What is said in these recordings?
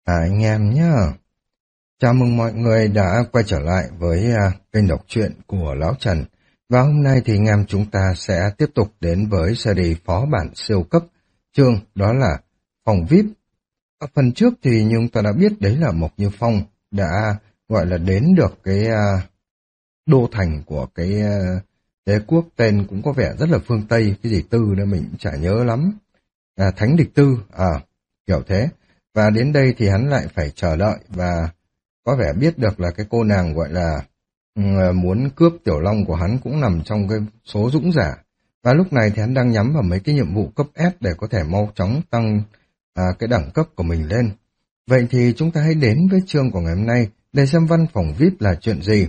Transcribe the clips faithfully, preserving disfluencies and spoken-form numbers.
À, anh em nhá. Chào mừng mọi người đã quay trở lại với à, kênh đọc truyện của Lão Trần. Và hôm nay thì anh em chúng ta sẽ tiếp tục đến với series phó bản siêu cấp chương đó là phòng vi ai pi. Ở phần trước thì như chúng ta đã biết đấy là Mộc Như Phong đã gọi là đến được cái à, đô thành của cái à, đế quốc tên cũng có vẻ rất là phương Tây, cái gì Tư nữa mình cũng chả nhớ lắm. À, Thánh Địch Tư, à kiểu thế. Và đến đây thì hắn lại phải chờ đợi và có vẻ biết được là cái cô nàng gọi là ừ, muốn cướp Tiểu Long của hắn cũng nằm trong cái số dũng giả. Và lúc này thì hắn đang nhắm vào mấy cái nhiệm vụ cấp S để có thể mau chóng tăng à, cái đẳng cấp của mình lên. Vậy thì chúng ta hãy đến với chương của ngày hôm nay để xem văn phòng vi ai pi là chuyện gì.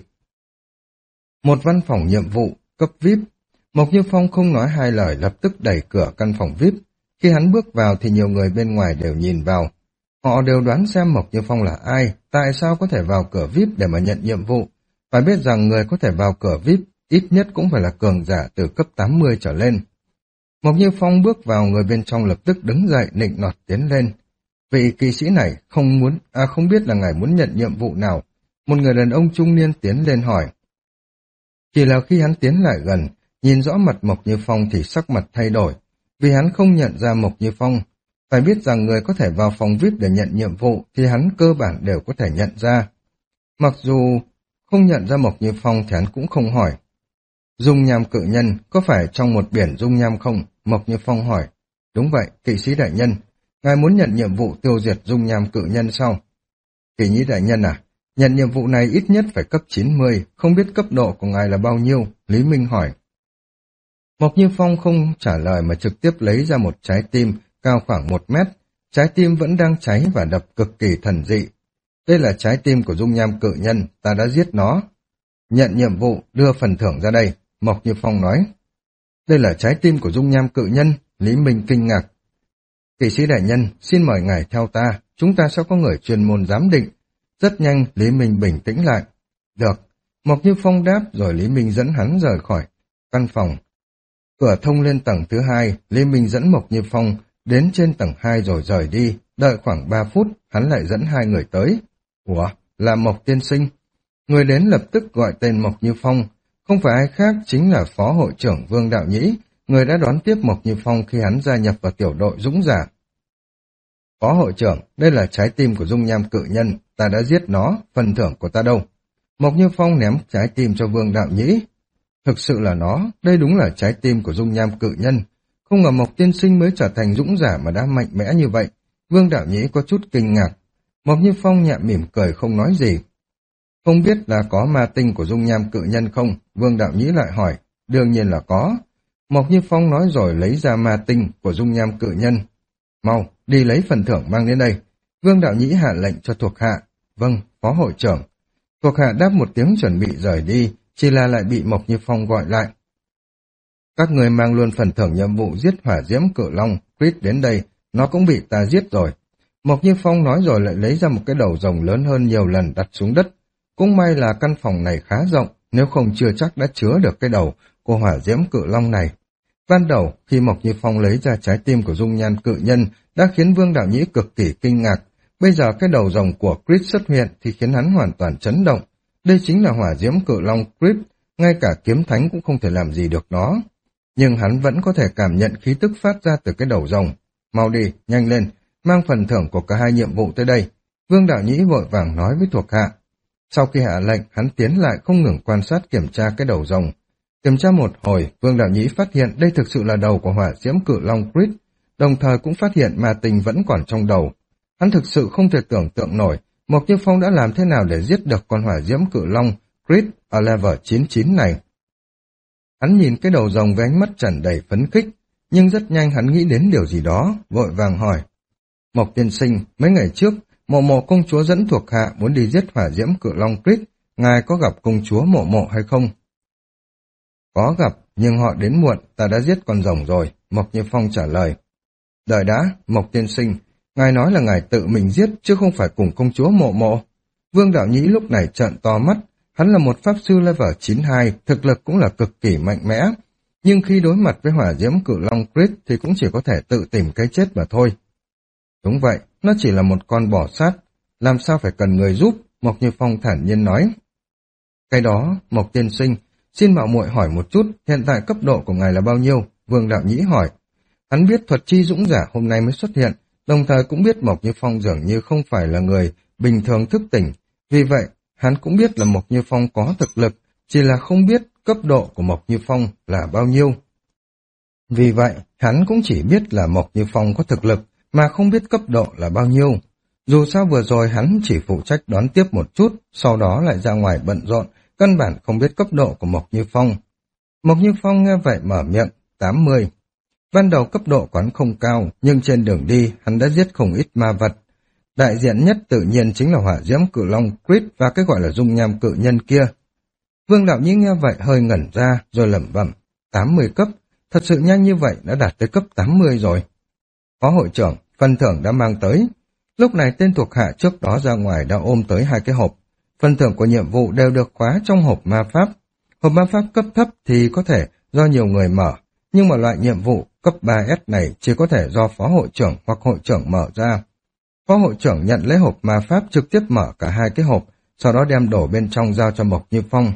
Một văn phòng nhiệm vụ cấp vi ai pi. Mộc Như Phong không nói hai lời lập tức đẩy cửa căn phòng vi ai pi. Khi hắn bước vào thì nhiều người bên ngoài đều nhìn vào. Họ đều đoán xem Mộc Như Phong là ai, tại sao có thể vào cửa vi ai pi để mà nhận nhiệm vụ. Phải biết rằng người có thể vào cửa vi ai pi ít nhất cũng phải là cường giả từ cấp tám mươi trở lên. Mộc Như Phong bước vào, người bên trong lập tức đứng dậy nịnh nọt tiến lên. Vị kỵ sĩ này không muốn, à không biết là ngài muốn nhận nhiệm vụ nào. Một người đàn ông trung niên tiến lên hỏi. Chỉ là khi hắn tiến lại gần, nhìn rõ mặt Mộc Như Phong thì sắc mặt thay đổi, vì hắn không nhận ra Mộc Như Phong. Phải biết rằng người có thể vào phòng vi ai pi để nhận nhiệm vụ thì hắn cơ bản đều có thể nhận ra. Mặc dù không nhận ra Mộc Như Phong thì hắn cũng không hỏi. Dung nham cự nhân có phải trong một biển dung nham không? Mộc Như Phong hỏi. Đúng vậy, kỵ sĩ đại nhân. Ngài muốn nhận nhiệm vụ tiêu diệt dung nham cự nhân sao? Kỵ sĩ đại nhân à? Nhận nhiệm vụ này ít nhất phải cấp chín mươi, không biết cấp độ của ngài là bao nhiêu? Lý Minh hỏi. Mộc Như Phong không trả lời mà trực tiếp lấy ra một trái tim cao khoảng một mét. Trái tim vẫn đang cháy và đập cực kỳ thần dị. Đây là trái tim của dung nham cự nhân, ta đã giết nó. Nhận nhiệm vụ, đưa phần thưởng ra đây, Mộc Như Phong nói. Đây là trái tim của dung nham cự nhân, Lý Minh kinh ngạc. Kỵ sĩ đại nhân, xin mời ngài theo ta, chúng ta sẽ có người chuyên môn giám định. Rất nhanh, Lý Minh bình tĩnh lại. Được, Mộc Như Phong đáp rồi Lý Minh dẫn hắn rời khỏi căn phòng. Cửa thông lên tầng thứ hai, Lý Minh dẫn Mộc Như Phong đến trên tầng hai rồi rời đi. Đợi khoảng ba phút, hắn lại dẫn hai người tới. Ủa, là Mộc tiên sinh. Người đến lập tức gọi tên Mộc Như Phong. Không phải ai khác, chính là Phó Hội trưởng Vương Đạo Nhĩ, người đã đón tiếp Mộc Như Phong khi hắn gia nhập vào tiểu đội dũng giả. Phó Hội trưởng, đây là trái tim của dung nham cự nhân, ta đã giết nó, phần thưởng của ta đâu? Mộc Như Phong ném trái tim cho Vương Đạo Nhĩ. Thực sự là nó, đây đúng là trái tim của dung nham cự nhân. Không ngờ Mộc tiên sinh mới trở thành dũng giả mà đã mạnh mẽ như vậy. Vương Đạo Nhĩ có chút kinh ngạc. Mộc Như Phong nhẹ mỉm cười không nói gì. Không biết là có ma tinh của dung nham cự nhân không? Vương Đạo Nhĩ lại hỏi. Đương nhiên là có. Mộc Như Phong nói rồi lấy ra ma tinh của dung nham cự nhân. Mau, đi lấy phần thưởng mang đến đây. Vương Đạo Nhĩ hạ lệnh cho thuộc hạ. Vâng, Phó Hội trưởng. Thuộc hạ đáp một tiếng chuẩn bị rời đi, chỉ là lại bị Mộc Như Phong gọi lại. Các người mang luôn phần thưởng nhiệm vụ giết hỏa diễm cự long, Chris đến đây, nó cũng bị ta giết rồi. Mộc Như Phong nói rồi lại lấy ra một cái đầu rồng lớn hơn nhiều lần đặt xuống đất. Cũng may là căn phòng này khá rộng, nếu không chưa chắc đã chứa được cái đầu của hỏa diễm cự long này. Ban đầu, khi Mộc Như Phong lấy ra trái tim của dung nhan cự nhân, đã khiến Vương Đạo Nhĩ cực kỳ kinh ngạc. Bây giờ cái đầu rồng của Chris xuất hiện thì khiến hắn hoàn toàn chấn động. Đây chính là hỏa diễm cự long Chris, ngay cả kiếm thánh cũng không thể làm gì được nó. Nhưng hắn vẫn có thể cảm nhận khí tức phát ra từ cái đầu rồng. Mau đi, nhanh lên, mang phần thưởng của cả hai nhiệm vụ tới đây. Vương Đạo Nhĩ vội vàng nói với thuộc hạ. Sau khi hạ lệnh, hắn tiến lại không ngừng quan sát kiểm tra cái đầu rồng. Kiểm tra một hồi, Vương Đạo Nhĩ phát hiện đây thực sự là đầu của hỏa diễm cự long Chris, đồng thời cũng phát hiện ma tinh vẫn còn trong đầu. Hắn thực sự không thể tưởng tượng nổi Mộc Như Phong đã làm thế nào để giết được con hỏa diễm cự long Chris ở level chín mươi chín này. Hắn nhìn cái đầu rồng với ánh mắt tràn đầy phấn khích, nhưng rất nhanh hắn nghĩ đến điều gì đó, vội vàng hỏi. Mộc tiên sinh, mấy ngày trước, mộ mộ công chúa dẫn thuộc hạ muốn đi giết hỏa diễm cự long Chris, ngài có gặp công chúa mộ mộ hay không? Có gặp, nhưng họ đến muộn, ta đã giết con rồng rồi, Mộc Như Phong trả lời. Đợi đã, Mộc tiên sinh, ngài nói là ngài tự mình giết, chứ không phải cùng công chúa mộ mộ. Vương Đạo Nhĩ lúc này trợn to mắt, hắn là một pháp sư level chín mươi hai, thực lực cũng là cực kỳ mạnh mẽ. Nhưng khi đối mặt với hỏa diễm cự long Chris thì cũng chỉ có thể tự tìm cái chết mà thôi. Đúng vậy, nó chỉ là một con bò sát, làm sao phải cần người giúp, Mộc Như Phong thản nhiên nói. Cái đó, Mộc tiên sinh, xin mạo muội hỏi một chút, hiện tại cấp độ của ngài là bao nhiêu? Vương Đạo Nhĩ hỏi. Hắn biết thuật chi dũng giả hôm nay mới xuất hiện, đồng thời cũng biết Mộc Như Phong dường như không phải là người bình thường thức tỉnh. Vì vậy, hắn cũng biết là Mộc Như Phong có thực lực, chỉ là không biết cấp độ của Mộc Như Phong là bao nhiêu. Vì vậy, hắn cũng chỉ biết là Mộc Như Phong có thực lực, mà không biết cấp độ là bao nhiêu. Dù sao vừa rồi hắn chỉ phụ trách đón tiếp một chút, sau đó lại ra ngoài bận rộn, căn bản không biết cấp độ của Mộc Như Phong. Mộc Như Phong nghe vậy mở miệng, tám mươi. Ban đầu cấp độ của hắn không cao, nhưng trên đường đi hắn đã giết không ít ma vật. Đại diện nhất tự nhiên chính là hỏa diễm cự long Creed và cái gọi là dung nham cự nhân kia. Vương Đạo Nhĩ nghe vậy hơi ngẩn ra rồi lẩm bẩm, tám mươi cấp, thật sự nhanh như vậy đã đạt tới cấp tám mươi rồi. Phó hội trưởng, phần thưởng đã mang tới. Lúc này tên thuộc hạ trước đó ra ngoài đã ôm tới hai cái hộp. Phần thưởng của nhiệm vụ đều được khóa trong hộp ma pháp. Hộp ma pháp cấp thấp thì có thể do nhiều người mở, nhưng mà loại nhiệm vụ cấp ba S này chỉ có thể do phó hội trưởng hoặc hội trưởng mở ra. Phó hội trưởng nhận lấy hộp ma pháp trực tiếp mở cả hai cái hộp, sau đó đem đổ bên trong giao cho Mộc Như Phong.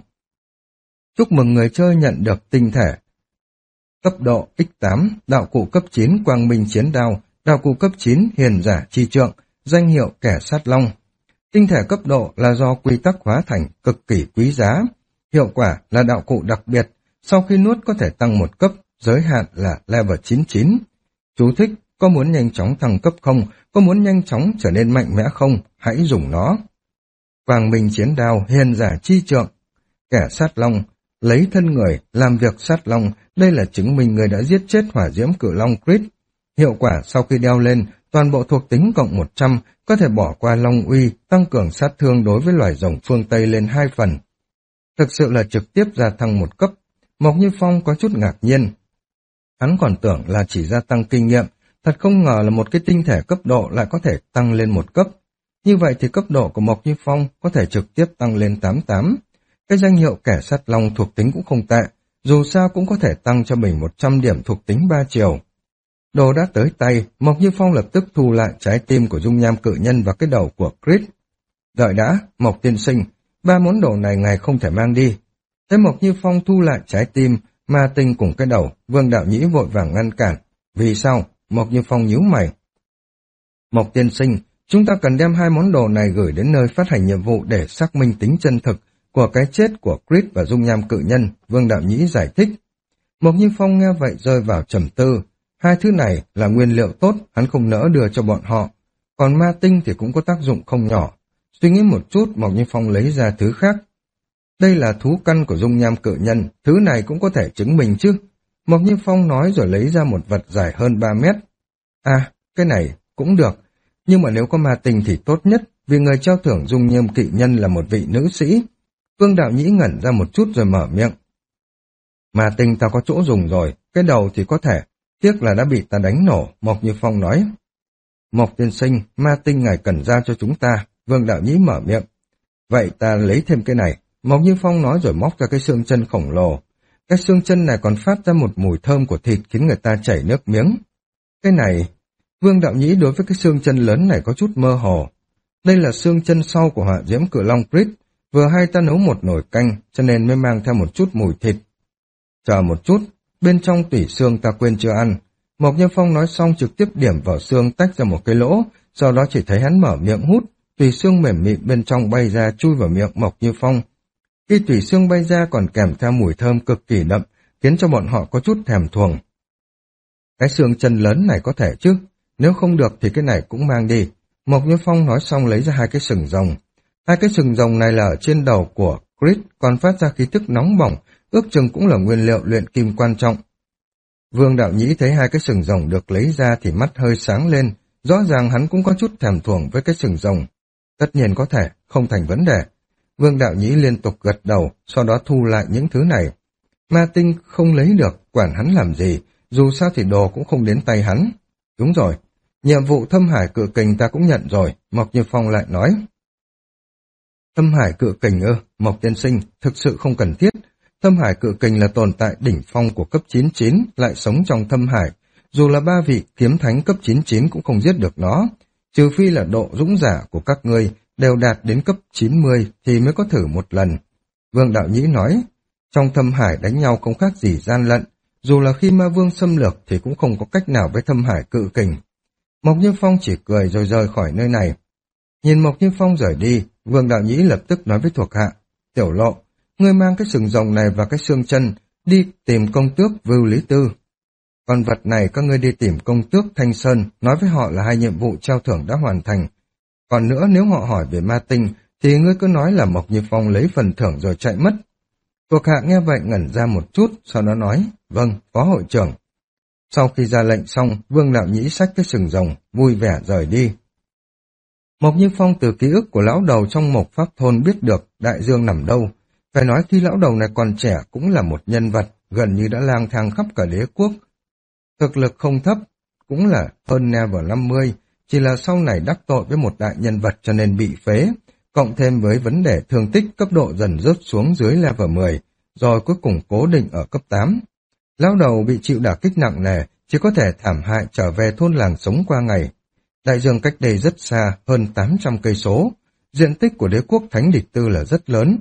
Chúc mừng người chơi nhận được tinh thể. Cấp độ nhân tám, đạo cụ cấp chín quang minh chiến đao, đạo cụ cấp chín hiền giả chi trượng, danh hiệu kẻ sát long. Tinh thể cấp độ là do quy tắc hóa thành, cực kỳ quý giá. Hiệu quả là đạo cụ đặc biệt, sau khi nuốt có thể tăng một cấp, giới hạn là level chín mươi chín. Chú thích, có muốn nhanh chóng thăng cấp không, có muốn nhanh chóng trở nên mạnh mẽ không, hãy dùng nó. Quang minh chiến đao, hiền giả chi trượng, kẻ sát long, lấy thân người, làm việc sát long, đây là chứng minh người đã giết chết hỏa diễm cự long Creed. Hiệu quả sau khi đeo lên, toàn bộ thuộc tính cộng một trăm, có thể bỏ qua long uy, tăng cường sát thương đối với loài rồng phương Tây lên hai phần. Thực sự là trực tiếp gia tăng một cấp. Mộc Như Phong có chút ngạc nhiên. Hắn còn tưởng là chỉ gia tăng kinh nghiệm, thật không ngờ là một cái tinh thể cấp độ lại có thể tăng lên một cấp. Như vậy thì cấp độ của Mộc Như Phong có thể trực tiếp tăng lên tám mươi tám. Cái danh hiệu kẻ sát long thuộc tính cũng không tệ, dù sao cũng có thể tăng cho mình một trăm điểm thuộc tính ba chiều. Đồ đã tới tay, Mộc Như Phong lập tức thu lại trái tim của dung nham cự nhân và cái đầu của Creed. Đợi đã, Mộc tiên sinh, ba món đồ này ngài không thể mang đi. Thế Mộc Như Phong thu lại trái tim, ma tinh cùng cái đầu, Vương Đạo Nhĩ vội vàng ngăn cản. Vì sao? Mộc Như Phong nhíu mày. Mộc tiên sinh, chúng ta cần đem hai món đồ này gửi đến nơi phát hành nhiệm vụ để xác minh tính chân thực của cái chết của Creed và dung nham cự nhân, Vương Đạo Nhĩ giải thích. Mộc Như Phong nghe vậy rơi vào trầm tư. Hai thứ này là nguyên liệu tốt, hắn không nỡ đưa cho bọn họ. Còn ma tinh thì cũng có tác dụng không nhỏ. Suy nghĩ một chút, Mộc Như Phong lấy ra thứ khác. Đây là thú căn của dung nham cự nhân, thứ này cũng có thể chứng minh chứ. Mộc Như Phong nói rồi lấy ra một vật dài hơn ba mét. À, cái này cũng được, nhưng mà nếu có ma tinh thì tốt nhất, vì người trao thưởng dung nham cự nhân là một vị nữ sĩ. Vương Đạo Nhĩ ngẩn ra một chút rồi mở miệng. Ma tinh ta có chỗ dùng rồi, cái đầu thì có thể, tiếc là đã bị ta đánh nổ, Mộc Như Phong nói. Mộc tiên sinh, ma tinh ngài cần ra cho chúng ta, Vương Đạo Nhĩ mở miệng. Vậy ta lấy thêm cái này, Mộc Như Phong nói rồi móc ra cái xương chân khổng lồ. Cái xương chân này còn phát ra một mùi thơm của thịt khiến người ta chảy nước miếng. Cái này, Vương Đạo Nhĩ đối với cái xương chân lớn này có chút mơ hồ. Đây là xương chân sau của hỏa diễm cự long Creed, vừa hay ta nấu một nồi canh cho nên mới mang theo một chút mùi thịt. Chờ một chút, bên trong tủy xương ta quên chưa ăn. Mộc Như Phong nói xong trực tiếp điểm vào xương tách ra một cái lỗ, sau đó chỉ thấy hắn mở miệng hút, tủy xương mềm mịn bên trong bay ra chui vào miệng Mộc Như Phong. Khi tủy xương bay ra còn kèm theo mùi thơm cực kỳ đậm, khiến cho bọn họ có chút thèm thuồng. Cái xương chân lớn này có thể chứ, nếu không được thì cái này cũng mang đi. Mộc Như Phong nói xong lấy ra hai cái sừng rồng. Hai cái sừng rồng này là ở trên đầu của Creed, còn phát ra khí tức nóng bỏng, ước chừng cũng là nguyên liệu luyện kim quan trọng. Vương Đạo Nhĩ thấy hai cái sừng rồng được lấy ra thì mắt hơi sáng lên, rõ ràng hắn cũng có chút thèm thuồng với cái sừng rồng. Tất nhiên có thể, không thành vấn đề. Vương Đạo Nhĩ liên tục gật đầu, sau đó thu lại những thứ này. Ma tinh không lấy được, quản hắn làm gì, dù sao thì đồ cũng không đến tay hắn. Đúng rồi, nhiệm vụ thâm hải cự kình ta cũng nhận rồi, Mộc Như Phong lại nói. Thâm hải cự kình ư, Mộc tiên sinh, thực sự không cần thiết. Thâm hải cự kình là tồn tại đỉnh phong của cấp chín mươi chín, lại sống trong thâm hải. Dù là ba vị kiếm thánh cấp chín mươi chín cũng không giết được nó. Trừ phi là độ dũng giả của các ngươi, đều đạt đến cấp chín mươi thì mới có thử một lần. Vương Đạo Nhĩ nói, trong thâm hải đánh nhau không khác gì gian lận, dù là khi ma vương xâm lược thì cũng không có cách nào với thâm hải cự kình. Mộc Như Phong chỉ cười rồi rời khỏi nơi này. Nhìn Mộc Như Phong rời đi, Vương Đạo Nhĩ lập tức nói với thuộc hạ, Tiểu Lộ, ngươi mang cái sừng rồng này và cái xương chân, đi tìm công tước Vưu Lý Tư. Con vật này các ngươi đi tìm công tước Thanh Sơn, nói với họ là hai nhiệm vụ treo thưởng đã hoàn thành. Còn nữa nếu họ hỏi về ma tinh, thì ngươi cứ nói là Mộc Như Phong lấy phần thưởng rồi chạy mất. Thuộc hạ nghe vậy ngẩn ra một chút, sau đó nói, vâng, phó hội trưởng. Sau khi ra lệnh xong, Vương Đạo Nhĩ xách cái sừng rồng, vui vẻ rời đi. Mộc Như Phong từ ký ức của lão đầu trong Mộc Pháp Thôn biết được đại dương nằm đâu. Phải nói khi lão đầu này còn trẻ cũng là một nhân vật, gần như đã lang thang khắp cả đế quốc. Thực lực không thấp, cũng là hơn level năm mươi, chỉ là sau này đắc tội với một đại nhân vật cho nên bị phế, cộng thêm với vấn đề thương tích cấp độ dần rớt xuống dưới level mười, rồi cuối cùng cố định ở cấp tám. Lão đầu bị chịu đả kích nặng nề, chỉ có thể thảm hại trở về thôn làng sống qua ngày. Đại dương cách đây rất xa, hơn tám trăm cây số, diện tích của đế quốc Thánh Địch Tư là rất lớn.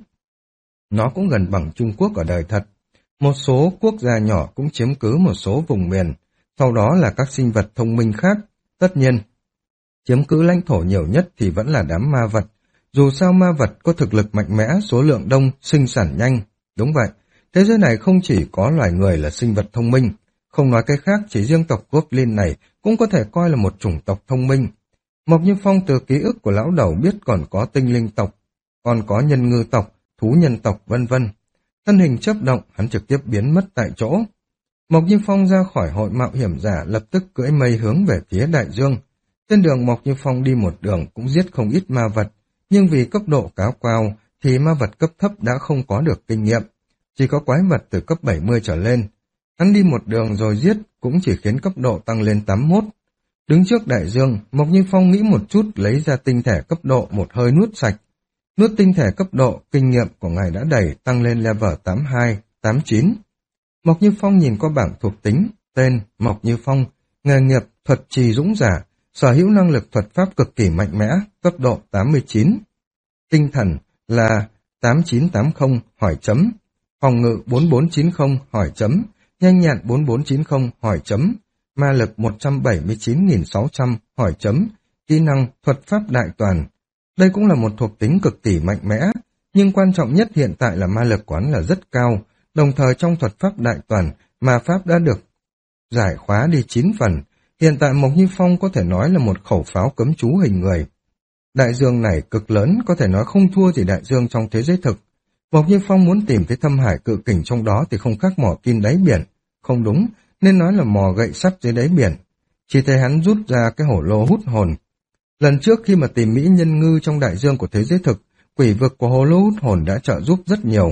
Nó cũng gần bằng Trung Quốc ở đời thật. Một số quốc gia nhỏ cũng chiếm cứ một số vùng miền, sau đó là các sinh vật thông minh khác. Tất nhiên, chiếm cứ lãnh thổ nhiều nhất thì vẫn là đám ma vật. Dù sao ma vật có thực lực mạnh mẽ, số lượng đông, sinh sản nhanh. Đúng vậy, thế giới này không chỉ có loài người là sinh vật thông minh. Không nói cái khác, chỉ riêng tộc Goblin này cũng có thể coi là một chủng tộc thông minh. Mộc Như Phong từ ký ức của lão đầu biết còn có tinh linh tộc, còn có nhân ngư tộc, thú nhân tộc vân vân. Thân hình chớp động, hắn trực tiếp biến mất tại chỗ. Mộc Như Phong ra khỏi hội mạo hiểm giả, lập tức cưỡi mây hướng về phía đại dương. Trên đường Mộc Như Phong đi một đường cũng giết không ít ma vật, nhưng vì cấp độ cao cao thì ma vật cấp thấp đã không có được kinh nghiệm, chỉ có quái vật từ cấp bảy mươi trở lên. Hắn đi một đường rồi giết cũng chỉ khiến cấp độ tăng lên tám mươi mốt. Đứng trước đại dương, Mộc Như Phong nghĩ một chút lấy ra tinh thể cấp độ một hơi nuốt sạch. Nuốt tinh thể cấp độ, kinh nghiệm của ngài đã đẩy tăng lên level tám mươi hai, tám mươi chín. Mộc Như Phong nhìn qua bảng thuộc tính, tên Mộc Như Phong, nghề nghiệp thuật trì dũng giả, sở hữu năng lực thuật pháp cực kỳ mạnh mẽ, cấp độ tám mươi chín. Tinh thần là tám chín tám không hỏi chấm, phòng ngự bốn bốn chín không hỏi chấm, nhanh nhẹn bốn bốn chín không hỏi chấm, ma lực một trăm bảy mươi chín nghìn sáu trăm hỏi chấm, kỹ năng thuật pháp đại toàn. Đây cũng là một thuộc tính cực kỳ mạnh mẽ, nhưng quan trọng nhất hiện tại là ma lực quán là rất cao, đồng thời trong thuật pháp đại toàn, ma pháp đã được giải khóa đi chín phần. Hiện tại Mộc Như Phong có thể nói là một khẩu pháo cấm chú hình người. Đại dương này cực lớn, có thể nói không thua gì đại dương trong thế giới thực. Mộc Như Phong muốn tìm thấy thâm hải cự kình trong đó thì không khác mò kim đáy biển. Không đúng, nên nói là mò gậy sắt dưới đáy biển. Chỉ thấy hắn rút ra cái hổ lô hút hồn. Lần trước khi mà tìm Mỹ nhân ngư trong đại dương của thế giới thực, quỷ vực của hồ lô hút hồn đã trợ giúp rất nhiều.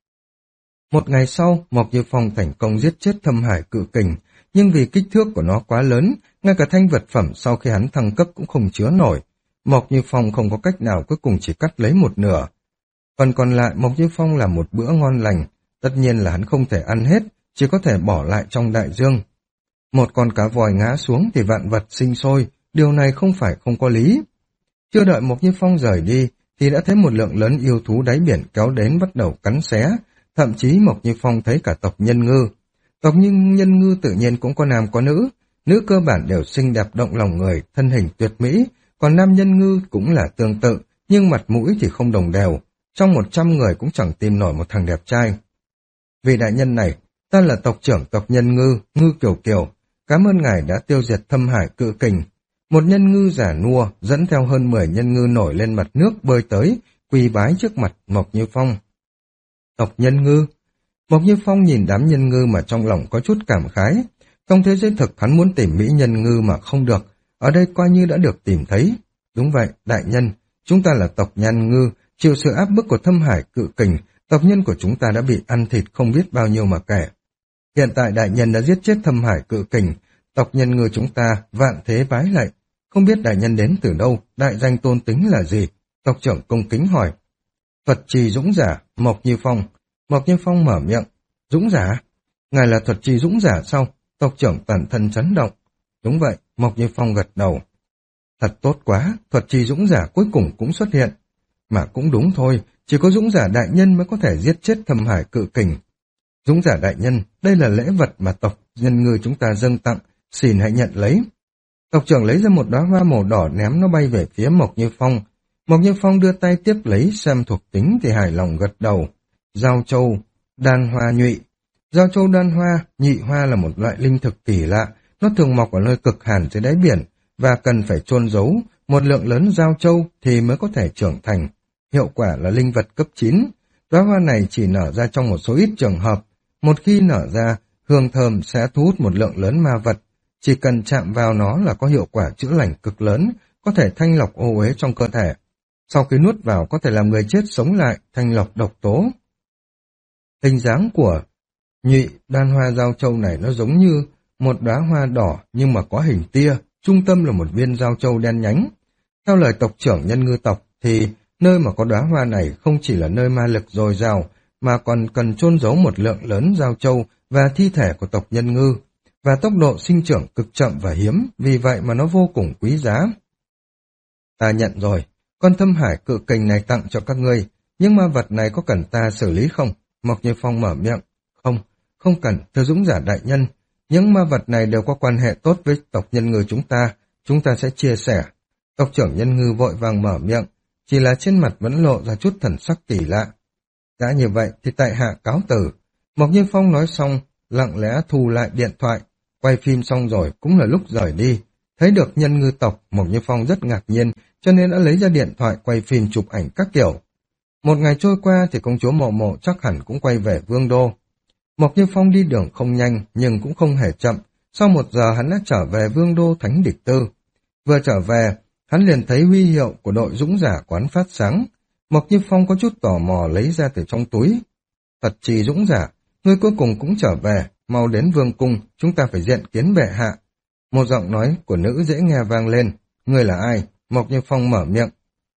Một ngày sau, Mộc Như Phong thành công giết chết thâm hải cự kình, nhưng vì kích thước của nó quá lớn, ngay cả thanh vật phẩm sau khi hắn thăng cấp cũng không chứa nổi. Mộc Như Phong không có cách nào, cuối cùng chỉ cắt lấy một nửa. Phần còn lại Mộc Như Phong là một bữa ngon lành, tất nhiên là hắn không thể ăn hết, chỉ có thể bỏ lại trong đại dương. Một con cá vòi ngã xuống thì vạn vật sinh sôi, điều này không phải không có lý. Chưa đợi Mộc Như Phong rời đi, thì đã thấy một lượng lớn yêu thú đáy biển kéo đến bắt đầu cắn xé, thậm chí Mộc Như Phong thấy cả tộc nhân ngư. Tộc nhưng nhân ngư tự nhiên cũng có nam có nữ, nữ cơ bản đều xinh đẹp động lòng người, thân hình tuyệt mỹ, còn nam nhân ngư cũng là tương tự, nhưng mặt mũi thì không đồng đều, trong một trăm người cũng chẳng tìm nổi một thằng đẹp trai. Vị đại nhân này, ta là tộc trưởng tộc nhân ngư, Ngư Kiều Kiều, cảm ơn ngài đã tiêu diệt thâm hải cự kình. Một nhân ngư giả nua dẫn theo hơn mười nhân ngư nổi lên mặt nước bơi tới, quỳ bái trước mặt Mộc Như Phong. Tộc nhân ngư. Mộc Như Phong nhìn đám nhân ngư mà trong lòng có chút cảm khái. Trong thế giới thực hắn muốn tìm mỹ nhân ngư mà không được, ở đây coi như đã được tìm thấy. Đúng vậy, đại nhân, chúng ta là tộc nhân ngư, chịu sự áp bức của thâm hải cự kình, tộc nhân của chúng ta đã bị ăn thịt không biết bao nhiêu mà kể. Hiện tại đại nhân đã giết chết thâm hải cự kình, tộc nhân ngư chúng ta vạn thế bái lạy. Không biết đại nhân đến từ đâu, đại danh tôn tính là gì? Tộc trưởng cung kính hỏi. Thuật trì dũng giả, Mộc Như Phong. Mộc Như Phong mở miệng. Dũng giả? Ngài là thuật trì dũng giả sao? Tộc trưởng toàn thân chấn động. Đúng vậy, Mộc Như Phong gật đầu. Thật tốt quá, thuật trì dũng giả cuối cùng cũng xuất hiện. Mà cũng đúng thôi, chỉ có dũng giả đại nhân mới có thể giết chết Thâm Hải cự kình. Dũng giả đại nhân, đây là lễ vật mà tộc nhân ngư chúng ta dâng tặng, xin hãy nhận lấy. Tộc trưởng lấy ra một đóa hoa màu đỏ ném nó bay về phía Mộc Như Phong. Mộc Như Phong đưa tay tiếp lấy xem thuộc tính thì hài lòng gật đầu. Giao châu, đan hoa nhụy. Giao châu đan hoa, nhị hoa là một loại linh thực kỳ lạ, nó thường mọc ở nơi cực hàn dưới đáy biển và cần phải chôn giấu một lượng lớn giao châu thì mới có thể trưởng thành. Hiệu quả là linh vật cấp chín. Đóa hoa này chỉ nở ra trong một số ít trường hợp. Một khi nở ra, hương thơm sẽ thu hút một lượng lớn ma vật. Chỉ cần chạm vào nó là có hiệu quả chữa lành cực lớn, có thể thanh lọc ô uế trong cơ thể. Sau khi nuốt vào có thể làm người chết sống lại, thanh lọc độc tố. Hình dáng của nhụy đan hoa giao châu này nó giống như một đóa hoa đỏ nhưng mà có hình tia, trung tâm là một viên giao châu đen nhánh. Theo lời tộc trưởng nhân ngư tộc thì nơi mà có đóa hoa này không chỉ là nơi ma lực dồi dào mà còn cần chôn giấu một lượng lớn giao châu và thi thể của tộc nhân ngư, và tốc độ sinh trưởng cực chậm và hiếm, vì vậy mà nó vô cùng quý giá. Ta nhận rồi, con Thâm Hải cự kình này tặng cho các ngươi, nhưng ma vật này có cần ta xử lý không? Mộc Như Phong mở miệng. Không, không cần, thưa dũng giả đại nhân. Những ma vật này đều có quan hệ tốt với tộc nhân ngư chúng ta, chúng ta sẽ chia sẻ. Tộc trưởng nhân ngư vội vàng mở miệng, chỉ là trên mặt vẫn lộ ra chút thần sắc kỳ lạ. Đã như vậy thì tại hạ cáo từ. Mộc Như Phong nói xong, lặng lẽ thu lại điện thoại, quay phim xong rồi cũng là lúc rời đi. Thấy được nhân ngư tộc, Mộc Như Phong rất ngạc nhiên, cho nên đã lấy ra điện thoại quay phim chụp ảnh các kiểu. Một ngày trôi qua thì công chúa Mộ Mộ chắc hẳn cũng quay về Vương Đô. Mộc Như Phong đi đường không nhanh nhưng cũng không hề chậm, sau một giờ hắn đã trở về Vương Đô Thánh Địch Tư. Vừa trở về, hắn liền thấy huy hiệu của đội dũng giả quán phát sáng. Mộc Như Phong có chút tò mò lấy ra từ trong túi. Thật trì dũng giả, ngươi cuối cùng cũng trở về, mau đến vương cung, chúng ta phải diện kiến bệ hạ. Một giọng nói của nữ dễ nghe vang lên. Ngươi là ai? Mộc Như Phong mở miệng.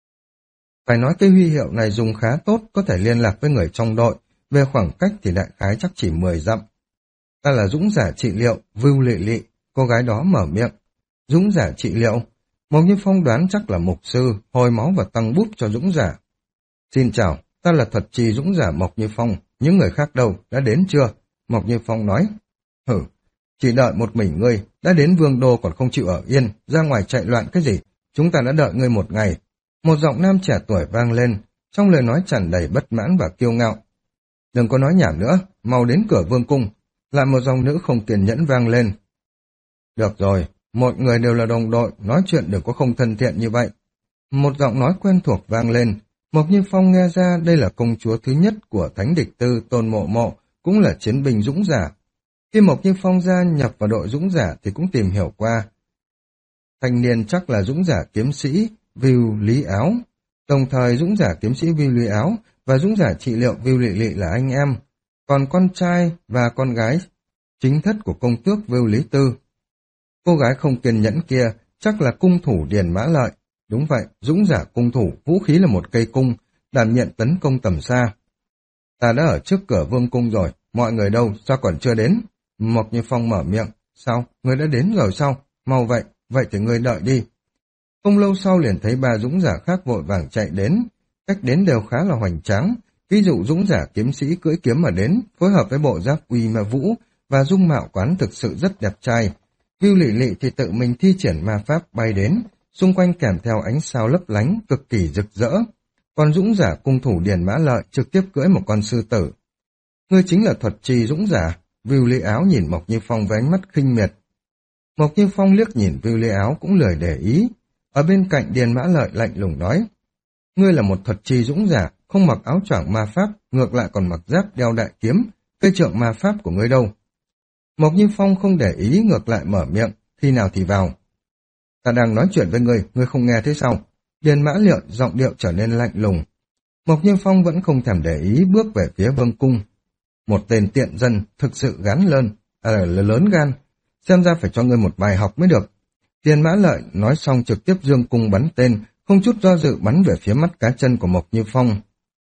Phải nói cái huy hiệu này dùng khá tốt, có thể liên lạc với người trong đội, về khoảng cách thì đại khái chắc chỉ mười dặm. Ta là dũng giả trị liệu, Vưu Lệ Lị, cô gái đó mở miệng. Dũng giả trị liệu? Mộc Như Phong đoán chắc là mục sư, hồi máu và tăng bút cho dũng giả. Xin chào, ta là thuật trì dũng giả Mộc Như Phong, những người khác đâu, đã đến chưa? Mộc Như Phong nói. Hử, chỉ đợi một mình ngươi, đã đến Vương Đô còn không chịu ở yên, ra ngoài chạy loạn cái gì? Chúng ta đã đợi ngươi một ngày. Một giọng nam trẻ tuổi vang lên, trong lời nói tràn đầy bất mãn và kiêu ngạo. Đừng có nói nhảm nữa, mau đến cửa vương cung. Lại một giọng nữ không kiên nhẫn vang lên. Được rồi, mọi người đều là đồng đội, nói chuyện đừng có không thân thiện như vậy. Một giọng nói quen thuộc vang lên. Mộc Như Phong nghe ra đây là công chúa thứ nhất của Thánh Địch Tư Tôn Mộ Mộ, cũng là chiến binh dũng giả. Khi Mộc Như Phong gia nhập vào đội dũng giả thì cũng tìm hiểu qua. Thanh niên chắc là dũng giả kiếm sĩ Vưu Lý Áo. Đồng thời dũng giả kiếm sĩ Vưu Lý Áo và dũng giả trị liệu Vưu Lị Lị là anh em. Còn con trai và con gái chính thất của công tước Vưu Lý Tư. Cô gái không kiên nhẫn kia chắc là cung thủ Điền Mã Lợi. Đúng vậy, dũng giả cung thủ, vũ khí là một cây cung, đảm nhận tấn công tầm xa. Ta đã ở trước cửa vương cung rồi, mọi người đâu, sao còn chưa đến? Mộc Như Phong mở miệng. Sao, người đã đến rồi sao? Mau vậy, vậy thì người đợi đi. Không lâu sau liền thấy ba dũng giả khác vội vàng chạy đến, cách đến đều khá là hoành tráng. Ví dụ dũng giả kiếm sĩ cưỡi kiếm mà đến, phối hợp với bộ giáp uy ma vũ và dung mạo quán thực sự rất đẹp trai. Vưu Lị Lị thì tự mình thi triển ma pháp bay đến, xung quanh kèm theo ánh sao lấp lánh, cực kỳ rực rỡ. Còn dũng giả cung thủ Điền Mã Lợi trực tiếp cưỡi một con sư tử. Ngươi chính là thuật trì dũng giả. Vưu Lị Áo nhìn Mộc Như Phong với ánh mắt khinh miệt. Mộc Như Phong liếc nhìn Vưu Lị Áo cũng lười để ý. Ở bên cạnh Điền Mã Lợi lạnh lùng nói. Ngươi là một thuật trì dũng giả, không mặc áo choàng ma pháp, ngược lại còn mặc giáp đeo đại kiếm, cây trượng ma pháp của ngươi đâu? Mộc Như Phong không để ý, ngược lại mở miệng, khi nào thì vào. Ta đang nói chuyện với ngươi, ngươi không nghe thế sao? Điền Mã Liệu giọng điệu trở nên lạnh lùng. Mộc Như Phong vẫn không thèm để ý, bước về phía vương cung. Một tên tiện dân thực sự gán lơn, à, là lớn gan, xem ra phải cho ngươi một bài học mới được. Điền Mã Lợi nói xong trực tiếp dương cung bắn tên, không chút do dự bắn về phía mắt cá chân của Mộc Như Phong.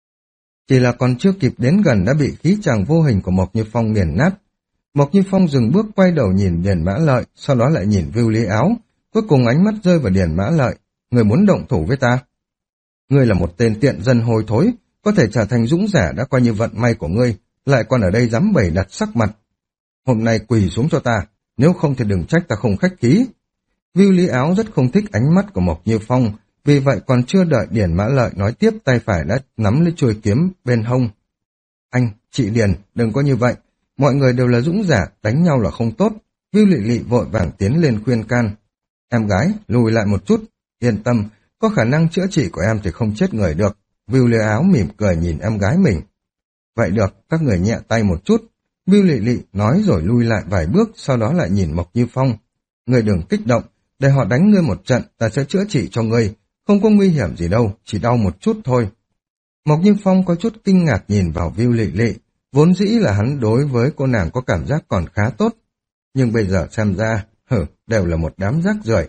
Chỉ là còn chưa kịp đến gần đã bị khí tràng vô hình của Mộc Như Phong nghiền nát. Mộc Như Phong dừng bước quay đầu nhìn Điền Mã Lợi, sau đó lại nhìn Vưu Lý Áo, Cuối cùng ánh mắt rơi vào Điền Mã Lợi. Người muốn động thủ với ta? Ngươi là một tên tiện dân hôi thối, có thể trở thành dũng giả đã coi như vận may của ngươi, lại còn ở đây dám bày đặt sắc mặt. Hôm nay quỳ xuống cho ta, nếu không thì đừng trách ta không khách khí. Viu Lý Áo rất không thích ánh mắt của Mộc Như Phong, vì vậy còn chưa đợi Điền Mã Lợi nói tiếp, tay phải đã nắm lấy chuôi kiếm bên hông. Anh, chị Điền, đừng có như vậy, mọi người đều là dũng giả, đánh nhau là không tốt. Viu Lị Lị vội vàng tiến lên khuyên can. Em gái, lùi lại một chút, yên tâm, có khả năng chữa trị của em thì không chết người được. Viu Lý Áo mỉm cười nhìn em gái mình. Vậy được, các người nhẹ tay một chút. Viu Lị Lị nói rồi lui lại vài bước, sau đó lại nhìn Mộc Như Phong. Người đừng kích động, để họ đánh ngươi một trận, ta sẽ chữa trị cho ngươi, không có nguy hiểm gì đâu, chỉ đau một chút thôi. Mộc Như Phong có chút kinh ngạc nhìn vào Viu Lị Lị, vốn dĩ là hắn đối với cô nàng có cảm giác còn khá tốt, nhưng bây giờ xem ra, hử, đều là một đám rác rưởi.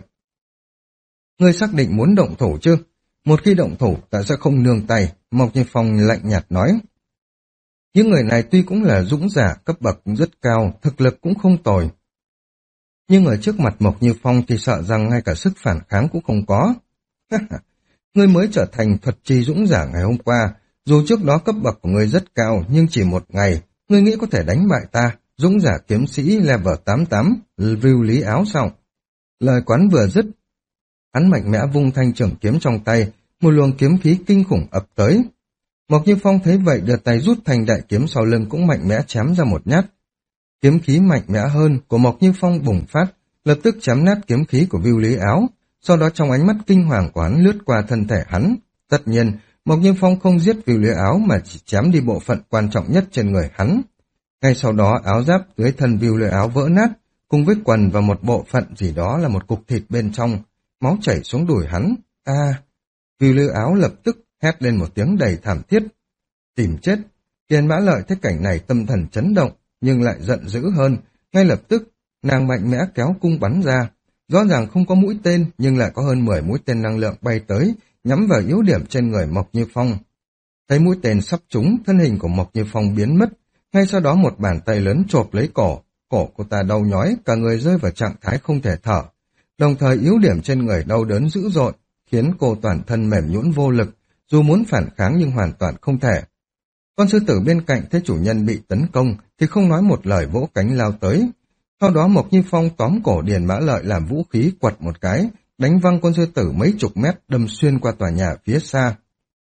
Ngươi xác định muốn động thủ chứ? Một khi động thủ, ta sẽ không nương tay, Mộc Như Phong lạnh nhạt nói. Những người này tuy cũng là dũng giả cấp bậc rất cao, thực lực cũng không tồi. Nhưng ở trước mặt Mộc Như Phong thì sợ rằng ngay cả sức phản kháng cũng không có. Ngươi mới trở thành thuật trì dũng giả ngày hôm qua, dù trước đó cấp bậc của ngươi rất cao, nhưng chỉ một ngày, ngươi nghĩ có thể đánh bại ta, dũng giả kiếm sĩ level tám mươi tám, Viu Lý Áo sao? Lời quán vừa dứt, hắn mạnh mẽ vung thanh trưởng kiếm trong tay, một luồng kiếm khí kinh khủng ập tới. Mộc Như Phong thấy vậy đưa tay rút thanh đại kiếm sau lưng cũng mạnh mẽ chém ra một nhát. Kiếm khí mạnh mẽ hơn của Mộc Như Phong bùng phát, lập tức chém nát kiếm khí của Viu Lý Áo, sau đó trong ánh mắt kinh hoàng của hắn lướt qua thân thể hắn. Tất nhiên, Mộc Như Phong không giết Viu Lý Áo mà chỉ chém đi bộ phận quan trọng nhất trên người hắn. Ngay sau đó áo giáp dưới thân Viu Lý Áo vỡ nát, cùng với quần và một bộ phận gì đó là một cục thịt bên trong, máu chảy xuống đùi hắn. A! Viu Lý Áo lập tức hét lên một tiếng đầy thảm thiết. Tìm chết! Điền Mã Lợi thấy cảnh này tâm thần chấn động, nhưng lại giận dữ hơn. Ngay lập tức, nàng mạnh mẽ kéo cung bắn ra. Rõ ràng không có mũi tên, nhưng lại có hơn mười mũi tên năng lượng bay tới, nhắm vào yếu điểm trên người Mộc Như Phong. Thấy mũi tên sắp trúng, thân hình của Mộc Như Phong biến mất. Ngay sau đó một bàn tay lớn chộp lấy cổ. Cổ cô ta đau nhói, cả người rơi vào trạng thái không thể thở. Đồng thời yếu điểm trên người đau đớn dữ dội, khiến cô toàn thân mềm nhũn vô lực, dù muốn phản kháng nhưng hoàn toàn không thể. Con sư tử bên cạnh thấy chủ nhân bị tấn công thì không nói một lời vỗ cánh lao tới. Sau đó Mộc Như Phong tóm cổ Điền Mã Lợi làm vũ khí quật một cái, đánh văng con sư tử mấy chục mét đâm xuyên qua tòa nhà phía xa.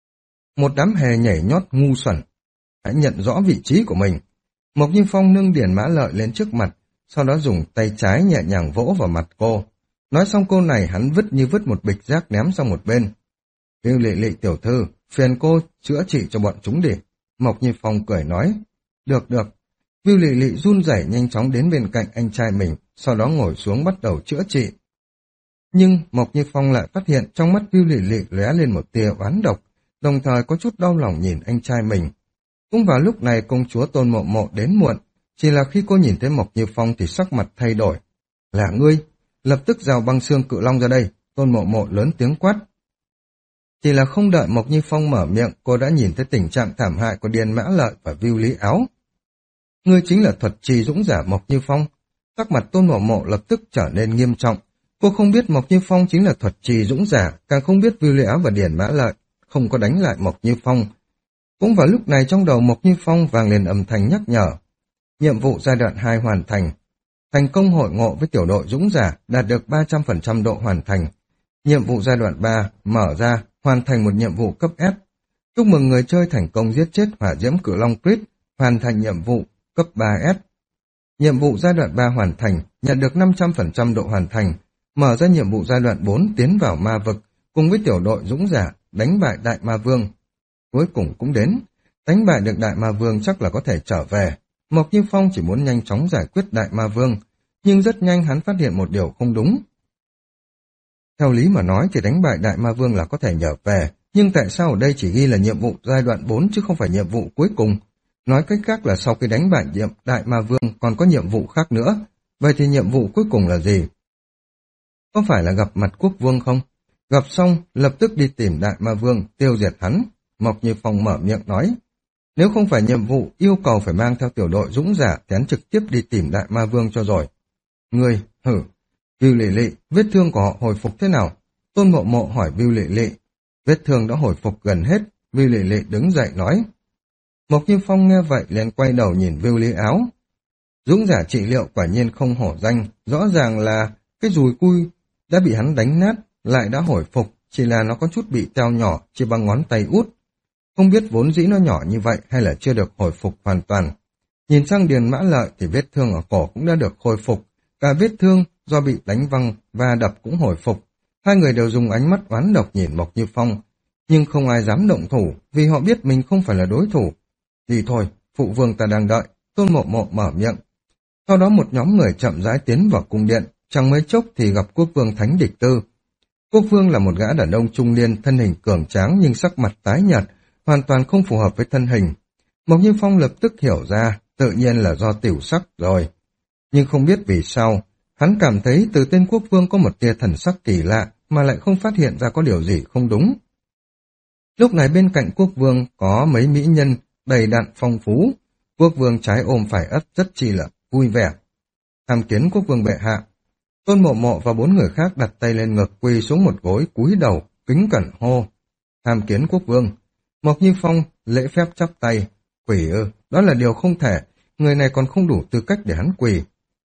Một đám hề nhảy nhót ngu xuẩn. Hãy nhận rõ vị trí của mình. Mộc Như Phong nâng Điền Mã Lợi lên trước mặt, sau đó dùng tay trái nhẹ nhàng vỗ vào mặt cô. Nói xong câu này hắn vứt như vứt một bịch rác ném sang một bên. Viu Lị Lị tiểu thư, phiền cô chữa trị cho bọn chúng đi. Mộc Như Phong cười nói. Được được. Viu Lị Lị run rẩy nhanh chóng đến bên cạnh anh trai mình, sau đó ngồi xuống bắt đầu chữa trị. Nhưng Mộc Như Phong lại phát hiện trong mắt Viu Lị Lị lóe lên một tia oán độc, đồng thời có chút đau lòng nhìn anh trai mình. Cũng vào lúc này công chúa Tôn Mộ Mộ đến muộn, chỉ là khi cô nhìn thấy Mộc Như Phong thì sắc mặt thay đổi. Là ngươi, lập tức rào băng xương cự long ra đây, Tôn Mộ Mộ lớn tiếng quát. Chỉ là không đợi Mộc Như Phong mở miệng, cô đã nhìn thấy tình trạng thảm hại của Điền Mã Lợi và Viu Lý Áo. Ngươi chính là thuật trì dũng giả Mộc Như Phong. Sắc mặt Tôn Mộ Mộ lập tức trở nên nghiêm trọng. Cô không biết Mộc Như Phong chính là thuật trì dũng giả, càng không biết Viu Lý Áo và Điền Mã Lợi không có đánh lại Mộc Như Phong. Cũng vào lúc này trong đầu Mộc Như Phong vang lên âm thanh nhắc nhở. Nhiệm vụ giai đoạn hai hoàn thành. Thành công hội ngộ với tiểu đội dũng giả, đạt được ba trăm phần trăm độ hoàn thành. Nhiệm vụ giai đoạn ba mở ra, hoàn thành một nhiệm vụ cấp S. Chúc mừng người chơi thành công giết chết hỏa diễm cự long Creed, hoàn thành nhiệm vụ cấp ba S. Nhiệm vụ giai đoạn ba hoàn thành, nhận được năm trăm phần trăm độ hoàn thành. Mở ra nhiệm vụ giai đoạn bốn tiến vào ma vực, cùng với tiểu đội dũng giả, đánh bại Đại Ma Vương. Cuối cùng cũng đến, đánh bại được Đại Ma Vương chắc là có thể trở về. Mộc Như Phong chỉ muốn nhanh chóng giải quyết Đại Ma Vương, nhưng rất nhanh hắn phát hiện một điều không đúng. Theo lý mà nói thì đánh bại Đại Ma Vương là có thể nhờ về, nhưng tại sao ở đây chỉ ghi là nhiệm vụ giai đoạn bốn chứ không phải nhiệm vụ cuối cùng? Nói cách khác là sau khi đánh bại nhiệm Đại Ma Vương còn có nhiệm vụ khác nữa, vậy thì nhiệm vụ cuối cùng là gì? Có phải là gặp mặt quốc vương không? Gặp xong, lập tức đi tìm Đại Ma Vương, tiêu diệt hắn. Mộc Như Phong mở miệng nói. Nếu không phải nhiệm vụ yêu cầu phải mang theo tiểu đội dũng giả, thì hắn trực tiếp đi tìm Đại Ma Vương cho rồi. Ngươi, hử, Vưu Lệ Lệ, vết thương của họ hồi phục thế nào? Tôn Mộ Mộ hỏi Vưu Lệ Lệ. Vết thương đã hồi phục gần hết. Vưu Lệ Lệ đứng dậy nói. Mộc Như Phong nghe vậy liền quay đầu nhìn Vưu Lý Áo. Dũng giả trị liệu quả nhiên không hổ danh, rõ ràng là cái dùi cui đã bị hắn đánh nát, lại đã hồi phục, chỉ là nó có chút bị teo nhỏ, chỉ bằng ngón tay út. Không biết vốn dĩ nó nhỏ như vậy hay là chưa được hồi phục hoàn toàn. Nhìn sang Điền Mã Lợi thì vết thương ở cổ cũng đã được hồi phục, cả vết thương do bị đánh văng và đập cũng hồi phục. Hai người đều dùng ánh mắt oán độc nhìn Mộc Như Phong, nhưng không ai dám động thủ vì họ biết mình không phải là đối thủ. Đi thôi, phụ vương ta đang đợi, Tôn Mộ Mộ mở miệng. Sau đó một nhóm người chậm rãi tiến vào cung điện, chẳng mấy chốc thì gặp quốc vương Thánh Địch Tư. Quốc vương là một gã đàn ông trung niên, thân hình cường tráng nhưng sắc mặt tái nhợt, hoàn toàn không phù hợp với thân hình. Mộc Như Phong lập tức hiểu ra, tự nhiên là do tiểu sắc rồi. Nhưng không biết vì sao, hắn cảm thấy từ tên quốc vương có một tia thần sắc kỳ lạ mà lại không phát hiện ra có điều gì không đúng. Lúc này bên cạnh quốc vương có mấy mỹ nhân đầy đặn phong phú, quốc vương trái ôm phải ấp rất chi là vui vẻ. Tham kiến quốc vương bệ hạ. Tôn Mộ Mộ và bốn người khác đặt tay lên ngực quỳ xuống một gối cúi đầu, kính cẩn hô. Tham kiến quốc vương. Mộc Như Phong lễ phép chắp tay. Quỳ ư, đó là điều không thể, người này còn không đủ tư cách để hắn quỳ.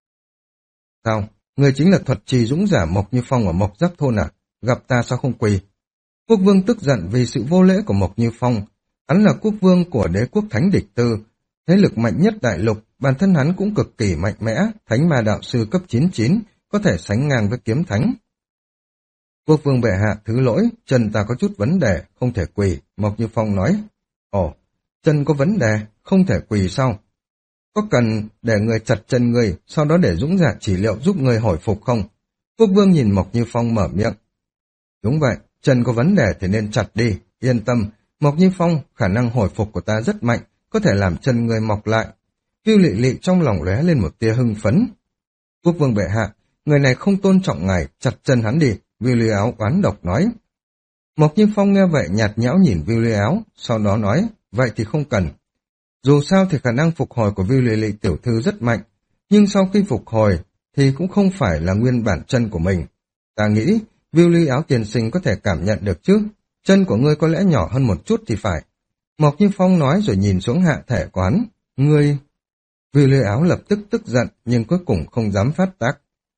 Sao? Người chính là thuật trì dũng giả Mộc Như Phong ở Mộc Giáp Thôn à? Gặp ta sao không quỳ? Quốc vương tức giận vì sự vô lễ của Mộc Như Phong. Hắn là quốc vương của đế quốc Thánh Địch Tư, thế lực mạnh nhất đại lục, bản thân hắn cũng cực kỳ mạnh mẽ, thánh ma đạo sư cấp chín mươi chín, có thể sánh ngang với kiếm thánh. Quốc vương bệ hạ thứ lỗi, chân ta có chút vấn đề, không thể quỳ, Mộc Như Phong nói. Ồ, chân có vấn đề, không thể quỳ sao? Có cần để người chặt chân người, sau đó để dũng giả chỉ liệu giúp người hồi phục không? Quốc vương nhìn Mộc Như Phong mở miệng. Đúng vậy, chân có vấn đề thì nên chặt đi, yên tâm, Mộc Như Phong, khả năng hồi phục của ta rất mạnh, có thể làm chân người mọc lại. Vưu Lệ Lệ trong lòng lóe lên một tia hưng phấn. Quốc vương bệ hạ, người này không tôn trọng ngài, chặt chân hắn đi, Vưu Lý Áo oán độc nói. Mộc Như Phong nghe vậy nhạt nhẽo nhìn Vưu Lý Áo, sau đó nói, vậy thì không cần. Dù sao thì khả năng phục hồi của Vưu Lệ Lệ tiểu thư rất mạnh, nhưng sau khi phục hồi thì cũng không phải là nguyên bản chân của mình. Ta nghĩ Vưu Lý Áo tiền sinh có thể cảm nhận được chứ, chân của ngươi có lẽ nhỏ hơn một chút thì phải. Mộc Như Phong nói rồi nhìn xuống hạ thể quán. Ngươi... Vưu Lý Áo lập tức tức giận nhưng cuối cùng không dám phát tác.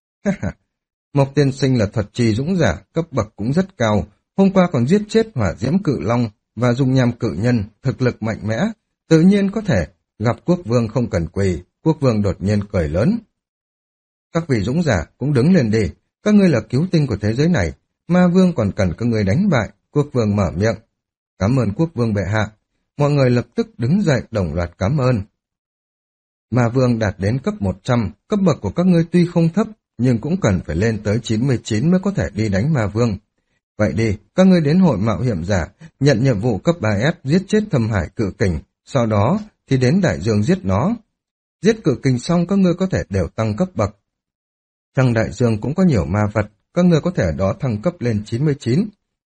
Mộc tiên sinh là thuật trì dũng giả, cấp bậc cũng rất cao. Hôm qua còn giết chết hỏa diễm cự long và dung nham cự nhân, thực lực mạnh mẽ. Tự nhiên có thể gặp quốc vương không cần quỳ. Quốc vương đột nhiên cười lớn. Các vị dũng giả cũng đứng lên đi. Các ngươi là cứu tinh của thế giới này. Ma vương còn cần các ngươi đánh bại. Quốc vương mở miệng. Cảm ơn quốc vương bệ hạ. Mọi người lập tức đứng dậy đồng loạt cảm ơn. Ma vương đạt đến cấp một trăm, cấp bậc của các ngươi tuy không thấp, nhưng cũng cần phải lên tới chín mươi chín mới có thể đi đánh ma vương. Vậy đi, các ngươi đến hội mạo hiểm giả, nhận nhiệm vụ cấp ba S giết chết Thâm Hải Cự Kình, sau đó thì đến đại dương giết nó. Giết Cự Kình xong các ngươi có thể đều tăng cấp bậc. Trong đại dương cũng có nhiều ma vật, các ngươi có thể ở đó thăng cấp lên chín mươi chín.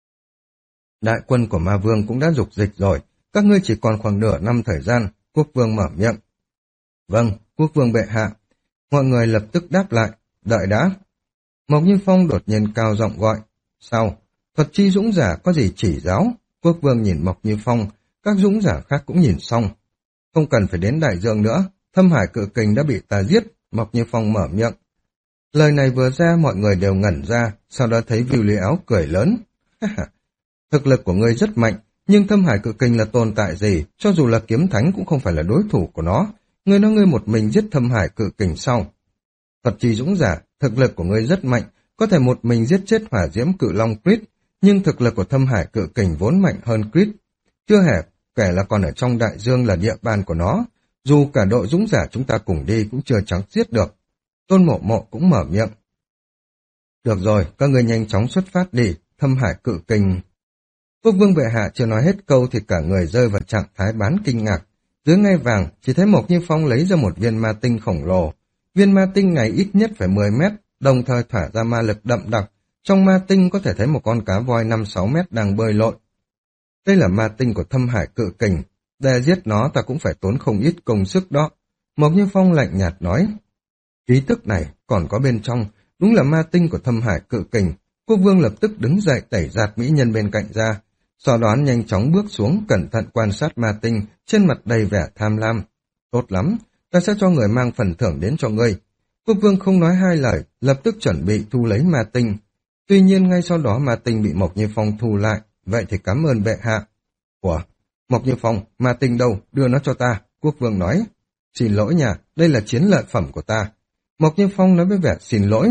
Đại quân của ma vương cũng đã dục dịch rồi, các ngươi chỉ còn khoảng nửa năm thời gian, quốc vương mở miệng. Vâng, quốc vương bệ hạ. Mọi người lập tức đáp lại, đợi đã. Mộc Như Phong đột nhiên cao giọng gọi. Sao? Thuật chi dũng giả có gì chỉ giáo? Quốc vương nhìn Mộc Như Phong, các dũng giả khác cũng nhìn xong. Không cần phải đến đại dương nữa, Thâm Hải Cự Kình đã bị ta giết, Mộc Như Phong mở miệng. Lời này vừa ra mọi người đều ngẩn ra, sau đó thấy Vưu Lý Áo cười lớn. Thực lực của ngươi rất mạnh, nhưng Thâm Hải Cự Kình là tồn tại gì, cho dù là kiếm thánh cũng không phải là đối thủ của nó. Ngươi nói ngươi một mình giết Thâm Hải Cự Kình sau. Thuật trì dũng giả, thực lực của ngươi rất mạnh, có thể một mình giết chết hỏa diễm cự long Creed, nhưng thực lực của Thâm Hải Cự Kình vốn mạnh hơn Creed. Chưa hề, kể là còn ở trong đại dương là địa bàn của nó, dù cả đội dũng giả chúng ta cùng đi cũng chưa chắc giết được. Tôn Mộ Mộ cũng mở miệng. Được rồi, các ngươi nhanh chóng xuất phát đi, Thâm Hải Cự Kình. Quốc vương bệ hạ chưa nói hết câu thì cả người rơi vào trạng thái bán kinh ngạc. Dưới ngai vàng, chỉ thấy Mộc Như Phong lấy ra một viên ma tinh khổng lồ. Viên ma tinh này ít nhất phải mười mét, đồng thời thả ra ma lực đậm đặc. Trong ma tinh có thể thấy một con cá voi năm sáu mét đang bơi lội. Đây là ma tinh của Thâm Hải Cự Kình. Để giết nó ta cũng phải tốn không ít công sức đó. Mộc Như Phong lạnh nhạt nói. Khí tức này còn có bên trong, đúng là ma tinh của Thâm Hải Cự Kình. Quốc vương lập tức đứng dậy tẩy giạt mỹ nhân bên cạnh ra, sau đó nhanh chóng bước xuống cẩn thận quan sát ma tinh, trên mặt đầy vẻ tham lam. Tốt lắm, ta sẽ cho người mang phần thưởng đến cho ngươi. Quốc vương không nói hai lời, lập tức chuẩn bị thu lấy ma tinh. Tuy nhiên ngay sau đó ma tinh bị Mộc Như Phong thu lại, vậy thì cảm ơn bệ hạ. Ủa, Mộc Như Phong, ma tinh đâu, đưa nó cho ta, quốc vương nói. Xin lỗi nhà, đây là chiến lợi phẩm của ta. Mộc Như Phong nói với vẻ xin lỗi.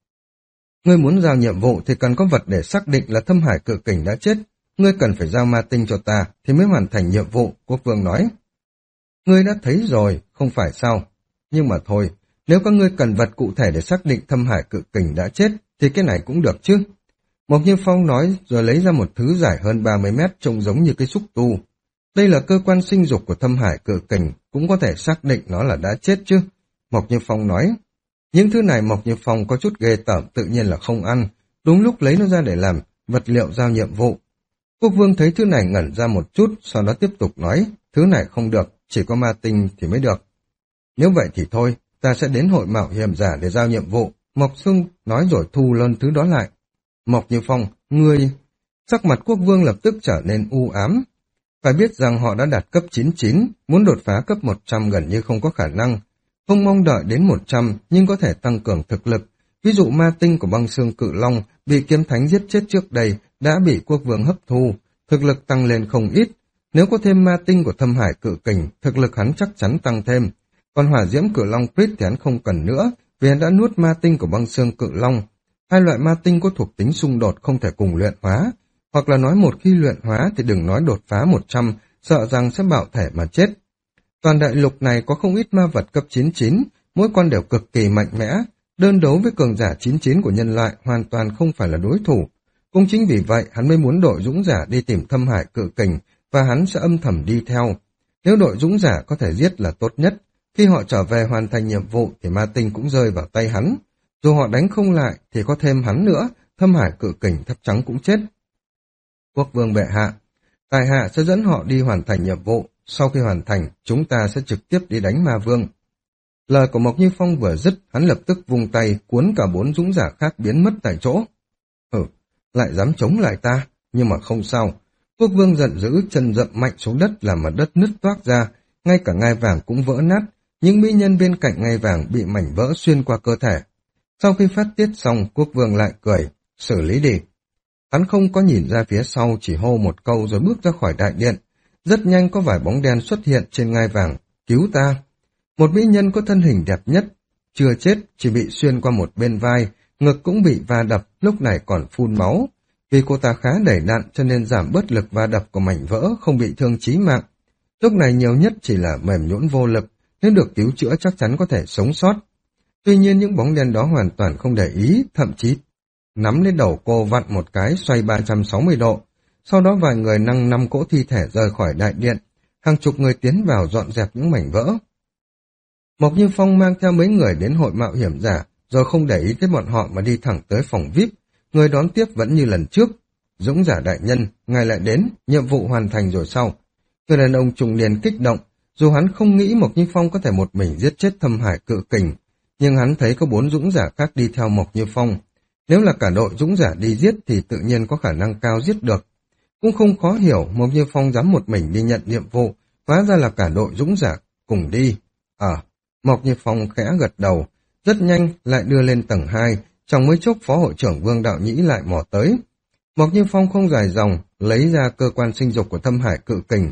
Ngươi muốn giao nhiệm vụ thì cần có vật để xác định là Thâm Hải Cự Kình đã chết. Ngươi cần phải giao ma tinh cho ta thì mới hoàn thành nhiệm vụ, quốc vương nói. Ngươi đã thấy rồi, không phải sao? Nhưng mà thôi, nếu các ngươi cần vật cụ thể để xác định Thâm Hải Cự Kình đã chết, thì cái này cũng được chứ. Mộc Như Phong nói rồi lấy ra một thứ dài hơn ba mươi mét trông giống như cái xúc tu. Đây là cơ quan sinh dục của Thâm Hải Cự Kình, cũng có thể xác định nó là đã chết chứ. Mộc Như Phong nói. Những thứ này Mộc Như Phong có chút ghê tởm, tự nhiên là không ăn. Đúng lúc lấy nó ra để làm vật liệu giao nhiệm vụ. Quốc vương thấy thứ này ngẩn ra một chút, sau đó tiếp tục nói, thứ này không được, chỉ có ma tinh thì mới được. Nếu vậy thì thôi, ta sẽ đến hội mạo hiểm giả để giao nhiệm vụ. Mộc Xưng nói rồi thu luôn thứ đó lại. Mộc Như Phong, ngươi... Sắc mặt quốc vương lập tức trở nên u ám. Phải biết rằng họ đã đạt cấp chín mươi chín, muốn đột phá cấp một trăm gần như không có khả năng. Không mong đợi đến một trăm nhưng có thể tăng cường thực lực. Ví dụ ma tinh của băng xương cự long bị kiếm thánh giết chết trước đây đã bị quốc vương hấp thu, thực lực tăng lên không ít. Nếu có thêm ma tinh của Thâm Hải Cự Kình, thực lực hắn chắc chắn tăng thêm. Còn hỏa diễm cự long Prit thì hắn không cần nữa, vì hắn đã nuốt ma tinh của băng xương cự long. Hai loại ma tinh có thuộc tính xung đột không thể cùng luyện hóa, hoặc là nói một khi luyện hóa thì đừng nói đột phá một trăm, sợ rằng sẽ bạo thể mà chết. Toàn đại lục này có không ít ma vật cấp chín mươi chín, mỗi con đều cực kỳ mạnh mẽ, đơn đấu với cường giả chín mươi chín của nhân loại hoàn toàn không phải là đối thủ. Cũng chính vì vậy hắn mới muốn đội dũng giả đi tìm Thâm Hải Cự Kình, và hắn sẽ âm thầm đi theo. Nếu đội dũng giả có thể giết là tốt nhất, khi họ trở về hoàn thành nhiệm vụ thì ma tinh cũng rơi vào tay hắn. Dù họ đánh không lại thì có thêm hắn nữa, Thâm Hải Cự Kình thấp trắng cũng chết. Quốc vương bệ hạ, tài hạ sẽ dẫn họ đi hoàn thành nhiệm vụ, sau khi hoàn thành chúng ta sẽ trực tiếp đi đánh ma vương. Lời của Mộc Như Phong vừa dứt, hắn lập tức vung tay cuốn cả bốn dũng giả khác biến mất tại chỗ. Ừ, lại dám chống lại ta, nhưng mà không sao. Quốc vương giận dữ chân dậm mạnh xuống đất làm mặt đất nứt toác ra, ngay cả ngai vàng cũng vỡ nát, những mỹ nhân bên cạnh ngai vàng bị mảnh vỡ xuyên qua cơ thể. Sau khi phát tiết xong, quốc vương lại cười, xử lý đi. Hắn không có nhìn ra phía sau, chỉ hô một câu rồi bước ra khỏi đại điện. Rất nhanh có vài bóng đen xuất hiện trên ngai vàng, cứu ta. Một mỹ nhân có thân hình đẹp nhất, chưa chết, chỉ bị xuyên qua một bên vai, ngực cũng bị va đập, lúc này còn phun máu. Vì cô ta khá đẩy đạn cho nên giảm bớt lực va đập của mảnh vỡ, không bị thương chí mạng. Lúc này nhiều nhất chỉ là mềm nhũn vô lực, nếu được cứu chữa chắc chắn có thể sống sót. Tuy nhiên những bóng đen đó hoàn toàn không để ý, thậm chí nắm lấy đầu cô vặn một cái xoay ba trăm sáu mươi độ. Sau đó vài người nâng năm cỗ thi thể rời khỏi đại điện, hàng chục người tiến vào dọn dẹp những mảnh vỡ. Mộc Như Phong mang theo mấy người đến hội mạo hiểm giả, rồi không để ý tới bọn họ mà đi thẳng tới phòng vi ai pi, người đón tiếp vẫn như lần trước. Dũng giả đại nhân, ngài lại đến, nhiệm vụ hoàn thành rồi sao? Người đàn ông trung niên kích động, dù hắn không nghĩ Mộc Như Phong có thể một mình giết chết Thâm Hải Cự Kình, nhưng hắn thấy có bốn dũng giả khác đi theo Mộc Như Phong. Nếu là cả đội dũng giả đi giết thì tự nhiên có khả năng cao giết được. Cũng không khó hiểu Mộc Như Phong dám một mình đi nhận nhiệm vụ, hóa ra là cả đội dũng giả cùng đi. Ờ, à, Mộc Như Phong khẽ gật đầu, rất nhanh lại đưa lên tầng hai, trong mấy chốc phó hội trưởng Vương Đạo Nhĩ lại mò tới. Mộc Như Phong không dài dòng, lấy ra cơ quan sinh dục của Thâm Hải Cự Kình.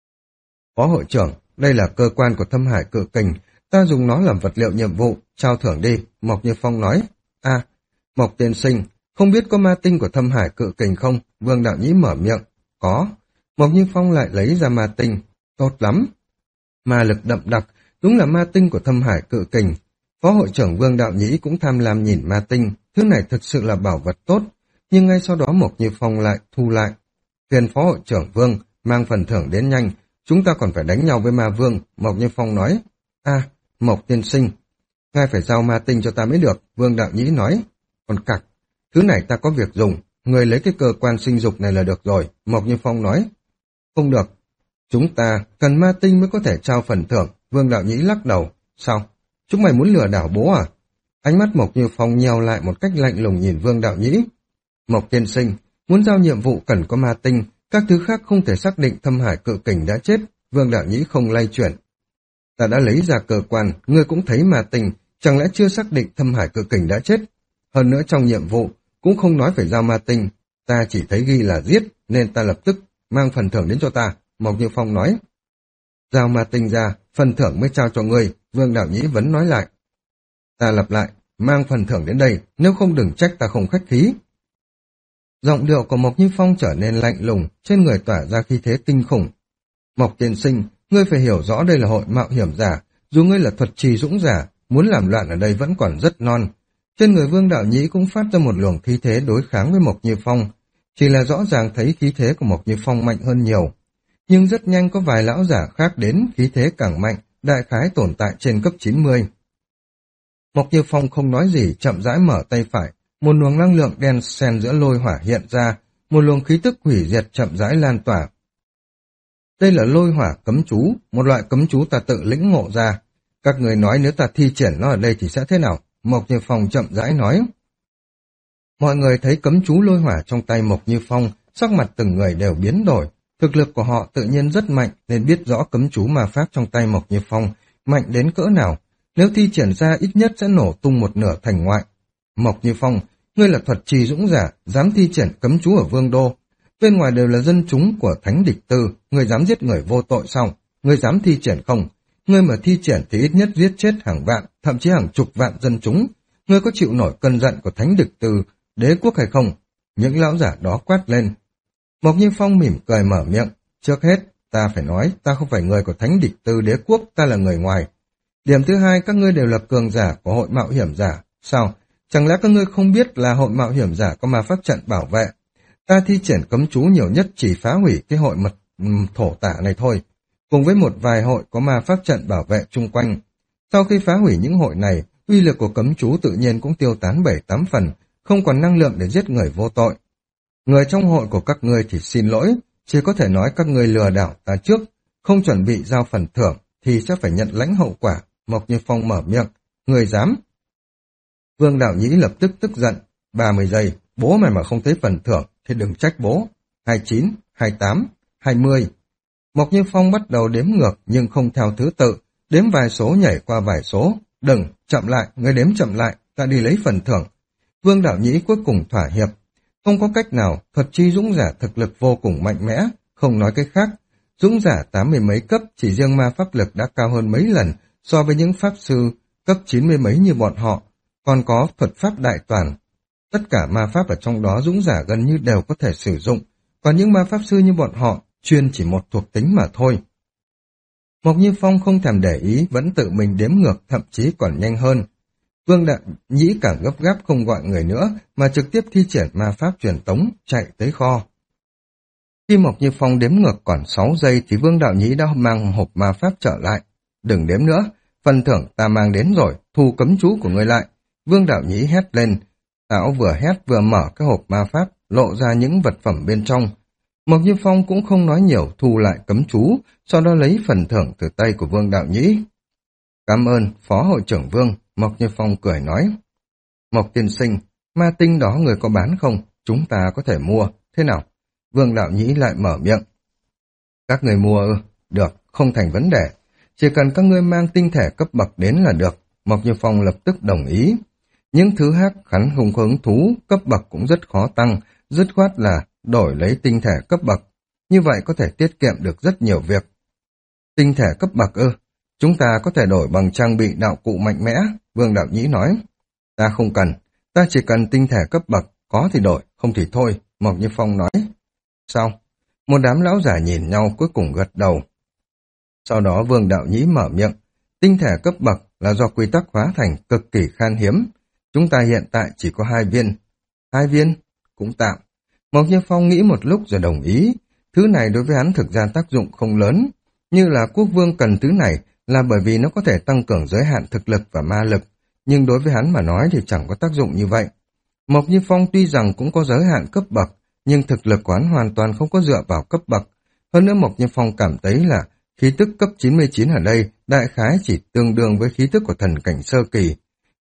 Phó hội trưởng, đây là cơ quan của Thâm Hải Cự Kình, ta dùng nó làm vật liệu nhiệm vụ, trao thưởng đi, Mộc Như Phong nói. À, Mộc tiên sinh, không biết có ma tinh của Thâm Hải Cự Kình không? Vương Đạo Nhĩ mở miệng. Có. Mộc Như Phong lại lấy ra ma tinh. Tốt lắm. Ma lực đậm đặc, đúng là ma tinh của Thâm Hải Cự Kình. Phó hội trưởng Vương Đạo Nhĩ cũng tham lam nhìn ma tinh, thứ này thực sự là bảo vật tốt, nhưng ngay sau đó Mộc Như Phong lại thu lại. Phiền phó hội trưởng Vương, mang phần thưởng đến nhanh, chúng ta còn phải đánh nhau với ma vương, Mộc Như Phong nói. À, Mộc tiên sinh, ngài phải giao ma tinh cho ta mới được, Vương Đạo Nhĩ nói. Còn cặc, thứ này ta có việc dùng, người lấy cái cơ quan sinh dục này là được rồi, Mộc Như Phong nói. Không được, chúng ta cần ma tinh mới có thể trao phần thưởng, Vương Đạo Nhĩ lắc đầu. Sao? Chúng mày muốn lừa đảo bố à? Ánh mắt Mộc Như Phong nheo lại một cách lạnh lùng nhìn Vương Đạo Nhĩ. Mộc tiên sinh, muốn giao nhiệm vụ cần có ma tinh, các thứ khác không thể xác định Thâm Hải cự kình đã chết. Vương Đạo Nhĩ không lay chuyển. Ta đã lấy ra cơ quan, ngươi cũng thấy ma tinh, chẳng lẽ chưa xác định Thâm Hải cự kình đã chết? Hơn nữa trong nhiệm vụ, cũng không nói phải giao ma tinh, ta chỉ thấy ghi là giết, nên ta lập tức mang phần thưởng đến cho ta, Mộc Như Phong nói. Giao ma tinh ra, phần thưởng mới trao cho ngươi, Vương Đạo Nhĩ vẫn nói lại. Ta lặp lại, mang phần thưởng đến đây, nếu không đừng trách ta không khách khí. Giọng điệu của Mộc Như Phong trở nên lạnh lùng, trên người tỏa ra khí thế kinh khủng. Mộc tiên sinh, ngươi phải hiểu rõ đây là hội mạo hiểm giả, dù ngươi là thuật trì dũng giả, muốn làm loạn ở đây vẫn còn rất non. Trên người Vương Đạo Nhĩ cũng phát ra một luồng khí thế đối kháng với Mộc Như Phong, chỉ là rõ ràng thấy khí thế của Mộc Như Phong mạnh hơn nhiều. Nhưng rất nhanh có vài lão giả khác đến, khí thế càng mạnh, đại khái tồn tại trên cấp chín mươi. Mộc Như Phong không nói gì, chậm rãi mở tay phải, một luồng năng lượng đen xen giữa lôi hỏa hiện ra, một luồng khí tức hủy diệt chậm rãi lan tỏa. Đây là lôi hỏa cấm chú, một loại cấm chú ta tự lĩnh ngộ ra. Các người nói nếu ta thi triển nó ở đây thì sẽ thế nào? Mộc Như Phong chậm rãi nói. Mọi người thấy cấm chú lôi hỏa trong tay Mộc Như Phong, sắc mặt từng người đều biến đổi. Thực lực của họ tự nhiên rất mạnh nên biết rõ cấm chú ma pháp trong tay Mộc Như Phong mạnh đến cỡ nào. Nếu thi triển ra ít nhất sẽ nổ tung một nửa thành ngoại. Mộc Như Phong, ngươi là thuật trì dũng giả, dám thi triển cấm chú ở Vương Đô. Bên ngoài đều là dân chúng của Thánh Địch Tư, ngươi dám giết người vô tội sao? Ngươi dám thi triển không? Ngươi mà thi triển thì ít nhất giết chết hàng vạn, thậm chí hàng chục vạn dân chúng. Ngươi có chịu nổi cơn giận của Thánh Địch Tư, đế quốc hay không? Những lão giả đó quát lên. Mộc Như Phong mỉm cười mở miệng. Trước hết, ta phải nói, ta không phải người của Thánh Địch Tư đế quốc, ta là người ngoài. Điểm thứ hai, các ngươi đều là cường giả của hội mạo hiểm giả. Sao? Chẳng lẽ các ngươi không biết là hội mạo hiểm giả có ma pháp trận bảo vệ? Ta thi triển cấm chú nhiều nhất chỉ phá hủy cái hội mật um, thổ tả này thôi, cùng với một vài hội có ma pháp trận bảo vệ chung quanh. Sau khi phá hủy những hội này, uy lực của cấm chú tự nhiên cũng tiêu tán bảy tám phần, không còn năng lượng để giết người vô tội. Người trong hội của các ngươi thì xin lỗi, chỉ có thể nói các ngươi lừa đảo ta trước, không chuẩn bị giao phần thưởng thì sẽ phải nhận lãnh hậu quả. Mộc Như Phong mở miệng, người dám. Vương Đạo Nhĩ lập tức tức giận, ba mươi giây, bố mày mà không thấy phần thưởng thì đừng trách bố. hai mươi chín, hai mươi tám, hai mươi. Mộc Như Phong bắt đầu đếm ngược nhưng không theo thứ tự, đếm vài số nhảy qua vài số. Đừng, chậm lại, người đếm chậm lại, ta đi lấy phần thưởng. Vương Đạo Nhĩ cuối cùng thỏa hiệp. Không có cách nào, thuật chi dũng giả thực lực vô cùng mạnh mẽ, không nói cách khác. Dũng giả tám mươi mấy cấp, chỉ riêng ma pháp lực đã cao hơn mấy lần so với những pháp sư cấp chín mươi mấy như bọn họ, còn có thuật pháp đại toàn. Tất cả ma pháp ở trong đó dũng giả gần như đều có thể sử dụng, còn những ma pháp sư như bọn họ chuyên chỉ một thuộc tính mà thôi. Mộc Như Phong không thèm để ý, vẫn tự mình đếm ngược, thậm chí còn nhanh hơn. Vương Đạo Nhĩ càng gấp gáp không gọi người nữa, mà trực tiếp thi triển ma pháp truyền tống, chạy tới kho. Khi Mộc Như Phong đếm ngược còn sáu giây thì Vương Đạo Nhĩ đã mang hộp ma pháp trở lại. Đừng đếm nữa, phần thưởng ta mang đến rồi, thu cấm chú của ngươi lại. Vương Đạo Nhĩ hét lên. Ảo vừa hét vừa mở cái hộp ma pháp, lộ ra những vật phẩm bên trong. Mộc Như Phong cũng không nói nhiều, thu lại cấm chú, sau đó lấy phần thưởng từ tay của Vương Đạo Nhĩ. Cảm ơn, Phó Hội trưởng Vương, Mộc Như Phong cười nói. Mộc tiên sinh, ma tinh đó người có bán không? Chúng ta có thể mua, thế nào? Vương Đạo Nhĩ lại mở miệng. Các người mua ư? Được, không thành vấn đề. Chỉ cần các ngươi mang tinh thể cấp bậc đến là được. Mộc Như Phong lập tức đồng ý. Những thứ khác hắn không có hứng thú, cấp bậc cũng rất khó tăng, dứt khoát là đổi lấy tinh thể cấp bậc. Như vậy có thể tiết kiệm được rất nhiều việc. Tinh thể cấp bậc ư? Chúng ta có thể đổi bằng trang bị đạo cụ mạnh mẽ, Vương Đạo Nhĩ nói. Ta không cần, ta chỉ cần tinh thể cấp bậc, có thì đổi, không thì thôi, Mộc Như Phong nói. Sao? Một đám lão giả nhìn nhau cuối cùng gật đầu. Sau đó Vương Đạo Nhĩ mở miệng, tinh thể cấp bậc là do quy tắc hóa thành cực kỳ khan hiếm. Chúng ta hiện tại chỉ có hai viên. Hai viên? Cũng tạm. Mộc Như Phong nghĩ một lúc rồi đồng ý. Thứ này đối với hắn thực ra tác dụng không lớn. Như là quốc vương cần thứ này là bởi vì nó có thể tăng cường giới hạn thực lực và ma lực. Nhưng đối với hắn mà nói thì chẳng có tác dụng như vậy. Mộc Như Phong tuy rằng cũng có giới hạn cấp bậc, nhưng thực lực của hắn hoàn toàn không có dựa vào cấp bậc. Hơn nữa Mộc Như Phong cảm thấy là khí tức cấp chín mươi chín ở đây đại khái chỉ tương đương với khí tức của thần cảnh sơ kỳ.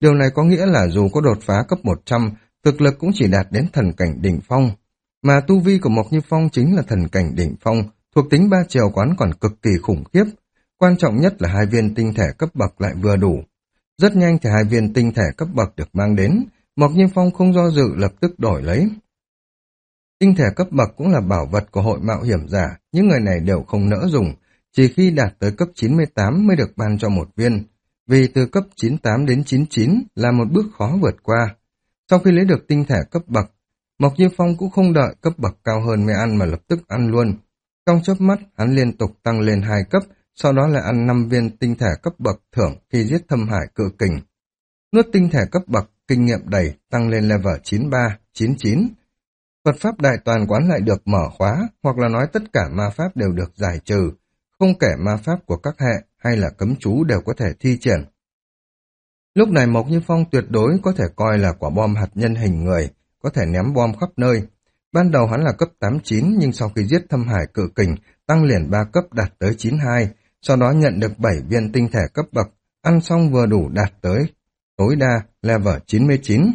Điều này có nghĩa là dù có đột phá cấp một trăm, thực lực cũng chỉ đạt đến thần cảnh đỉnh phong. Mà tu vi của Mộc Như Phong chính là thần cảnh đỉnh phong, thuộc tính ba chiều quán còn cực kỳ khủng khiếp. Quan trọng nhất là hai viên tinh thể cấp bậc lại vừa đủ. Rất nhanh thì hai viên tinh thể cấp bậc được mang đến, Mộc Như Phong không do dự lập tức đổi lấy. Tinh thể cấp bậc cũng là bảo vật của hội mạo hiểm giả, những người này đều không nỡ dùng, chỉ khi đạt tới cấp chín mươi tám mới được ban cho một viên, vì từ cấp chín mươi tám đến chín mươi chín là một bước khó vượt qua. Sau khi lấy được tinh thể cấp bậc, Mộc Như Phong cũng không đợi cấp bậc cao hơn mới ăn mà lập tức ăn luôn. Trong chớp mắt, hắn liên tục tăng lên hai cấp, sau đó lại ăn năm viên tinh thể cấp bậc thưởng khi giết Thâm Hải Cự Kình. Nuốt tinh thể cấp bậc, kinh nghiệm đầy, tăng lên level chín mươi ba, chín mươi chín. Phật pháp đại toàn quán lại được mở khóa, hoặc là nói tất cả ma pháp đều được giải trừ, không kể ma pháp của các hệ hay là cấm chú đều có thể thi triển. Lúc này Mộc Như Phong tuyệt đối có thể coi là quả bom hạt nhân hình người, có thể ném bom khắp nơi. Ban đầu hắn là cấp tám mươi chín, nhưng sau khi giết Thâm Hải Cự Kình, tăng liền ba cấp đạt tới chín mươi hai, sau đó nhận được bảy viên tinh thể cấp bậc, ăn xong vừa đủ đạt tới tối đa level chín mươi chín.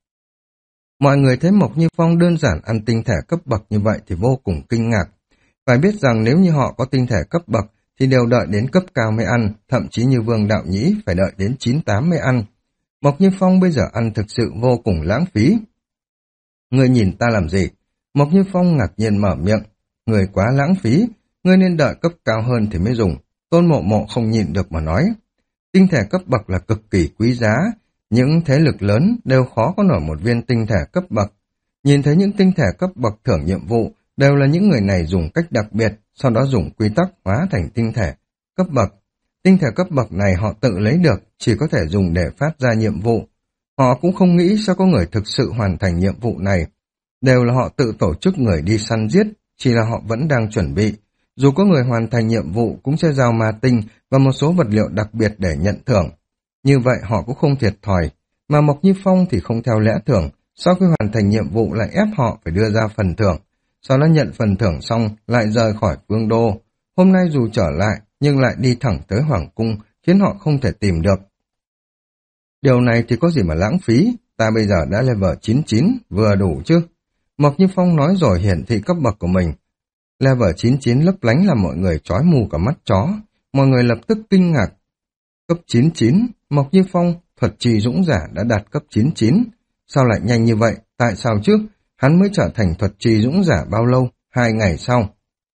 Mọi người thấy Mộc Như Phong đơn giản ăn tinh thể cấp bậc như vậy thì vô cùng kinh ngạc. Phải biết rằng nếu như họ có tinh thể cấp bậc thì đều đợi đến cấp cao mới ăn, thậm chí như Vương Đạo Nhĩ phải đợi đến chín mươi tám mới ăn. Mộc Như Phong bây giờ ăn thực sự vô cùng lãng phí. Ngươi nhìn ta làm gì? Mộc Như Phong ngạc nhiên mở miệng. Ngươi quá lãng phí, ngươi nên đợi cấp cao hơn thì mới dùng. Tôn Mộ Mộ không nhịn được mà nói. Tinh thể cấp bậc là cực kỳ quý giá, những thế lực lớn đều khó có nổi một viên tinh thể cấp bậc. Nhìn thấy những tinh thể cấp bậc thưởng nhiệm vụ đều là những người này dùng cách đặc biệt, sau đó dùng quy tắc hóa thành tinh thể cấp bậc. Tinh thể cấp bậc này họ tự lấy được, chỉ có thể dùng để phát ra nhiệm vụ. Họ cũng không nghĩ sao có người thực sự hoàn thành nhiệm vụ này. Đều là họ tự tổ chức người đi săn giết, chỉ là họ vẫn đang chuẩn bị. Dù có người hoàn thành nhiệm vụ cũng sẽ giao ma tinh và một số vật liệu đặc biệt để nhận thưởng. Như vậy họ cũng không thiệt thòi, mà Mộc Như Phong thì không theo lẽ thường, sau khi hoàn thành nhiệm vụ lại ép họ phải đưa ra phần thưởng, sau đó nhận phần thưởng xong lại rời khỏi vương đô. Hôm nay dù trở lại nhưng lại đi thẳng tới Hoàng Cung, khiến họ không thể tìm được. Điều này thì có gì mà lãng phí, ta bây giờ đã level chín mươi chín, vừa đủ chứ. Mộc Như Phong nói rồi hiển thị cấp bậc của mình. Level chín mươi chín lấp lánh làm mọi người chói mù cả mắt chó, mọi người lập tức kinh ngạc. Cấp chín mươi chín, Mộc Như Phong, thuật trì dũng giả đã đạt cấp chín mươi chín. Sao lại nhanh như vậy? Tại sao chứ? Hắn mới trở thành thuật trì dũng giả bao lâu? Hai ngày sau.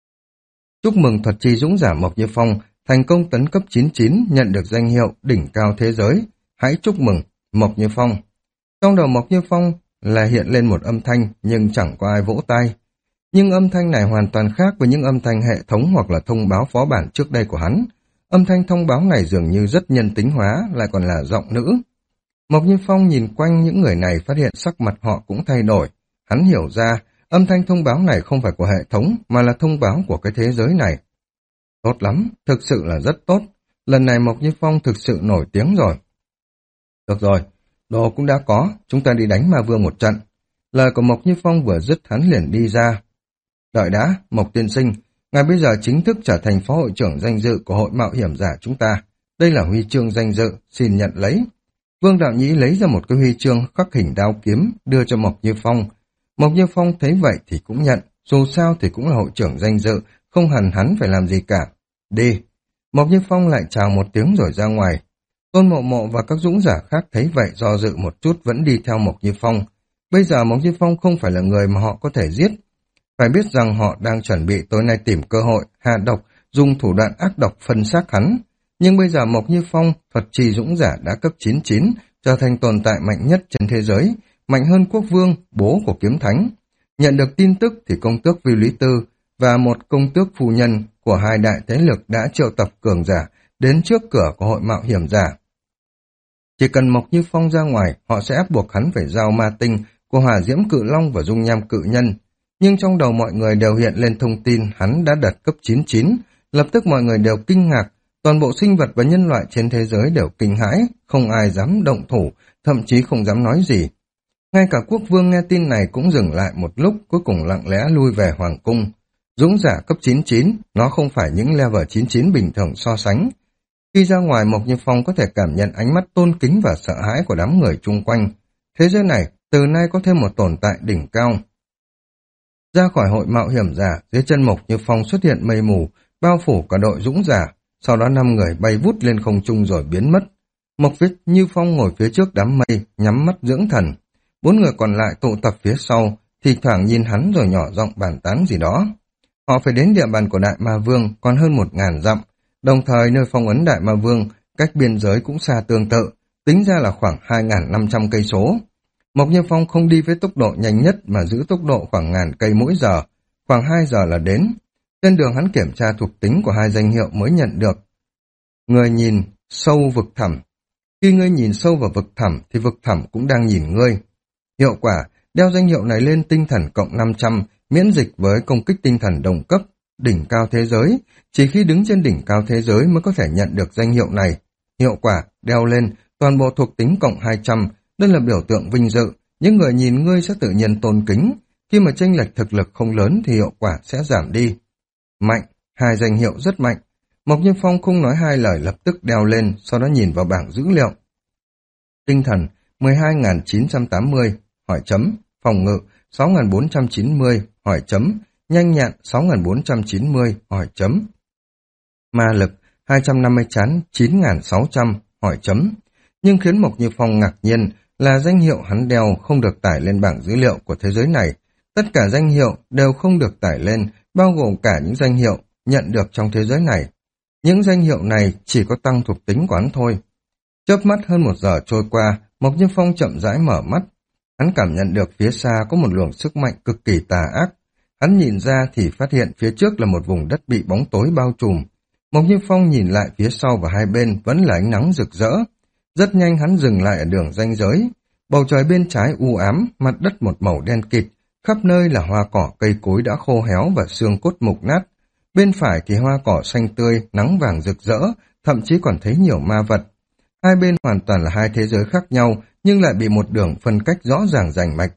Chúc mừng thuật trì dũng giả Mộc Như Phong thành công tấn cấp chín mươi chín, nhận được danh hiệu đỉnh cao thế giới. Hãy chúc mừng Mộc Như Phong. Trong đầu Mộc Như Phong là hiện lên một âm thanh nhưng chẳng có ai vỗ tay. Nhưng âm thanh này hoàn toàn khác với những âm thanh hệ thống hoặc là thông báo phó bản trước đây của hắn. Âm thanh thông báo này dường như rất nhân tính hóa, lại còn là giọng nữ. Mộc Như Phong nhìn quanh những người này phát hiện sắc mặt họ cũng thay đổi. Hắn hiểu ra, âm thanh thông báo này không phải của hệ thống, mà là thông báo của cái thế giới này. Tốt lắm, thực sự là rất tốt. Lần này Mộc Như Phong thực sự nổi tiếng rồi. Được rồi, đồ cũng đã có, chúng ta đi đánh ma vương một trận. Lời của Mộc Như Phong vừa dứt hắn liền đi ra. Đợi đã, Mộc tiên sinh, ngài bây giờ chính thức trở thành phó hội trưởng danh dự của hội mạo hiểm giả chúng ta. Đây là huy chương danh dự, xin nhận lấy. Vương Đạo Nhĩ lấy ra một cái huy chương khắc hình đao kiếm, đưa cho Mộc Như Phong. Mộc Như Phong thấy vậy thì cũng nhận, dù sao thì cũng là hội trưởng danh dự, không hẳn hắn phải làm gì cả. Đi. Mộc Như Phong lại chào một tiếng rồi ra ngoài. Tôn Mộ Mộ và các dũng giả khác thấy vậy do dự một chút vẫn đi theo Mộc Như Phong. Bây giờ Mộc Như Phong không phải là người mà họ có thể giết. Phải biết rằng họ đang chuẩn bị tối nay tìm cơ hội, hạ độc, dùng thủ đoạn ác độc phân xác hắn. Nhưng bây giờ Mộc Như Phong, thuật trì dũng giả đã cấp chín mươi chín, trở thành tồn tại mạnh nhất trên thế giới, mạnh hơn quốc vương, bố của kiếm thánh. Nhận được tin tức thì công tước Vi Lý Tư và một công tước phu nhân của hai đại thế lực đã triệu tập cường giả đến trước cửa của hội mạo hiểm giả. Chỉ cần Mộc Như Phong ra ngoài, họ sẽ ép buộc hắn phải giao ma tinh của hỏa diễm cự long và dung nham cự nhân. Nhưng trong đầu mọi người đều hiện lên thông tin hắn đã đạt cấp chín mươi chín, lập tức mọi người đều kinh ngạc, toàn bộ sinh vật và nhân loại trên thế giới đều kinh hãi, không ai dám động thủ, thậm chí không dám nói gì. Ngay cả quốc vương nghe tin này cũng dừng lại một lúc, cuối cùng lặng lẽ lui về hoàng cung. Dũng giả cấp chín mươi chín, nó không phải những level chín mươi chín bình thường so sánh. Khi ra ngoài, Mộc Như Phong có thể cảm nhận ánh mắt tôn kính và sợ hãi của đám người chung quanh. Thế giới này, từ nay có thêm một tồn tại đỉnh cao. Ra khỏi hội mạo hiểm giả, dưới chân Mộc Như Phong xuất hiện mây mù, bao phủ cả đội dũng giả, sau đó năm người bay vút lên không trung rồi biến mất. Mộc Viết Như Phong ngồi phía trước đám mây, nhắm mắt dưỡng thần. Bốn người còn lại tụ tập phía sau, thì thoảng nhìn hắn rồi nhỏ giọng bàn tán gì đó. Họ phải đến địa bàn của Đại Ma Vương còn hơn một ngàn dặm, đồng thời nơi phong ấn Đại Ma Vương cách biên giới cũng xa tương tự, tính ra là khoảng hai ngàn năm trăm cây số. Mộc Như Phong không đi với tốc độ nhanh nhất mà giữ tốc độ khoảng ngàn cây mỗi giờ, khoảng hai giờ là đến. Trên đường hắn kiểm tra thuộc tính của hai danh hiệu mới nhận được. Người nhìn sâu vực thẳm. Khi ngươi nhìn sâu vào vực thẳm thì vực thẳm cũng đang nhìn ngươi. Hiệu quả, đeo danh hiệu này lên tinh thần cộng năm trăm, miễn dịch với công kích tinh thần đồng cấp, đỉnh cao thế giới. Chỉ khi đứng trên đỉnh cao thế giới mới có thể nhận được danh hiệu này. Hiệu quả, đeo lên, toàn bộ thuộc tính cộng hai trăm, đây là biểu tượng vinh dự. Những người nhìn ngươi sẽ tự nhiên tôn kính. Khi mà chênh lệch thực lực không lớn thì hiệu quả sẽ giảm đi. Mạnh, hai danh hiệu rất mạnh. Mộc Như Phong không nói hai lời lập tức đeo lên, sau đó nhìn vào bảng dữ liệu. Tinh thần mười hai nghìn chín trăm tám mươi, hỏi chấm, phòng ngự sáu nghìn bốn trăm chín mươi, hỏi chấm, nhanh nhẹn sáu nghìn bốn trăm chín mươi, hỏi chấm. Ma lực hai trăm năm mươi chán chín nghìn sáu trăm, hỏi chấm. Nhưng khiến Mộc Như Phong ngạc nhiên là danh hiệu hắn đeo không được tải lên bảng dữ liệu của thế giới này. Tất cả danh hiệu đều không được tải lên, bao gồm cả những danh hiệu nhận được trong thế giới này. Những danh hiệu này chỉ có tăng thuộc tính của hắn thôi. Chớp mắt hơn một giờ trôi qua, Mộc Như Phong chậm rãi mở mắt. Hắn cảm nhận được phía xa có một luồng sức mạnh cực kỳ tà ác. Hắn nhìn ra thì phát hiện phía trước là một vùng đất bị bóng tối bao trùm. Mộc Như Phong nhìn lại phía sau và hai bên vẫn là ánh nắng rực rỡ. Rất nhanh hắn dừng lại ở đường ranh giới. Bầu trời bên trái u ám, mặt đất một màu đen kịt, khắp nơi là hoa cỏ cây cối đã khô héo và xương cốt mục nát. Bên phải thì hoa cỏ xanh tươi, nắng vàng rực rỡ, thậm chí còn thấy nhiều ma vật. Hai bên hoàn toàn là hai thế giới khác nhau, nhưng lại bị một đường phân cách rõ ràng rành mạch.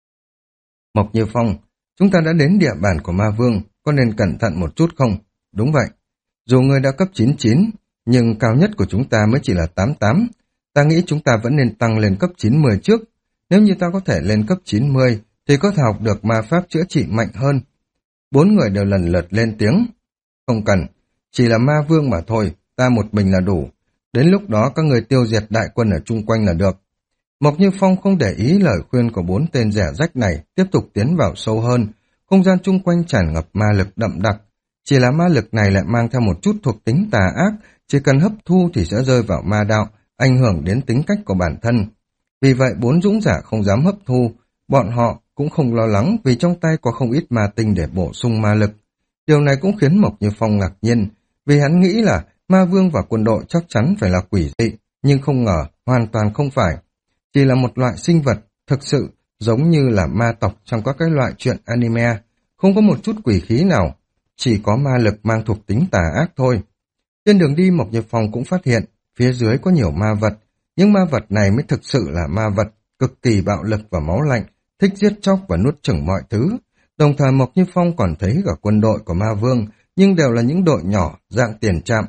Mộc Như Phong, chúng ta đã đến địa bàn của Ma Vương, có nên cẩn thận một chút không? Đúng vậy. Dù ngươi đã cấp chín mươi chín, nhưng cao nhất của chúng ta mới chỉ là tám mươi tám. Ta nghĩ chúng ta vẫn nên tăng lên cấp chín mươi trước. Nếu như ta có thể lên cấp chín mươi, thì có thể học được ma pháp chữa trị mạnh hơn. Bốn người đều lần lượt lên tiếng. Không cần, chỉ là Ma Vương mà thôi, ta một mình là đủ. Đến lúc đó các người tiêu diệt đại quân ở chung quanh là được. Mộc Như Phong không để ý lời khuyên của bốn tên rẻ rách này, tiếp tục tiến vào sâu hơn. Không gian chung quanh tràn ngập ma lực đậm đặc. Chỉ là ma lực này lại mang theo một chút thuộc tính tà ác, chỉ cần hấp thu thì sẽ rơi vào ma đạo, ảnh hưởng đến tính cách của bản thân. Vì vậy bốn dũng giả không dám hấp thu, bọn họ cũng không lo lắng vì trong tay có không ít ma tinh để bổ sung ma lực. Điều này cũng khiến Mộc Như Phong ngạc nhiên, vì hắn nghĩ là Ma Vương và quân đội chắc chắn phải là quỷ dị, nhưng không ngờ hoàn toàn không phải. Chỉ là một loại sinh vật, thực sự giống như là ma tộc trong các cái loại truyện anime, không có một chút quỷ khí nào, chỉ có ma lực mang thuộc tính tà ác thôi. Trên đường đi Mộc Như Phong cũng phát hiện, phía dưới có nhiều ma vật, những ma vật này mới thực sự là ma vật, cực kỳ bạo lực và máu lạnh, thích giết chóc và nuốt chửng mọi thứ. Đồng thời Mộc Như Phong còn thấy cả quân đội của Ma Vương, nhưng đều là những đội nhỏ, dạng tiền trạm.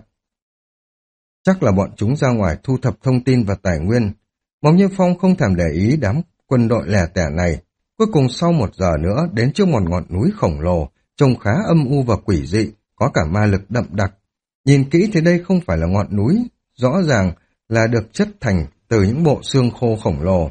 Chắc là bọn chúng ra ngoài thu thập thông tin và tài nguyên. Mộc Như Phong không thèm để ý đám quân đội lẻ tẻ này. Cuối cùng sau một giờ nữa đến trước một ngọn núi khổng lồ, trông khá âm u và quỷ dị, có cả ma lực đậm đặc. Nhìn kỹ thì đây không phải là ngọn núi, rõ ràng là được chất thành từ những bộ xương khô khổng lồ.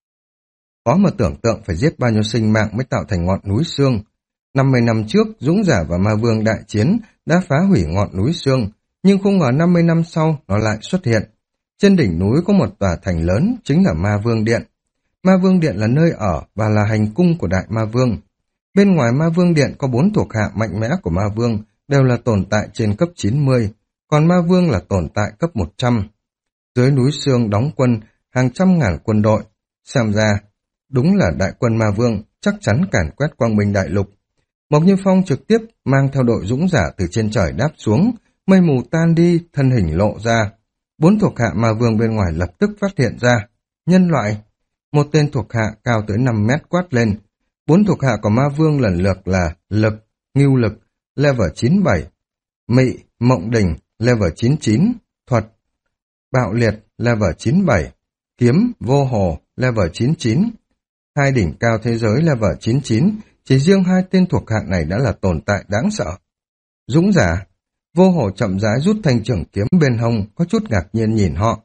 Có mà tưởng tượng phải giết bao nhiêu sinh mạng mới tạo thành ngọn núi xương. năm mươi năm trước, Dũng Giả và Ma Vương đại chiến đã phá hủy ngọn núi xương, nhưng không ngờ năm mươi năm sau nó lại xuất hiện. Trên đỉnh núi có một tòa thành lớn, chính là Ma Vương Điện. Ma Vương Điện là nơi ở và là hành cung của Đại Ma Vương. Bên ngoài Ma Vương Điện có bốn thuộc hạ mạnh mẽ của Ma Vương, đều là tồn tại trên cấp chín mươi, còn Ma Vương là tồn tại cấp một trăm. Dưới núi xương đóng quân hàng trăm ngàn quân đội, xem ra đúng là đại quân Ma Vương, chắc chắn càn quét quang minh đại lục. Mộc Như Phong trực tiếp mang theo đội dũng giả từ trên trời đáp xuống, mây mù tan đi, thân hình lộ ra. Bốn thuộc hạ Ma Vương bên ngoài lập tức phát hiện ra. Nhân loại, một tên thuộc hạ cao tới năm mét quát lên. Bốn thuộc hạ của Ma Vương lần lượt là Lực, Ngưu Lực, level chín mươi bảy, Mị, Mộng Đình, level chín mươi chín, thuật, bạo liệt level chín mươi bảy, kiếm vô hồ level chín mươi chín. Hai đỉnh cao thế giới level chín mươi chín, chỉ riêng hai tên thuộc hạ này đã là tồn tại đáng sợ. Dũng giả, vô hồ chậm rãi rút thanh trường kiếm bên hông, có chút ngạc nhiên nhìn họ.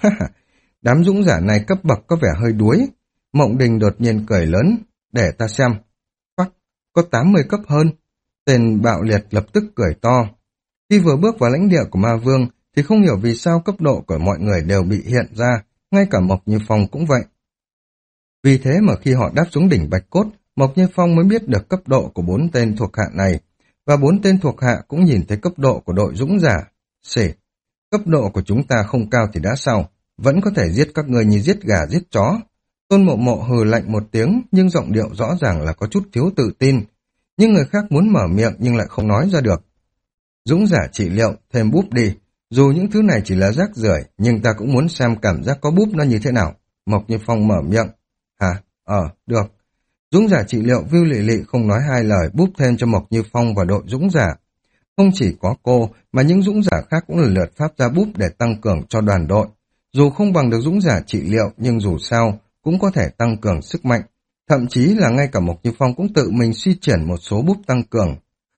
Đám dũng giả này cấp bậc có vẻ hơi đuối. Mộng Đình đột nhiên cười lớn, để ta xem. Phắc, có tám mươi cấp hơn. Tên bạo liệt lập tức cười to. Khi vừa bước vào lãnh địa của ma vương, thì không hiểu vì sao cấp độ của mọi người đều bị hiện ra, ngay cả Mộc Như Phong cũng vậy. Vì thế mà khi họ đáp xuống đỉnh Bạch Cốt, Mộc Như Phong mới biết được cấp độ của bốn tên thuộc hạ này, và bốn tên thuộc hạ cũng nhìn thấy cấp độ của đội dũng giả. Xỉ, cấp độ của chúng ta không cao thì đã sao, vẫn có thể giết các người như giết gà giết chó. Tôn Mộ Mộ hừ lạnh một tiếng, nhưng giọng điệu rõ ràng là có chút thiếu tự tin. Nhưng người khác muốn mở miệng nhưng lại không nói ra được. Dũng giả trị liệu, thêm búp đi. Dù những thứ này chỉ là rác rưởi, nhưng ta cũng muốn xem cảm giác có búp nó như thế nào. Mộc Như Phong mở miệng. Hả? Ờ, được. Dũng giả trị liệu Vưu Lị Lị không nói hai lời búp thêm cho Mộc Như Phong và đội dũng giả. Không chỉ có cô, mà những dũng giả khác cũng lần lượt pháp ra búp để tăng cường cho đoàn đội. Dù không bằng được dũng giả trị liệu, nhưng dù sao cũng có thể tăng cường sức mạnh. Thậm chí là ngay cả Mộc Như Phong cũng tự mình suy triển một số búp tăng cường.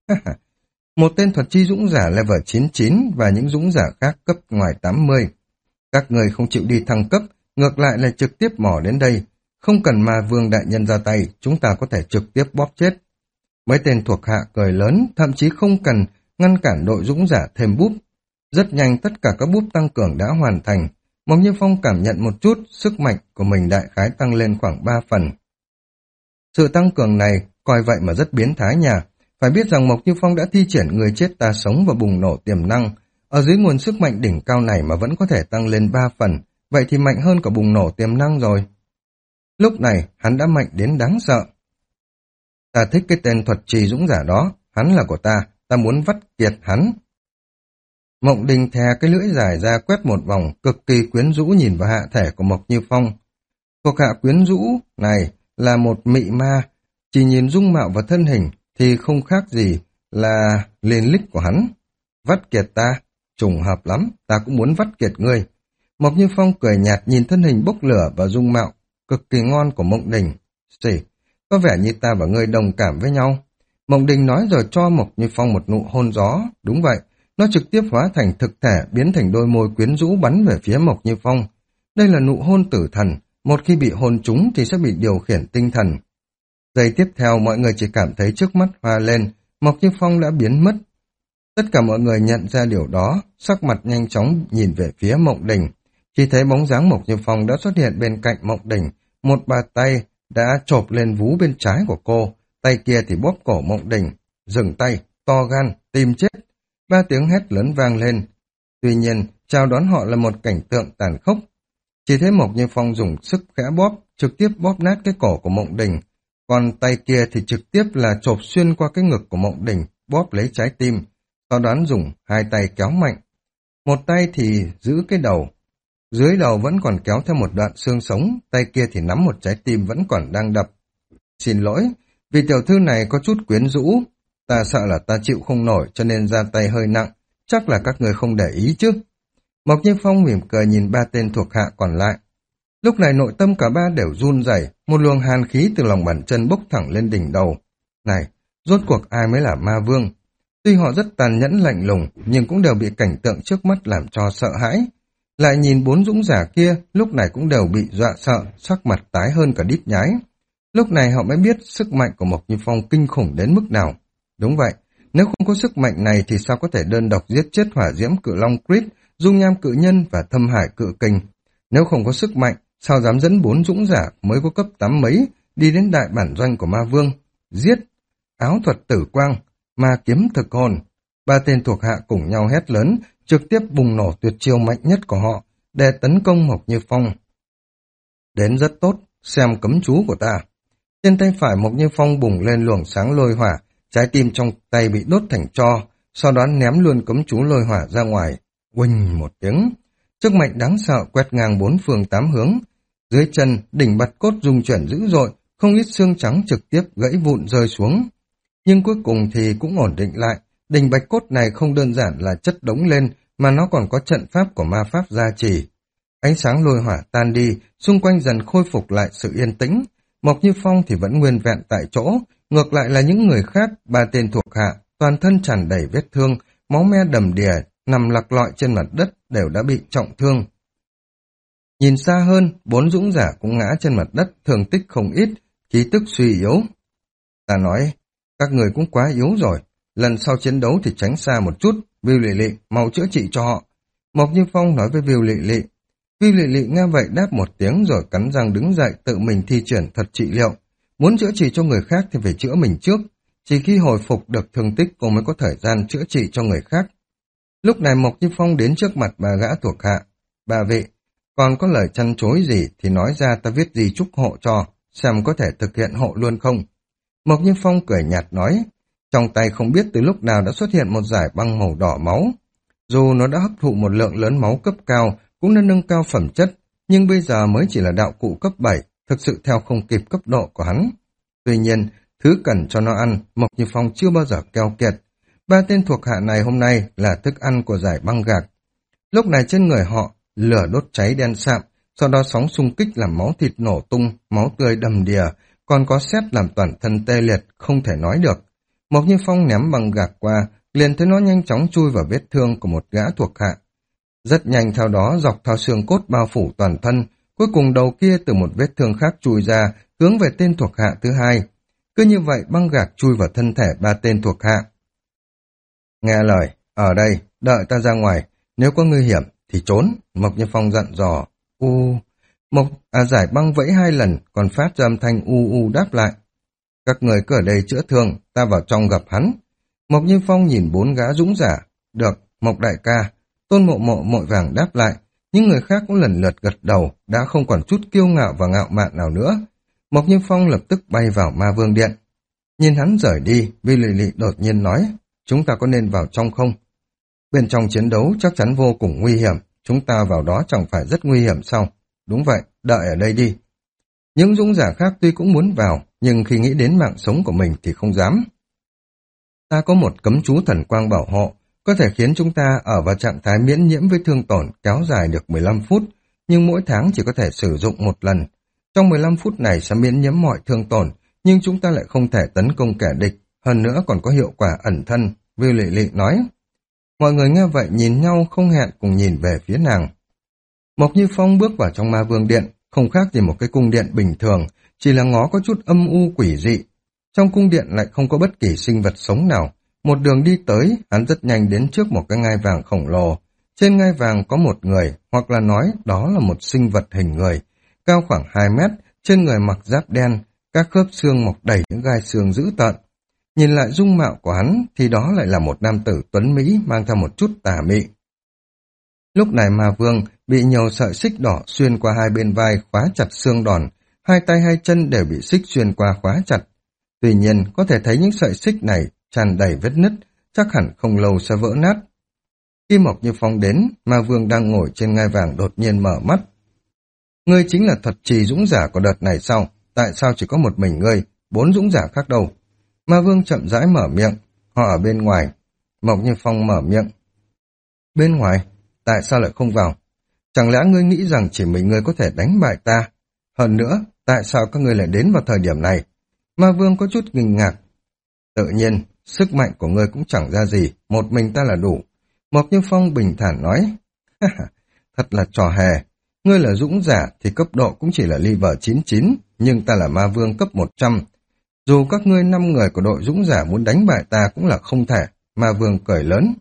Một tên thuật chi dũng giả level chín mươi chín và những dũng giả khác cấp ngoài tám mươi. Các người không chịu đi thăng cấp, ngược lại là trực tiếp mò đến đây. Không cần ma vương đại nhân ra tay, chúng ta có thể trực tiếp bóp chết. Mấy tên thuộc hạ cười lớn, thậm chí không cần ngăn cản đội dũng giả thêm búp. Rất nhanh tất cả các búp tăng cường đã hoàn thành. Mộc Như Phong cảm nhận một chút, sức mạnh của mình đại khái tăng lên khoảng ba phần. Sự tăng cường này, coi vậy mà rất biến thái nha. Phải biết rằng Mộc Như Phong đã thi triển người chết ta sống và bùng nổ tiềm năng. Ở dưới nguồn sức mạnh đỉnh cao này mà vẫn có thể tăng lên ba phần, vậy thì mạnh hơn cả bùng nổ tiềm năng rồi. Lúc này, hắn đã mạnh đến đáng sợ. Ta thích cái tên thuật trì dũng giả đó, hắn là của ta, ta muốn vắt kiệt hắn. Mộng Đình thè cái lưỡi dài ra quét một vòng, cực kỳ quyến rũ nhìn vào hạ thể của Mộc Như Phong. Thuộc hạ quyến rũ này là một mị ma, chỉ nhìn dung mạo và thân hình thì không khác gì là liền lích của hắn. Vắt kiệt ta, trùng hợp lắm, ta cũng muốn vắt kiệt ngươi. Mộc Như Phong cười nhạt nhìn thân hình bốc lửa và dung mạo cực kỳ ngon của Mộng Đình. Xỉ, có vẻ như ta và ngươi đồng cảm với nhau. Mộng Đình nói rồi cho Mộc Như Phong một nụ hôn gió. Đúng vậy, nó trực tiếp hóa thành thực thể, biến thành đôi môi quyến rũ bắn về phía Mộc Như Phong. Đây là nụ hôn tử thần, một khi bị hôn trúng thì sẽ bị điều khiển tinh thần. Giây tiếp theo mọi người chỉ cảm thấy trước mắt hoa lên, Mộc Như Phong đã biến mất. Tất cả mọi người nhận ra điều đó, sắc mặt nhanh chóng nhìn về phía Mộng Đình. Khi thấy bóng dáng Mộc Như Phong đã xuất hiện bên cạnh Mộng Đình, một bàn tay đã chộp lên vú bên trái của cô, tay kia thì bóp cổ Mộng Đình. Dừng tay, to gan, tìm chết. Ba tiếng hét lớn vang lên. Tuy nhiên, chào đón họ là một cảnh tượng tàn khốc. Chỉ thấy Mộc Như Phong dùng sức khẽ bóp, trực tiếp bóp nát cái cổ của Mộng Đình. Còn tay kia thì trực tiếp là chộp xuyên qua cái ngực của Mộng Đình, bóp lấy trái tim. Sau đó dùng hai tay kéo mạnh. Một tay thì giữ cái đầu. Dưới đầu vẫn còn kéo theo một đoạn xương sống, tay kia thì nắm một trái tim vẫn còn đang đập. Xin lỗi, vì tiểu thư này có chút quyến rũ. Ta sợ là ta chịu không nổi cho nên ra tay hơi nặng, chắc là các người không để ý chứ. Mộc Như Phong mỉm cười nhìn ba tên thuộc hạ còn lại. Lúc này nội tâm cả ba đều run rẩy, một luồng hàn khí từ lòng bàn chân bốc thẳng lên đỉnh đầu. Này, rốt cuộc ai mới là ma vương? Tuy họ rất tàn nhẫn lạnh lùng, nhưng cũng đều bị cảnh tượng trước mắt làm cho sợ hãi. Lại nhìn bốn dũng giả kia, lúc này cũng đều bị dọa sợ, sắc mặt tái hơn cả đít nhái. Lúc này họ mới biết sức mạnh của Mộc Như Phong kinh khủng đến mức nào. Đúng vậy, nếu không có sức mạnh này thì sao có thể đơn độc giết chết hỏa diễm cự long Creed, dung nham cự nhân và thâm hải cự kình. Nếu không có sức mạnh, sao dám dẫn bốn dũng giả mới có cấp tám mấy đi đến đại bản doanh của ma vương? Giết! Áo thuật tử quang, ma kiếm thực hồn. Ba tên thuộc hạ cùng nhau hét lớn, trực tiếp bùng nổ tuyệt chiêu mạnh nhất của họ để tấn công Mộc Như Phong. Đến rất tốt, xem cấm chú của ta. Trên tay phải Mộc Như Phong bùng lên luồng sáng lôi hỏa, trái tim trong tay bị đốt thành tro, sau đó ném luôn cấm chú lôi hỏa ra ngoài. Uỳnh một tiếng, sức mạnh đáng sợ quét ngang bốn phương tám hướng. Dưới chân, đỉnh Bạch Cốt rung chuyển dữ dội, không ít xương trắng trực tiếp gãy vụn rơi xuống. Nhưng cuối cùng thì cũng ổn định lại, đỉnh Bạch Cốt này không đơn giản là chất đống lên, mà nó còn có trận pháp của ma pháp gia trì. Ánh sáng lôi hỏa tan đi, xung quanh dần khôi phục lại sự yên tĩnh. Mộc Như Phong thì vẫn nguyên vẹn tại chỗ, ngược lại là những người khác, ba tên thuộc hạ, toàn thân tràn đầy vết thương, máu me đầm đìa, nằm lặc lọi trên mặt đất đều đã bị trọng thương. Nhìn xa hơn, bốn dũng giả cũng ngã trên mặt đất, thương tích không ít, khí tức suy yếu. Ta nói, các người cũng quá yếu rồi, lần sau chiến đấu thì tránh xa một chút, Viu Lệ Lệ, mau chữa trị cho họ. Mộc Như Phong nói với Viu Lệ Lệ. Viu Lệ Lệ nghe vậy đáp một tiếng rồi cắn răng đứng dậy tự mình thi triển thuật trị liệu. Muốn chữa trị cho người khác thì phải chữa mình trước, chỉ khi hồi phục được thương tích cô mới có thời gian chữa trị cho người khác. Lúc này Mộc Như Phong đến trước mặt bà gã thuộc hạ. Bà vị, còn có lời chăn chối gì thì nói ra ta viết gì chúc hộ cho, xem có thể thực hiện hộ luôn không. Mộc Như Phong cười nhạt nói, trong tay không biết từ lúc nào đã xuất hiện một dải băng màu đỏ máu. Dù nó đã hấp thụ một lượng lớn máu cấp cao, cũng đã nâng cao phẩm chất, nhưng bây giờ mới chỉ là đạo cụ cấp bảy, thực sự theo không kịp cấp độ của hắn. Tuy nhiên, thứ cần cho nó ăn, Mộc Như Phong chưa bao giờ keo kiệt. Ba tên thuộc hạ này hôm nay là thức ăn của dải băng gạc. Lúc này trên người họ, lửa đốt cháy đen sạm, sau đó sóng xung kích làm máu thịt nổ tung, máu tươi đầm đìa, còn có sét làm toàn thân tê liệt, không thể nói được. Mộc Như Phong ném băng gạc qua, liền thấy nó nhanh chóng chui vào vết thương của một gã thuộc hạ. Rất nhanh theo đó dọc theo xương cốt bao phủ toàn thân, cuối cùng đầu kia từ một vết thương khác chui ra, hướng về tên thuộc hạ thứ hai. Cứ như vậy băng gạc chui vào thân thể ba tên thuộc hạ. Nghe lời, ở đây, đợi ta ra ngoài, nếu có nguy hiểm thì trốn, Mộc Như Phong dặn dò. U, Mộc, à giải băng vẫy hai lần, còn phát ra âm thanh u u đáp lại. Các người cứ ở đây chữa thương, ta vào trong gặp hắn. Mộc Như Phong nhìn bốn gã dũng giả. Được, Mộc đại ca. Tôn Mộ Mộ vội vàng đáp lại. Những người khác cũng lần lượt gật đầu, đã không còn chút kiêu ngạo và ngạo mạn nào nữa. Mộc Như Phong lập tức bay vào Ma Vương Điện. Nhìn hắn rời đi, Vi Lệ Lệ đột nhiên nói, chúng ta có nên vào trong không? Bên trong chiến đấu chắc chắn vô cùng nguy hiểm, chúng ta vào đó chẳng phải rất nguy hiểm sao? Đúng vậy, đợi ở đây đi. Những dũng giả khác tuy cũng muốn vào, nhưng khi nghĩ đến mạng sống của mình thì không dám. Ta có một cấm chú thần quang bảo hộ, có thể khiến chúng ta ở vào trạng thái miễn nhiễm với thương tổn kéo dài được mười lăm phút, nhưng mỗi tháng chỉ có thể sử dụng một lần. Trong mười lăm phút này sẽ miễn nhiễm mọi thương tổn, nhưng chúng ta lại không thể tấn công kẻ địch, hơn nữa còn có hiệu quả ẩn thân, Viu Lệ Lệ nói. Mọi người nghe vậy nhìn nhau không hẹn cùng nhìn về phía nàng. Mộc Như Phong bước vào trong Ma Vương Điện, không khác gì một cái cung điện bình thường, chỉ là ngó có chút âm u quỷ dị. Trong cung điện lại không có bất kỳ sinh vật sống nào. Một đường đi tới, hắn rất nhanh đến trước một cái ngai vàng khổng lồ. Trên ngai vàng có một người, hoặc là nói đó là một sinh vật hình người, cao khoảng hai mét, trên người mặc giáp đen, các khớp xương mọc đầy những gai xương dữ tợn. Nhìn lại dung mạo của hắn thì đó lại là một nam tử tuấn Mỹ mang theo một chút tà mị. Lúc này Ma Vương bị nhiều sợi xích đỏ xuyên qua hai bên vai khóa chặt xương đòn, hai tay hai chân đều bị xích xuyên qua khóa chặt. Tuy nhiên có thể thấy những sợi xích này tràn đầy vết nứt, chắc hẳn không lâu sẽ vỡ nát. Khi Mộc Như Phong đến, Ma Vương đang ngồi trên ngai vàng đột nhiên mở mắt. Ngươi chính là thuật trì dũng giả của đợt này sao? Tại sao chỉ có một mình ngươi, bốn dũng giả khác đâu? Ma Vương chậm rãi mở miệng, họ ở bên ngoài. Mộc Như Phong mở miệng. Bên ngoài? Tại sao lại không vào? Chẳng lẽ ngươi nghĩ rằng chỉ mình ngươi có thể đánh bại ta? Hơn nữa, tại sao các ngươi lại đến vào thời điểm này? Ma Vương có chút kinh ngạc. Tự nhiên, sức mạnh của ngươi cũng chẳng ra gì, một mình ta là đủ. Mộc Như Phong bình thản nói. Thật là trò hề. Ngươi là dũng giả thì cấp độ cũng chỉ là level chín mươi chín, nhưng ta là Ma Vương cấp một trăm. Dù các ngươi năm người của đội dũng giả muốn đánh bại ta cũng là không thể. Ma Vương cười lớn.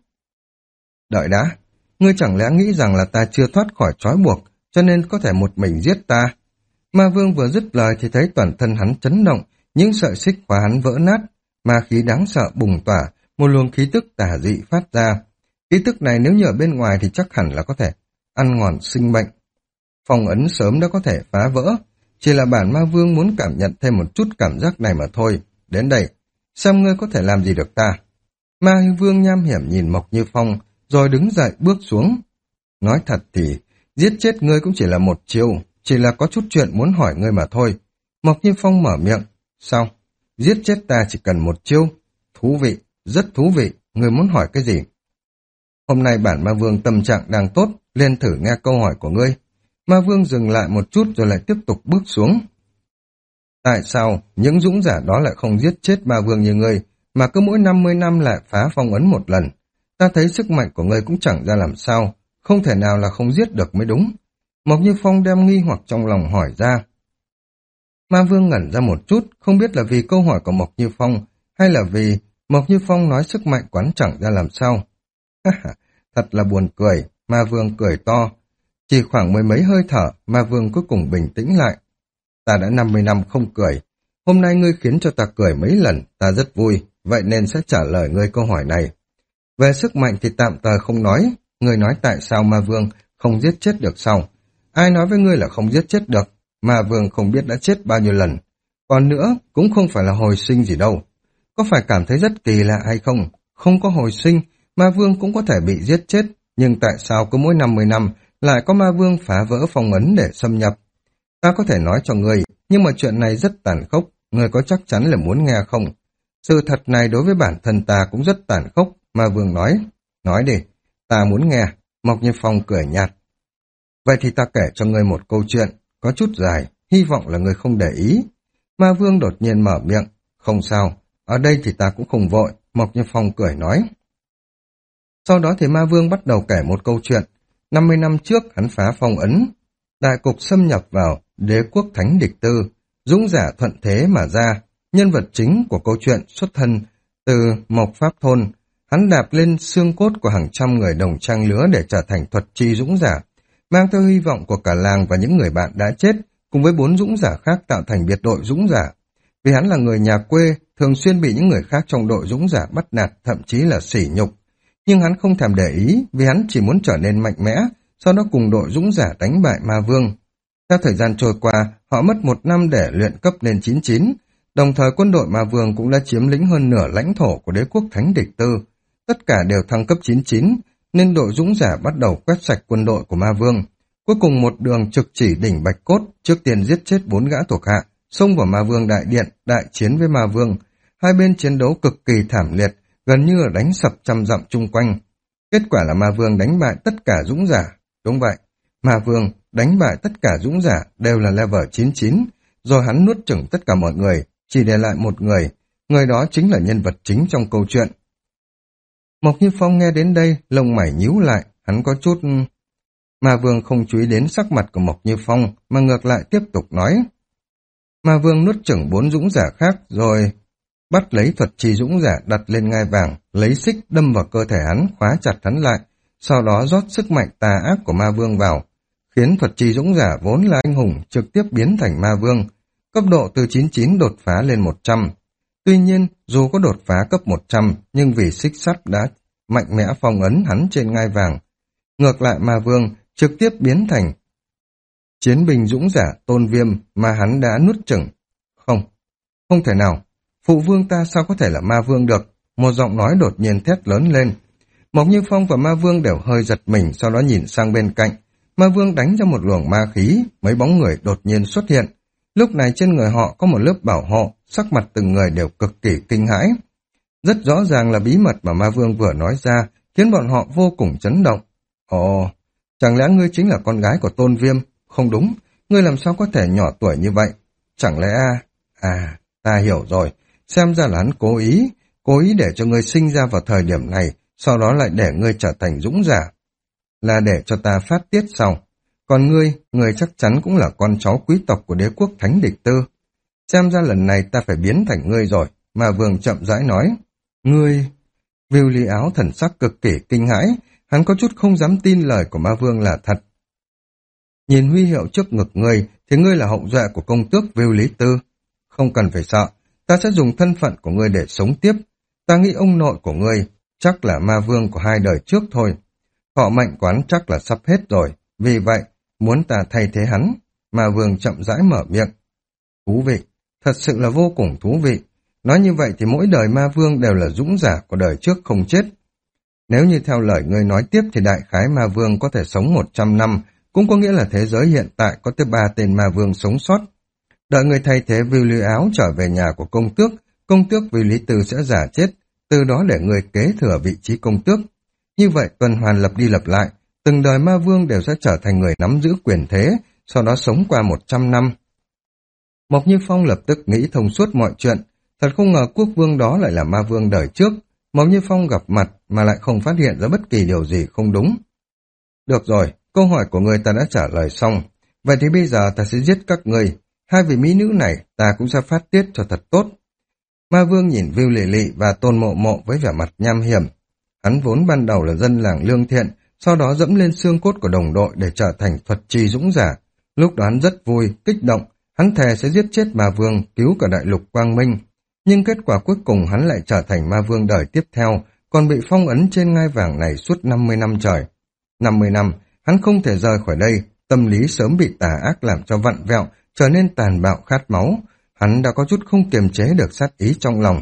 Đợi đã, ngươi chẳng lẽ nghĩ rằng là ta chưa thoát khỏi trói buộc, cho nên có thể một mình giết ta? Ma Vương vừa dứt lời thì thấy toàn thân hắn chấn động, những sợi xích khóa hắn vỡ nát, ma khí đáng sợ bùng tỏa, một luồng khí tức tà dị phát ra. Khí tức này nếu như ở bên ngoài thì chắc hẳn là có thể ăn mòn sinh mệnh. Phong ấn sớm đã có thể phá vỡ, chỉ là bản Ma Vương muốn cảm nhận thêm một chút cảm giác này mà thôi. Đến đây, xem ngươi có thể làm gì được ta. Ma Vương nham hiểm nhìn Mộc Như Phong, rồi đứng dậy bước xuống. Nói thật thì, giết chết ngươi cũng chỉ là một chiêu, chỉ là có chút chuyện muốn hỏi ngươi mà thôi. Mộc Như Phong mở miệng. Sao? Giết chết ta chỉ cần một chiêu? Thú vị, rất thú vị, ngươi muốn hỏi cái gì? Hôm nay bản ma vương tâm trạng đang tốt, liền thử nghe câu hỏi của ngươi. Ma vương dừng lại một chút rồi lại tiếp tục bước xuống. Tại sao những dũng giả đó lại không giết chết ma vương như ngươi, mà cứ mỗi năm mươi năm lại phá phong ấn một lần? Ta thấy sức mạnh của ngươi cũng chẳng ra làm sao, không thể nào là không giết được mới đúng. Mộc Như Phong đem nghi hoặc trong lòng hỏi ra. Ma vương ngẩn ra một chút, không biết là vì câu hỏi của Mộc Như Phong, hay là vì Mộc Như Phong nói sức mạnh quán chẳng ra làm sao. Thật là buồn cười, ma vương cười to. Chỉ khoảng mười mấy hơi thở, ma vương cuối cùng bình tĩnh lại. Ta đã năm mươi năm không cười. Hôm nay ngươi khiến cho ta cười mấy lần, ta rất vui, vậy nên sẽ trả lời ngươi câu hỏi này. Về sức mạnh thì tạm thời không nói. Ngươi nói tại sao ma vương không giết chết được sao? Ai nói với ngươi là không giết chết được? Ma vương không biết đã chết bao nhiêu lần. Còn nữa, cũng không phải là hồi sinh gì đâu. Có phải cảm thấy rất kỳ lạ hay không? Không có hồi sinh, ma vương cũng có thể bị giết chết. Nhưng tại sao cứ mỗi năm mươi năm lại có ma vương phá vỡ phong ấn để xâm nhập? Ta có thể nói cho ngươi, nhưng mà chuyện này rất tàn khốc. Ngươi có chắc chắn là muốn nghe không? Sự thật này đối với bản thân ta cũng rất tàn khốc. Ma vương nói. Nói đi, ta muốn nghe. Mộc Như Phong cười nhạt. Vậy thì ta kể cho ngươi một câu chuyện, có chút dài, hy vọng là ngươi không để ý. Ma vương đột nhiên mở miệng. Không sao, ở đây thì ta cũng không vội. Mộc Như Phong cười nói. Sau đó thì ma vương bắt đầu kể một câu chuyện. năm mươi năm trước hắn phá phong ấn, đại cục xâm nhập vào đế quốc thánh địch tư, dũng giả thuận thế mà ra. Nhân vật chính của câu chuyện xuất thân từ Mộc Pháp Thôn. Hắn đạp lên xương cốt của hàng trăm người đồng trang lứa để trở thành thuật chi dũng giả, mang theo hy vọng của cả làng và những người bạn đã chết, cùng với bốn dũng giả khác tạo thành biệt đội dũng giả. Vì hắn là người nhà quê, thường xuyên bị những người khác trong đội dũng giả bắt nạt, thậm chí là sỉ nhục. Nhưng hắn không thèm để ý, vì hắn chỉ muốn trở nên mạnh mẽ, sau đó cùng đội dũng giả đánh bại ma vương. Theo thời gian trôi qua, họ mất một năm để luyện cấp lên chín chín, đồng thời quân đội ma vương cũng đã chiếm lĩnh hơn nửa lãnh thổ của đế quốc thánh địch tư. Tất cả đều thăng cấp chín chín, nên đội dũng giả bắt đầu quét sạch quân đội của ma vương. Cuối cùng một đường trực chỉ đỉnh Bạch Cốt, trước tiên giết chết bốn gã thuộc hạ, xông vào ma vương đại điện, đại chiến với ma vương. Hai bên chiến đấu cực kỳ thảm liệt, gần như là đánh sập trăm dặm chung quanh. Kết quả là ma vương đánh bại tất cả dũng giả. Đúng vậy, ma vương đánh bại tất cả dũng giả đều là level chín chín, rồi hắn nuốt chửng tất cả mọi người, chỉ để lại một người. Người đó chính là nhân vật chính trong câu chuyện. Mộc Như Phong nghe đến đây, lông mày nhíu lại, hắn có chút... Ma vương không chú ý đến sắc mặt của Mộc Như Phong, mà ngược lại tiếp tục nói. Ma vương nuốt chửng bốn dũng giả khác, rồi bắt lấy thuật trì dũng giả đặt lên ngai vàng, lấy xích đâm vào cơ thể hắn, khóa chặt hắn lại, sau đó rót sức mạnh tà ác của ma vương vào, khiến thuật trì dũng giả vốn là anh hùng trực tiếp biến thành ma vương, cấp độ từ chín chín đột phá lên một trăm. Tuy nhiên, dù có đột phá cấp một trăm, nhưng vì xích sắt đã mạnh mẽ phong ấn hắn trên ngai vàng. Ngược lại ma vương trực tiếp biến thành chiến binh dũng giả Tôn Viêm mà hắn đã nuốt chửng. Không, không thể nào. Phụ vương ta sao có thể là ma vương được? Một giọng nói đột nhiên thét lớn lên. Mộc Như Phong và ma vương đều hơi giật mình, sau đó nhìn sang bên cạnh. Ma vương đánh ra một luồng ma khí, mấy bóng người đột nhiên xuất hiện. Lúc này trên người họ có một lớp bảo hộ, sắc mặt từng người đều cực kỳ kinh hãi. Rất rõ ràng là bí mật mà ma vương vừa nói ra, khiến bọn họ vô cùng chấn động. Ồ, chẳng lẽ ngươi chính là con gái của Tôn Viêm? Không đúng, ngươi làm sao có thể nhỏ tuổi như vậy? Chẳng lẽ... À, ta hiểu rồi, xem ra là hắn cố ý, cố ý để cho ngươi sinh ra vào thời điểm này, sau đó lại để ngươi trở thành dũng giả. Là để cho ta phát tiết sau. Còn ngươi, ngươi chắc chắn cũng là con cháu quý tộc của đế quốc thánh địch tư. Xem ra lần này ta phải biến thành ngươi rồi, mà vương chậm rãi nói. Ngươi... Viu Lý Áo thần sắc cực kỳ kinh hãi, hắn có chút không dám tin lời của ma vương là thật. Nhìn huy hiệu trước ngực ngươi, thì ngươi là hậu duệ của công tước Viu Lý Tư. Không cần phải sợ, ta sẽ dùng thân phận của ngươi để sống tiếp. Ta nghĩ ông nội của ngươi chắc là ma vương của hai đời trước thôi. Thọ mệnh quán chắc là sắp hết rồi, vì vậy, muốn ta thay thế hắn. Ma vương chậm rãi mở miệng. Thú vị, thật sự là vô cùng thú vị. Nói như vậy thì mỗi đời ma vương đều là dũng giả của đời trước không chết. Nếu như theo lời ngươi nói tiếp thì đại khái ma vương có thể sống một trăm năm, cũng có nghĩa là thế giới hiện tại có tới ba tên ma vương sống sót. Đợi người thay thế Viu Lý Áo trở về nhà của công tước, công tước Viu Lý Tư sẽ giả chết, từ đó để người kế thừa vị trí công tước. Như vậy tuần hoàn lặp đi lặp lại, từng đời ma vương đều sẽ trở thành người nắm giữ quyền thế, sau đó sống qua một trăm năm. Mộc Như Phong lập tức nghĩ thông suốt mọi chuyện, thật không ngờ quốc vương đó lại là ma vương đời trước. Mộc Như Phong gặp mặt mà lại không phát hiện ra bất kỳ điều gì không đúng. Được rồi, câu hỏi của người ta đã trả lời xong, vậy thì bây giờ ta sẽ giết các ngươi, hai vị mỹ nữ này ta cũng sẽ phát tiết cho thật tốt. Ma vương nhìn Vưu Lệ Lệ và Tôn Mộ Mộ với vẻ mặt nham hiểm. Hắn vốn ban đầu là dân làng lương thiện, sau đó dẫm lên xương cốt của đồng đội để trở thành thuật trì dũng giả. Lúc đó hắn rất vui, kích động, hắn thề sẽ giết chết ma vương, cứu cả đại lục quang minh. Nhưng kết quả cuối cùng hắn lại trở thành ma vương đời tiếp theo, còn bị phong ấn trên ngai vàng này suốt năm mươi năm trời. năm mươi năm, hắn không thể rời khỏi đây, tâm lý sớm bị tà ác làm cho vặn vẹo, trở nên tàn bạo khát máu. Hắn đã có chút không kiềm chế được sát ý trong lòng.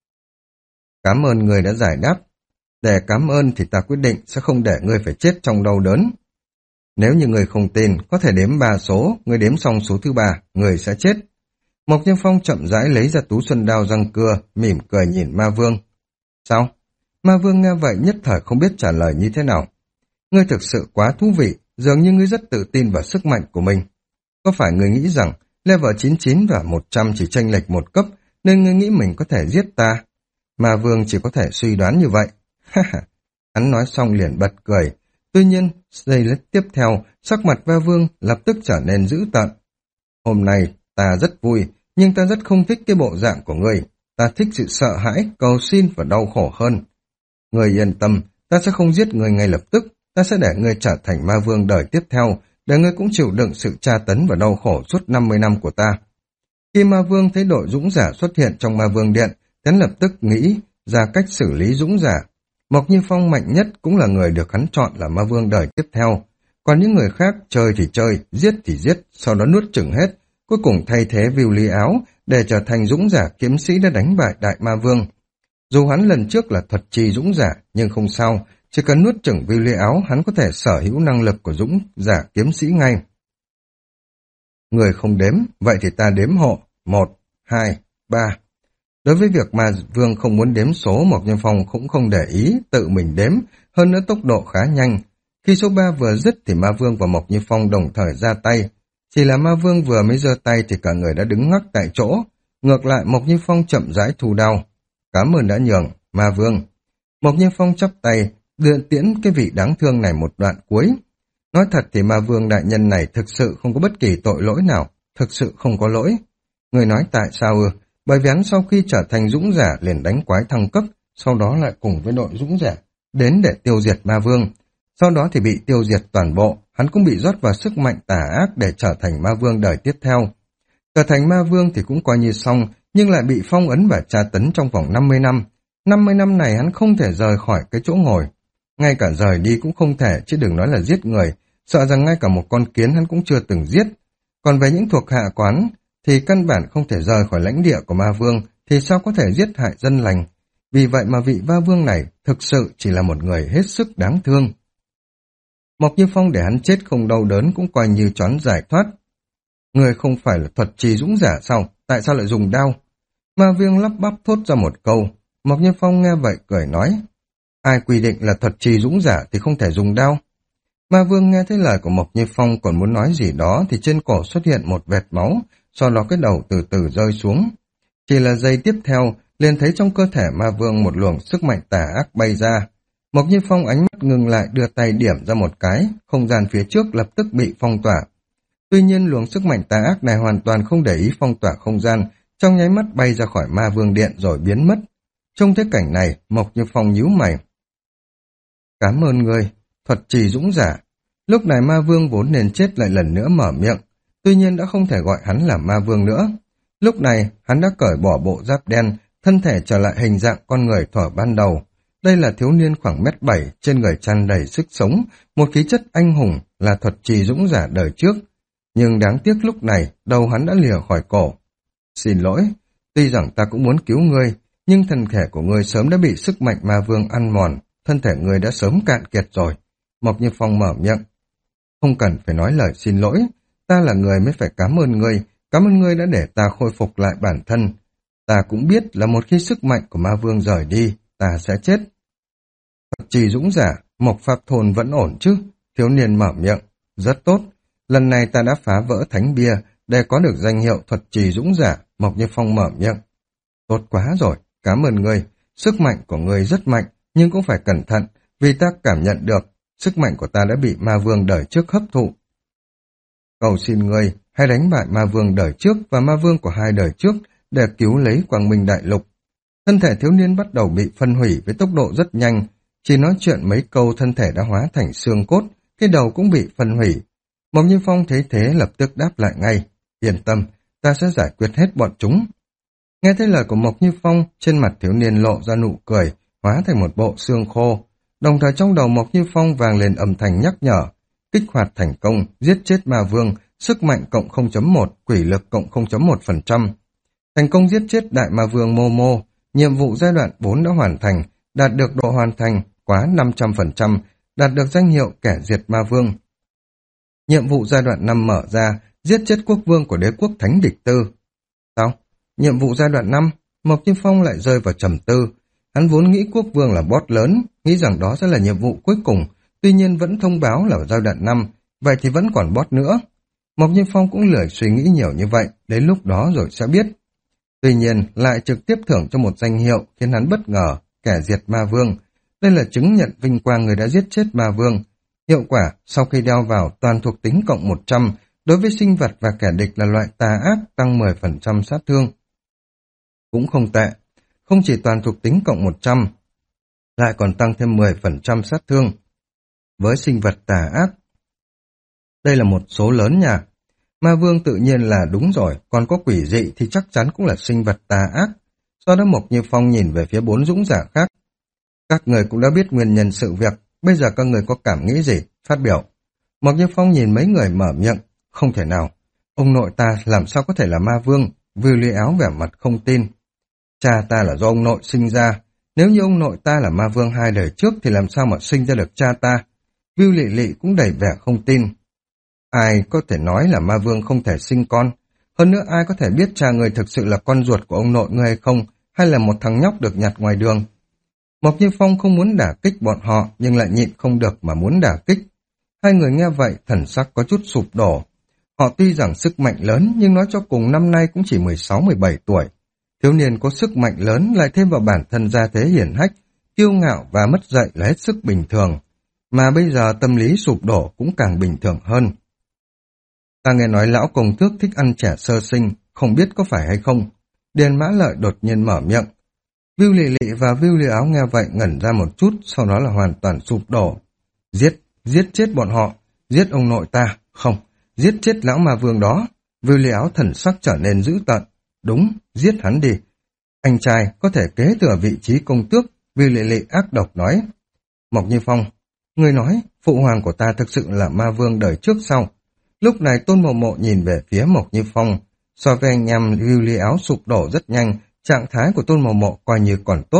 Cảm ơn người đã giải đáp. Để cảm ơn thì ta quyết định sẽ không để ngươi phải chết trong đau đớn. Nếu như người không tin, có thể đếm ba số, người đếm xong số thứ ba, người sẽ chết. Mộc Như Phong chậm rãi lấy ra tú xuân đao răng cưa, mỉm cười nhìn ma vương. Sao? Ma vương nghe vậy nhất thời không biết trả lời như thế nào. Ngươi thực sự quá thú vị, dường như ngươi rất tự tin vào sức mạnh của mình. Có phải ngươi nghĩ rằng level chín mươi chín và một trăm chỉ chênh lệch một cấp, nên ngươi nghĩ mình có thể giết ta? Ma vương chỉ có thể suy đoán như vậy. Ha ha! Hắn nói xong liền bật cười. Tuy nhiên, giây lát tiếp theo, sắc mặt ma vương lập tức trở nên dữ tợn. Hôm nay, ta rất vui, nhưng ta rất không thích cái bộ dạng của ngươi. Ta thích sự sợ hãi, cầu xin và đau khổ hơn. Ngươi yên tâm, ta sẽ không giết ngươi ngay lập tức. Ta sẽ để ngươi trở thành ma vương đời tiếp theo, để ngươi cũng chịu đựng sự tra tấn và đau khổ suốt năm mươi năm của ta. Khi ma vương thấy đội dũng giả xuất hiện trong ma vương điện, hắn lập tức nghĩ ra cách xử lý dũng giả. Mộc Như Phong mạnh nhất cũng là người được hắn chọn là ma vương đời tiếp theo. Còn những người khác chơi thì chơi, giết thì giết, sau đó nuốt chửng hết, cuối cùng thay thế Vưu Lý Áo để trở thành dũng giả kiếm sĩ đã đánh bại đại ma vương. Dù hắn lần trước là thuật trì dũng giả, nhưng không sao, chỉ cần nuốt chửng Vưu Lý Áo, hắn có thể sở hữu năng lực của dũng giả kiếm sĩ ngay. Người không đếm, vậy thì ta đếm hộ. Một, hai, ba. Đối với việc mà vương không muốn đếm số, Mộc Như Phong cũng không để ý, tự mình đếm, hơn nữa tốc độ khá nhanh. Khi số ba vừa dứt thì ma vương và Mộc Như Phong đồng thời ra tay. Chỉ là ma vương vừa mới giơ tay thì cả người đã đứng ngắc tại chỗ. Ngược lại Mộc Như Phong chậm rãi thu đao. Cảm ơn đã nhường, ma vương. Mộc Như Phong chắp tay, đưa tiễn cái vị đáng thương này một đoạn cuối. Nói thật thì ma vương đại nhân này thực sự không có bất kỳ tội lỗi nào, thực sự không có lỗi. Người nói tại sao ư? Bởi vì hắn sau khi trở thành dũng giả liền đánh quái thăng cấp, sau đó lại cùng với đội dũng giả đến để tiêu diệt ma vương. Sau đó thì bị tiêu diệt toàn bộ, hắn cũng bị rót vào sức mạnh tà ác để trở thành ma vương đời tiếp theo. Trở thành ma vương thì cũng coi như xong, nhưng lại bị phong ấn và tra tấn trong vòng năm mươi năm. năm mươi năm này hắn không thể rời khỏi cái chỗ ngồi. Ngay cả rời đi cũng không thể, chứ đừng nói là giết người, sợ rằng ngay cả một con kiến hắn cũng chưa từng giết. Còn về những thuộc hạ quán, thì căn bản không thể rời khỏi lãnh địa của ma vương, thì sao có thể giết hại dân lành. Vì vậy mà vị ma vương này thực sự chỉ là một người hết sức đáng thương. Mộc Như Phong để hắn chết không đau đớn cũng coi như choán giải thoát. Người không phải là thuật trì dũng giả sao? Tại sao lại dùng đao? Ma vương lắp bắp thốt ra một câu. Mộc Như Phong nghe vậy cười nói. Ai quy định là thuật trì dũng giả thì không thể dùng đao? Ma vương nghe thấy lời của Mộc Như Phong còn muốn nói gì đó thì trên cổ xuất hiện một vệt máu, sau đó cái đầu từ từ rơi xuống. Chỉ là giây tiếp theo, liền thấy trong cơ thể ma vương một luồng sức mạnh tà ác bay ra. Mộc Như Phong ánh mắt ngừng lại đưa tay điểm ra một cái, không gian phía trước lập tức bị phong tỏa. Tuy nhiên luồng sức mạnh tà ác này hoàn toàn không để ý phong tỏa không gian, trong nháy mắt bay ra khỏi ma vương điện rồi biến mất. Trong thế cảnh này, Mộc Như Phong nhíu mày. Cảm ơn ngươi, thuật trì dũng giả. Lúc này ma vương vốn nên chết lại lần nữa mở miệng, tuy nhiên đã không thể gọi hắn là ma vương nữa. Lúc này, hắn đã cởi bỏ bộ giáp đen, thân thể trở lại hình dạng con người thuở ban đầu. Đây là thiếu niên khoảng mét bảy, trên người tràn đầy sức sống, một khí chất anh hùng, là thuật trì dũng giả đời trước. Nhưng đáng tiếc lúc này, đầu hắn đã lìa khỏi cổ. Xin lỗi, tuy rằng ta cũng muốn cứu ngươi, nhưng thân thể của ngươi sớm đã bị sức mạnh ma vương ăn mòn, thân thể ngươi đã sớm cạn kiệt rồi. Mộc Như Phong mở miệng. Không cần phải nói lời xin lỗi, ta là người mới phải cảm ơn ngươi, cảm ơn ngươi đã để ta khôi phục lại bản thân. Ta cũng biết là một khi sức mạnh của ma vương rời đi, ta sẽ chết. Thuật trì dũng giả, Mộc Pháp Thôn vẫn ổn chứ? Thiếu niên mở miệng. Rất tốt. Lần này ta đã phá vỡ thánh bia để có được danh hiệu thuật trì dũng giả. Mộc Như Phong mở miệng. Tốt quá rồi, cảm ơn ngươi. Sức mạnh của ngươi rất mạnh, nhưng cũng phải cẩn thận, vì ta cảm nhận được sức mạnh của ta đã bị ma vương đời trước hấp thụ. Cầu xin ngươi, hãy đánh bại ma vương đời trước và ma vương của hai đời trước để cứu lấy Quang Minh Đại Lục. Thân thể thiếu niên bắt đầu bị phân hủy với tốc độ rất nhanh, chỉ nói chuyện mấy câu thân thể đã hóa thành xương cốt, cái đầu cũng bị phân hủy. Mộc Như Phong thấy thế lập tức đáp lại ngay, yên tâm, ta sẽ giải quyết hết bọn chúng. Nghe thấy lời của Mộc Như Phong, trên mặt thiếu niên lộ ra nụ cười, hóa thành một bộ xương khô. Đồng thời trong đầu Mộc Như Phong vang lên âm thanh nhắc nhở, kích hoạt thành công, giết chết ma vương, sức mạnh cộng không chấm một, quỷ lực cộng không chấm một phần trăm. Thành công giết chết đại ma vương Momo, nhiệm vụ giai đoạn bốn đã hoàn thành, đạt được độ hoàn thành quá năm trăm phần trăm, đạt được danh hiệu kẻ diệt ma vương. Nhiệm vụ giai đoạn năm mở ra, giết chết quốc vương của đế quốc Thánh Địch Tư. Sao? Nhiệm vụ giai đoạn năm, Mộc Như Phong lại rơi vào trầm tư. Hắn vốn nghĩ quốc vương là boss lớn, nghĩ rằng đó sẽ là nhiệm vụ cuối cùng, tuy nhiên vẫn thông báo là ở giai đoạn năm, vậy thì vẫn còn boss nữa. Mộc Như Phong cũng lười suy nghĩ nhiều như vậy, đến lúc đó rồi sẽ biết. Tuy nhiên, lại trực tiếp thưởng cho một danh hiệu khiến hắn bất ngờ, kẻ diệt ma vương. Đây là chứng nhận vinh quang người đã giết chết ma vương. Hiệu quả, sau khi đeo vào toàn thuộc tính cộng một trăm, đối với sinh vật và kẻ địch là loại tà ác tăng mười phần trăm sát thương. Cũng không tệ, không chỉ toàn thuộc tính cộng một trăm, lại còn tăng thêm mười phần trăm sát thương. Với sinh vật tà ác, đây là một số lớn nha. Ma vương tự nhiên là đúng rồi, còn có quỷ dị thì chắc chắn cũng là sinh vật tà ác. Sau đó Mộc Như Phong nhìn về phía bốn dũng giả khác. Các người cũng đã biết nguyên nhân sự việc, bây giờ các người có cảm nghĩ gì? Phát biểu. Mộc Như Phong nhìn mấy người mở miệng, không thể nào. Ông nội ta làm sao có thể là ma vương? Vưu Ly Áo vẻ mặt không tin. Cha ta là do ông nội sinh ra. Nếu như ông nội ta là ma vương hai đời trước thì làm sao mà sinh ra được cha ta? Vưu Lị Lị cũng đầy vẻ không tin. Ai có thể nói là ma vương không thể sinh con? Hơn nữa ai có thể biết cha người thực sự là con ruột của ông nội người hay không, hay là một thằng nhóc được nhặt ngoài đường? Mộc Như Phong không muốn đả kích bọn họ, nhưng lại nhịn không được mà muốn đả kích. Hai người nghe vậy, thần sắc có chút sụp đổ. Họ tuy rằng sức mạnh lớn, nhưng nói cho cùng năm nay cũng chỉ mười sáu mười bảy tuổi. Thiếu niên có sức mạnh lớn lại thêm vào bản thân gia thế hiển hách, kiêu ngạo và mất dạy là hết sức bình thường. Mà bây giờ tâm lý sụp đổ cũng càng bình thường hơn. Ta nghe nói lão công tước thích ăn trẻ sơ sinh, không biết có phải hay không? Điền Mã Lợi đột nhiên mở miệng. Vưu Lị Lị và Vưu Ly Áo nghe vậy ngẩn ra một chút, sau đó là hoàn toàn sụp đổ. Giết, giết chết bọn họ, giết ông nội ta, không, giết chết lão ma vương đó. Vưu Ly Áo thần sắc trở nên dữ tợn. Đúng, giết hắn đi. Anh trai có thể kế thừa vị trí công tước, Vưu Lị Lị ác độc nói. Mộc Như Phong, người nói, phụ hoàng của ta thực sự là ma vương đời trước sau. Lúc này Tôn Mộ Mộ nhìn về phía Mộc Như Phong, so với anh em Vưu Ly Áo sụp đổ rất nhanh, trạng thái của Tôn Mộ Mộ coi như còn tốt.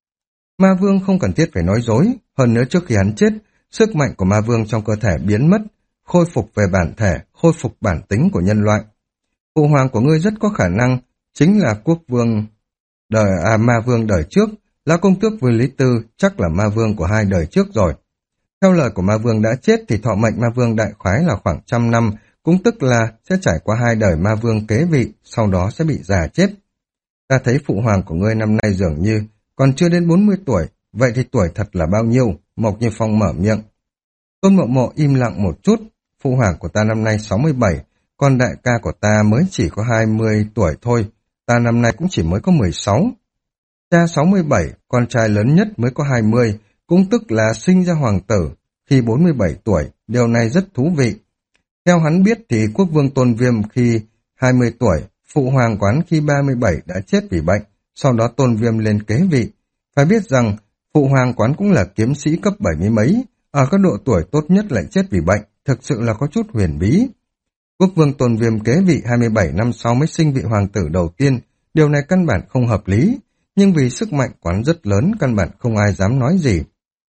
Ma vương không cần thiết phải nói dối, hơn nữa trước khi hắn chết, sức mạnh của ma vương trong cơ thể biến mất, khôi phục về bản thể, khôi phục bản tính của nhân loại. Phụ hoàng của ngươi rất có khả năng chính là quốc vương đời à, ma vương đời trước, là công tước Vương Lý Tư chắc là ma vương của hai đời trước rồi. Theo lời của ma vương đã chết thì thọ mệnh ma vương đại khái là khoảng trăm năm, cũng tức là sẽ trải qua hai đời ma vương kế vị, sau đó sẽ bị già chết. Ta thấy phụ hoàng của ngươi năm nay dường như còn chưa đến bốn mươi tuổi, vậy thì tuổi thật là bao nhiêu? Mộc Như Phong mở miệng. Tôn Mộ Mộ im lặng một chút, phụ hoàng của ta năm nay sáu mươi bảy, còn đại ca của ta mới chỉ có hai mươi tuổi thôi, ta năm nay cũng chỉ mới có mười sáu. Cha sáu mươi bảy, con trai lớn nhất mới có hai mươi, cũng tức là sinh ra hoàng tử khi bốn mươi bảy tuổi, điều này rất thú vị. Theo hắn biết thì quốc vương Tôn Viêm khi hai mươi tuổi, phụ hoàng quán khi ba mươi bảy đã chết vì bệnh, sau đó Tôn Viêm lên kế vị. Phải biết rằng, phụ hoàng quán cũng là kiếm sĩ cấp bảy mươi mấy, ở các độ tuổi tốt nhất lại chết vì bệnh, thực sự là có chút huyền bí. Quốc vương Tôn Viêm kế vị hai mươi bảy năm sau mới sinh vị hoàng tử đầu tiên, điều này căn bản không hợp lý, nhưng vì sức mạnh quán rất lớn, căn bản không ai dám nói gì.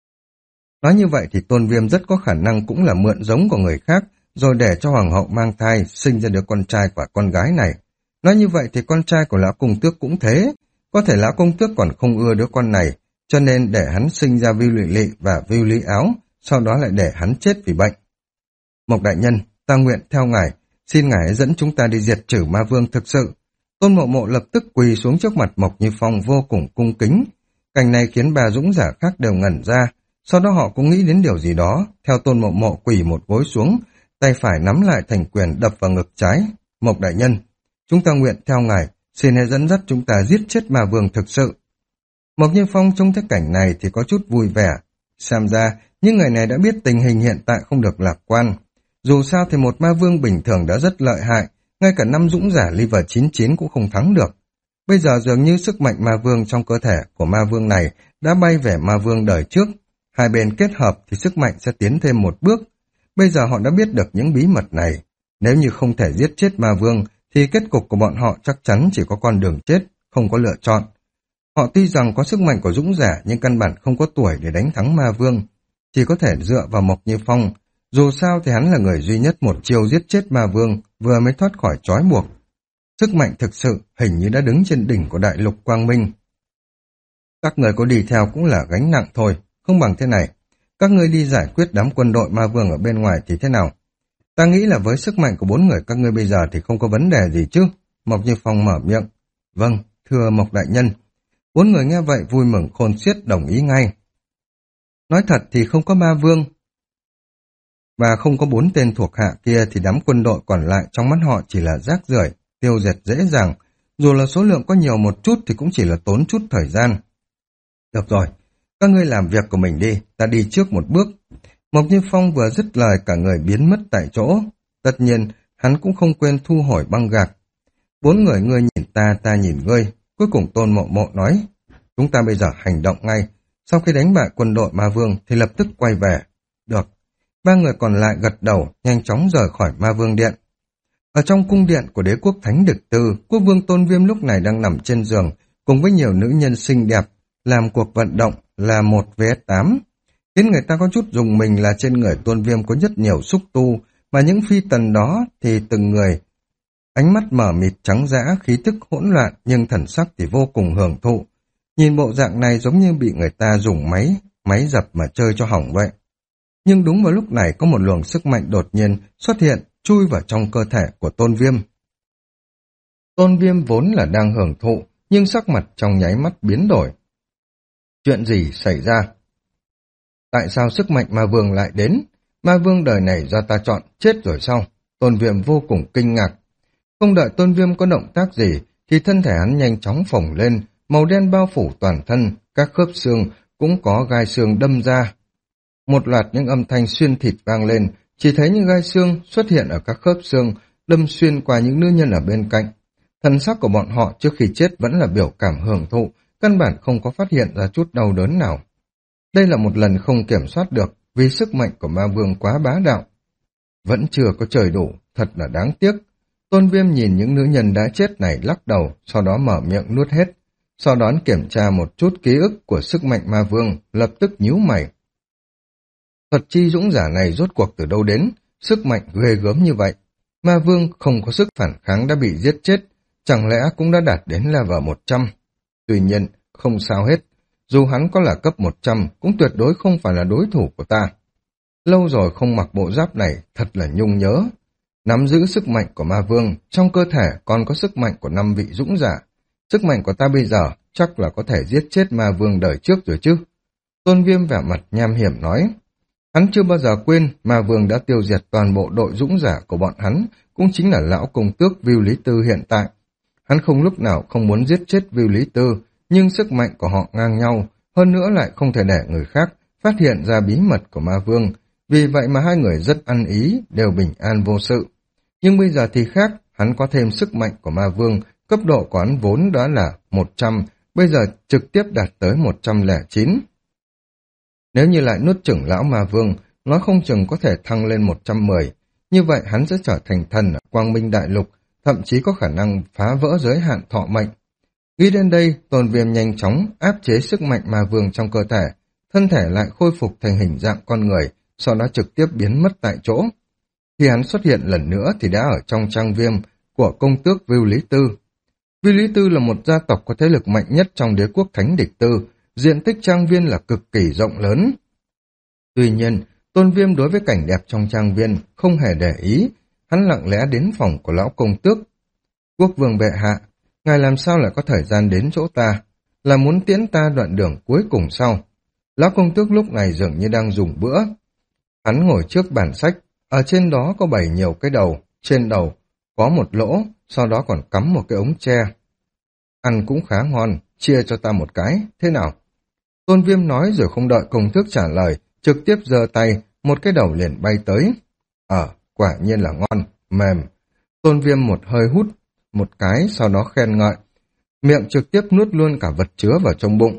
Nói như vậy thì Tôn Viêm rất có khả năng cũng là mượn giống của người khác, rồi để cho hoàng hậu mang thai, sinh ra đứa con trai và con gái này. Nói như vậy thì con trai của lão công tước cũng thế, có thể lão công tước còn không ưa đứa con này, cho nên để hắn sinh ra Viu Lị Lị và Viu Lý Áo, sau đó lại để hắn chết vì bệnh. Mộc đại nhân, ta nguyện theo ngài, xin ngài hãy dẫn chúng ta đi diệt trừ ma vương thực sự. Tôn Mộ Mộ lập tức quỳ xuống trước mặt Mộc Như Phong vô cùng cung kính. Cảnh này khiến ba dũng giả khác đều ngẩn ra, sau đó họ cũng nghĩ đến điều gì đó, theo Tôn Mộ Mộ quỳ một gối xuống, tay phải nắm lại thành quyền đập vào ngực trái. Mộc đại nhân, chúng ta nguyện theo ngài, xin hãy dẫn dắt chúng ta giết chết ma vương thực sự. Mộc Như Phong trong thấy cảnh này thì có chút vui vẻ. Xem ra, những người này đã biết tình hình hiện tại không được lạc quan. Dù sao thì một ma vương bình thường đã rất lợi hại, ngay cả năm dũng giả Liver chín chín cũng không thắng được. Bây giờ dường như sức mạnh ma vương trong cơ thể của ma vương này đã bay về ma vương đời trước. Hai bên kết hợp thì sức mạnh sẽ tiến thêm một bước. Bây giờ họ đã biết được những bí mật này. Nếu như không thể giết chết ma vương, thì kết cục của bọn họ chắc chắn chỉ có con đường chết, không có lựa chọn. Họ tuy rằng có sức mạnh của dũng giả nhưng căn bản không có tuổi để đánh thắng ma vương. Chỉ có thể dựa vào Mộc Như Phong. Dù sao thì hắn là người duy nhất một chiêu giết chết ma vương, vừa mới thoát khỏi trói buộc. Sức mạnh thực sự hình như đã đứng trên đỉnh của đại lục Quang Minh. Các người có đi theo cũng là gánh nặng thôi, không bằng thế này. Các ngươi đi giải quyết đám quân đội ma vương ở bên ngoài thì thế nào? Ta nghĩ là với sức mạnh của bốn người các ngươi bây giờ thì không có vấn đề gì chứ. Mộc Như Phong mở miệng. Vâng, thưa Mộc đại nhân. Bốn người nghe vậy vui mừng khôn xiết đồng ý ngay. Nói thật thì không có ma vương và không có bốn tên thuộc hạ kia thì đám quân đội còn lại trong mắt họ chỉ là rác rưởi, tiêu diệt dễ dàng. Dù là số lượng có nhiều một chút thì cũng chỉ là tốn chút thời gian. Được rồi, các ngươi làm việc của mình đi, ta đi trước một bước. Mộc Như Phong vừa dứt lời cả người biến mất tại chỗ. Tất nhiên, hắn cũng không quên thu hồi băng gạc. Bốn người ngươi nhìn ta, ta nhìn ngươi. Cuối cùng Tôn Mộ Mộ nói, chúng ta bây giờ hành động ngay. Sau khi đánh bại quân đội ma vương thì lập tức quay về. Được. Ba người còn lại gật đầu, nhanh chóng rời khỏi ma vương điện. Ở trong cung điện của đế quốc Thánh Địch Tư, quốc vương Tôn Viêm lúc này đang nằm trên giường, cùng với nhiều nữ nhân xinh đẹp, làm cuộc vận động là một vs tám. Khiến người ta có chút dùng mình là trên người Tôn Viêm có rất nhiều xúc tu, mà những phi tần đó thì từng người ánh mắt mở mịt trắng dã, khí tức hỗn loạn nhưng thần sắc thì vô cùng hưởng thụ. Nhìn bộ dạng này giống như bị người ta dùng máy, máy dập mà chơi cho hỏng vậy. Nhưng đúng vào lúc này có một luồng sức mạnh đột nhiên xuất hiện, chui vào trong cơ thể của Tôn Viêm. Tôn Viêm vốn là đang hưởng thụ, nhưng sắc mặt trong nháy mắt biến đổi. Chuyện gì xảy ra? Tại sao sức mạnh ma vương lại đến? Ma vương đời này do ta chọn, chết rồi sao? Tôn Viêm vô cùng kinh ngạc. Không đợi Tôn Viêm có động tác gì, thì thân thể hắn nhanh chóng phồng lên, màu đen bao phủ toàn thân, các khớp xương cũng có gai xương đâm ra. Một loạt những âm thanh xuyên thịt vang lên, chỉ thấy những gai xương xuất hiện ở các khớp xương, đâm xuyên qua những nữ nhân ở bên cạnh. Thần sắc của bọn họ trước khi chết vẫn là biểu cảm hưởng thụ, căn bản không có phát hiện ra chút đau đớn nào. Đây là một lần không kiểm soát được, vì sức mạnh của ma vương quá bá đạo. Vẫn chưa có trời đủ, thật là đáng tiếc. Tôn Viêm nhìn những nữ nhân đã chết này lắc đầu, sau đó mở miệng nuốt hết. Sau đó kiểm tra một chút ký ức của sức mạnh ma vương, lập tức nhíu mày. Thuật chi dũng giả này rốt cuộc từ đâu đến, sức mạnh ghê gớm như vậy. Ma vương không có sức phản kháng đã bị giết chết, chẳng lẽ cũng đã đạt đến level một trăm. Tuy nhiên, không sao hết, dù hắn có là cấp một trăm cũng tuyệt đối không phải là đối thủ của ta. Lâu rồi không mặc bộ giáp này, thật là nhung nhớ. Nắm giữ sức mạnh của ma vương, trong cơ thể còn có sức mạnh của năm vị dũng giả. Sức mạnh của ta bây giờ chắc là có thể giết chết ma vương đời trước rồi chứ. Tôn Viêm vẻ mặt nham hiểm nói. Hắn chưa bao giờ quên ma vương đã tiêu diệt toàn bộ đội dũng giả của bọn hắn, cũng chính là lão công tước Viu Lý Tư hiện tại. Hắn không lúc nào không muốn giết chết Viu Lý Tư, nhưng sức mạnh của họ ngang nhau, hơn nữa lại không thể để người khác phát hiện ra bí mật của ma vương. Vì vậy mà hai người rất ăn ý, đều bình an vô sự. Nhưng bây giờ thì khác, hắn có thêm sức mạnh của ma vương, cấp độ của hắn vốn đó là một trăm, bây giờ trực tiếp đạt tới một trăm lẻ chín. Nếu như lại nuốt chửng lão ma vương, nó không chừng có thể thăng lên một trăm mười. Như vậy hắn sẽ trở thành thần ở Quang Minh Đại Lục, thậm chí có khả năng phá vỡ giới hạn thọ mệnh. Nghĩ đến đây, Tôn Viêm nhanh chóng áp chế sức mạnh ma vương trong cơ thể, thân thể lại khôi phục thành hình dạng con người, sau đó trực tiếp biến mất tại chỗ. Khi hắn xuất hiện lần nữa thì đã ở trong trang viêm của công tước Viu Lý Tư. Viu Lý Tư là một gia tộc có thế lực mạnh nhất trong đế quốc Thánh Địch Tư, diện tích trang viên là cực kỳ rộng lớn. Tuy nhiên, Tôn Viêm đối với cảnh đẹp trong trang viên không hề để ý, hắn lặng lẽ đến phòng của lão công tước. Quốc vương bệ hạ, ngài làm sao lại có thời gian đến chỗ ta? Là muốn tiễn ta đoạn đường cuối cùng sau? Lão công tước lúc này dường như đang dùng bữa. Hắn ngồi trước bàn sách, ở trên đó có bày nhiều cái đầu, trên đầu có một lỗ, sau đó còn cắm một cái ống tre. Ăn cũng khá ngon, chia cho ta một cái, thế nào? Tôn Viêm nói rồi không đợi công tước trả lời, trực tiếp giơ tay, một cái đầu liền bay tới. Ờ, quả nhiên là ngon, mềm. Tôn Viêm một hơi hút, một cái, sau đó khen ngợi. Miệng trực tiếp nuốt luôn cả vật chứa vào trong bụng.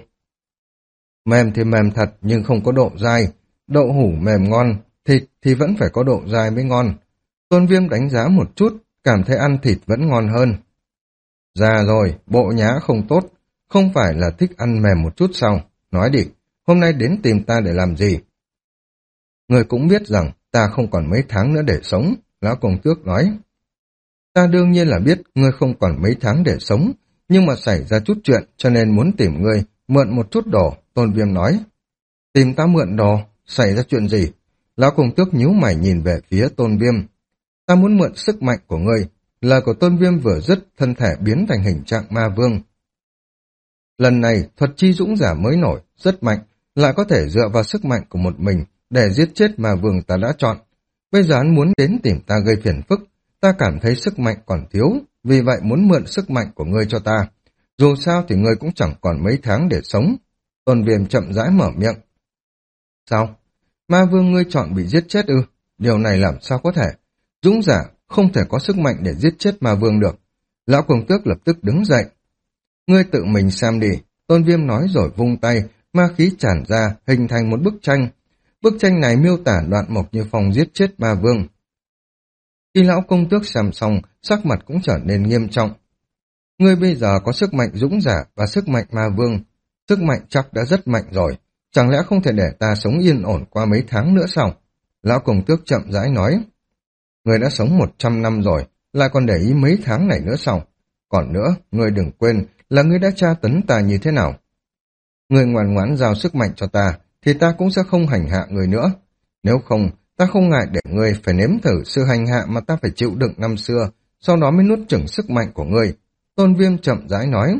Mềm thì mềm thật, nhưng không có độ dai. Đậu hũ mềm ngon, thịt thì vẫn phải có độ dai mới ngon. Tôn Viêm đánh giá một chút, cảm thấy ăn thịt vẫn ngon hơn. Già rồi, bộ nhá không tốt, không phải là thích ăn mềm một chút sao? Nói đi, hôm nay đến tìm ta để làm gì? Người cũng biết rằng ta không còn mấy tháng nữa để sống, lão công tước nói. Ta đương nhiên là biết ngươi không còn mấy tháng để sống, nhưng mà xảy ra chút chuyện cho nên muốn tìm ngươi, mượn một chút đồ, Tôn Viêm nói. Tìm ta mượn đồ, xảy ra chuyện gì? Lão công tước nhíu mày nhìn về phía Tôn Viêm. Ta muốn mượn sức mạnh của ngươi. Lời của Tôn Viêm vừa dứt, thân thể biến thành hình trạng ma vương. Lần này, thuật chi dũng giả mới nổi, rất mạnh, lại có thể dựa vào sức mạnh của một mình để giết chết ma vương ta đã chọn. Bây giờ hắn muốn đến tìm ta gây phiền phức, ta cảm thấy sức mạnh còn thiếu, vì vậy muốn mượn sức mạnh của ngươi cho ta. Dù sao thì ngươi cũng chẳng còn mấy tháng để sống. Tôn Viêm chậm rãi mở miệng. Sao? Ma vương ngươi chọn bị giết chết ư? Điều này làm sao có thể? Dũng giả không thể có sức mạnh để giết chết ma vương được. Lão công tước lập tức đứng dậy. Ngươi tự mình xem đi. Tôn Viêm nói rồi vung tay, ma khí tràn ra, hình thành một bức tranh. Bức tranh này miêu tả đoạn Mộc Như Phong giết chết ma vương. Khi lão công tước xem xong, sắc mặt cũng trở nên nghiêm trọng. Ngươi bây giờ có sức mạnh dũng giả và sức mạnh ma vương. Sức mạnh chắc đã rất mạnh rồi. Chẳng lẽ không thể để ta sống yên ổn qua mấy tháng nữa sao? Lão công tước chậm rãi nói. Ngươi đã sống một trăm năm rồi, lại còn để ý mấy tháng này nữa sao? Còn nữa, ngươi đừng quên là ngươi đã tra tấn ta như thế nào. Ngươi ngoan ngoãn giao sức mạnh cho ta, thì ta cũng sẽ không hành hạ ngươi nữa. Nếu không, ta không ngại để ngươi phải nếm thử sự hành hạ mà ta phải chịu đựng năm xưa, sau đó mới nuốt chửng sức mạnh của ngươi. Tôn Viêm chậm rãi nói.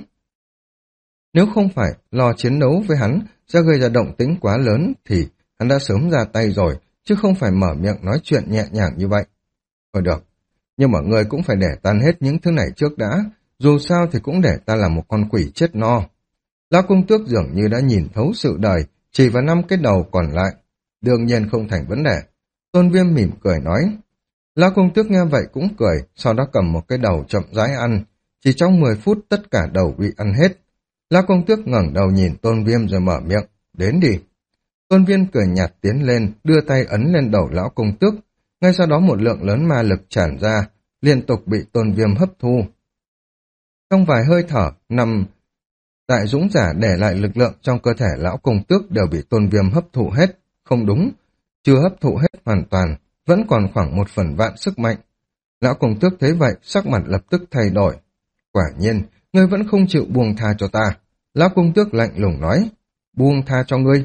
Nếu không phải lo chiến đấu với hắn sẽ gây ra động tĩnh quá lớn thì hắn đã sớm ra tay rồi, chứ không phải mở miệng nói chuyện nhẹ nhàng như vậy. Thôi được, nhưng mà ngươi cũng phải để tan hết những thứ này trước đã, dù sao thì cũng để ta làm một con quỷ chết no. Lão công tước dường như đã nhìn thấu sự đời, chỉ vào năm cái đầu còn lại. Đương nhiên không thành vấn đề. Tôn Viêm mỉm cười nói. Lão công tước nghe vậy cũng cười, sau đó cầm một cái đầu chậm rãi ăn. Chỉ trong mười phút tất cả đầu bị ăn hết. Lão công tước ngẩng đầu nhìn Tôn Viêm rồi mở miệng. Đến đi. Tôn Viêm cười nhạt tiến lên, đưa tay ấn lên đầu lão công tước. Ngay sau đó một lượng lớn ma lực tràn ra, liên tục bị Tôn Viêm hấp thu. Trong vài hơi thở, nằm đại dũng giả để lại lực lượng trong cơ thể lão công tước đều bị Tôn Viêm hấp thụ hết. Không đúng, chưa hấp thụ hết hoàn toàn, vẫn còn khoảng một phần vạn sức mạnh. Lão công tước thấy vậy, sắc mặt lập tức thay đổi. Quả nhiên, ngươi vẫn không chịu buông tha cho ta. Lão công tước lạnh lùng nói, buông tha cho ngươi.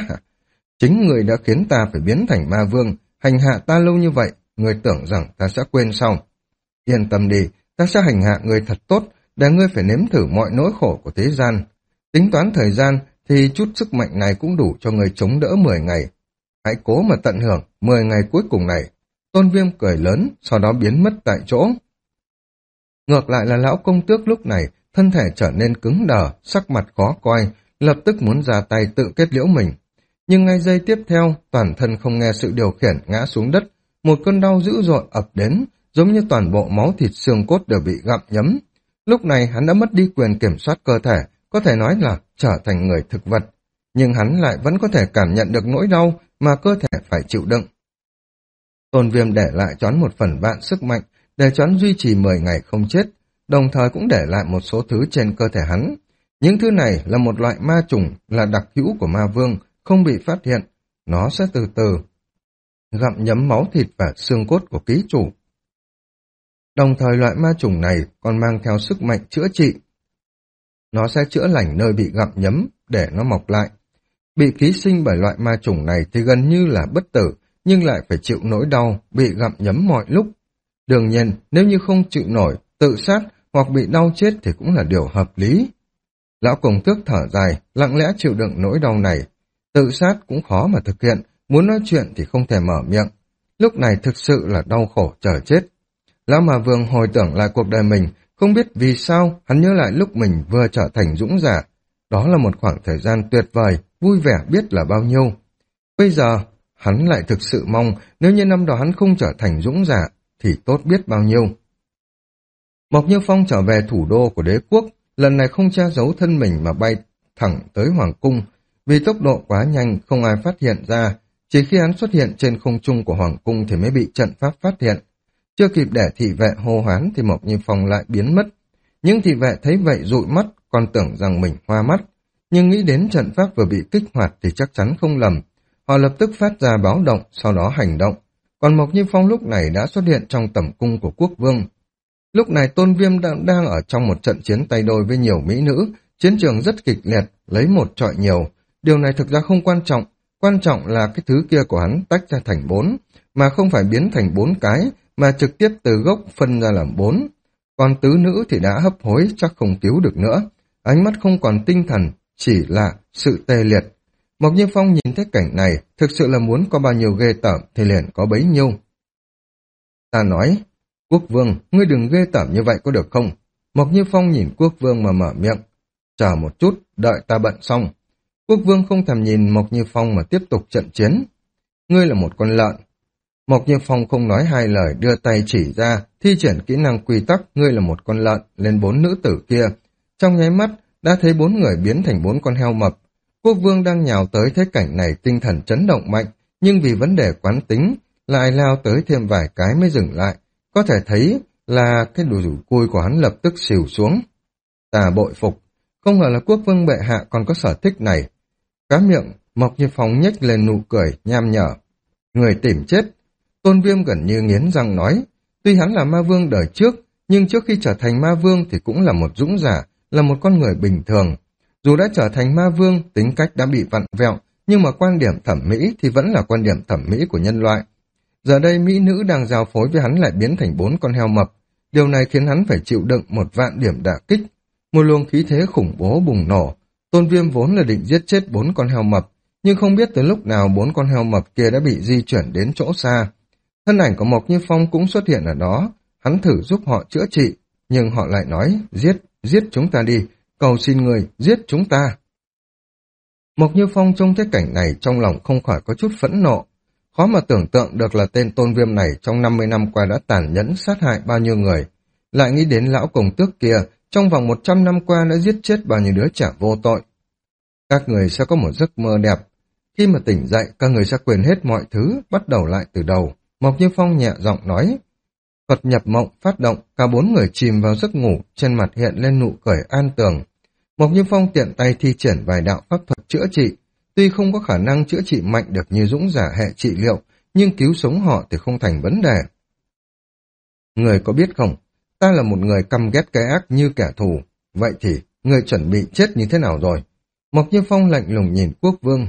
Chính ngươi đã khiến ta phải biến thành ma vương, hành hạ ta lâu như vậy, ngươi tưởng rằng ta sẽ quên sao? Yên tâm đi, ta sẽ hành hạ ngươi thật tốt, để ngươi phải nếm thử mọi nỗi khổ của thế gian. Tính toán thời gian thì chút sức mạnh này cũng đủ cho ngươi chống đỡ mười ngày. Hãy cố mà tận hưởng mười ngày cuối cùng này. Tôn Viêm cười lớn, sau đó biến mất tại chỗ. Ngược lại là lão công tước lúc này, thân thể trở nên cứng đờ, sắc mặt khó coi, lập tức muốn ra tay tự kết liễu mình. Nhưng ngay giây tiếp theo, toàn thân không nghe sự điều khiển ngã xuống đất, một cơn đau dữ dội ập đến, giống như toàn bộ máu thịt xương cốt đều bị gặm nhấm. Lúc này hắn đã mất đi quyền kiểm soát cơ thể, có thể nói là trở thành người thực vật. Nhưng hắn lại vẫn có thể cảm nhận được nỗi đau mà cơ thể phải chịu đựng. Tôn Viêm để lại choán một phần vạn sức mạnh, để choán duy trì mười ngày không chết, đồng thời cũng để lại một số thứ trên cơ thể hắn. Những thứ này là một loại ma trùng, là đặc hữu của ma vương, không bị phát hiện. Nó sẽ từ từ gặm nhấm máu thịt và xương cốt của ký chủ. Đồng thời loại ma trùng này còn mang theo sức mạnh chữa trị. Nó sẽ chữa lành nơi bị gặm nhấm để nó mọc lại. Bị ký sinh bởi loại ma chủng này thì gần như là bất tử, nhưng lại phải chịu nỗi đau, bị gặm nhấm mọi lúc. Đương nhiên, nếu như không chịu nổi, tự sát hoặc bị đau chết thì cũng là điều hợp lý. Lão Công Tước thở dài, lặng lẽ chịu đựng nỗi đau này. Tự sát cũng khó mà thực hiện, muốn nói chuyện thì không thể mở miệng. Lúc này thực sự là đau khổ chờ chết. Lão Ma Vương hồi tưởng lại cuộc đời mình, không biết vì sao hắn nhớ lại lúc mình vừa trở thành dũng giả. Đó là một khoảng thời gian tuyệt vời, vui vẻ biết là bao nhiêu. Bây giờ, hắn lại thực sự mong nếu như năm đó hắn không trở thành dũng giả, thì tốt biết bao nhiêu. Mộc Như Phong trở về thủ đô của đế quốc, lần này không che giấu thân mình mà bay thẳng tới Hoàng Cung. Vì tốc độ quá nhanh, không ai phát hiện ra. Chỉ khi hắn xuất hiện trên không trung của Hoàng Cung thì mới bị trận pháp phát hiện. Chưa kịp để thị vệ hô hoán thì Mộc Như Phong lại biến mất. Những thị vệ thấy vậy dụi mắt, còn tưởng rằng mình hoa mắt. Nhưng nghĩ đến trận pháp vừa bị kích hoạt thì chắc chắn không lầm. Họ lập tức phát ra báo động, sau đó hành động. Còn Mộc Như Phong lúc này đã xuất hiện trong tẩm cung của quốc vương. Lúc này Tôn Viêm đang, đang ở trong một trận chiến tay đôi với nhiều mỹ nữ, chiến trường rất kịch liệt, lấy một trọi nhiều. Điều này thực ra không quan trọng, quan trọng là cái thứ kia của hắn tách ra thành bốn, mà không phải biến thành bốn cái, mà trực tiếp từ gốc phân ra làm bốn. Còn tứ nữ thì đã hấp hối, chắc không cứu được nữa. Ánh mắt không còn tinh thần, chỉ là sự tê liệt. Mộc Như Phong nhìn thấy cảnh này, thực sự là muốn có bao nhiêu ghê tởm thì liền có bấy nhiêu. Ta nói, quốc vương, ngươi đừng ghê tởm như vậy có được không? Mộc Như Phong nhìn quốc vương mà mở miệng. Chờ một chút, đợi ta bận xong. Quốc vương không thèm nhìn Mộc Như Phong mà tiếp tục trận chiến. Ngươi là một con lợn. Mộc Như Phong không nói hai lời, đưa tay chỉ ra, thi triển kỹ năng quy tắc, ngươi là một con lợn, lên bốn nữ tử kia. Trong nháy mắt, đã thấy bốn người biến thành bốn con heo mập. Quốc vương đang nhào tới thấy cảnh này tinh thần chấn động mạnh, nhưng vì vấn đề quán tính, lại lao tới thêm vài cái mới dừng lại. Có thể thấy là cái đùi rủi cui của hắn lập tức xìu xuống. Ta bội phục, không ngờ là quốc vương bệ hạ còn có sở thích này. Cá miệng, Mộc Như Phong nhếch lên nụ cười, nham nhở. Người tìm chết. Tôn Viêm gần như nghiến răng nói, tuy hắn là ma vương đời trước, nhưng trước khi trở thành ma vương thì cũng là một dũng giả, là một con người bình thường. Dù đã trở thành ma vương, tính cách đã bị vặn vẹo, nhưng mà quan điểm thẩm mỹ thì vẫn là quan điểm thẩm mỹ của nhân loại. Giờ đây mỹ nữ đang giao phối với hắn lại biến thành bốn con heo mập. Điều này khiến hắn phải chịu đựng một vạn điểm đả kích. Một luồng khí thế khủng bố bùng nổ. Tôn Viêm vốn là định giết chết bốn con heo mập, nhưng không biết từ lúc nào bốn con heo mập kia đã bị di chuyển đến chỗ xa. Thân ảnh của Mộc Như Phong cũng xuất hiện ở đó. Hắn thử giúp họ chữa trị, nhưng họ lại nói, giết, giết chúng ta đi, cầu xin người, giết chúng ta. Mộc Như Phong trông thấy cảnh này trong lòng không khỏi có chút phẫn nộ. Khó mà tưởng tượng được là tên Tôn Viêm này trong năm mươi năm qua đã tàn nhẫn sát hại bao nhiêu người. Lại nghĩ đến lão công tước kia, trong vòng một trăm năm qua đã giết chết bao nhiêu đứa trẻ vô tội. Các người sẽ có một giấc mơ đẹp. Khi mà tỉnh dậy, các người sẽ quên hết mọi thứ, bắt đầu lại từ đầu. Mộc Như Phong nhẹ giọng nói. Thuật nhập mộng phát động, cả bốn người chìm vào giấc ngủ, trên mặt hiện lên nụ cười an tường. Mộc Như Phong tiện tay thi triển vài đạo pháp thuật chữa trị. Tuy không có khả năng chữa trị mạnh được như dũng giả hệ trị liệu, nhưng cứu sống họ thì không thành vấn đề. Người có biết không, ta là một người căm ghét cái ác như kẻ thù. Vậy thì, người chuẩn bị chết như thế nào rồi? Mộc Như Phong lạnh lùng nhìn quốc vương.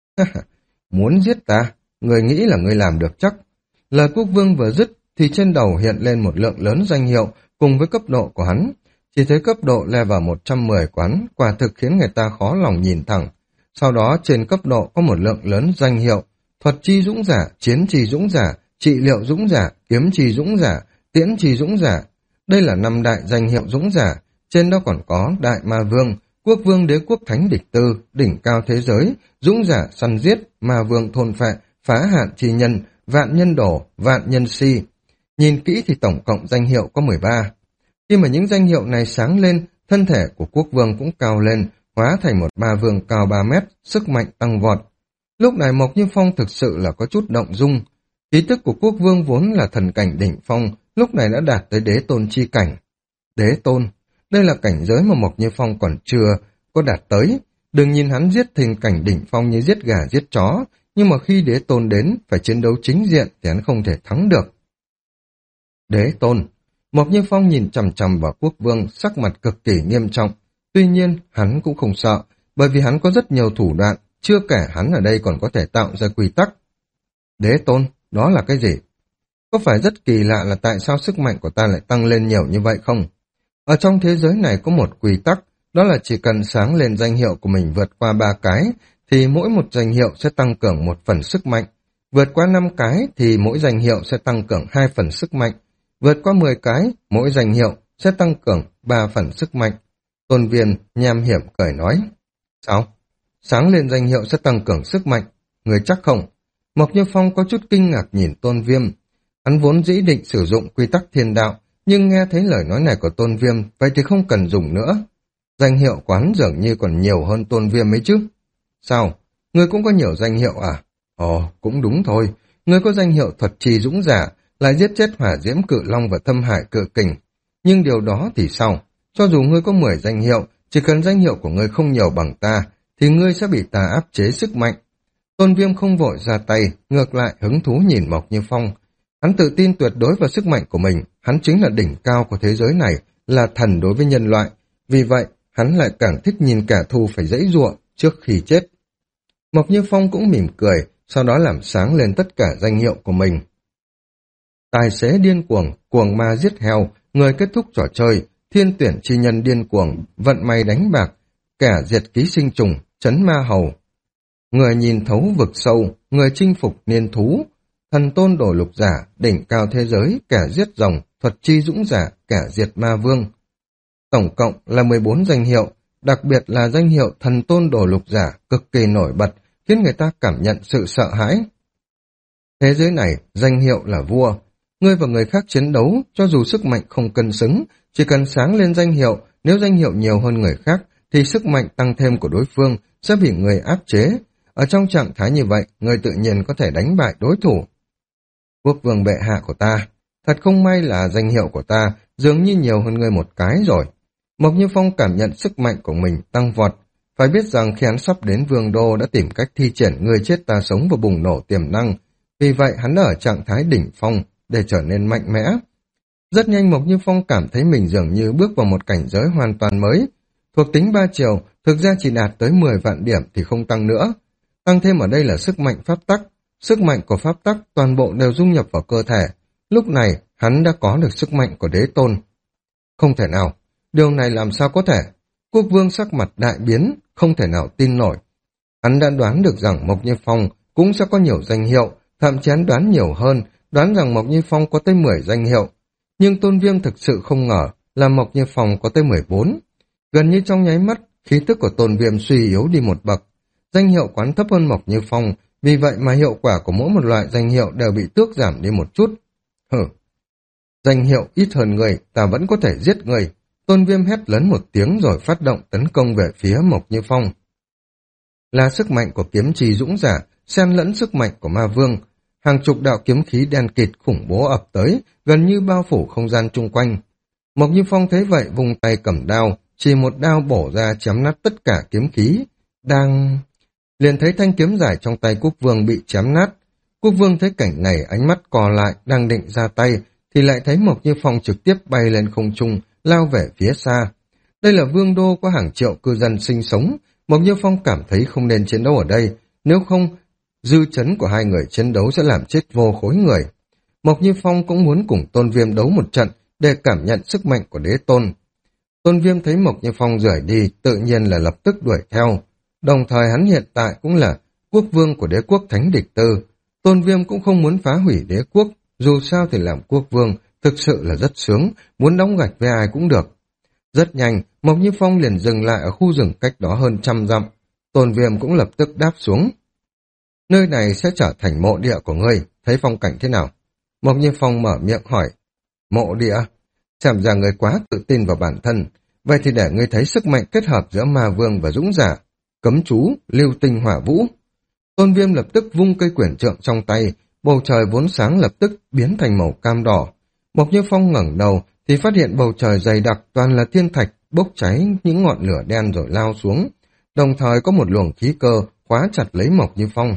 Muốn giết ta, người nghĩ là người làm được chắc. Lời quốc vương vừa dứt, thì trên đầu hiện lên một lượng lớn danh hiệu cùng với cấp độ của hắn. Chỉ thấy cấp độ level một trăm mười quán, quả thực khiến người ta khó lòng nhìn thẳng. Sau đó trên cấp độ có một lượng lớn danh hiệu, thuật chi dũng giả, chiến chi dũng giả, trị liệu dũng giả, kiếm chi dũng giả, tiễn chi dũng giả. Đây là năm đại danh hiệu dũng giả, trên đó còn có đại ma vương, quốc vương đế quốc thánh địch tư, đỉnh cao thế giới, dũng giả săn giết, ma vương thôn phệ, phá hạn chi nhân, vạn nhân đổ, vạn nhân si. Nhìn kỹ thì tổng cộng danh hiệu có mười ba. Khi mà những danh hiệu này sáng lên, thân thể của quốc vương cũng cao lên, hóa thành một ma vương cao ba mét, sức mạnh tăng vọt. Lúc này Mộc Như Phong thực sự là có chút động dung. Khí tức của quốc vương vốn là thần cảnh đỉnh phong, lúc này đã đạt tới đế tôn chi cảnh. Đế tôn, đây là cảnh giới mà Mộc Như Phong còn chưa có đạt tới. Đừng nhìn hắn giết thình cảnh đỉnh phong như giết gà giết chó, nhưng mà khi đế tôn đến, phải chiến đấu chính diện thì hắn không thể thắng được. Đế tôn, Mộc Như Phong nhìn chằm chằm vào quốc vương, sắc mặt cực kỳ nghiêm trọng. Tuy nhiên, hắn cũng không sợ, bởi vì hắn có rất nhiều thủ đoạn, chưa kể hắn ở đây còn có thể tạo ra quy tắc. Đế tôn, đó là cái gì? Có phải rất kỳ lạ là tại sao sức mạnh của ta lại tăng lên nhiều như vậy không? Ở trong thế giới này có một quy tắc, đó là chỉ cần sáng lên danh hiệu của mình vượt qua ba cái, thì mỗi một danh hiệu sẽ tăng cường một phần sức mạnh. Vượt qua năm cái thì mỗi danh hiệu sẽ tăng cường hai phần sức mạnh. Vượt qua mười cái, mỗi danh hiệu sẽ tăng cường ba phần sức mạnh. Tôn Viên nham hiểm cười nói. Sao? Sáng lên danh hiệu sẽ tăng cường sức mạnh. Người chắc không? Mộc Như Phong có chút kinh ngạc nhìn Tôn Viêm. Hắn vốn dĩ định sử dụng quy tắc thiên đạo, nhưng nghe thấy lời nói này của Tôn Viêm, vậy thì không cần dùng nữa. Danh hiệu quán dường như còn nhiều hơn Tôn Viêm ấy chứ. Sao? Ngươi cũng có nhiều danh hiệu à? Ồ, cũng đúng thôi. Ngươi có danh hiệu thuật trì dũng giả, lại giết chết hỏa diễm cự long và thâm hải cự kình. Nhưng điều đó thì sao? Cho dù ngươi có mười danh hiệu, chỉ cần danh hiệu của ngươi không nhiều bằng ta, thì ngươi sẽ bị ta áp chế sức mạnh. Tôn Viêm không vội ra tay, ngược lại hứng thú nhìn Mộc Như Phong. Hắn tự tin tuyệt đối vào sức mạnh của mình, hắn chính là đỉnh cao của thế giới này, là thần đối với nhân loại. Vì vậy, hắn lại càng thích nhìn kẻ thù phải giãy giụa trước khi chết. Mộc Như Phong cũng mỉm cười, sau đó làm sáng lên tất cả danh hiệu của mình. Tài xế điên cuồng, cuồng ma giết heo, người kết thúc trò chơi, thiên tuyển chi nhân điên cuồng, vận may đánh bạc, kẻ diệt ký sinh trùng, trấn ma hầu. Người nhìn thấu vực sâu, người chinh phục niên thú, thần tôn đổ lục giả, đỉnh cao thế giới, kẻ giết rồng, thuật chi dũng giả, kẻ diệt ma vương. Tổng cộng là mười bốn danh hiệu, đặc biệt là danh hiệu thần tôn đổ lục giả cực kỳ nổi bật, khiến người ta cảm nhận sự sợ hãi. Thế giới này, danh hiệu là vua. Ngươi và người khác chiến đấu, cho dù sức mạnh không cân xứng, chỉ cần sáng lên danh hiệu, nếu danh hiệu nhiều hơn người khác, thì sức mạnh tăng thêm của đối phương sẽ bị người áp chế. Ở trong trạng thái như vậy, người tự nhiên có thể đánh bại đối thủ. Quốc vương bệ hạ của ta, thật không may là danh hiệu của ta dường như nhiều hơn ngươi một cái rồi. Mộc Như Phong cảm nhận sức mạnh của mình tăng vọt. Phải biết rằng khi hắn sắp đến vương đô đã tìm cách thi triển người chết ta sống và bùng nổ tiềm năng. Vì vậy hắn đã ở trạng thái đỉnh phong để trở nên mạnh mẽ. Rất nhanh Mộc Như Phong cảm thấy mình dường như bước vào một cảnh giới hoàn toàn mới. Thuộc tính ba chiều thực ra chỉ đạt tới mười vạn điểm thì không tăng nữa. Tăng thêm ở đây là sức mạnh pháp tắc. Sức mạnh của pháp tắc toàn bộ đều dung nhập vào cơ thể. Lúc này hắn đã có được sức mạnh của đế tôn. Không thể nào, điều này làm sao có thể? Quốc vương sắc mặt đại biến, không thể nào tin nổi. Hắn đã đoán được rằng Mộc Như Phong cũng sẽ có nhiều danh hiệu, thậm chí hắn đoán nhiều hơn, đoán rằng Mộc Như Phong có tới mười danh hiệu. Nhưng Tôn Viêm thực sự không ngờ là Mộc Như Phong có tới mười bốn. Gần như trong nháy mắt, khí tức của Tôn Viêm suy yếu đi một bậc. Danh hiệu quán thấp hơn Mộc Như Phong, vì vậy mà hiệu quả của mỗi một loại danh hiệu đều bị tước giảm đi một chút. Hừ, danh hiệu ít hơn người, ta vẫn có thể giết người. Tôn Viêm hét lớn một tiếng rồi phát động tấn công về phía Mộc Như Phong. Là sức mạnh của kiếm trì dũng giả, xen lẫn sức mạnh của ma vương. Hàng chục đạo kiếm khí đen kịt khủng bố ập tới, gần như bao phủ không gian chung quanh. Mộc Như Phong thấy vậy vùng tay cầm đao, chỉ một đao bổ ra chém nát tất cả kiếm khí. Đang... liền thấy thanh kiếm dài trong tay quốc vương bị chém nát. Quốc vương thấy cảnh này ánh mắt cò lại, đang định ra tay, thì lại thấy Mộc Như Phong trực tiếp bay lên không trung, lao về phía xa. Đây là vương đô có hàng triệu cư dân sinh sống, Mộc Như Phong cảm thấy không nên chiến đấu ở đây, nếu không, dư chấn của hai người chiến đấu sẽ làm chết vô khối người. Mộc Như Phong cũng muốn cùng Tôn Viêm đấu một trận để cảm nhận sức mạnh của đế tôn. Tôn Viêm thấy Mộc Như Phong rời đi, tự nhiên là lập tức đuổi theo. Đồng thời hắn hiện tại cũng là quốc vương của đế quốc Thánh Địch Tư. Tôn Viêm cũng không muốn phá hủy đế quốc, dù sao thì làm quốc vương thực sự là rất sướng, muốn đóng gạch với ai cũng được. Rất nhanh, Mộc Như Phong liền dừng lại ở khu rừng cách đó hơn trăm dặm. Tôn Viêm cũng lập tức đáp xuống. Nơi này sẽ trở thành mộ địa của ngươi, thấy phong cảnh thế nào? Mộc Như Phong mở miệng hỏi. Mộ địa? Xem ra ngươi quá tự tin vào bản thân. Vậy thì để ngươi thấy sức mạnh kết hợp giữa ma vương và dũng giả. Cấm chú, lưu tinh hỏa vũ. Tôn Viêm lập tức vung cây quyển trượng trong tay, bầu trời vốn sáng lập tức biến thành màu cam đỏ. Mộc Như Phong ngẩng đầu thì phát hiện bầu trời dày đặc toàn là thiên thạch bốc cháy những ngọn lửa đen rồi lao xuống. Đồng thời có một luồng khí cơ khóa chặt lấy Mộc Như Phong.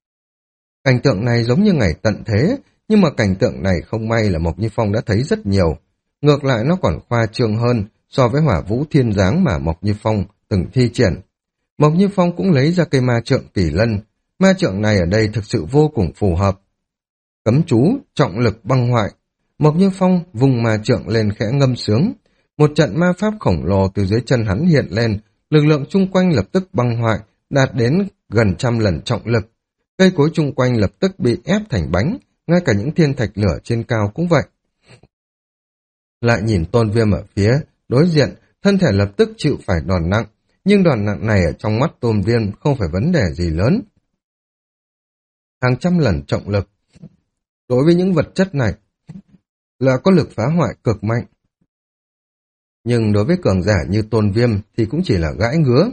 Cảnh tượng này giống như ngày tận thế, nhưng mà cảnh tượng này không may là Mộc Như Phong đã thấy rất nhiều. Ngược lại nó còn khoa trương hơn, so với hỏa vũ thiên giáng mà Mộc Như Phong từng thi triển. Mộc Như Phong cũng lấy ra cây ma trượng kỳ lân. Ma trượng này ở đây thực sự vô cùng phù hợp. Cấm chú, trọng lực băng hoại. Mộc Như Phong vùng ma trượng lên khẽ ngâm sướng. Một trận ma pháp khổng lồ từ dưới chân hắn hiện lên, lực lượng chung quanh lập tức băng hoại, đạt đến gần trăm lần trọng lực. Cây cối chung quanh lập tức bị ép thành bánh, ngay cả những thiên thạch lửa trên cao cũng vậy. Lại nhìn Tôn Viêm ở phía đối diện, thân thể lập tức chịu phải đòn nặng, nhưng đòn nặng này ở trong mắt Tôn Viêm không phải vấn đề gì lớn. Hàng trăm lần trọng lực. Đối với những vật chất này là có lực phá hoại cực mạnh. Nhưng đối với cường giả như Tôn Viêm thì cũng chỉ là gãi ngứa.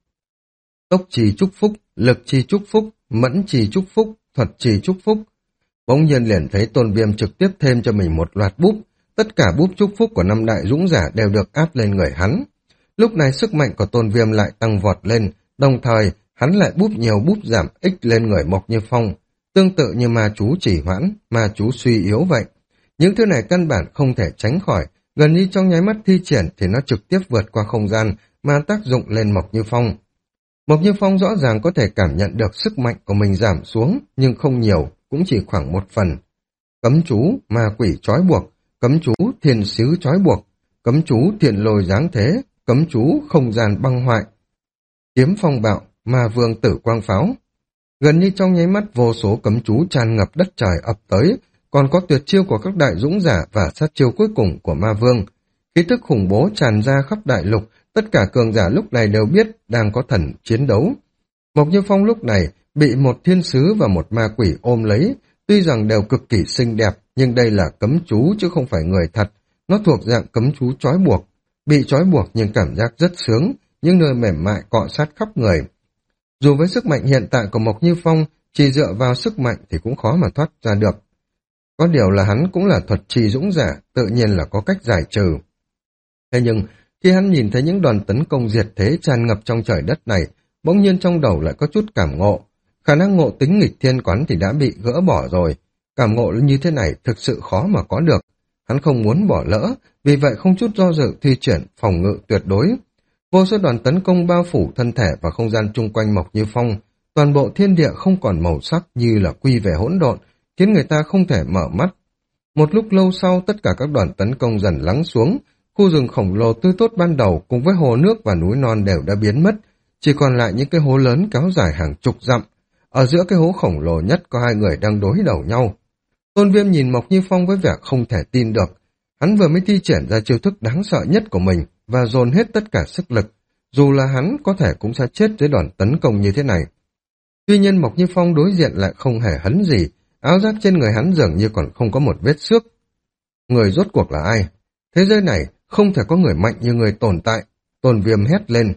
Tốc trì chúc phúc, lực trì chúc phúc, mẫn trì chúc phúc, thuật trì chúc phúc. Bỗng nhiên liền thấy Tôn Viêm trực tiếp thêm cho mình một loạt búp. Tất cả búp chúc phúc của năm đại dũng giả đều được áp lên người hắn. Lúc này sức mạnh của Tôn Viêm lại tăng vọt lên, đồng thời hắn lại búp nhiều búp giảm ích lên người Mộc Như Phong, tương tự như ma chú chỉ hoãn, ma chú suy yếu vậy. Những thứ này căn bản không thể tránh khỏi, gần như trong nháy mắt thi triển thì nó trực tiếp vượt qua không gian mà tác dụng lên Mộc Như Phong. Mộc Như Phong rõ ràng có thể cảm nhận được sức mạnh của mình giảm xuống, nhưng không nhiều, cũng chỉ khoảng một phần. Cấm chú, ma quỷ trói buộc, cấm chú thiên sứ trói buộc, cấm chú thiện lôi giáng thế, cấm chú không gian băng hoại, kiếm phong bạo, ma vương tử quang pháo. Gần như trong nháy mắt vô số cấm chú tràn ngập đất trời ập tới, còn có tuyệt chiêu của các đại dũng giả và sát chiêu cuối cùng của ma vương. Khí tức khủng bố tràn ra khắp đại lục, tất cả cường giả lúc này đều biết đang có thần chiến đấu. Mộc Như Phong lúc này bị một thiên sứ và một ma quỷ ôm lấy, tuy rằng đều cực kỳ xinh đẹp, nhưng đây là cấm chú chứ không phải người thật. Nó thuộc dạng cấm chú trói buộc, bị trói buộc nhưng cảm giác rất sướng, những nơi mềm mại cọ sát khắp người. Dù với sức mạnh hiện tại của Mộc Như Phong, chỉ dựa vào sức mạnh thì cũng khó mà thoát ra được. Có điều là hắn cũng là thuật trì dũng giả, tự nhiên là có cách giải trừ. Thế nhưng, khi hắn nhìn thấy những đòn tấn công diệt thế tràn ngập trong trời đất này, bỗng nhiên trong đầu lại có chút cảm ngộ. Khả năng ngộ tính nghịch thiên quán thì đã bị gỡ bỏ rồi. Cảm ngộ như thế này thực sự khó mà có được. Hắn không muốn bỏ lỡ, vì vậy không chút do dự thi triển phòng ngự tuyệt đối. Vô số đòn tấn công bao phủ thân thể và không gian chung quanh Mộc Như Phong, toàn bộ thiên địa không còn màu sắc như là quy về hỗn độn, khiến người ta không thể mở mắt. Một lúc lâu sau, tất cả các đòn tấn công dần lắng xuống, khu rừng khổng lồ tươi tốt ban đầu cùng với hồ nước và núi non đều đã biến mất, chỉ còn lại những cái hố lớn kéo dài hàng chục dặm. Ở giữa cái hố khổng lồ nhất có hai người đang đối đầu nhau. Tôn Viêm nhìn Mộc Như Phong với vẻ không thể tin được. Hắn vừa mới thi triển ra chiêu thức đáng sợ nhất của mình và dồn hết tất cả sức lực. Dù là hắn có thể cũng sẽ chết dưới đòn tấn công như thế này. Tuy nhiên Mộc Như Phong đối diện lại không hề hấn gì, áo giáp trên người hắn dường như còn không có một vết xước. Người rốt cuộc là ai? Thế giới này không thể có người mạnh như người tồn tại. Tôn Viêm hét lên.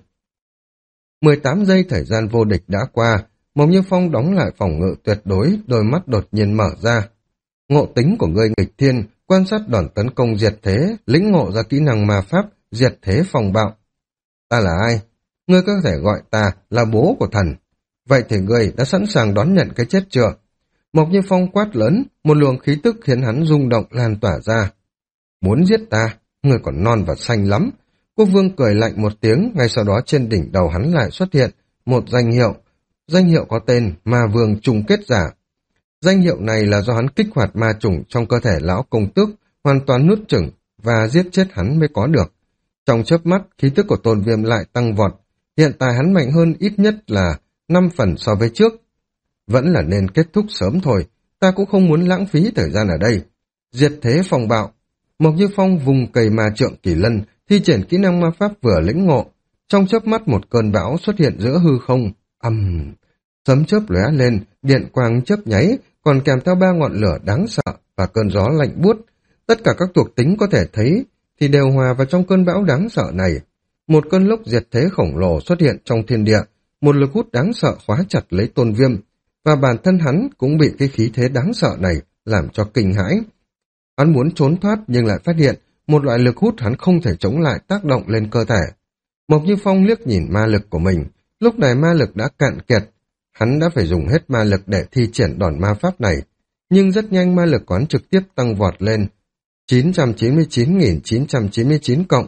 mười tám giây thời gian vô địch đã qua, Mộc Như Phong đóng lại phòng ngự tuyệt đối, đôi mắt đột nhiên mở ra. Ngộ tính của ngươi nghịch thiên, quan sát đòn tấn công diệt thế, lĩnh ngộ ra kỹ năng ma pháp, diệt thế phòng bạo. Ta là ai? Ngươi có thể gọi ta là bố của thần. Vậy thì ngươi đã sẵn sàng đón nhận cái chết chưa? Mộc Như Phong quát lớn, một luồng khí tức khiến hắn rung động lan tỏa ra. Muốn giết ta, ngươi còn non và xanh lắm. Quốc vương cười lạnh một tiếng, ngay sau đó trên đỉnh đầu hắn lại xuất hiện một danh hiệu. Danh hiệu có tên Ma Vương Trùng Kết Giả. Danh hiệu này là do hắn kích hoạt ma trùng trong cơ thể lão công tước, hoàn toàn nuốt chửng và giết chết hắn mới có được. Trong chớp mắt, khí tức của Tôn Viêm lại tăng vọt. Hiện tại hắn mạnh hơn ít nhất là năm phần so với trước. Vẫn là nên kết thúc sớm thôi, ta cũng không muốn lãng phí thời gian ở đây. Diệt thế phòng bạo. Mộc Như Phong vùng cây ma trượng kỳ lân, thi triển kỹ năng ma pháp vừa lĩnh ngộ. Trong chớp mắt một cơn bão xuất hiện giữa hư không. Ầm, um, sấm chớp lóe lên, điện quang chớp nháy, còn kèm theo ba ngọn lửa đáng sợ và cơn gió lạnh buốt. Tất cả các thuộc tính có thể thấy thì đều hòa vào trong cơn bão đáng sợ này. Một cơn lốc diệt thế khổng lồ xuất hiện trong thiên địa, một lực hút đáng sợ khóa chặt lấy Tôn Viêm, và bản thân hắn cũng bị cái khí thế đáng sợ này làm cho kinh hãi. Hắn muốn trốn thoát nhưng lại phát hiện một loại lực hút hắn không thể chống lại tác động lên cơ thể. Mộc Như Phong liếc nhìn ma lực của mình, lúc này ma lực đã cạn kiệt, hắn đã phải dùng hết ma lực để thi triển đòn ma pháp này, nhưng rất nhanh ma lực quán trực tiếp tăng vọt lên chín trăm chín mươi chín nghìn chín trăm chín mươi chín cộng.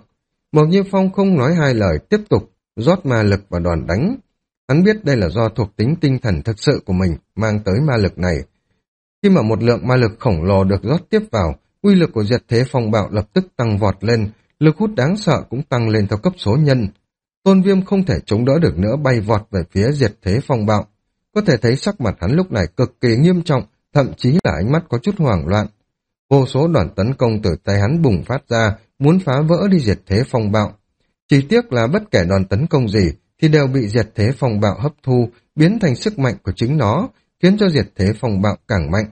Mộc Như Phong không nói hai lời, tiếp tục rót ma lực vào đòn đánh. Hắn biết đây là do thuộc tính tinh thần thực sự của mình mang tới ma lực này. Khi mà một lượng ma lực khổng lồ được rót tiếp vào, uy lực của diệt thế phong bạo lập tức tăng vọt lên, lực hút đáng sợ cũng tăng lên theo cấp số nhân. Tôn Viêm không thể chống đỡ được nữa, bay vọt về phía diệt thế phong bạo. Có thể thấy sắc mặt hắn lúc này cực kỳ nghiêm trọng, thậm chí là ánh mắt có chút hoảng loạn. Vô số đòn tấn công từ tay hắn bùng phát ra, muốn phá vỡ đi diệt thế phong bạo. Chỉ tiếc là bất kể đòn tấn công gì thì đều bị diệt thế phong bạo hấp thu, biến thành sức mạnh của chính nó, khiến cho diệt thế phong bạo càng mạnh.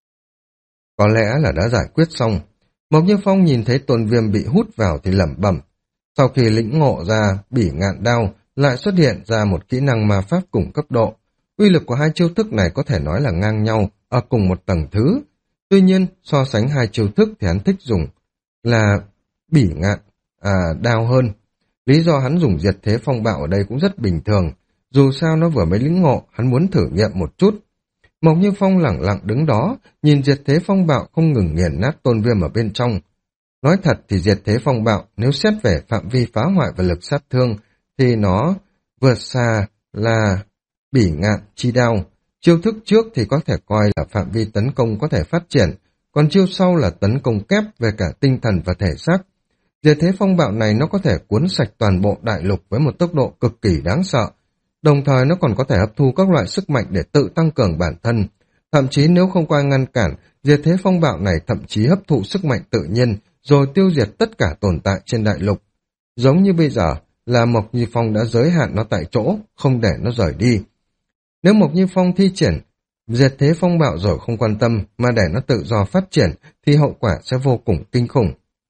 Có lẽ là đã giải quyết xong. Mộc Như Phong nhìn thấy Tôn Viêm bị hút vào thì lẩm bẩm. Sau khi lĩnh ngộ ra bỉ ngạn đao, lại xuất hiện ra một kỹ năng ma pháp cùng cấp độ. Uy lực của hai chiêu thức này có thể nói là ngang nhau, ở cùng một tầng thứ. Tuy nhiên, so sánh hai chiêu thức thì hắn thích dùng là bỉ ngạn à, đao hơn. Lý do hắn dùng diệt thế phong bạo ở đây cũng rất bình thường. Dù sao nó vừa mới lĩnh ngộ, hắn muốn thử nghiệm một chút. Mộc Như Phong lẳng lặng đứng đó, nhìn diệt thế phong bạo không ngừng nghiền nát Tôn Viêm ở bên trong. Nói thật thì diệt thế phong bạo, nếu xét về phạm vi phá hoại và lực sát thương, thì nó vượt xa là bỉ ngạn chi đao. Chiêu thức trước thì có thể coi là phạm vi tấn công có thể phát triển, còn chiêu sau là tấn công kép về cả tinh thần và thể xác. Diệt thế phong bạo này nó có thể cuốn sạch toàn bộ đại lục với một tốc độ cực kỳ đáng sợ. Đồng thời nó còn có thể hấp thu các loại sức mạnh để tự tăng cường bản thân. Thậm chí nếu không qua ngăn cản, diệt thế phong bạo này thậm chí hấp thụ sức mạnh tự nhiên, rồi tiêu diệt tất cả tồn tại trên đại lục. Giống như bây giờ là Mộc Như Phong đã giới hạn nó tại chỗ, không để nó rời đi. Nếu Mộc Như Phong thi triển diệt thế phong bạo rồi không quan tâm mà để nó tự do phát triển thì hậu quả sẽ vô cùng kinh khủng.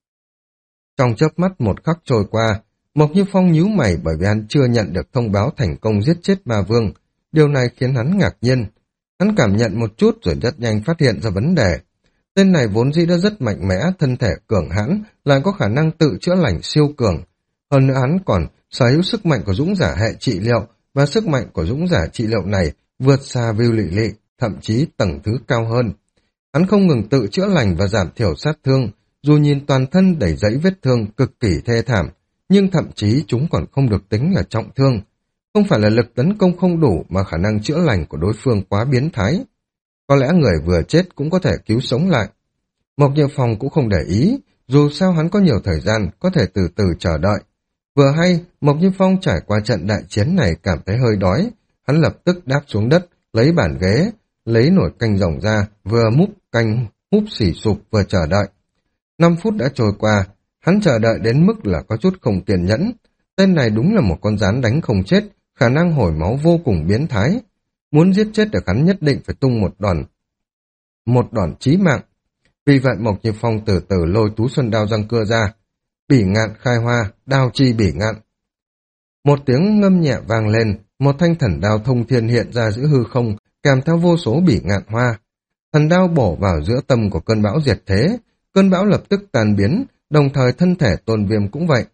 Trong chớp mắt một khắc trôi qua, Mộc Như Phong nhíu mày bởi vì hắn chưa nhận được thông báo thành công giết chết ma vương. Điều này khiến hắn ngạc nhiên. Hắn cảm nhận một chút rồi rất nhanh phát hiện ra vấn đề. Tên này vốn dĩ đã rất mạnh mẽ, thân thể cường hãn, lại có khả năng tự chữa lành siêu cường. Hơn nữa hắn còn sở hữu sức mạnh của dũng giả hệ trị liệu, và sức mạnh của dũng giả trị liệu này vượt xa Vưu Lị Lị, thậm chí tầng thứ cao hơn. Hắn không ngừng tự chữa lành và giảm thiểu sát thương, dù nhìn toàn thân đầy dẫy vết thương cực kỳ thê thảm, nhưng thậm chí chúng còn không được tính là trọng thương. Không phải là lực tấn công không đủ mà khả năng chữa lành của đối phương quá biến thái. Có lẽ người vừa chết cũng có thể cứu sống lại. Mộc Như Phong cũng không để ý, dù sao hắn có nhiều thời gian, có thể từ từ chờ đợi. Vừa hay, Mộc Như Phong trải qua trận đại chiến này cảm thấy hơi đói, hắn lập tức đáp xuống đất, lấy bàn ghế, lấy nồi canh rồng ra, vừa múc canh húp xỉ sụp vừa chờ đợi. Năm phút đã trôi qua, hắn chờ đợi đến mức là có chút không kiên nhẫn. Tên này đúng là một con rắn đánh không chết, khả năng hồi máu vô cùng biến thái. Muốn giết chết được hắn nhất định phải tung một đòn, một đòn chí mạng. Vì vậy Mộc Như Phong từ từ lôi Tú Xuân đao răng cưa ra. Bỉ ngạn khai hoa, đao chi bỉ ngạn. Một tiếng ngâm nhẹ vang lên, một thanh thần đao thông thiên hiện ra giữa hư không, kèm theo vô số bỉ ngạn hoa. Thần đao bổ vào giữa tâm của cơn bão diệt thế, cơn bão lập tức tan biến, đồng thời thân thể Tôn Viêm cũng vậy.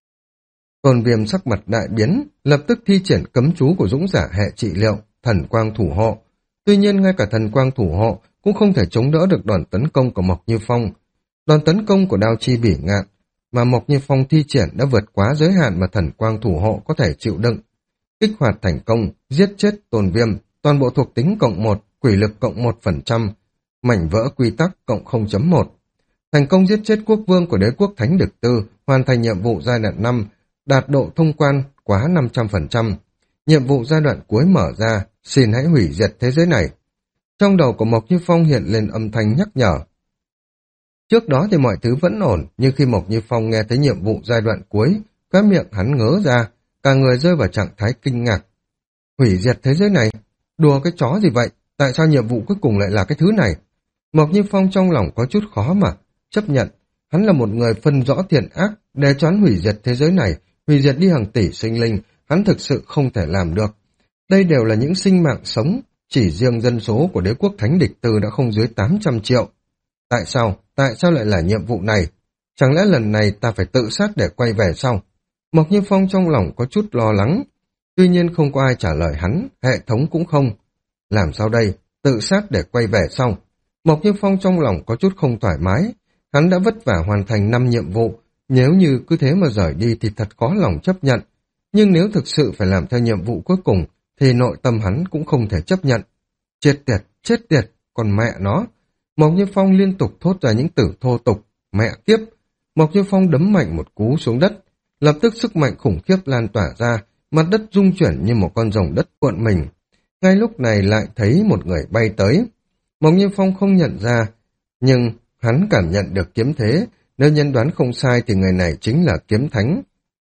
Tôn Viêm sắc mặt đại biến, lập tức thi triển cấm chú của dũng giả hệ trị liệu, thần quang thủ hộ. Tuy nhiên ngay cả thần quang thủ hộ cũng không thể chống đỡ được đòn tấn công của Mộc Như Phong. Đòn tấn công của đao chi bỉ ngạn mà Mộc Như Phong thi triển đã vượt quá giới hạn mà thần quang thủ hộ có thể chịu đựng. Kích hoạt thành công, giết chết Tôn Viêm, toàn bộ thuộc tính cộng một, quỷ lực cộng một phần trăm, mảnh vỡ quy tắc cộng không chấm một. Thành công giết chết quốc vương của đế quốc Thánh Đực Tư, hoàn thành nhiệm vụ giai đoạn năm, đạt độ thông quan quá năm trăm phần trăm. Nhiệm vụ giai đoạn cuối mở ra, xin hãy hủy diệt thế giới này. Trong đầu của Mộc Như Phong hiện lên âm thanh nhắc nhở. Trước đó thì mọi thứ vẫn ổn, nhưng khi Mộc Như Phong nghe thấy nhiệm vụ giai đoạn cuối, cái miệng hắn ngớ ra, cả người rơi vào trạng thái kinh ngạc. Hủy diệt thế giới này? Đùa cái chó gì vậy? Tại sao nhiệm vụ cuối cùng lại là cái thứ này? Mộc Như Phong trong lòng có chút khó mà chấp nhận. Hắn là một người phân rõ thiện ác, để cho hắn hủy diệt thế giới này, hủy diệt đi hàng tỷ sinh linh, hắn thực sự không thể làm được. Đây đều là những sinh mạng sống, chỉ riêng dân số của đế quốc Thánh Địch Tư đã không dưới tám trăm triệu. Tại sao? Tại sao lại là nhiệm vụ này? Chẳng lẽ lần này ta phải tự sát để quay về sao? Mộc Như Phong trong lòng có chút lo lắng. Tuy nhiên không có ai trả lời hắn, hệ thống cũng không. Làm sao đây? Tự sát để quay về sao? Mộc Như Phong trong lòng có chút không thoải mái. Hắn đã vất vả hoàn thành năm nhiệm vụ, Nếu như cứ thế mà rời đi thì thật khó lòng chấp nhận. Nhưng nếu thực sự phải làm theo nhiệm vụ cuối cùng, thì nội tâm hắn cũng không thể chấp nhận. Chết tiệt, chết tiệt, còn mẹ nó. Mộc Như Phong liên tục thốt ra những từ thô tục. Mẹ kiếp. Mộc Như Phong đấm mạnh một cú xuống đất. Lập tức sức mạnh khủng khiếp lan tỏa ra, mặt đất rung chuyển như một con rồng đất cuộn mình. Ngay lúc này lại thấy một người bay tới. Mộc Như Phong không nhận ra, nhưng hắn cảm nhận được kiếm thế. Nếu nhân đoán không sai thì người này chính là kiếm thánh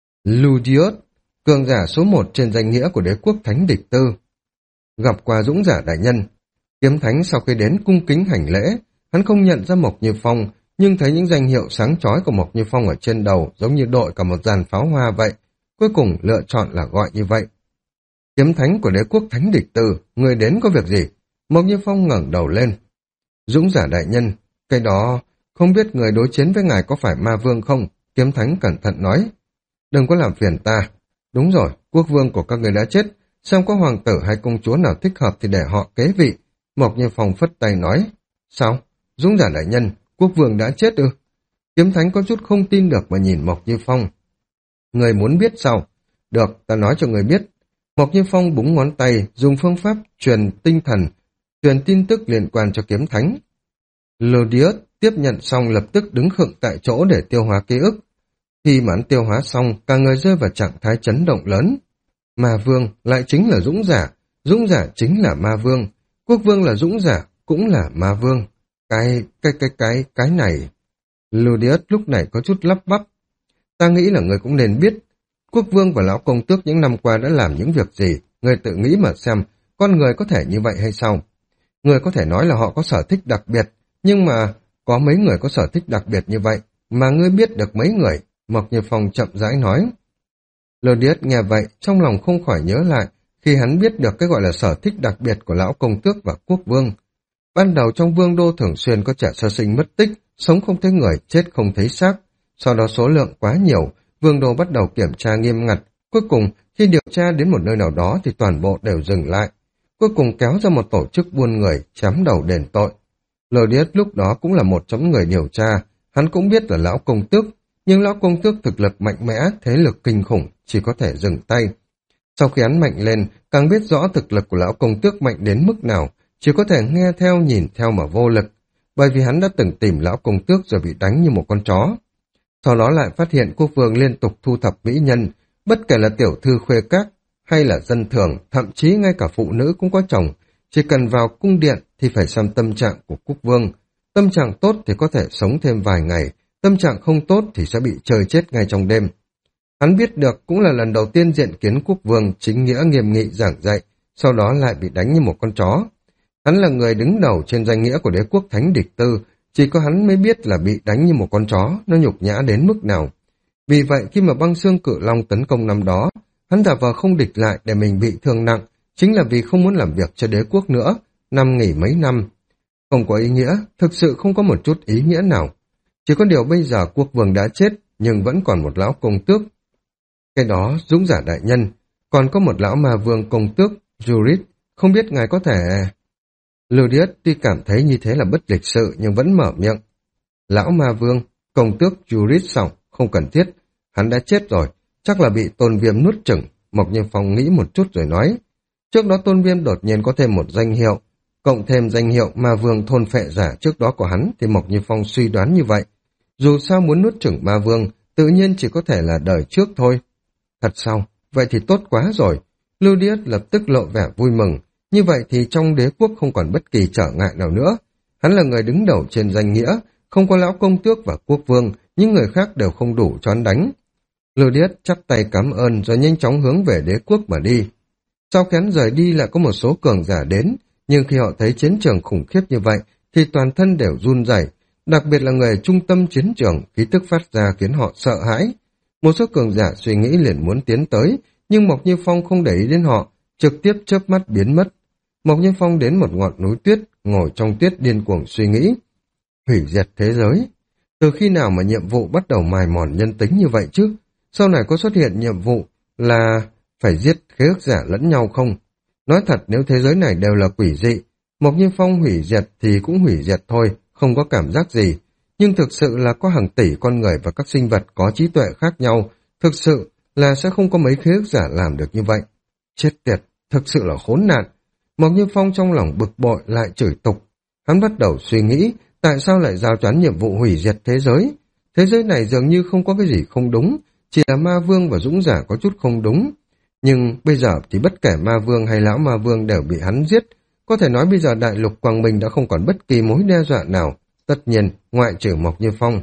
Ludius, cường giả số một trên danh nghĩa của đế quốc thánh địch tư. Gặp qua dũng giả đại nhân, kiếm thánh sau khi đến cung kính hành lễ, hắn không nhận ra Mộc Như Phong, nhưng thấy những danh hiệu sáng chói của Mộc Như Phong ở trên đầu giống như đội cả một dàn pháo hoa vậy, cuối cùng lựa chọn là gọi như vậy. Kiếm thánh của đế quốc thánh địch tư, người đến có việc gì? Mộc Như Phong ngẩng đầu lên. Dũng giả đại nhân, cái đó, không biết người đối chiến với ngài có phải ma vương không? Kiếm thánh cẩn thận nói. Đừng có làm phiền ta. Đúng rồi, quốc vương của các người đã chết, xem có hoàng tử hay công chúa nào thích hợp thì để họ kế vị. Mộc Như Phong phất tay nói. Sao? Dũng giả đại nhân, quốc vương đã chết ư? Kiếm thánh có chút không tin được mà nhìn Mộc Như Phong. Người muốn biết sao? Được, ta nói cho người biết. Mộc Như Phong búng ngón tay, dùng phương pháp truyền tinh thần, truyền tin tức liên quan cho kiếm thánh. Lodius tiếp nhận xong lập tức đứng khựng tại chỗ để tiêu hóa ký ức. Khi mà hắn tiêu hóa xong, cả người rơi vào trạng thái chấn động lớn. Ma vương lại chính là dũng giả, dũng giả chính là ma vương, quốc vương là dũng giả, cũng là ma vương. Cái, cái, cái, cái, cái này... Ludius lúc này có chút lắp bắp. Ta nghĩ là người cũng nên biết, quốc vương và lão công tước những năm qua đã làm những việc gì, người tự nghĩ mà xem, con người có thể như vậy hay sao? Người có thể nói là họ có sở thích đặc biệt, nhưng mà có mấy người có sở thích đặc biệt như vậy, mà ngươi biết được mấy người, Mộc Như Phong chậm rãi nói. Ludius nghe vậy, trong lòng không khỏi nhớ lại, khi hắn biết được cái gọi là sở thích đặc biệt của lão công tước và quốc vương. Ban đầu trong vương đô thường xuyên có trẻ sơ sinh mất tích, sống không thấy người, chết không thấy xác. Sau đó số lượng quá nhiều, vương đô bắt đầu kiểm tra nghiêm ngặt. Cuối cùng, khi điều tra đến một nơi nào đó thì toàn bộ đều dừng lại. Cuối cùng kéo ra một tổ chức buôn người, chém đầu đền tội. Ludius lúc đó cũng là một trong người điều tra, hắn cũng biết là lão công tước, nhưng lão công tước thực lực mạnh mẽ, thế lực kinh khủng, chỉ có thể dừng tay. Sau khi hắn mạnh lên, càng biết rõ thực lực của lão công tước mạnh đến mức nào, chỉ có thể nghe theo nhìn theo mà vô lực, bởi vì hắn đã từng tìm lão công tước rồi bị đánh như một con chó. Sau đó lại phát hiện quốc vương liên tục thu thập mỹ nhân, bất kể là tiểu thư khuê các hay là dân thường, thậm chí ngay cả phụ nữ cũng có chồng, chỉ cần vào cung điện thì phải xem tâm trạng của quốc vương. Tâm trạng tốt thì có thể sống thêm vài ngày, tâm trạng không tốt thì sẽ bị chơi chết ngay trong đêm. Hắn biết được cũng là lần đầu tiên diện kiến quốc vương chính nghĩa nghiêm nghị giảng dạy, sau đó lại bị đánh như một con chó. Hắn là người đứng đầu trên danh nghĩa của đế quốc thánh địch tư, chỉ có hắn mới biết là bị đánh như một con chó, nó nhục nhã đến mức nào. Vì vậy khi mà băng xương cự long tấn công năm đó, hắn giả vờ không địch lại để mình bị thương nặng, chính là vì không muốn làm việc cho đế quốc nữa, nằm nghỉ mấy năm. Không có ý nghĩa, thực sự không có một chút ý nghĩa nào. Chỉ có điều bây giờ quốc vương đã chết, nhưng vẫn còn một lão công tước. Cái đó, dũng giả đại nhân, còn có một lão ma vương công tước, Juris, không biết ngài có thể... Ludius tuy cảm thấy như thế là bất lịch sự nhưng vẫn mở miệng. Lão ma vương, công tước Juris xong, không cần thiết, hắn đã chết rồi, chắc là bị tôn viêm nuốt chửng. Mộc Như Phong nghĩ một chút rồi nói. Trước đó tôn viêm đột nhiên có thêm một danh hiệu, cộng thêm danh hiệu ma vương thôn phệ giả trước đó của hắn thì Mộc Như Phong suy đoán như vậy. Dù sao muốn nuốt chửng ma vương, tự nhiên chỉ có thể là đời trước thôi. Thật sao? Vậy thì tốt quá rồi. Ludius lập tức lộ vẻ vui mừng. Như vậy thì trong đế quốc không còn bất kỳ trở ngại nào nữa. Hắn là người đứng đầu trên danh nghĩa, không có lão công tước và quốc vương, những người khác đều không đủ cho hắn đánh. Ludius chắp tay cảm ơn rồi nhanh chóng hướng về đế quốc mà đi. Sau khi hắn rời đi lại có một số cường giả đến, nhưng khi họ thấy chiến trường khủng khiếp như vậy thì toàn thân đều run rẩy, đặc biệt là người trung tâm chiến trường, khí tức phát ra khiến họ sợ hãi. Một số cường giả suy nghĩ liền muốn tiến tới, nhưng Mộc Như Phong không để ý đến họ, trực tiếp chớp mắt biến mất. Mộc Như Phong đến một ngọn núi tuyết, ngồi trong tuyết điên cuồng suy nghĩ. Hủy diệt thế giới. Từ khi nào mà nhiệm vụ bắt đầu mài mòn nhân tính như vậy chứ? Sau này có xuất hiện nhiệm vụ là phải giết khế ước giả lẫn nhau không? Nói thật nếu thế giới này đều là quỷ dị, Mộc Như Phong hủy diệt thì cũng hủy diệt thôi, không có cảm giác gì. nhưng thực sự là có hàng tỷ con người và các sinh vật có trí tuệ khác nhau, thực sự là sẽ không có mấy khế ước giả làm được như vậy. Chết tiệt, thực sự là khốn nạn. Mộc Như Phong trong lòng bực bội lại chửi tục. Hắn bắt đầu suy nghĩ tại sao lại giao choán nhiệm vụ hủy diệt thế giới. Thế giới này dường như không có cái gì không đúng, chỉ là ma vương và dũng giả có chút không đúng. Nhưng bây giờ thì bất kể ma vương hay lão ma vương đều bị hắn giết. Có thể nói bây giờ đại lục Quang Minh đã không còn bất kỳ mối đe dọa nào, tất nhiên ngoại trừ Mộc Như Phong.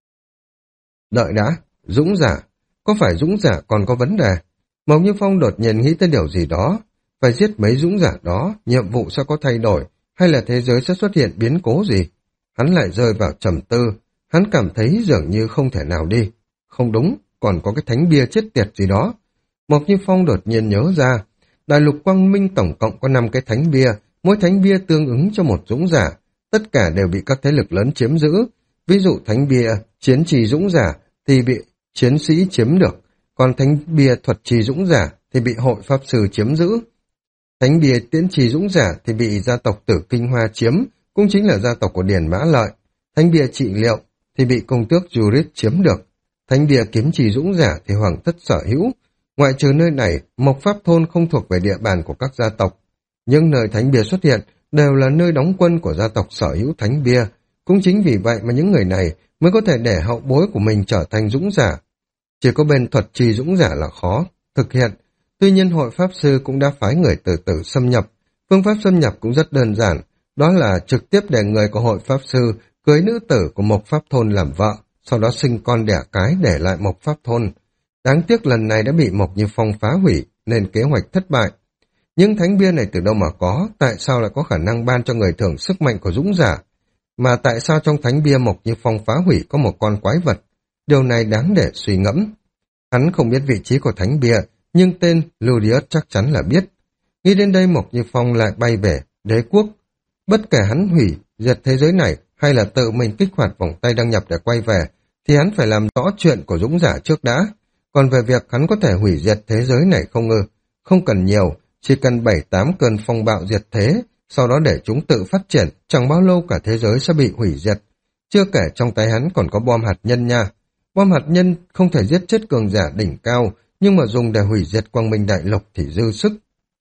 Đợi đã, dũng giả, có phải dũng giả còn có vấn đề? Mộc Như Phong đột nhiên nghĩ tới điều gì đó, phải giết mấy dũng giả đó, nhiệm vụ sẽ có thay đổi, hay là thế giới sẽ xuất hiện biến cố gì? Hắn lại rơi vào trầm tư, hắn cảm thấy dường như không thể nào đi. Không đúng, còn có cái thánh bia chết tiệt gì đó. Mộc Như Phong đột nhiên nhớ ra, đại lục Quang Minh tổng cộng có năm cái thánh bia, mỗi thánh bia tương ứng cho một dũng giả, tất cả đều bị các thế lực lớn chiếm giữ. Ví dụ thánh bia chiến trì dũng giả thì bị chiến sĩ chiếm được, còn thánh bia thuật trì dũng giả thì bị hội pháp sư chiếm giữ. Thánh bia tiễn trì dũng giả thì bị gia tộc Tử Kinh Hoa chiếm, cũng chính là gia tộc của Điền Mã Lợi. Thánh bia trị liệu thì bị công tước Jurit chiếm được. Thánh bia kiếm trì dũng giả thì hoàng thất sở hữu. Ngoại trừ nơi này, Mộc Pháp Thôn không thuộc về địa bàn của các gia tộc. Những nơi thánh bia xuất hiện đều là nơi đóng quân của gia tộc sở hữu thánh bia. Cũng chính vì vậy mà những người này mới có thể để hậu bối của mình trở thành dũng giả. Chỉ có bên thuật trì dũng giả là khó thực hiện. Tuy nhiên hội pháp sư cũng đã phái người từ từ xâm nhập. Phương pháp xâm nhập cũng rất đơn giản, đó là trực tiếp để người của hội pháp sư cưới nữ tử của Mộc Pháp Thôn làm vợ, sau đó sinh con đẻ cái để lại Mộc Pháp Thôn. Đáng tiếc lần này đã bị Mộc Như Phong phá hủy, nên kế hoạch thất bại. Những thánh bia này từ đâu mà có, tại sao lại có khả năng ban cho người thưởng sức mạnh của dũng giả? Mà tại sao trong thánh bia Mộc Như Phong phá hủy có một con quái vật? Điều này đáng để suy ngẫm. Hắn không biết vị trí của thánh bia, nhưng tên Ludius chắc chắn là biết. Nghĩ đến đây Mộc Như Phong lại bay về đế quốc. Bất kể hắn hủy diệt thế giới này hay là tự mình kích hoạt vòng tay đăng nhập để quay về, thì hắn phải làm rõ chuyện của dũng giả trước đã. Còn về việc hắn có thể hủy diệt thế giới này không ư? Không cần nhiều, chỉ cần bảy tám cơn phong bạo diệt thế, sau đó để chúng tự phát triển, chẳng bao lâu cả thế giới sẽ bị hủy diệt. Chưa kể trong tay hắn còn có bom hạt nhân nha. Bom hạt nhân không thể giết chết cường giả đỉnh cao, nhưng mà dùng để hủy diệt Quang Minh Đại Lục thì dư sức.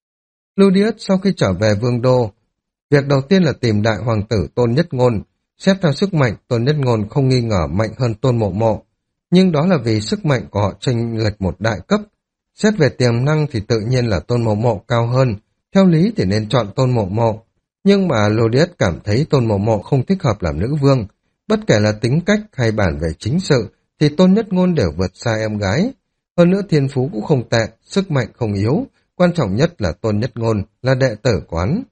Ludius sau khi trở về vương đô, việc đầu tiên là tìm đại hoàng tử Tôn Nhất Ngôn. Xét theo sức mạnh, Tôn Nhất Ngôn không nghi ngờ mạnh hơn Tôn Mộ Mộ, nhưng đó là vì sức mạnh của họ chênh lệch một đại cấp. Xét về tiềm năng thì tự nhiên là Tôn Mộ Mộ cao hơn, theo lý thì nên chọn Tôn Mộ Mộ. Nhưng mà Ludius cảm thấy Tôn Mộ Mộ không thích hợp làm nữ vương. Bất kể là tính cách hay bản về chính sự, thì Tôn Nhất Ngôn đều vượt xa em gái. Hơn nữa thiên phú cũng không tệ, sức mạnh không yếu, quan trọng nhất là Tôn Nhất Ngôn là đệ tử quán.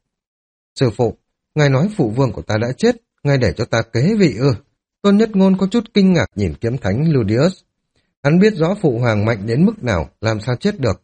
Sư phụ, ngài nói phụ vương của ta đã chết, ngài để cho ta kế vị ư? Tôn Nhất Ngôn có chút kinh ngạc nhìn kiếm thánh Ludius. Hắn biết rõ phụ hoàng mạnh đến mức nào, làm sao chết được.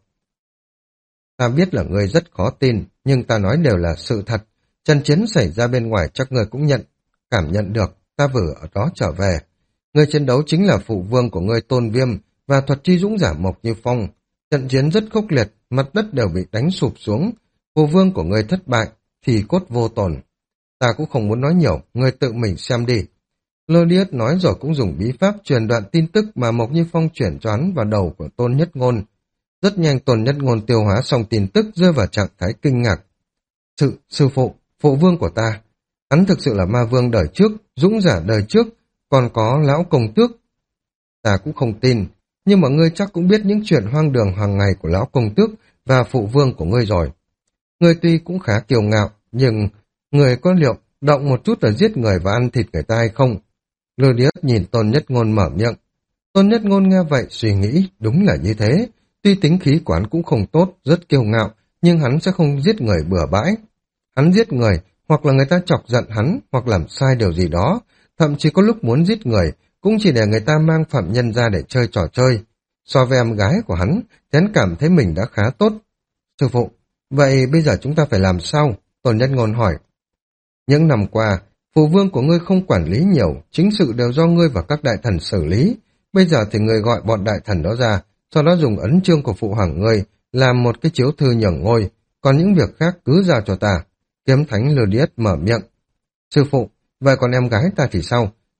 Ta biết là ngươi rất khó tin, nhưng ta nói đều là sự thật. Trận chiến xảy ra bên ngoài chắc ngươi cũng nhận, cảm nhận được, ta vừa ở đó trở về. Người chiến đấu chính là phụ vương của ngươi Tôn Viêm và thuật chi dũng giả Mộc Như Phong. Trận chiến rất khốc liệt, mặt đất đều bị đánh sụp xuống. Phụ vương của ngươi thất bại, thì cốt vô tồn. Ta cũng không muốn nói nhiều, ngươi tự mình xem đi. Ludius nói rồi cũng dùng bí pháp truyền đoạn tin tức mà Mộc Như Phong chuyển cho hắn vào đầu của Tôn Nhất Ngôn. Rất nhanh Tôn Nhất Ngôn tiêu hóa xong tin tức rơi vào trạng thái kinh ngạc. Sự, sư phụ, phụ vương của ta, hắn thực sự là ma vương đời trước, dũng giả đời trước, còn có lão công tước. Ta cũng không tin, nhưng mà ngươi chắc cũng biết những chuyện hoang đường hàng ngày của lão công tước và phụ vương của ngươi rồi. Ngươi tuy cũng khá kiêu ngạo, nhưng người có liệu động một chút là giết người và ăn thịt người ta hay không? Ludius nhìn Tôn Nhất Ngôn mở miệng. Tôn Nhất Ngôn nghe vậy suy nghĩ, đúng là như thế. Tuy tính khí quán cũng không tốt, rất kiêu ngạo, nhưng hắn sẽ không giết người bừa bãi. Hắn giết người, hoặc là người ta chọc giận hắn, hoặc làm sai điều gì đó, thậm chí có lúc muốn giết người, cũng chỉ để người ta mang phạm nhân ra để chơi trò chơi. So với em gái của hắn, thì hắn cảm thấy mình đã khá tốt. Sư phụ, vậy bây giờ chúng ta phải làm sao? Tôn Nhất Ngôn hỏi. Những năm qua, phụ vương của ngươi không quản lý nhiều, chính sự đều do ngươi và các đại thần xử lý. Bây giờ thì ngươi gọi bọn đại thần đó ra, sau đó dùng ấn chương của phụ hoàng ngươi làm một cái chiếu thư nhường ngôi, còn những việc khác cứ giao cho ta. Kiếm thánh Ludius mở miệng. Sư phụ, vậy còn em gái ta thì sao?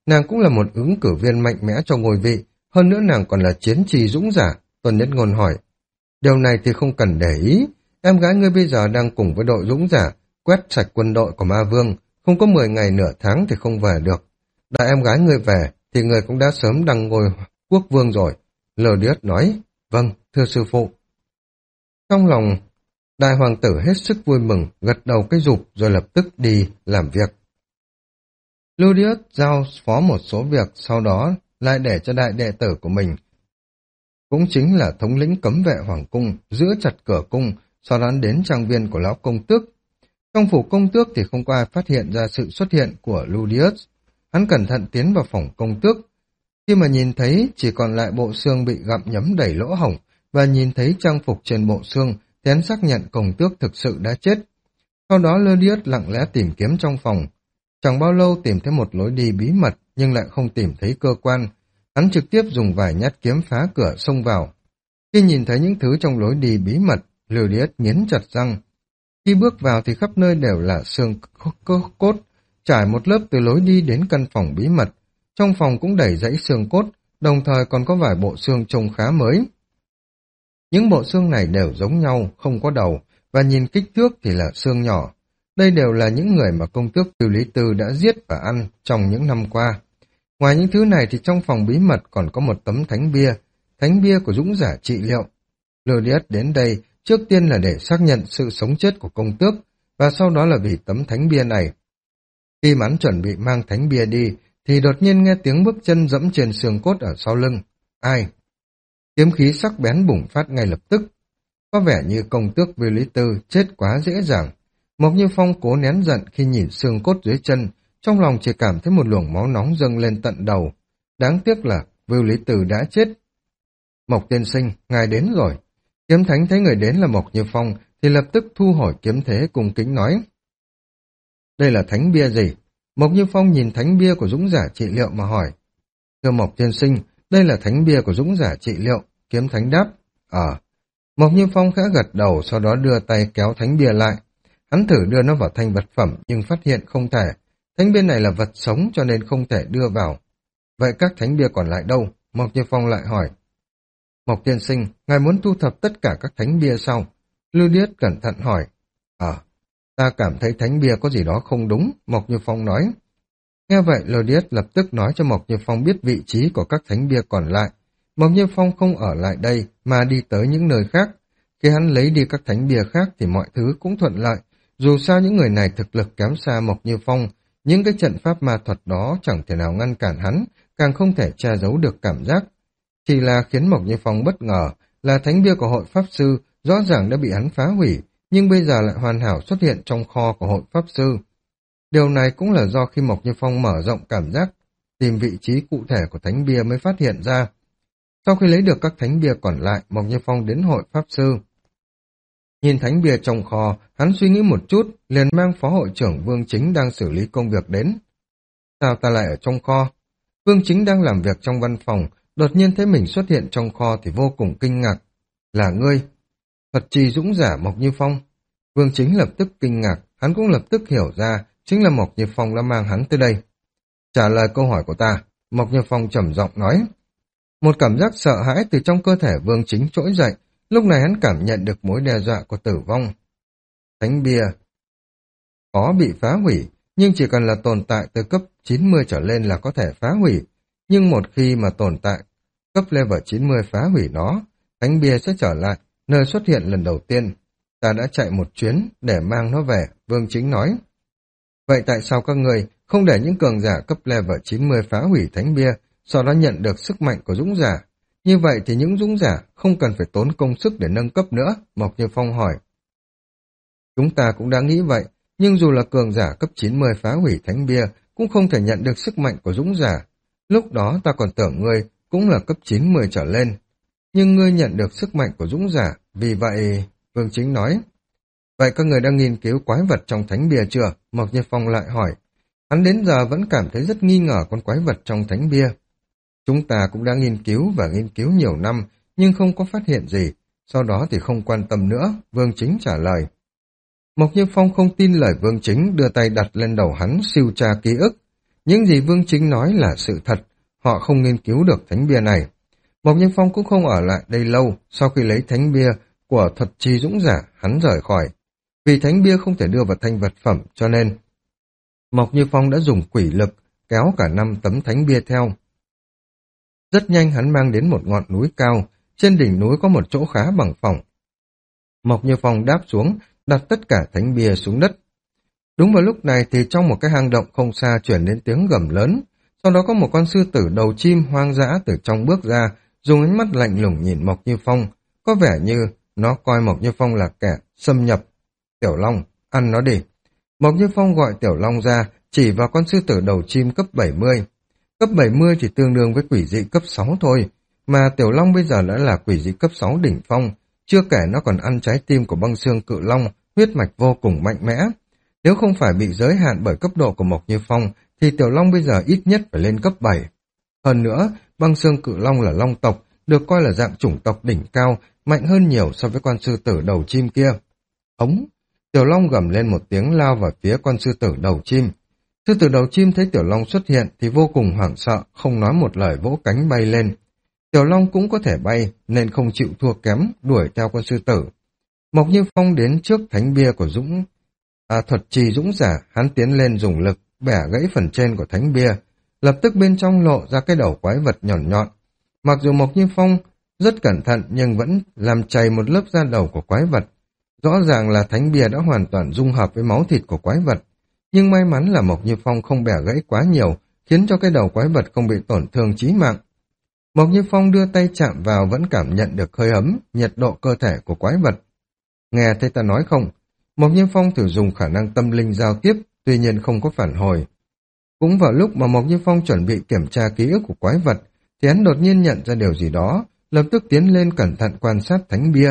Nàng cũng là một ứng cử viên mạnh mẽ cho ngôi vị, hơn nữa nàng còn là chiến trì dũng giả. Tôn Nhất Ngôn hỏi, điều này thì không cần để ý, em gái ngươi bây giờ đang cùng với đội dũng giả, quét sạch quân đội của ma vương, không có mười ngày nửa tháng thì không về được. Đợi em gái ngươi về, thì người cũng đã sớm đăng ngôi quốc vương rồi. Lờ Điếc nói, vâng, thưa sư phụ. Trong lòng, đại hoàng tử hết sức vui mừng, gật đầu cái rụp rồi lập tức đi làm việc. Ludius giao phó một số việc, sau đó lại để cho đại đệ tử của mình, cũng chính là thống lĩnh cấm vệ hoàng cung, giữ chặt cửa cung, sau đó đến trang viên của lão công tước. Trong phủ công tước thì không có ai phát hiện ra sự xuất hiện của Ludius. Hắn cẩn thận tiến vào phòng công tước. Khi mà nhìn thấy chỉ còn lại bộ xương bị gặm nhấm đầy lỗ hổng và nhìn thấy trang phục trên bộ xương, thì hắn xác nhận công tước thực sự đã chết. Sau đó Ludius lặng lẽ tìm kiếm trong phòng. Chẳng bao lâu tìm thấy một lối đi bí mật nhưng lại không tìm thấy cơ quan. Hắn trực tiếp dùng vài nhát kiếm phá cửa xông vào. Khi nhìn thấy những thứ trong lối đi bí mật, Ludius nghiến chặt răng. Khi bước vào thì khắp nơi đều là xương cốt, trải một lớp từ lối đi đến căn phòng bí mật. Trong phòng cũng đầy dãy xương cốt, đồng thời còn có vài bộ xương trông khá mới. Những bộ xương này đều giống nhau, không có đầu, và nhìn kích thước thì là xương nhỏ. Đây đều là những người mà công tước Tiêu Lý Tư đã giết và ăn trong những năm qua. Ngoài những thứ này thì trong phòng bí mật còn có một tấm thánh bia, thánh bia của dũng giả trị liệu. Ludius đến đây trước tiên là để xác nhận sự sống chết của công tước, và sau đó là vì tấm thánh bia này. Khi hắn chuẩn bị mang thánh bia đi, thì đột nhiên nghe tiếng bước chân dẫm trên xương cốt ở sau lưng. Ai? Kiếm khí sắc bén bùng phát ngay lập tức. Có vẻ như công tước Viu Lý Tư chết quá dễ dàng. Mộc Như Phong cố nén giận khi nhìn xương cốt dưới chân, trong lòng chỉ cảm thấy một luồng máu nóng dâng lên tận đầu. Đáng tiếc là Viu Lý Tư đã chết. Mộc tiên sinh, ngài đến rồi. Kiếm thánh thấy người đến là Mộc Như Phong thì lập tức thu hồi kiếm thế cung kính nói. Đây là thánh bia gì? Mộc Như Phong nhìn thánh bia của dũng giả trị liệu mà hỏi. Thưa Mộc tiên sinh, đây là thánh bia của dũng giả trị liệu. Kiếm thánh đáp. Ờ. Mộc Như Phong khẽ gật đầu, sau đó đưa tay kéo thánh bia lại. Hắn thử đưa nó vào thành vật phẩm nhưng phát hiện không thể. Thánh bia này là vật sống cho nên không thể đưa vào. Vậy các thánh bia còn lại đâu? Mộc Như Phong lại hỏi. Mộc tiên sinh, ngài muốn thu thập tất cả các thánh bia sao? Ludius cẩn thận hỏi. Ờ, ta cảm thấy thánh bia có gì đó không đúng, Mộc Như Phong nói. Nghe vậy, Ludius lập tức nói cho Mộc Như Phong biết vị trí của các thánh bia còn lại. Mộc Như Phong không ở lại đây mà đi tới những nơi khác. Khi hắn lấy đi các thánh bia khác thì mọi thứ cũng thuận lợi. Dù sao những người này thực lực kém xa Mộc Như Phong, những cái trận pháp ma thuật đó chẳng thể nào ngăn cản hắn, càng không thể che giấu được cảm giác. Chỉ là khiến Mộc Như Phong bất ngờ là thánh bia của hội pháp sư rõ ràng đã bị hắn phá hủy, nhưng bây giờ lại hoàn hảo xuất hiện trong kho của hội pháp sư. Điều này cũng là do khi Mộc Như Phong mở rộng cảm giác, tìm vị trí cụ thể của thánh bia mới phát hiện ra. Sau khi lấy được các thánh bia còn lại, Mộc Như Phong đến hội pháp sư. Nhìn thánh bia trong kho, hắn suy nghĩ một chút, liền mang phó hội trưởng Vương Chính đang xử lý công việc đến. Sao ta lại ở trong kho? Vương Chính đang làm việc trong văn phòng, đột nhiên thấy mình xuất hiện trong kho thì vô cùng kinh ngạc. Là ngươi? Thuật trì dũng giả Mộc Như Phong. Vương Chính lập tức kinh ngạc, hắn cũng lập tức hiểu ra, chính là Mộc Như Phong đã mang hắn tới đây. Trả lời câu hỏi của ta, Mộc Như Phong trầm giọng nói. Một cảm giác sợ hãi từ trong cơ thể Vương Chính trỗi dậy, lúc này hắn cảm nhận được mối đe dọa của tử vong. Thánh bia có bị phá hủy, nhưng chỉ cần là tồn tại từ cấp chín mươi trở lên là có thể phá hủy. Nhưng một khi mà tồn tại cấp level chín mươi phá hủy nó, thánh bia sẽ trở lại, nơi xuất hiện lần đầu tiên. Ta đã chạy một chuyến để mang nó về, Vương Chính nói. Vậy tại sao các người không để những cường giả cấp level chín mươi phá hủy thánh bia, sau đó nhận được sức mạnh của dũng giả? Như vậy thì những dũng giả không cần phải tốn công sức để nâng cấp nữa, Mộc Như Phong hỏi. Chúng ta cũng đã nghĩ vậy, nhưng dù là cường giả cấp chín mươi phá hủy thánh bia, cũng không thể nhận được sức mạnh của dũng giả. Lúc đó ta còn tưởng ngươi cũng là cấp chín mươi trở lên. Nhưng ngươi nhận được sức mạnh của dũng giả, vì vậy... Vương Chính nói. Vậy các người đã nghiên cứu quái vật trong thánh bia chưa? Mộc Như Phong lại hỏi. Hắn đến giờ vẫn cảm thấy rất nghi ngờ con quái vật trong thánh bia. Chúng ta cũng đã nghiên cứu và nghiên cứu nhiều năm, nhưng không có phát hiện gì. Sau đó thì không quan tâm nữa, Vương Chính trả lời. Mộc Như Phong không tin lời Vương Chính, đưa tay đặt lên đầu hắn siêu tra ký ức. Những gì Vương Chính nói là sự thật, họ không nghiên cứu được thánh bia này. Mộc Như Phong cũng không ở lại đây lâu, sau khi lấy thánh bia của Thuật Trì Dũng Giả, hắn rời khỏi. Vì thánh bia không thể đưa vào thành vật phẩm, cho nên Mộc Như Phong đã dùng quỷ lực kéo cả năm tấm thánh bia theo. Rất nhanh hắn mang đến một ngọn núi cao, trên đỉnh núi có một chỗ khá bằng phẳng. Mộc Như Phong đáp xuống, đặt tất cả thánh bia xuống đất. Đúng vào lúc này thì trong một cái hang động không xa chuyển đến tiếng gầm lớn, sau đó có một con sư tử đầu chim hoang dã từ trong bước ra, dùng ánh mắt lạnh lùng nhìn Mộc Như Phong, có vẻ như nó coi Mộc Như Phong là kẻ xâm nhập. Tiểu Long, ăn nó đi. Mộc Như Phong gọi Tiểu Long ra, chỉ vào con sư tử đầu chim cấp bảy mươi. Cấp bảy mươi thì tương đương với quỷ dị cấp sáu thôi, mà Tiểu Long bây giờ đã là quỷ dị cấp sáu đỉnh phong, chưa kể nó còn ăn trái tim của băng xương cự long, huyết mạch vô cùng mạnh mẽ. Nếu không phải bị giới hạn bởi cấp độ của Mộc Như Phong, thì Tiểu Long bây giờ ít nhất phải lên cấp bảy. Hơn nữa, băng xương cự long là long tộc, được coi là dạng chủng tộc đỉnh cao, mạnh hơn nhiều so với con sư tử đầu chim kia. Ống! Tiểu Long gầm lên một tiếng lao vào phía con sư tử đầu chim. Sư tử đầu chim thấy Tiểu Long xuất hiện thì vô cùng hoảng sợ, không nói một lời vỗ cánh bay lên. Tiểu Long cũng có thể bay, nên không chịu thua kém, đuổi theo con sư tử. Mộc Như Phong đến trước thánh bia của Dũng, à, Thuật Trì Dũng Giả, hắn tiến lên dùng lực, bẻ gãy phần trên của thánh bia. Lập tức bên trong lộ ra cái đầu quái vật nhọn nhọn. Mặc dù Mộc Như Phong rất cẩn thận nhưng vẫn làm chảy một lớp da đầu của quái vật. Rõ ràng là thánh bia đã hoàn toàn dung hợp với máu thịt của quái vật. Nhưng may mắn là Mộc Như Phong không bẻ gãy quá nhiều, khiến cho cái đầu quái vật không bị tổn thương chí mạng. Mộc Như Phong đưa tay chạm vào vẫn cảm nhận được hơi ấm, nhiệt độ cơ thể của quái vật. Nghe thấy ta nói không? Mộc Như Phong thử dùng khả năng tâm linh giao tiếp, tuy nhiên không có phản hồi. Cũng vào lúc mà Mộc Như Phong chuẩn bị kiểm tra ký ức của quái vật, thì hắn đột nhiên nhận ra điều gì đó, lập tức tiến lên cẩn thận quan sát thánh bia.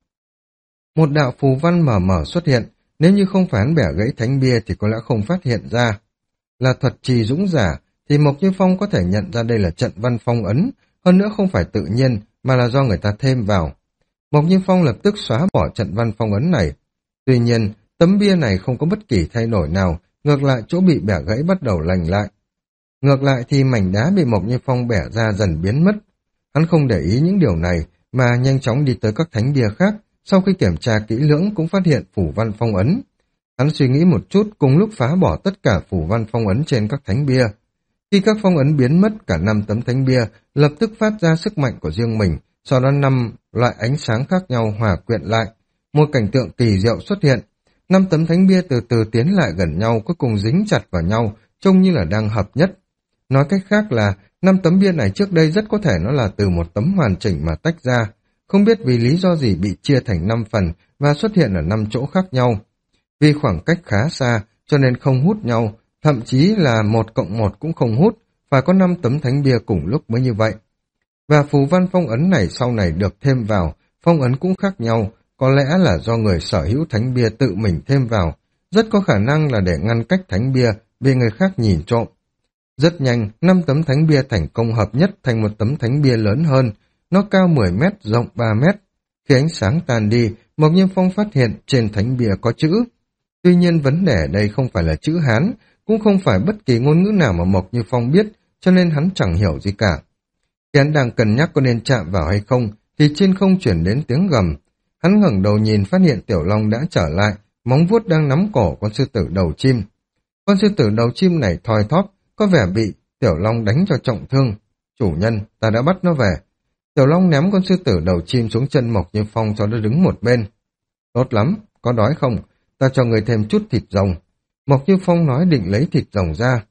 Một đạo phù văn mờ mờ xuất hiện, nếu như không phải hắn bẻ gãy thánh bia thì có lẽ không phát hiện ra. Là Thuật Trì Dũng Giả, thì Mộc Như Phong có thể nhận ra đây là trận văn phong ấn, hơn nữa không phải tự nhiên, mà là do người ta thêm vào. Mộc Như Phong lập tức xóa bỏ trận văn phong ấn này. Tuy nhiên, tấm bia này không có bất kỳ thay đổi nào, ngược lại chỗ bị bẻ gãy bắt đầu lành lại. Ngược lại thì mảnh đá bị Mộc Như Phong bẻ ra dần biến mất. Hắn không để ý những điều này, mà nhanh chóng đi tới các thánh bia khác, sau khi kiểm tra kỹ lưỡng cũng phát hiện phù văn phong ấn. Hắn suy nghĩ một chút cùng lúc phá bỏ tất cả phù văn phong ấn trên các thánh bia. Khi các phong ấn biến mất, cả năm tấm thánh bia lập tức phát ra sức mạnh của riêng mình, sau đó năm loại ánh sáng khác nhau hòa quyện lại. Một cảnh tượng kỳ diệu xuất hiện. Năm tấm thánh bia từ từ tiến lại gần nhau, cuối cùng dính chặt vào nhau, trông như là đang hợp nhất. Nói cách khác là, năm tấm bia này trước đây rất có thể nó là từ một tấm hoàn chỉnh mà tách ra, không biết vì lý do gì bị chia thành năm phần và xuất hiện ở năm chỗ khác nhau. Vì khoảng cách khá xa, cho nên không hút nhau, thậm chí là một cộng một cũng không hút, phải có năm tấm thánh bia cùng lúc mới như vậy. Và phù văn phong ấn này sau này được thêm vào, phong ấn cũng khác nhau, có lẽ là do người sở hữu thánh bia tự mình thêm vào, rất có khả năng là để ngăn cách thánh bia bị người khác nhìn trộm. Rất nhanh, năm tấm thánh bia thành công hợp nhất thành một tấm thánh bia lớn hơn, nó cao mười mét, rộng ba mét. Khi ánh sáng tàn đi, Mộc Như Phong phát hiện trên thánh bia có chữ. Tuy nhiên vấn đề ở đây không phải là chữ Hán, cũng không phải bất kỳ ngôn ngữ nào mà Mộc Như Phong biết, cho nên hắn chẳng hiểu gì cả. Khi hắn đang cân nhắc có nên chạm vào hay không, thì trên không chuyển đến tiếng gầm. Hắn ngẩng đầu nhìn phát hiện Tiểu Long đã trở lại, móng vuốt đang nắm cổ con sư tử đầu chim. Con sư tử đầu chim này thoi thóp, có vẻ bị Tiểu Long đánh cho trọng thương. Chủ nhân, ta đã bắt nó về. Tiểu Long ném con sư tử đầu chim xuống chân Mộc Như Phong cho nó đứng một bên. Tốt lắm, có đói không? Ta cho người thêm chút thịt rồng. Mộc Như Phong nói định lấy thịt rồng ra.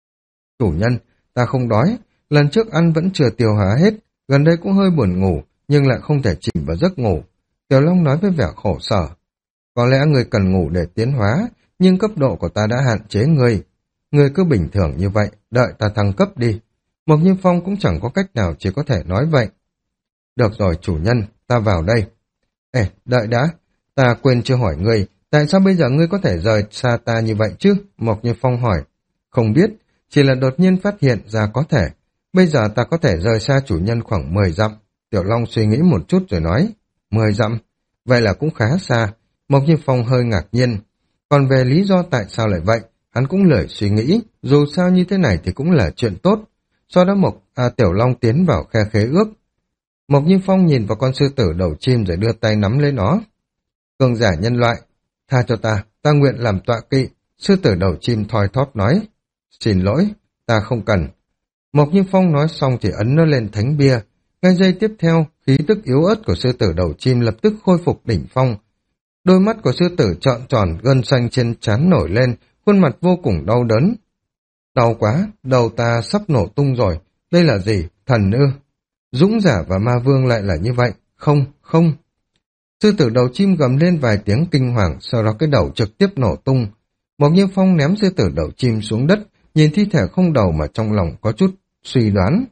Chủ nhân, ta không đói, lần trước ăn vẫn chưa tiêu hóa hết, gần đây cũng hơi buồn ngủ, nhưng lại không thể chìm vào giấc ngủ. Tiểu Long nói với vẻ khổ sở. Có lẽ người cần ngủ để tiến hóa, nhưng cấp độ của ta đã hạn chế người. Người cứ bình thường như vậy, đợi ta thăng cấp đi. Mộc Như Phong cũng chẳng có cách nào, chỉ có thể nói vậy. Được rồi chủ nhân, ta vào đây. Ê, đợi đã, ta quên chưa hỏi ngươi, tại sao bây giờ ngươi có thể rời xa ta như vậy chứ? Mộc Như Phong hỏi. Không biết, chỉ là đột nhiên phát hiện ra có thể. Bây giờ ta có thể rời xa chủ nhân khoảng mười dặm. Tiểu Long suy nghĩ một chút rồi nói. mười dặm? Vậy là cũng khá xa. Mộc Như Phong hơi ngạc nhiên. Còn về lý do tại sao lại vậy, hắn cũng lười suy nghĩ, dù sao như thế này thì cũng là chuyện tốt. Sau đó Mộc à, Tiểu Long tiến vào khe khế ước. Mộc Như Phong nhìn vào con sư tử đầu chim rồi đưa tay nắm lấy nó. Cường giả nhân loại, tha cho ta, ta nguyện làm tọa kỵ. Sư tử đầu chim thoi thóp nói. Xin lỗi, ta không cần. Mộc Như Phong nói xong thì ấn nó lên thánh bia. Ngay giây tiếp theo, khí tức yếu ớt của sư tử đầu chim lập tức khôi phục đỉnh phong. Đôi mắt của sư tử trọn tròn, gân xanh trên trán nổi lên, khuôn mặt vô cùng đau đớn. Đau quá, đầu ta sắp nổ tung rồi. Đây là gì? Thần ư? Dũng giả và ma vương lại là như vậy. Không, không. Sư tử đầu chim gầm lên vài tiếng kinh hoàng, sau đó cái đầu trực tiếp nổ tung. Mộc Như Phong ném sư tử đầu chim xuống đất, nhìn thi thể không đầu mà trong lòng có chút suy đoán.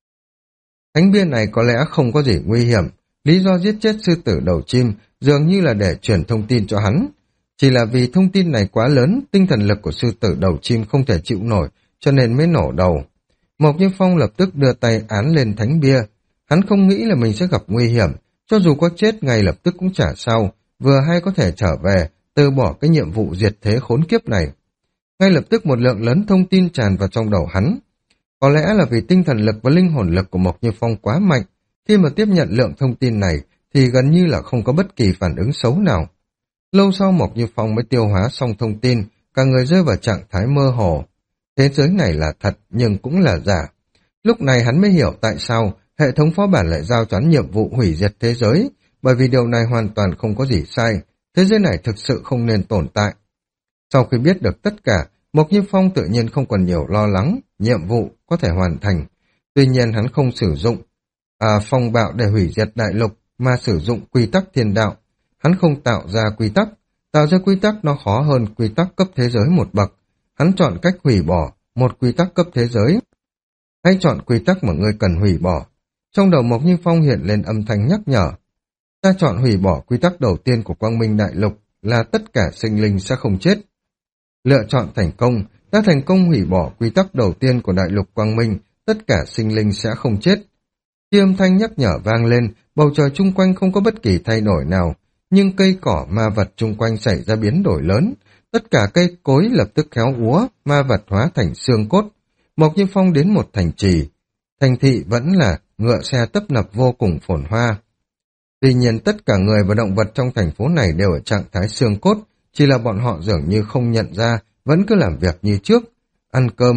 Thánh bia này có lẽ không có gì nguy hiểm, lý do giết chết sư tử đầu chim dường như là để truyền thông tin cho hắn. Chỉ là vì thông tin này quá lớn, tinh thần lực của sư tử đầu chim không thể chịu nổi, cho nên mới nổ đầu. Mộc Như Phong lập tức đưa tay án lên thánh bia. Hắn không nghĩ là mình sẽ gặp nguy hiểm, cho dù có chết ngay lập tức cũng chả sao, vừa hay có thể trở về, từ bỏ cái nhiệm vụ diệt thế khốn kiếp này. Ngay lập tức một lượng lớn thông tin tràn vào trong đầu hắn. Có lẽ là vì tinh thần lực và linh hồn lực của Mộc Như Phong quá mạnh, khi mà tiếp nhận lượng thông tin này thì gần như là không có bất kỳ phản ứng xấu nào. Lâu sau Mộc Như Phong mới tiêu hóa xong thông tin, cả người rơi vào trạng thái mơ hồ. Thế giới này là thật nhưng cũng là giả. Lúc này hắn mới hiểu tại sao hệ thống phó bản lại giao cho hắn nhiệm vụ hủy diệt thế giới, bởi vì điều này hoàn toàn không có gì sai, thế giới này thực sự không nên tồn tại. Sau khi biết được tất cả, Mộc Như Phong tự nhiên không còn nhiều lo lắng, nhiệm vụ có thể hoàn thành. Tuy nhiên hắn không sử dụng à, phong bạo để hủy diệt đại lục, mà sử dụng quy tắc thiên đạo. Hắn không tạo ra quy tắc, tạo ra quy tắc nó khó hơn quy tắc cấp thế giới một bậc. Hắn chọn cách hủy bỏ một quy tắc cấp thế giới. Hãy chọn quy tắc mà ngươi cần hủy bỏ. Trong đầu Mộc Như Phong hiện lên âm thanh nhắc nhở. Ta chọn hủy bỏ quy tắc đầu tiên của Quang Minh Đại Lục là tất cả sinh linh sẽ không chết. Lựa chọn thành công, ta thành công hủy bỏ quy tắc đầu tiên của Đại Lục Quang Minh, tất cả sinh linh sẽ không chết. Khi âm thanh nhắc nhở vang lên, bầu trời chung quanh không có bất kỳ thay đổi nào, nhưng cây cỏ ma vật chung quanh xảy ra biến đổi lớn. Tất cả cây cối lập tức khéo úa, ma vật hóa thành xương cốt. Mộc Như Phong đến một thành trì. Thành thị vẫn là ngựa xe tấp nập vô cùng phồn hoa. Tuy nhiên tất cả người và động vật trong thành phố này đều ở trạng thái xương cốt, chỉ là bọn họ dường như không nhận ra, vẫn cứ làm việc như trước. Ăn cơm,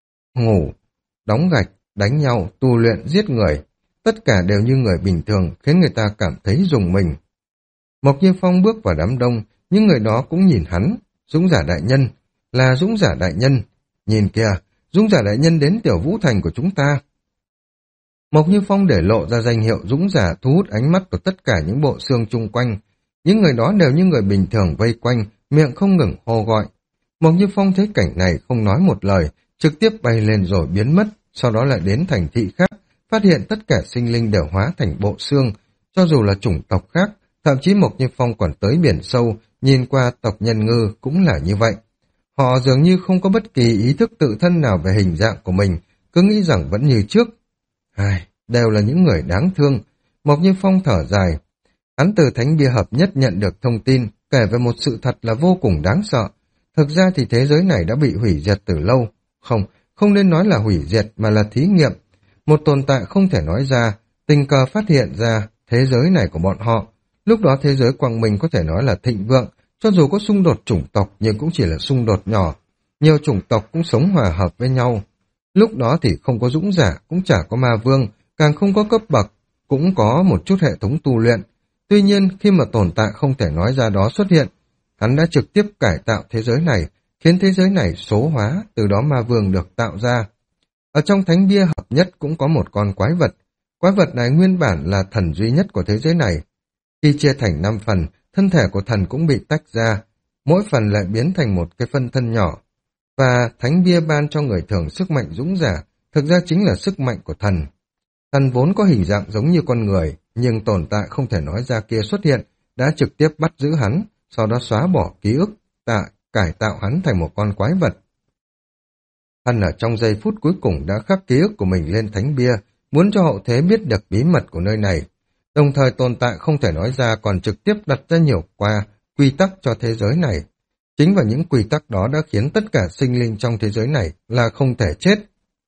ngủ, đóng gạch, đánh nhau, tu luyện, giết người. Tất cả đều như người bình thường, khiến người ta cảm thấy rùng mình. Mộc Như Phong bước vào đám đông, những người đó cũng nhìn hắn. Dũng giả đại nhân, là Dũng giả đại nhân. Nhìn kìa, Dũng giả đại nhân đến Tiểu Vũ Thành của chúng ta. Mộc Như Phong để lộ ra danh hiệu Dũng giả thu hút ánh mắt của tất cả những bộ xương chung quanh. Những người đó đều như người bình thường vây quanh, miệng không ngừng hô gọi. Mộc Như Phong thấy cảnh này không nói một lời, trực tiếp bay lên rồi biến mất, sau đó lại đến thành thị khác, phát hiện tất cả sinh linh đều hóa thành bộ xương, cho dù là chủng tộc khác, thậm chí Mộc Như Phong còn tới biển sâu, nhìn qua tộc nhân ngư cũng là như vậy. Họ dường như không có bất kỳ ý thức tự thân nào về hình dạng của mình, cứ nghĩ rằng vẫn như trước. Ai, đều là những người đáng thương. Mộc Như Phong thở dài. Hắn từ thánh bia hợp nhất nhận được thông tin, kể về một sự thật là vô cùng đáng sợ. Thực ra thì thế giới này đã bị hủy diệt từ lâu. Không, không nên nói là hủy diệt mà là thí nghiệm. Một tồn tại không thể nói ra, tình cờ phát hiện ra thế giới này của bọn họ. Lúc đó thế giới Quang Minh có thể nói là thịnh vượng, cho dù có xung đột chủng tộc nhưng cũng chỉ là xung đột nhỏ. Nhiều chủng tộc cũng sống hòa hợp với nhau. Lúc đó thì không có dũng giả, cũng chả có ma vương, càng không có cấp bậc, cũng có một chút hệ thống tu luyện. Tuy nhiên, khi mà tồn tại không thể nói ra đó xuất hiện, hắn đã trực tiếp cải tạo thế giới này, khiến thế giới này số hóa, từ đó ma vương được tạo ra. Ở trong thánh bia hợp nhất cũng có một con quái vật. Quái vật này nguyên bản là thần duy nhất của thế giới này. Khi chia thành năm phần, thân thể của thần cũng bị tách ra, mỗi phần lại biến thành một cái phân thân nhỏ. Và thánh bia ban cho người thường sức mạnh dũng giả, thực ra chính là sức mạnh của thần. Thần vốn có hình dạng giống như con người, nhưng tồn tại không thể nói ra kia xuất hiện, đã trực tiếp bắt giữ hắn, sau đó xóa bỏ ký ức, tạ, cải tạo hắn thành một con quái vật. Thần ở trong giây phút cuối cùng đã khắc ký ức của mình lên thánh bia, muốn cho hậu thế biết được bí mật của nơi này. Đồng thời tồn tại không thể nói ra còn trực tiếp đặt ra nhiều qua quy tắc cho thế giới này. Chính và những quy tắc đó đã khiến tất cả sinh linh trong thế giới này là không thể chết.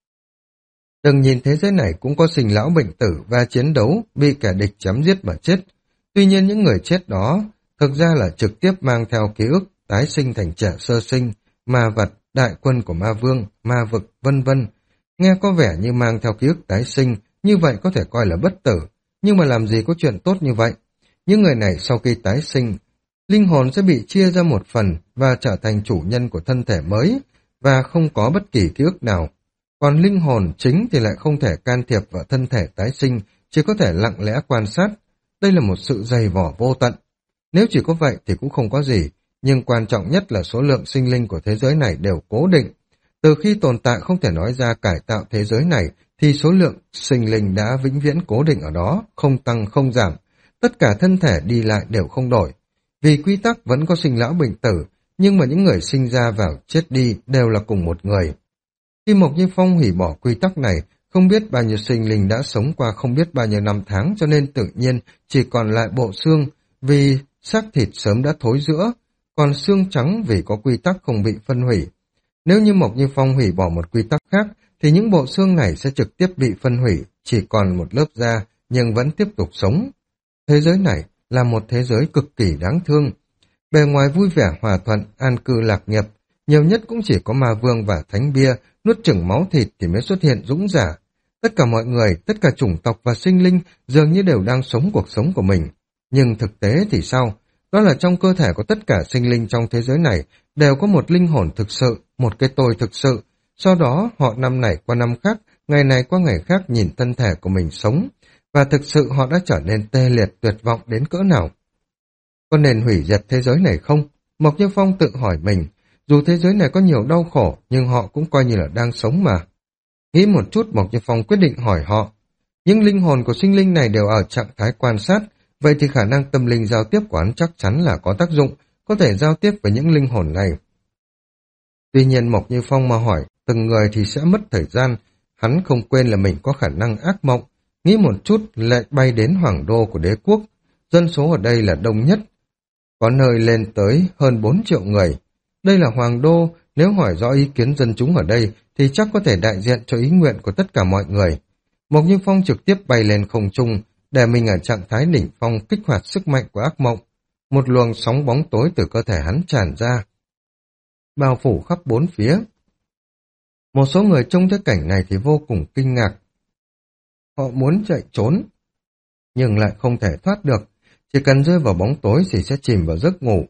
Đừng nhìn thế giới này cũng có sinh lão bệnh tử và chiến đấu, bị kẻ địch chém giết mà chết. Tuy nhiên những người chết đó thực ra là trực tiếp mang theo ký ức tái sinh thành trẻ sơ sinh, ma vật, đại quân của ma vương, ma vực, vân vân. Nghe có vẻ như mang theo ký ức tái sinh, như vậy có thể coi là bất tử, nhưng mà làm gì có chuyện tốt như vậy. Những người này sau khi tái sinh, linh hồn sẽ bị chia ra một phần và trở thành chủ nhân của thân thể mới và không có bất kỳ ký ức nào. Còn linh hồn chính thì lại không thể can thiệp vào thân thể tái sinh, chỉ có thể lặng lẽ quan sát. Đây là một sự dày vỏ vô tận. Nếu chỉ có vậy thì cũng không có gì, nhưng quan trọng nhất là số lượng sinh linh của thế giới này đều cố định. Từ khi tồn tại không thể nói ra cải tạo thế giới này, thì số lượng sinh linh đã vĩnh viễn cố định ở đó, không tăng không giảm. Tất cả thân thể đi lại đều không đổi. Vì quy tắc vẫn có sinh lão bệnh tử, nhưng mà những người sinh ra vào chết đi đều là cùng một người. Khi Mộc Như Phong hủy bỏ quy tắc này, không biết bao nhiêu sinh linh đã sống qua không biết bao nhiêu năm tháng, cho nên tự nhiên chỉ còn lại bộ xương, vì xác thịt sớm đã thối rữa, còn xương trắng vì có quy tắc không bị phân hủy. Nếu như Mộc Như Phong hủy bỏ một quy tắc khác, thì những bộ xương này sẽ trực tiếp bị phân hủy, chỉ còn một lớp da, nhưng vẫn tiếp tục sống. Thế giới này là một thế giới cực kỳ đáng thương. Bề ngoài vui vẻ hòa thuận, an cư lạc nghiệp, nhiều nhất cũng chỉ có ma vương và thánh bia, nuốt chửng máu thịt thì mới xuất hiện dũng giả. Tất cả mọi người, tất cả chủng tộc và sinh linh dường như đều đang sống cuộc sống của mình. Nhưng thực tế thì sao? Đó là trong cơ thể của tất cả sinh linh trong thế giới này đều có một linh hồn thực sự, một cái tôi thực sự. Sau đó họ năm này qua năm khác, ngày này qua ngày khác nhìn thân thể của mình sống. Và thực sự họ đã trở nên tê liệt tuyệt vọng đến cỡ nào. Có nên hủy diệt thế giới này không? Mộc Như Phong tự hỏi mình. Dù thế giới này có nhiều đau khổ, nhưng họ cũng coi như là đang sống mà. Nghĩ một chút, Mộc Như Phong quyết định hỏi họ. Những linh hồn của sinh linh này đều ở trạng thái quan sát, vậy thì khả năng tâm linh giao tiếp của hắn chắc chắn là có tác dụng, có thể giao tiếp với những linh hồn này. Tuy nhiên Mộc Như Phong mà hỏi từng người thì sẽ mất thời gian, hắn không quên là mình có khả năng ác mộng. Nghĩ một chút lại bay đến hoàng đô của đế quốc, dân số ở đây là đông nhất, có nơi lên tới hơn bốn triệu người. Đây là hoàng đô, nếu hỏi rõ ý kiến dân chúng ở đây thì chắc có thể đại diện cho ý nguyện của tất cả mọi người. Mộc Như Phong trực tiếp bay lên không trung, để mình ở trạng thái đỉnh phong kích hoạt sức mạnh của ác mộng. Một luồng sóng bóng tối từ cơ thể hắn tràn ra, bao phủ khắp bốn phía. Một số người trông thấy cảnh này thì vô cùng kinh ngạc. Họ muốn chạy trốn, nhưng lại không thể thoát được. Chỉ cần rơi vào bóng tối thì sẽ chìm vào giấc ngủ.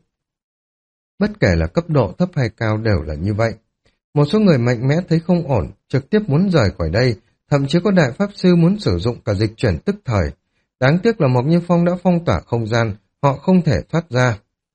Bất kể là cấp độ thấp hay cao đều là như vậy. Một số người mạnh mẽ thấy không ổn, trực tiếp muốn rời khỏi đây, thậm chí có đại pháp sư muốn sử dụng cả dịch chuyển tức thời. Đáng tiếc là Mộc Như Phong đã phong tỏa không gian, họ không thể thoát ra.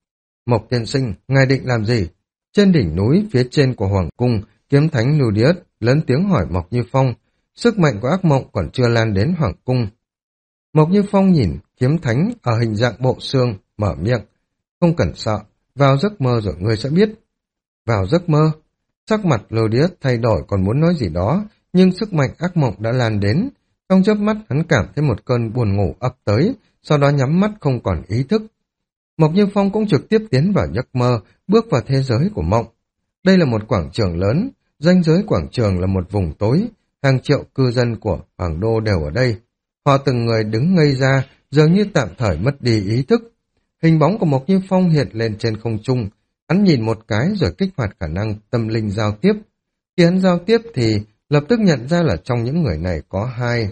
Mộc tiên sinh, ngài định làm gì? Trên đỉnh núi phía trên của hoàng cung, kiếm thánh Ludius lớn tiếng hỏi Mộc Như Phong. Sức mạnh của ác mộng còn chưa lan đến hoàng cung. Mộc Như Phong nhìn kiếm thánh ở hình dạng bộ xương, mở miệng. Không cần sợ, vào giấc mơ rồi ngươi sẽ biết. Vào giấc mơ? Sắc mặt Ludius thay đổi còn muốn nói gì đó, nhưng sức mạnh ác mộng đã lan đến. Trong chớp mắt hắn cảm thấy một cơn buồn ngủ ập tới, sau đó nhắm mắt không còn ý thức. Mộc Như Phong cũng trực tiếp tiến vào giấc mơ, bước vào thế giới của mộng. Đây là một quảng trường lớn, ranh giới quảng trường là một vùng tối, hàng triệu cư dân của Hoàng Đô đều ở đây. Họ từng người đứng ngây ra, dường như tạm thời mất đi ý thức. Hình bóng của Mộc Như Phong hiện lên trên không trung, hắn nhìn một cái rồi kích hoạt khả năng tâm linh giao tiếp. Khi hắn giao tiếp thì lập tức nhận ra là trong những người này có hai,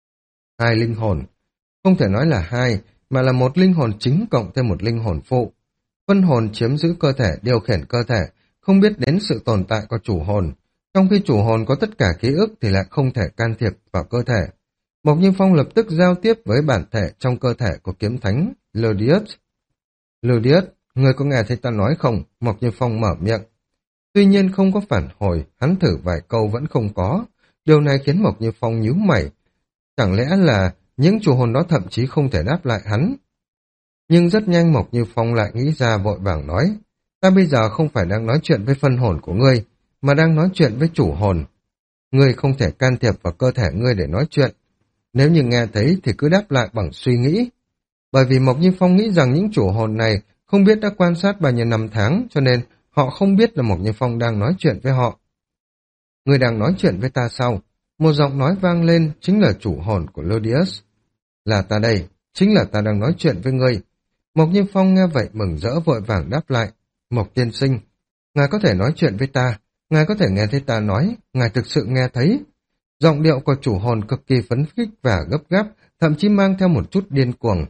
hai linh hồn. Không thể nói là hai, mà là một linh hồn chính cộng thêm một linh hồn phụ. Phân hồn chiếm giữ cơ thể, điều khiển cơ thể, không biết đến sự tồn tại của chủ hồn. Trong khi chủ hồn có tất cả ký ức thì lại không thể can thiệp vào cơ thể. Mộc Như Phong lập tức giao tiếp với bản thể trong cơ thể của kiếm thánh Ludius. Ludius, người có nghe thấy ta nói không? Mộc Như Phong mở miệng. Tuy nhiên không có phản hồi, hắn thử vài câu vẫn không có. Điều này khiến Mộc Như Phong nhíu mày. Chẳng lẽ là những chủ hồn đó thậm chí không thể đáp lại hắn? Nhưng rất nhanh Mộc Như Phong lại nghĩ ra vội vàng nói. Ta bây giờ không phải đang nói chuyện với phân hồn của ngươi, mà đang nói chuyện với chủ hồn. Ngươi không thể can thiệp vào cơ thể ngươi để nói chuyện. Nếu như nghe thấy thì cứ đáp lại bằng suy nghĩ. Bởi vì Mộc Như Phong nghĩ rằng những chủ hồn này không biết đã quan sát bao nhiêu năm tháng, cho nên họ không biết là Mộc Như Phong đang nói chuyện với họ. Người đang nói chuyện với ta sao? Một giọng nói vang lên, chính là chủ hồn của Lodius. Là ta đây, chính là ta đang nói chuyện với ngươi. Mộc Như Phong nghe vậy mừng rỡ vội vàng đáp lại. Mộc tiên sinh, ngài có thể nói chuyện với ta, ngài có thể nghe thấy ta nói, ngài thực sự nghe thấy. Giọng điệu của chủ hồn cực kỳ phấn khích và gấp gáp, thậm chí mang theo một chút điên cuồng.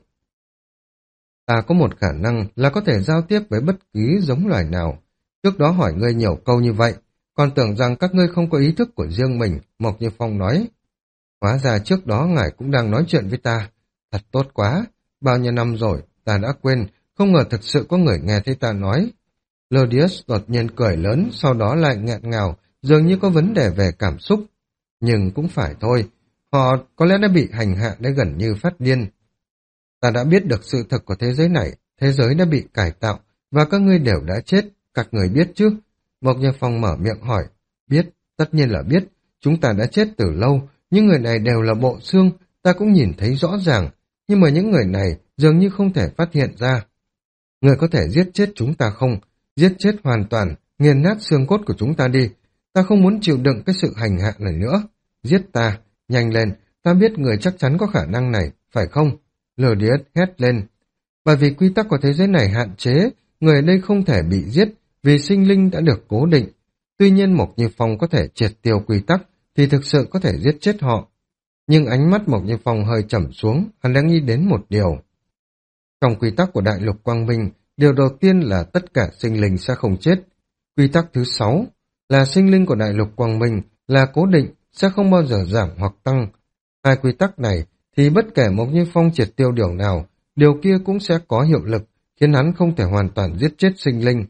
Ta có một khả năng là có thể giao tiếp với bất cứ giống loài nào. Trước đó hỏi ngươi nhiều câu như vậy, còn tưởng rằng các ngươi không có ý thức của riêng mình, Mộc Như Phong nói. Hóa ra trước đó ngài cũng đang nói chuyện với ta. Thật tốt quá, bao nhiêu năm rồi, ta đã quên, không ngờ thực sự có người nghe thấy ta nói. Lodius đột nhiên cười lớn, sau đó lại nghẹn ngào, dường như có vấn đề về cảm xúc. Nhưng cũng phải thôi, họ có lẽ đã bị hành hạ đến gần như phát điên. Ta đã biết được sự thật của thế giới này, thế giới đã bị cải tạo, và các ngươi đều đã chết, các người biết chứ? Mộc Như Phong mở miệng hỏi. Biết, tất nhiên là biết, chúng ta đã chết từ lâu, những người này đều là bộ xương, ta cũng nhìn thấy rõ ràng, nhưng mà những người này dường như không thể phát hiện ra. Người có thể giết chết chúng ta không? Giết chết hoàn toàn, nghiền nát xương cốt của chúng ta đi. Ta không muốn chịu đựng cái sự hành hạ này nữa. Giết ta, nhanh lên, ta biết người chắc chắn có khả năng này, phải không? Lodius hét lên. Bởi vì quy tắc của thế giới này hạn chế, người ở đây không thể bị giết, vì sinh linh đã được cố định. Tuy nhiên Mộc Như Phong có thể triệt tiêu quy tắc, thì thực sự có thể giết chết họ. Nhưng ánh mắt Mộc Như Phong hơi trầm xuống, hắn đã nghĩ đến một điều. Trong quy tắc của Đại Lục Quang Minh, điều đầu tiên là tất cả sinh linh sẽ không chết. Quy tắc thứ sáu là sinh linh của Đại Lục Quang Minh là cố định, sẽ không bao giờ giảm hoặc tăng. Hai quy tắc này thì bất kể Mộc Như Phong triệt tiêu điều nào, điều kia cũng sẽ có hiệu lực, khiến hắn không thể hoàn toàn giết chết sinh linh.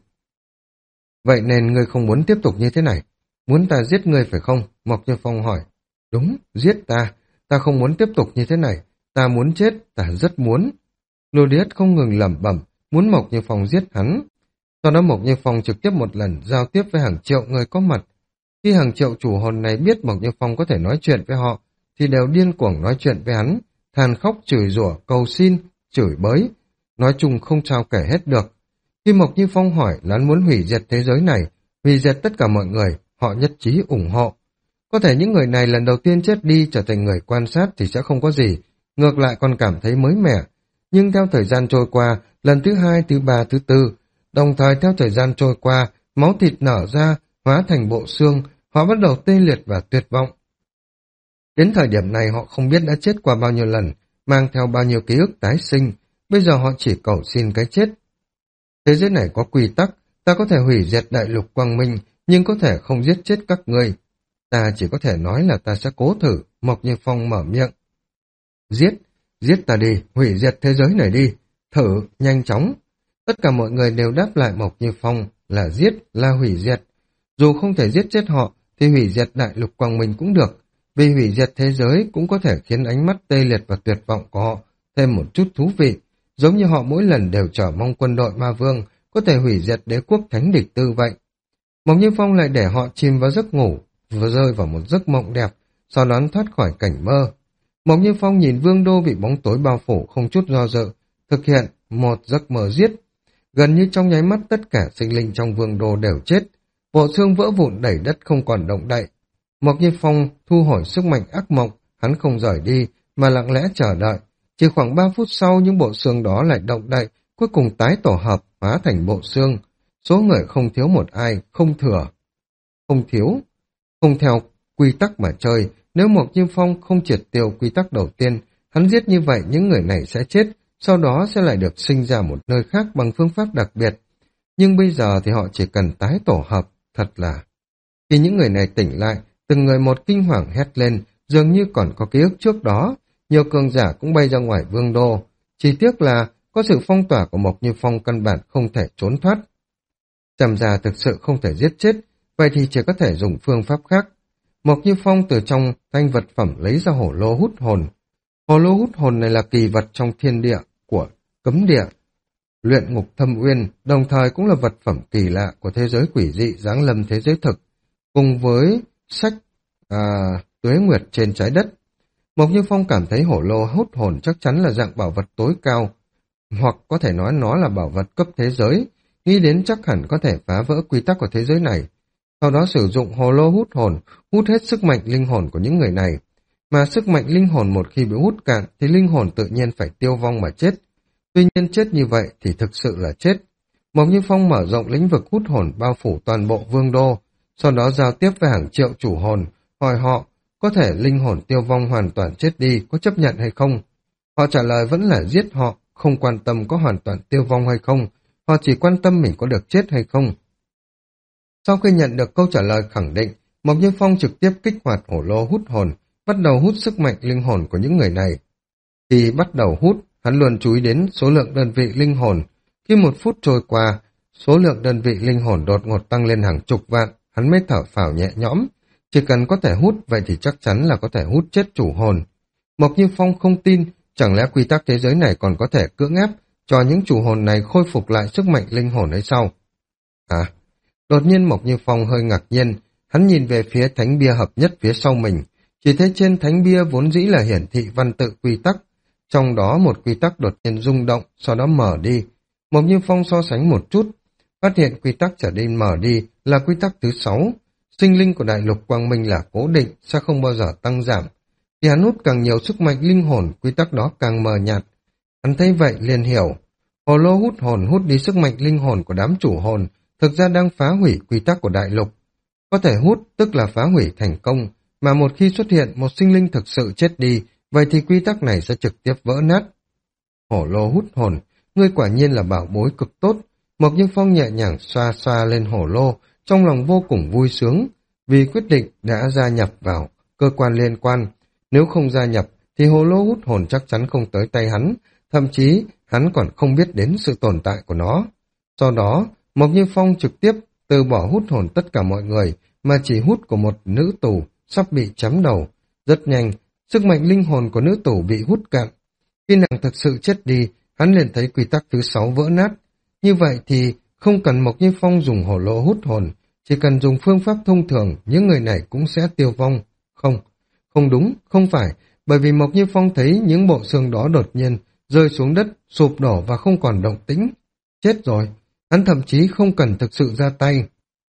Vậy nên ngươi không muốn tiếp tục như thế này. Muốn ta giết ngươi phải không? Mộc Như Phong hỏi. Đúng, giết ta. Ta không muốn tiếp tục như thế này. Ta muốn chết, ta rất muốn. Lodius không ngừng lẩm bẩm, muốn Mộc Như Phong giết hắn. Sau đó Mộc Như Phong trực tiếp một lần giao tiếp với hàng triệu người có mặt. Khi hàng triệu chủ hồn này biết Mộc Như Phong có thể nói chuyện với họ, thì đều điên cuồng nói chuyện với hắn, than khóc chửi rủa, cầu xin, chửi bới. Nói chung không sao kể hết được. Khi Mộc Như Phong hỏi là hắn muốn hủy diệt thế giới này, hủy diệt tất cả mọi người, họ nhất trí ủng hộ. Có thể những người này lần đầu tiên chết đi trở thành người quan sát thì sẽ không có gì, ngược lại còn cảm thấy mới mẻ. Nhưng theo thời gian trôi qua, lần thứ hai, thứ ba, thứ tư, đồng thời theo thời gian trôi qua, máu thịt nở ra, hóa thành bộ xương, họ bắt đầu tê liệt và tuyệt vọng. Đến thời điểm này họ không biết đã chết qua bao nhiêu lần, mang theo bao nhiêu ký ức tái sinh, bây giờ họ chỉ cầu xin cái chết. Thế giới này có quy tắc, ta có thể hủy diệt Đại Lục Quang Minh, nhưng có thể không giết chết các ngươi. Ta chỉ có thể nói là ta sẽ cố thử, Mộc Như Phong mở miệng. Giết, giết ta đi, hủy diệt thế giới này đi, thử, nhanh chóng. Tất cả mọi người đều đáp lại Mộc Như Phong là giết, là hủy diệt. Dù không thể giết chết họ, thì hủy diệt Đại Lục Quang Minh cũng được, vì hủy diệt thế giới cũng có thể khiến ánh mắt tê liệt và tuyệt vọng của họ thêm một chút thú vị, giống như họ mỗi lần đều chờ mong quân đội ma vương có thể hủy diệt đế quốc thánh địch tư vậy. Mộc Như Phong lại để họ chìm vào giấc ngủ, vừa rơi vào một giấc mộng đẹp, sau đó thoát khỏi cảnh mơ. Mộc Như Phong nhìn vương đô bị bóng tối bao phủ không chút do dự, thực hiện một giấc mơ giết. Gần như trong nháy mắt tất cả sinh linh trong vương đô đều chết, bộ xương vỡ vụn đẩy đất không còn động đậy. Mộc Như Phong thu hồi sức mạnh ác mộng, hắn không rời đi mà lặng lẽ chờ đợi. Chỉ khoảng ba phút sau những bộ xương đó lại động đậy, cuối cùng tái tổ hợp hóa thành bộ xương. Số người không thiếu một ai, không thừa. Không thiếu, không theo quy tắc mà chơi. Nếu Mộc Như Phong không triệt tiêu quy tắc đầu tiên, hắn giết như vậy những người này sẽ chết, sau đó sẽ lại được sinh ra một nơi khác bằng phương pháp đặc biệt. Nhưng bây giờ thì họ chỉ cần tái tổ hợp, thật là... Khi những người này tỉnh lại, từng người một kinh hoàng hét lên, dường như còn có ký ức trước đó. Nhiều cường giả cũng bay ra ngoài vương đô. Chỉ tiếc là có sự phong tỏa của Mộc Như Phong căn bản không thể trốn thoát. Xem ra thực sự không thể giết chết, vậy thì chỉ có thể dùng phương pháp khác. Mộc Như Phong từ trong thanh vật phẩm lấy ra hổ lô hút hồn. Hổ lô hút hồn này là kỳ vật trong thiên địa của cấm địa, luyện ngục thâm uyên, đồng thời cũng là vật phẩm kỳ lạ của thế giới quỷ dị giáng lâm thế giới thực, cùng với sách à, tuế nguyệt trên trái đất. Mộc Như Phong cảm thấy hổ lô hút hồn chắc chắn là dạng bảo vật tối cao, hoặc có thể nói nó là bảo vật cấp thế giới, nghĩ đến chắc hẳn có thể phá vỡ quy tắc của thế giới này. Sau đó sử dụng hồ lô hút hồn, hút hết sức mạnh linh hồn của những người này. Mà sức mạnh linh hồn một khi bị hút cạn thì linh hồn tự nhiên phải tiêu vong mà chết. Tuy nhiên chết như vậy thì thực sự là chết. Mộc Như Phong mở rộng lĩnh vực hút hồn bao phủ toàn bộ vương đô, sau đó giao tiếp với hàng triệu chủ hồn, hỏi họ có thể linh hồn tiêu vong hoàn toàn chết đi có chấp nhận hay không. Họ trả lời vẫn là giết họ, không quan tâm có hoàn toàn tiêu vong hay không, họ chỉ quan tâm mình có được chết hay không. Sau khi nhận được câu trả lời khẳng định, Mộc Như Phong trực tiếp kích hoạt hổ lô hút hồn, bắt đầu hút sức mạnh linh hồn của những người này. Khi bắt đầu hút, hắn luôn chú ý đến số lượng đơn vị linh hồn. Khi một phút trôi qua, số lượng đơn vị linh hồn đột ngột tăng lên hàng chục vạn, hắn mới thở phào nhẹ nhõm. Chỉ cần có thể hút, vậy thì chắc chắn là có thể hút chết chủ hồn. Mộc Như Phong không tin, chẳng lẽ quy tắc thế giới này còn có thể cưỡng ép cho những chủ hồn này khôi phục lại sức mạnh linh hồn hay sao? À, đột nhiên Mộc Như Phong hơi ngạc nhiên, hắn nhìn về phía thánh bia hợp nhất phía sau mình, chỉ thấy trên thánh bia vốn dĩ là hiển thị văn tự quy tắc, trong đó một quy tắc đột nhiên rung động, sau đó mở đi. Mộc Như Phong so sánh một chút, phát hiện quy tắc trở nên mở đi là quy tắc thứ sáu. Sinh linh của đại lục quang minh là cố định, sẽ không bao giờ tăng giảm. Khi hắn hút càng nhiều sức mạnh linh hồn, quy tắc đó càng mờ nhạt. Hắn thấy vậy liền hiểu, hồ lô hút hồn hút đi sức mạnh linh hồn của đám chủ hồn, thực ra đang phá hủy quy tắc của đại lục. Có thể hút tức là phá hủy thành công, mà một khi xuất hiện một sinh linh thực sự chết đi, vậy thì quy tắc này sẽ trực tiếp vỡ nát. Hổ lô hút hồn, ngươi quả nhiên là bảo bối cực tốt. Mộc Như Phong nhẹ nhàng xoa xoa lên hổ lô, trong lòng vô cùng vui sướng, vì quyết định đã gia nhập vào cơ quan liên quan. Nếu không gia nhập, thì hồ lô hút hồn chắc chắn không tới tay hắn, thậm chí hắn còn không biết đến sự tồn tại của nó. Sau đó, Mộc Như Phong trực tiếp từ bỏ hút hồn tất cả mọi người, mà chỉ hút của một nữ tù sắp bị chém đầu. Rất nhanh, sức mạnh linh hồn của nữ tù bị hút cạn. Khi nàng thực sự chết đi, hắn liền thấy quy tắc thứ sáu vỡ nát. Như vậy thì không cần Mộc Như Phong dùng hổ lô hút hồn, chỉ cần dùng phương pháp thông thường, những người này cũng sẽ tiêu vong. Không, không đúng, không phải, bởi vì Mộc Như Phong thấy những bộ xương đó đột nhiên rơi xuống đất, sụp đổ và không còn động tĩnh. Chết rồi, hắn thậm chí không cần thực sự ra tay.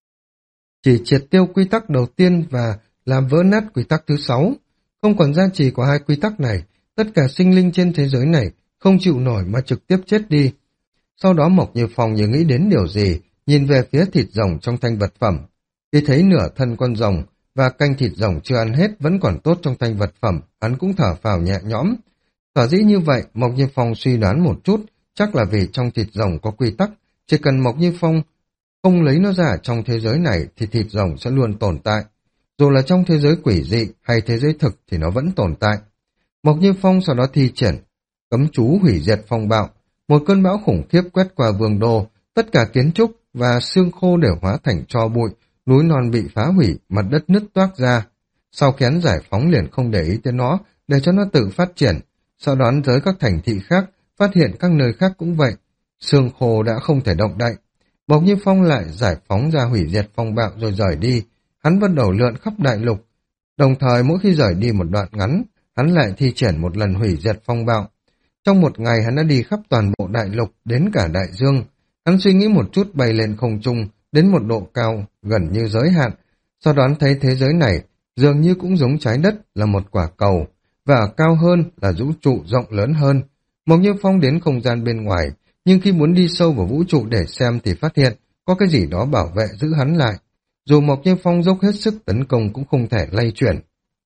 Chỉ triệt tiêu quy tắc đầu tiên và làm vỡ nát quy tắc thứ sáu. Không còn gia trì của hai quy tắc này, tất cả sinh linh trên thế giới này không chịu nổi mà trực tiếp chết đi. Sau đó Mộc Như Phong như nghĩ đến điều gì, nhìn về phía thịt rồng trong thanh vật phẩm. Khi thấy nửa thân con rồng và canh thịt rồng chưa ăn hết vẫn còn tốt trong thanh vật phẩm, hắn cũng thở phào nhẹ nhõm. Sở dĩ như vậy, Mộc Như Phong suy đoán một chút, chắc là vì trong thịt rồng có quy tắc, chỉ cần Mộc Như Phong không lấy nó ra trong thế giới này thì thịt rồng sẽ luôn tồn tại. Dù là trong thế giới quỷ dị hay thế giới thực thì nó vẫn tồn tại. Mộc Như Phong sau đó thi triển cấm chú hủy diệt phong bạo. Một cơn bão khủng khiếp quét qua vương đô, tất cả kiến trúc và xương khô đều hóa thành tro bụi, núi non bị phá hủy, mặt đất nứt toác ra. Sau khi hắn giải phóng liền không để ý tới nó, để cho nó tự phát triển. Sau đó tới các thành thị khác, phát hiện các nơi khác cũng vậy. Xương khô đã không thể động đậy. Mộc Như Phong lại giải phóng ra hủy diệt phong bạo rồi rời đi. Hắn bắt đầu lượn khắp đại lục. Đồng thời mỗi khi rời đi một đoạn ngắn, hắn lại thi triển một lần hủy diệt phong bạo. Trong một ngày hắn đã đi khắp toàn bộ đại lục, đến cả đại dương. Hắn suy nghĩ một chút bay lên không trung, đến một độ cao gần như giới hạn. Sau đó thấy thế giới này dường như cũng giống trái đất là một quả cầu, và cao hơn là vũ trụ rộng lớn hơn. Mộc Như Phong đến không gian bên ngoài, nhưng khi muốn đi sâu vào vũ trụ để xem thì phát hiện có cái gì đó bảo vệ giữ hắn lại. Dù Mộc Như Phong dốc hết sức tấn công cũng không thể lay chuyển.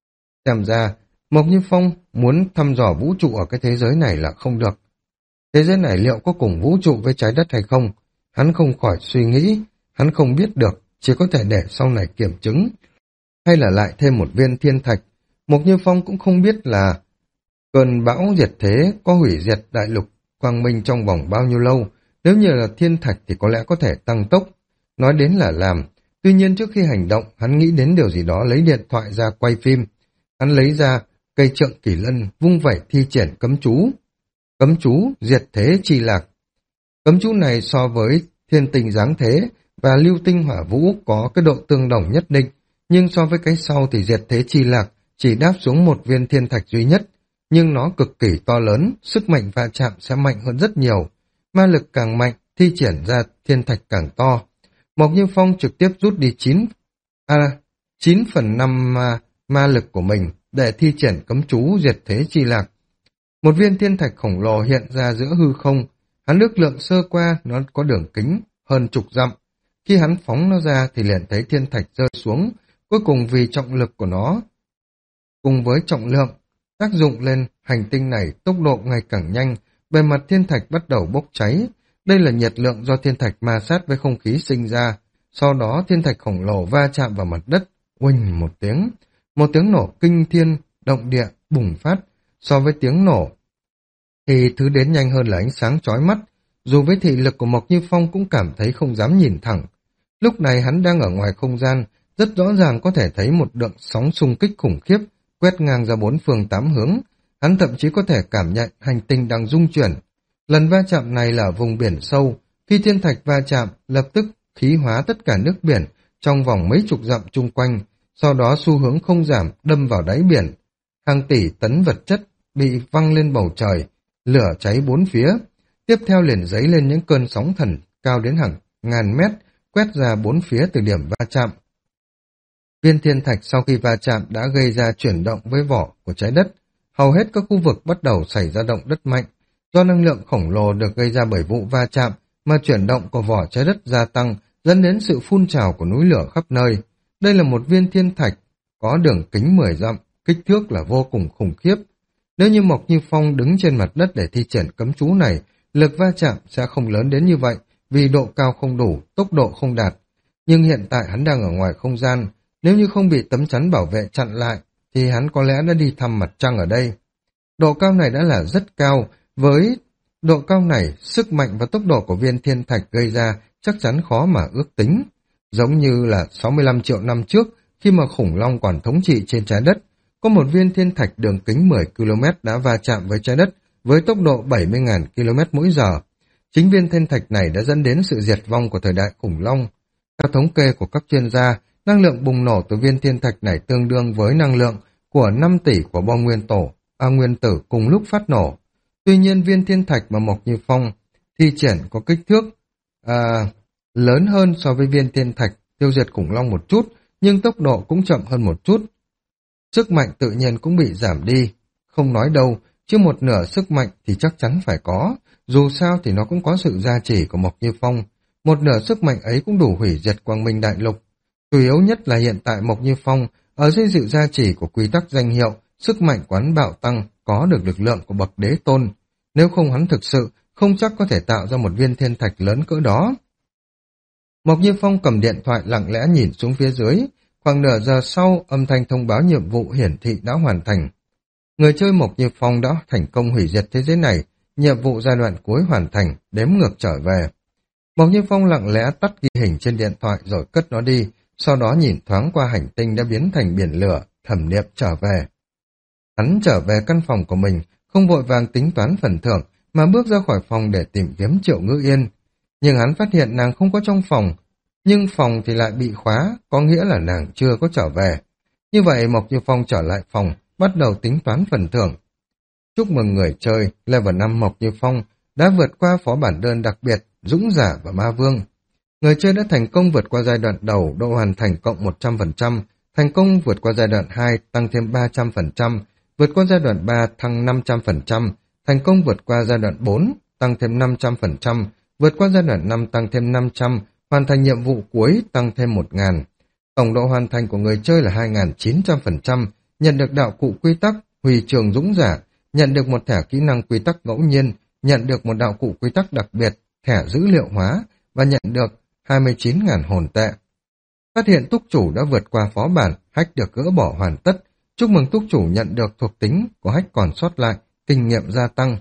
Xem ra, Mộc Như Phong muốn thăm dò vũ trụ ở cái thế giới này là không được. Thế giới này liệu có cùng vũ trụ với trái đất hay không? Hắn không khỏi suy nghĩ, hắn không biết được, chỉ có thể để sau này kiểm chứng. Hay là lại thêm một viên thiên thạch. Mộc Như Phong cũng không biết là cơn bão diệt thế có hủy diệt đại lục quang minh trong vòng bao nhiêu lâu. Nếu như là thiên thạch thì có lẽ có thể tăng tốc. Nói đến là làm. Tuy nhiên trước khi hành động, hắn nghĩ đến điều gì đó lấy điện thoại ra quay phim. Hắn lấy ra cây trượng kỳ lân, vung vẩy thi triển cấm chú. Cấm chú diệt thế chi lạc. Cấm chú này so với thiên tình giáng thế và lưu tinh hỏa vũ có cái độ tương đồng nhất định, nhưng so với cái sau thì diệt thế chi lạc chỉ đáp xuống một viên thiên thạch duy nhất, nhưng nó cực kỳ to lớn, sức mạnh va chạm sẽ mạnh hơn rất nhiều. Ma lực càng mạnh thi triển ra thiên thạch càng to. Mộc Như Phong trực tiếp rút đi chín, à, chín phần năm ma, ma lực của mình để thi triển cấm chú diệt thế chi lạc. Một viên thiên thạch khổng lồ hiện ra giữa hư không, hắn ước lượng sơ qua nó có đường kính hơn chục dặm. Khi hắn phóng nó ra thì liền thấy thiên thạch rơi xuống, cuối cùng vì trọng lực của nó cùng với trọng lượng tác dụng lên hành tinh này tốc độ ngày càng nhanh, bề mặt thiên thạch bắt đầu bốc cháy. Đây là nhiệt lượng do thiên thạch ma sát với không khí sinh ra. Sau đó thiên thạch khổng lồ va chạm vào mặt đất, oanh một tiếng. Một tiếng nổ kinh thiên, động địa, bùng phát. So với tiếng nổ thì thứ đến nhanh hơn là ánh sáng chói mắt. Dù với thị lực của Mộc Như Phong cũng cảm thấy không dám nhìn thẳng. Lúc này hắn đang ở ngoài không gian, rất rõ ràng có thể thấy một đợt sóng xung kích khủng khiếp, quét ngang ra bốn phương tám hướng. Hắn thậm chí có thể cảm nhận hành tinh đang rung chuyển. Lần va chạm này là vùng biển sâu, khi thiên thạch va chạm, lập tức khí hóa tất cả nước biển trong vòng mấy chục dặm chung quanh, sau đó xu hướng không giảm đâm vào đáy biển. Hàng tỷ tấn vật chất bị văng lên bầu trời, lửa cháy bốn phía. Tiếp theo liền dấy lên những cơn sóng thần cao đến hàng ngàn mét, quét ra bốn phía từ điểm va chạm. Viên thiên thạch sau khi va chạm đã gây ra chuyển động với vỏ của trái đất. Hầu hết các khu vực bắt đầu xảy ra động đất mạnh. Do năng lượng khổng lồ được gây ra bởi vụ va chạm mà chuyển động của vỏ trái đất gia tăng, dẫn đến sự phun trào của núi lửa khắp nơi. Đây là một viên thiên thạch có đường kính mười dặm, kích thước là vô cùng khủng khiếp. Nếu như Mộc Như Phong đứng trên mặt đất để thi triển cấm chú này, lực va chạm sẽ không lớn đến như vậy vì độ cao không đủ, tốc độ không đạt. Nhưng hiện tại hắn đang ở ngoài không gian, nếu như không bị tấm chắn bảo vệ chặn lại, thì hắn có lẽ đã đi thăm mặt trăng ở đây. Độ cao này đã là rất cao, với độ cao này, sức mạnh và tốc độ của viên thiên thạch gây ra chắc chắn khó mà ước tính. Giống như là sáu mươi lăm triệu năm trước, khi mà khủng long còn thống trị trên trái đất, có một viên thiên thạch đường kính mười ki lô mét đã va chạm với trái đất với tốc độ bảy mươi nghìn ki lô mét mỗi giờ. Chính viên thiên thạch này đã dẫn đến sự diệt vong của thời đại khủng long. Theo thống kê của các chuyên gia, năng lượng bùng nổ từ viên thiên thạch này tương đương với năng lượng của năm tỷ của bom nguyên tổ, à, nguyên tử cùng lúc phát nổ. Tuy nhiên viên thiên thạch mà Mộc Như Phong thi triển có kích thước à, lớn hơn so với viên thiên thạch tiêu diệt khủng long một chút, nhưng tốc độ cũng chậm hơn một chút. Sức mạnh tự nhiên cũng bị giảm đi. Không nói đâu, chứ một nửa sức mạnh thì chắc chắn phải có. Dù sao thì nó cũng có sự gia trì của Mộc Như Phong. Một nửa sức mạnh ấy cũng đủ hủy diệt Quang Minh Đại Lục. Chủ yếu nhất là hiện tại Mộc Như Phong ở dưới sự gia trì của quy tắc danh hiệu, sức mạnh quán bạo tăng, có được lực lượng của bậc đế tôn. Nếu không hắn thực sự không chắc có thể tạo ra một viên thiên thạch lớn cỡ đó. Mộc Như Phong cầm điện thoại lặng lẽ nhìn xuống phía dưới. Khoảng nửa giờ sau, âm thanh thông báo nhiệm vụ hiển thị đã hoàn thành. Người chơi Mộc Như Phong đã thành công hủy diệt thế giới này, nhiệm vụ giai đoạn cuối hoàn thành, đếm ngược trở về. Mộc Như Phong lặng lẽ tắt ghi hình trên điện thoại rồi cất nó đi, sau đó nhìn thoáng qua hành tinh đã biến thành biển lửa, thẩm niệm trở về. Hắn trở về căn phòng của mình, không vội vàng tính toán phần thưởng, mà bước ra khỏi phòng để tìm kiếm Triệu Ngữ Yên. Nhưng hắn phát hiện nàng không có trong phòng, nhưng phòng thì lại bị khóa, có nghĩa là nàng chưa có trở về. Như vậy Mộc Như Phong trở lại phòng, bắt đầu tính toán phần thưởng. Chúc mừng người chơi, level năm Mộc Như Phong đã vượt qua phó bản đơn đặc biệt, Dũng Giả và Ma Vương. Người chơi đã thành công vượt qua giai đoạn đầu, độ hoàn thành cộng một trăm phần trăm, thành công vượt qua giai đoạn hai, tăng thêm ba trăm phần trăm, vượt qua giai đoạn ba, tăng năm trăm phần trăm, thành công vượt qua giai đoạn bốn, tăng thêm năm trăm phần trăm, vượt qua giai đoạn năm tăng thêm năm trăm, hoàn thành nhiệm vụ cuối tăng thêm một nghìn. Tổng độ hoàn thành của người chơi là hai nghìn chín trăm phần trăm, nhận được đạo cụ quy tắc, Huy Trường Dũng Giả, nhận được một thẻ kỹ năng quy tắc ngẫu nhiên, nhận được một đạo cụ quy tắc đặc biệt, thẻ dữ liệu hóa, và nhận được hai mươi chín nghìn hồn tệ. Phát hiện túc chủ đã vượt qua phó bản, hack được gỡ bỏ hoàn tất. Chúc mừng túc chủ nhận được thuộc tính của hack còn sót lại, kinh nghiệm gia tăng.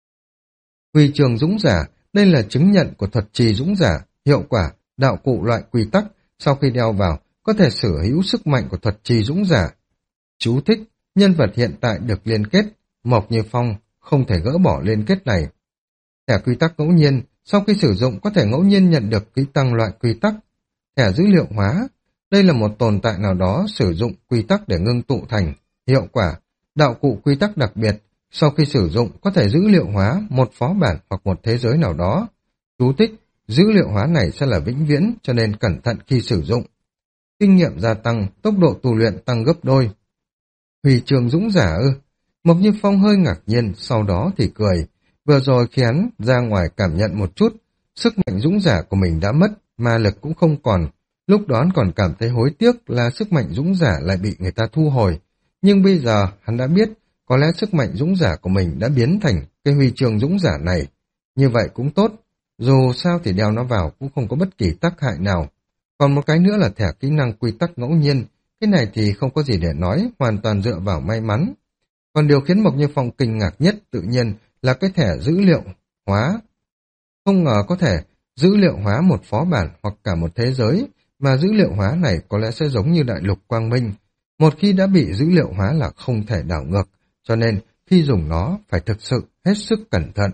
Huy Trường Dũng Giả, đây là chứng nhận của thuật trì Dũng Giả, hiệu quả, đạo cụ loại quy tắc, sau khi đeo vào, có thể sở hữu sức mạnh của thuật trì Dũng Giả. Chú thích, nhân vật hiện tại được liên kết, Mộc Như Phong không thể gỡ bỏ liên kết này. Thẻ quy tắc ngẫu nhiên, sau khi sử dụng có thể ngẫu nhiên nhận được kỹ tăng loại quy tắc. Thẻ dữ liệu hóa, đây là một tồn tại nào đó sử dụng quy tắc để ngưng tụ thành. Hiệu quả, đạo cụ quy tắc đặc biệt, sau khi sử dụng có thể dữ liệu hóa một phó bản hoặc một thế giới nào đó. Chú thích, dữ liệu hóa này sẽ là vĩnh viễn, cho nên cẩn thận khi sử dụng. Kinh nghiệm gia tăng, tốc độ tu luyện tăng gấp đôi. Huy chương dũng giả ư? Mộc Như Phong hơi ngạc nhiên, sau đó thì cười. Vừa rồi khi hắn ra ngoài cảm nhận một chút, sức mạnh dũng giả của mình đã mất, ma lực cũng không còn. Lúc đó hắn còn cảm thấy hối tiếc là sức mạnh dũng giả lại bị người ta thu hồi. Nhưng bây giờ hắn đã biết, có lẽ sức mạnh dũng giả của mình đã biến thành cái huy chương dũng giả này. Như vậy cũng tốt, dù sao thì đeo nó vào cũng không có bất kỳ tác hại nào. Còn một cái nữa là thẻ kỹ năng quy tắc ngẫu nhiên, cái này thì không có gì để nói, hoàn toàn dựa vào may mắn. Còn điều khiến Mộc Như Phong kinh ngạc nhất tự nhiên là cái thẻ dữ liệu hóa. Không ngờ có thể dữ liệu hóa một phó bản hoặc cả một thế giới, mà dữ liệu hóa này có lẽ sẽ giống như đại lục quang minh. Một khi đã bị dữ liệu hóa là không thể đảo ngược, cho nên khi dùng nó phải thực sự hết sức cẩn thận.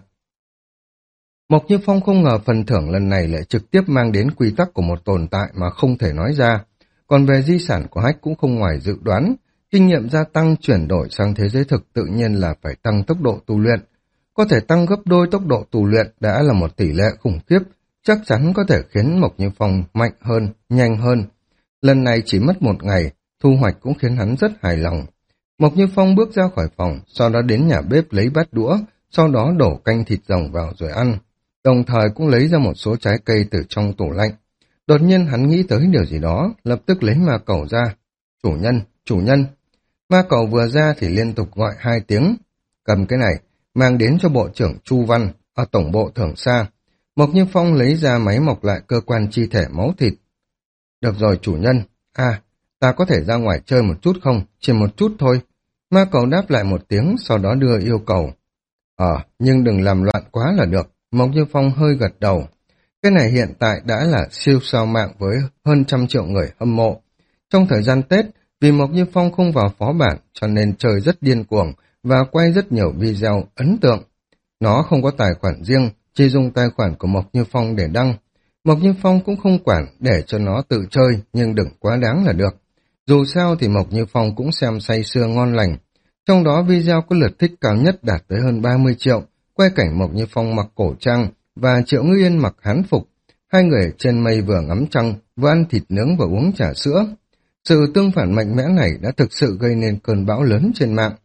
Mộc Như Phong không ngờ phần thưởng lần này lại trực tiếp mang đến quy tắc của một tồn tại mà không thể nói ra. Còn về di sản của Hách cũng không ngoài dự đoán, kinh nghiệm gia tăng chuyển đổi sang thế giới thực tự nhiên là phải tăng tốc độ tu luyện. Có thể tăng gấp đôi tốc độ tu luyện đã là một tỷ lệ khủng khiếp, chắc chắn có thể khiến Mộc Như Phong mạnh hơn, nhanh hơn. Lần này chỉ mất một ngày, thu hoạch cũng khiến hắn rất hài lòng. Mộc Như Phong bước ra khỏi phòng, sau đó đến nhà bếp lấy bát đũa, sau đó đổ canh thịt rồng vào rồi ăn. Đồng thời cũng lấy ra một số trái cây từ trong tủ lạnh. Đột nhiên hắn nghĩ tới điều gì đó, lập tức lấy ma cẩu ra. Chủ nhân, chủ nhân. Ma cẩu vừa ra thì liên tục gọi hai tiếng. Cầm cái này, mang đến cho bộ trưởng Chu Văn, ở tổng bộ Thưởng Sa. Mộc Như Phong lấy ra máy mọc lại cơ quan chi thể máu thịt. Được rồi chủ nhân. À, ta có thể ra ngoài chơi một chút không? Chỉ một chút thôi. Ma cẩu đáp lại một tiếng, sau đó đưa yêu cầu. Ờ, nhưng đừng làm loạn quá là được. Mộc Như Phong hơi gật đầu. Cái này hiện tại đã là siêu sao mạng với hơn trăm triệu người hâm mộ. Trong thời gian Tết, vì Mộc Như Phong không vào phó bản cho nên chơi rất điên cuồng và quay rất nhiều video ấn tượng. Nó không có tài khoản riêng, chỉ dùng tài khoản của Mộc Như Phong để đăng. Mộc Như Phong cũng không quản để cho nó tự chơi, nhưng đừng quá đáng là được. Dù sao thì Mộc Như Phong cũng xem say sưa ngon lành. Trong đó video có lượt thích cao nhất đạt tới hơn ba mươi triệu, quay cảnh Mộc Như Phong mặc cổ trang và Triệu Ngư Yên mặc hán phục. Hai người trên mây vừa ngắm trăng, vừa ăn thịt nướng và uống trà sữa. Sự tương phản mạnh mẽ này đã thực sự gây nên cơn bão lớn trên mạng.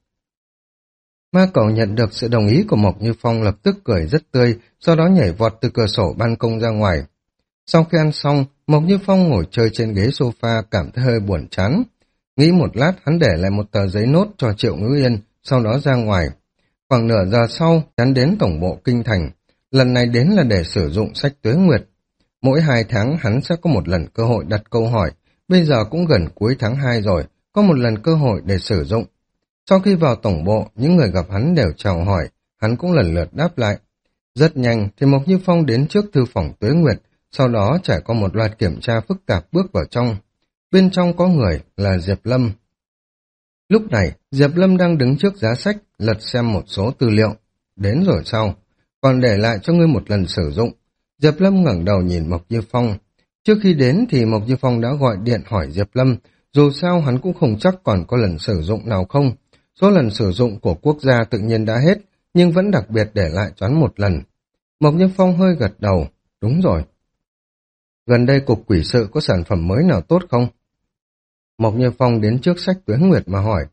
Ma cẩu nhận được sự đồng ý của Mộc Như Phong lập tức cười rất tươi, sau đó nhảy vọt từ cửa sổ ban công ra ngoài. Sau khi ăn xong, Mộc Như Phong ngồi chơi trên ghế sofa cảm thấy hơi buồn chán. Nghĩ một lát hắn để lại một tờ giấy nốt cho Triệu Ngữ Yên, sau đó ra ngoài. Khoảng nửa giờ sau, hắn đến tổng bộ Kinh Thành. Lần này đến là để sử dụng sách Tuế Nguyệt. Mỗi hai tháng hắn sẽ có một lần cơ hội đặt câu hỏi. Bây giờ cũng gần cuối tháng hai rồi, có một lần cơ hội để sử dụng. Sau khi vào tổng bộ, những người gặp hắn đều chào hỏi, hắn cũng lần lượt đáp lại. Rất nhanh thì Mộc Như Phong đến trước thư phòng Tuế Nguyệt, sau đó trải qua một loạt kiểm tra phức tạp bước vào trong. Bên trong có người là Diệp Lâm. Lúc này, Diệp Lâm đang đứng trước giá sách, lật xem một số tư liệu. Đến rồi sau, còn để lại cho ngươi một lần sử dụng. Diệp Lâm ngẩng đầu nhìn Mộc Như Phong. Trước khi đến thì Mộc Như Phong đã gọi điện hỏi Diệp Lâm, dù sao hắn cũng không chắc còn có lần sử dụng nào không. Số lần sử dụng của quốc gia tự nhiên đã hết, nhưng vẫn đặc biệt để lại cho hắn một lần. Mộc Như Phong hơi gật đầu, đúng rồi. Gần đây cục quỷ sự có sản phẩm mới nào tốt không? Mộc Như Phong đến trước sách Tuế Nguyệt mà hỏi.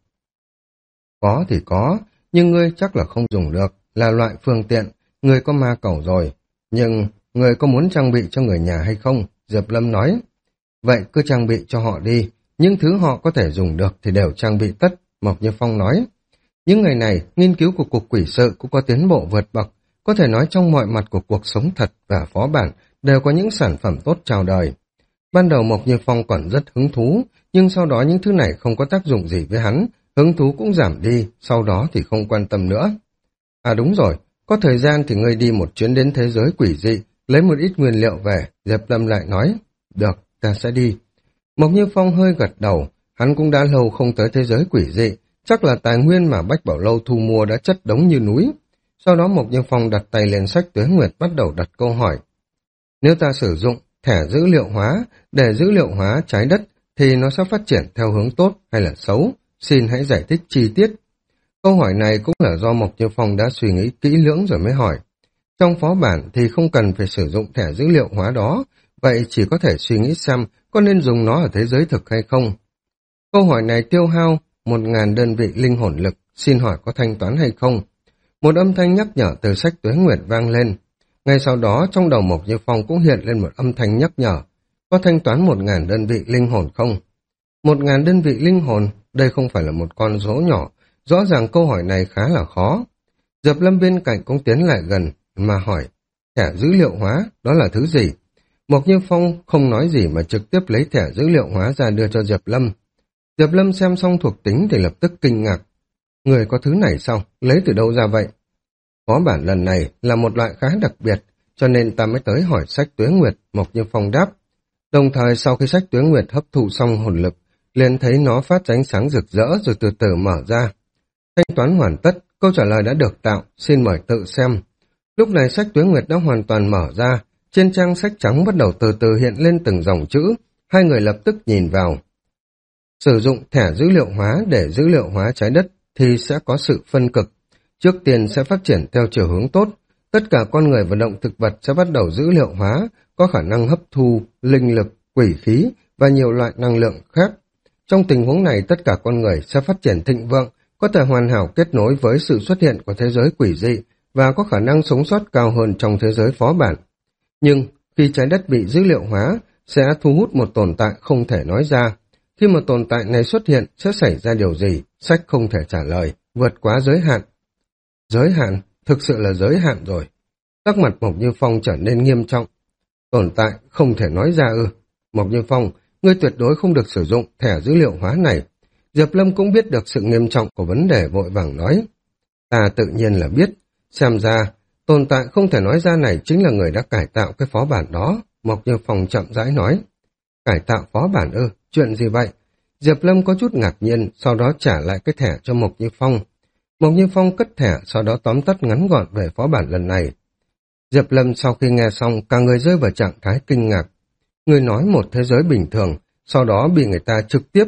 Có thì có, nhưng ngươi chắc là không dùng được, là loại phương tiện, ngươi có ma cẩu rồi. Nhưng ngươi có muốn trang bị cho người nhà hay không? Diệp Lâm nói. Vậy cứ trang bị cho họ đi, những thứ họ có thể dùng được thì đều trang bị tất, Mộc Như Phong nói. Những ngày này, nghiên cứu của cục quỷ sự cũng có tiến bộ vượt bậc, có thể nói trong mọi mặt của cuộc sống thật và phó bản đều có những sản phẩm tốt chào đời. Ban đầu Mộc Như Phong còn rất hứng thú, nhưng sau đó những thứ này không có tác dụng gì với hắn, hứng thú cũng giảm đi, sau đó thì không quan tâm nữa. À đúng rồi, có thời gian thì ngươi đi một chuyến đến thế giới quỷ dị, lấy một ít nguyên liệu về, Diệp Lâm lại nói. Được, ta sẽ đi. Mộc Như Phong hơi gật đầu, hắn cũng đã lâu không tới thế giới quỷ dị, chắc là tài nguyên mà Bách Bảo Lâu thu mua đã chất đống như núi. Sau đó Mộc Như Phong đặt tay lên sách Tuế Nguyệt bắt đầu đặt câu hỏi. Nếu ta sử dụng thẻ dữ liệu hóa để dữ liệu hóa trái đất thì nó sẽ phát triển theo hướng tốt hay là xấu? Xin hãy giải thích chi tiết. Câu hỏi này cũng là do Mộc Như Phong đã suy nghĩ kỹ lưỡng rồi mới hỏi. Trong phó bản thì không cần phải sử dụng thẻ dữ liệu hóa đó, vậy chỉ có thể suy nghĩ xem có nên dùng nó ở thế giới thực hay không. Câu hỏi này tiêu hao một ngàn đơn vị linh hồn lực, xin hỏi có thanh toán hay không? Một âm thanh nhắc nhở từ sách Tuế Nguyệt vang lên. Ngay sau đó trong đầu Mộc Như Phong cũng hiện lên một âm thanh nhắc nhở. Có thanh toán một ngàn đơn vị linh hồn không? Một ngàn đơn vị linh hồn, đây không phải là một con số nhỏ, rõ ràng câu hỏi này khá là khó. Diệp Lâm bên cạnh cũng tiến lại gần, mà hỏi, thẻ dữ liệu hóa, đó là thứ gì? Mộc Như Phong không nói gì mà trực tiếp lấy thẻ dữ liệu hóa ra đưa cho Diệp Lâm. Diệp Lâm xem xong thuộc tính thì lập tức kinh ngạc. Người có thứ này sao? Lấy từ đâu ra vậy? Phó bản lần này là một loại khá đặc biệt, cho nên ta mới tới hỏi sách Tuế Nguyệt, Mộc Như Phong đáp. Đồng thời sau khi sách Tuế Nguyệt hấp thụ xong hồn lực, liền thấy nó phát ra ánh sáng rực rỡ rồi từ từ mở ra. Thanh toán hoàn tất, câu trả lời đã được tạo, xin mời tự xem. Lúc này sách Tuế Nguyệt đã hoàn toàn mở ra, trên trang sách trắng bắt đầu từ từ hiện lên từng dòng chữ, hai người lập tức nhìn vào. Sử dụng thẻ dữ liệu hóa để dữ liệu hóa trái đất thì sẽ có sự phân cực. Trước tiên sẽ phát triển theo chiều hướng tốt, tất cả con người và động thực vật sẽ bắt đầu dữ liệu hóa, có khả năng hấp thu, linh lực, quỷ khí và nhiều loại năng lượng khác. Trong tình huống này tất cả con người sẽ phát triển thịnh vượng, có thể hoàn hảo kết nối với sự xuất hiện của thế giới quỷ dị và có khả năng sống sót cao hơn trong thế giới phó bản. Nhưng khi trái đất bị dữ liệu hóa, sẽ thu hút một tồn tại không thể nói ra. Khi một tồn tại này xuất hiện, sẽ xảy ra điều gì? Sách không thể trả lời, vượt quá giới hạn. Giới hạn? Thực sự là giới hạn rồi. Sắc mặt Mộc Như Phong trở nên nghiêm trọng. Tồn tại không thể nói ra ư. Mộc Như Phong, ngươi tuyệt đối không được sử dụng thẻ dữ liệu hóa này. Diệp Lâm cũng biết được sự nghiêm trọng của vấn đề, vội vàng nói. Ta tự nhiên là biết. Xem ra, tồn tại không thể nói ra này chính là người đã cải tạo cái phó bản đó. Mộc Như Phong chậm rãi nói. Cải tạo phó bản ư? Chuyện gì vậy? Diệp Lâm có chút ngạc nhiên, sau đó trả lại cái thẻ cho Mộc Như Phong. Mộc Như Phong cất thẻ, sau đó tóm tắt ngắn gọn về phó bản lần này. Diệp Lâm sau khi nghe xong, cả người rơi vào trạng thái kinh ngạc. Người nói một thế giới bình thường, sau đó bị người ta trực tiếp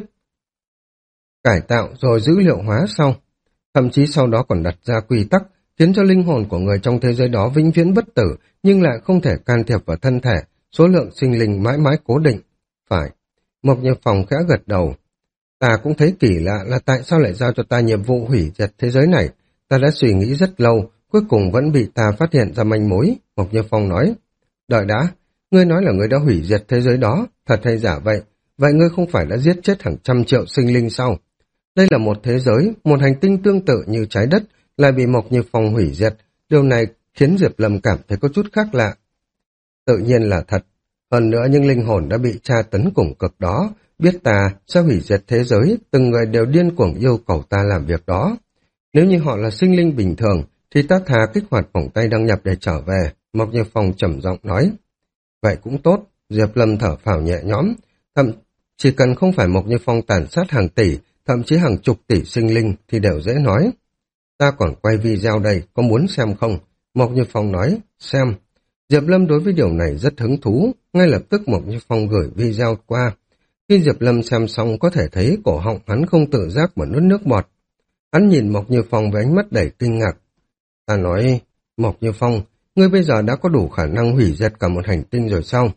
cải tạo rồi dữ liệu hóa sau. Thậm chí sau đó còn đặt ra quy tắc, khiến cho linh hồn của người trong thế giới đó vĩnh viễn bất tử, nhưng lại không thể can thiệp vào thân thể, số lượng sinh linh mãi mãi cố định. Phải. Mộc Như Phong khẽ gật đầu. Ta cũng thấy kỳ lạ là tại sao lại giao cho ta nhiệm vụ hủy diệt thế giới này. Ta đã suy nghĩ rất lâu, cuối cùng vẫn bị ta phát hiện ra manh mối. Mộc Như Phong nói. Đợi đã, ngươi nói là ngươi đã hủy diệt thế giới đó, thật hay giả vậy? Vậy ngươi không phải đã giết chết hàng trăm triệu sinh linh sao? Đây là một thế giới, một hành tinh tương tự như trái đất, lại bị Mộc Như Phong hủy diệt. Điều này khiến Diệp Lâm cảm thấy có chút khác lạ. Tự nhiên là thật. Hơn nữa những linh hồn đã bị tra tấn cùng cực đó, biết ta sẽ hủy diệt thế giới, từng người đều điên cuồng yêu cầu ta làm việc đó. Nếu như họ là sinh linh bình thường, thì ta thà kích hoạt vòng tay đăng nhập để trở về, Mộc Như Phong trầm giọng nói. Vậy cũng tốt, Diệp Lâm thở phào nhẹ nhõm, thậm chỉ cần không phải Mộc Như Phong tàn sát hàng tỷ, thậm chí hàng chục tỷ sinh linh thì đều dễ nói. Ta còn quay video đây, có muốn xem không? Mộc Như Phong nói, xem. Diệp Lâm đối với điều này rất hứng thú, ngay lập tức Mộc Như Phong gửi video qua. Khi Diệp Lâm xem xong có thể thấy cổ họng hắn không tự giác mà nuốt nước bọt. Hắn nhìn Mộc Như Phong với ánh mắt đầy kinh ngạc. Ta nói, Mộc Như Phong, ngươi bây giờ đã có đủ khả năng hủy diệt cả một hành tinh rồi sao?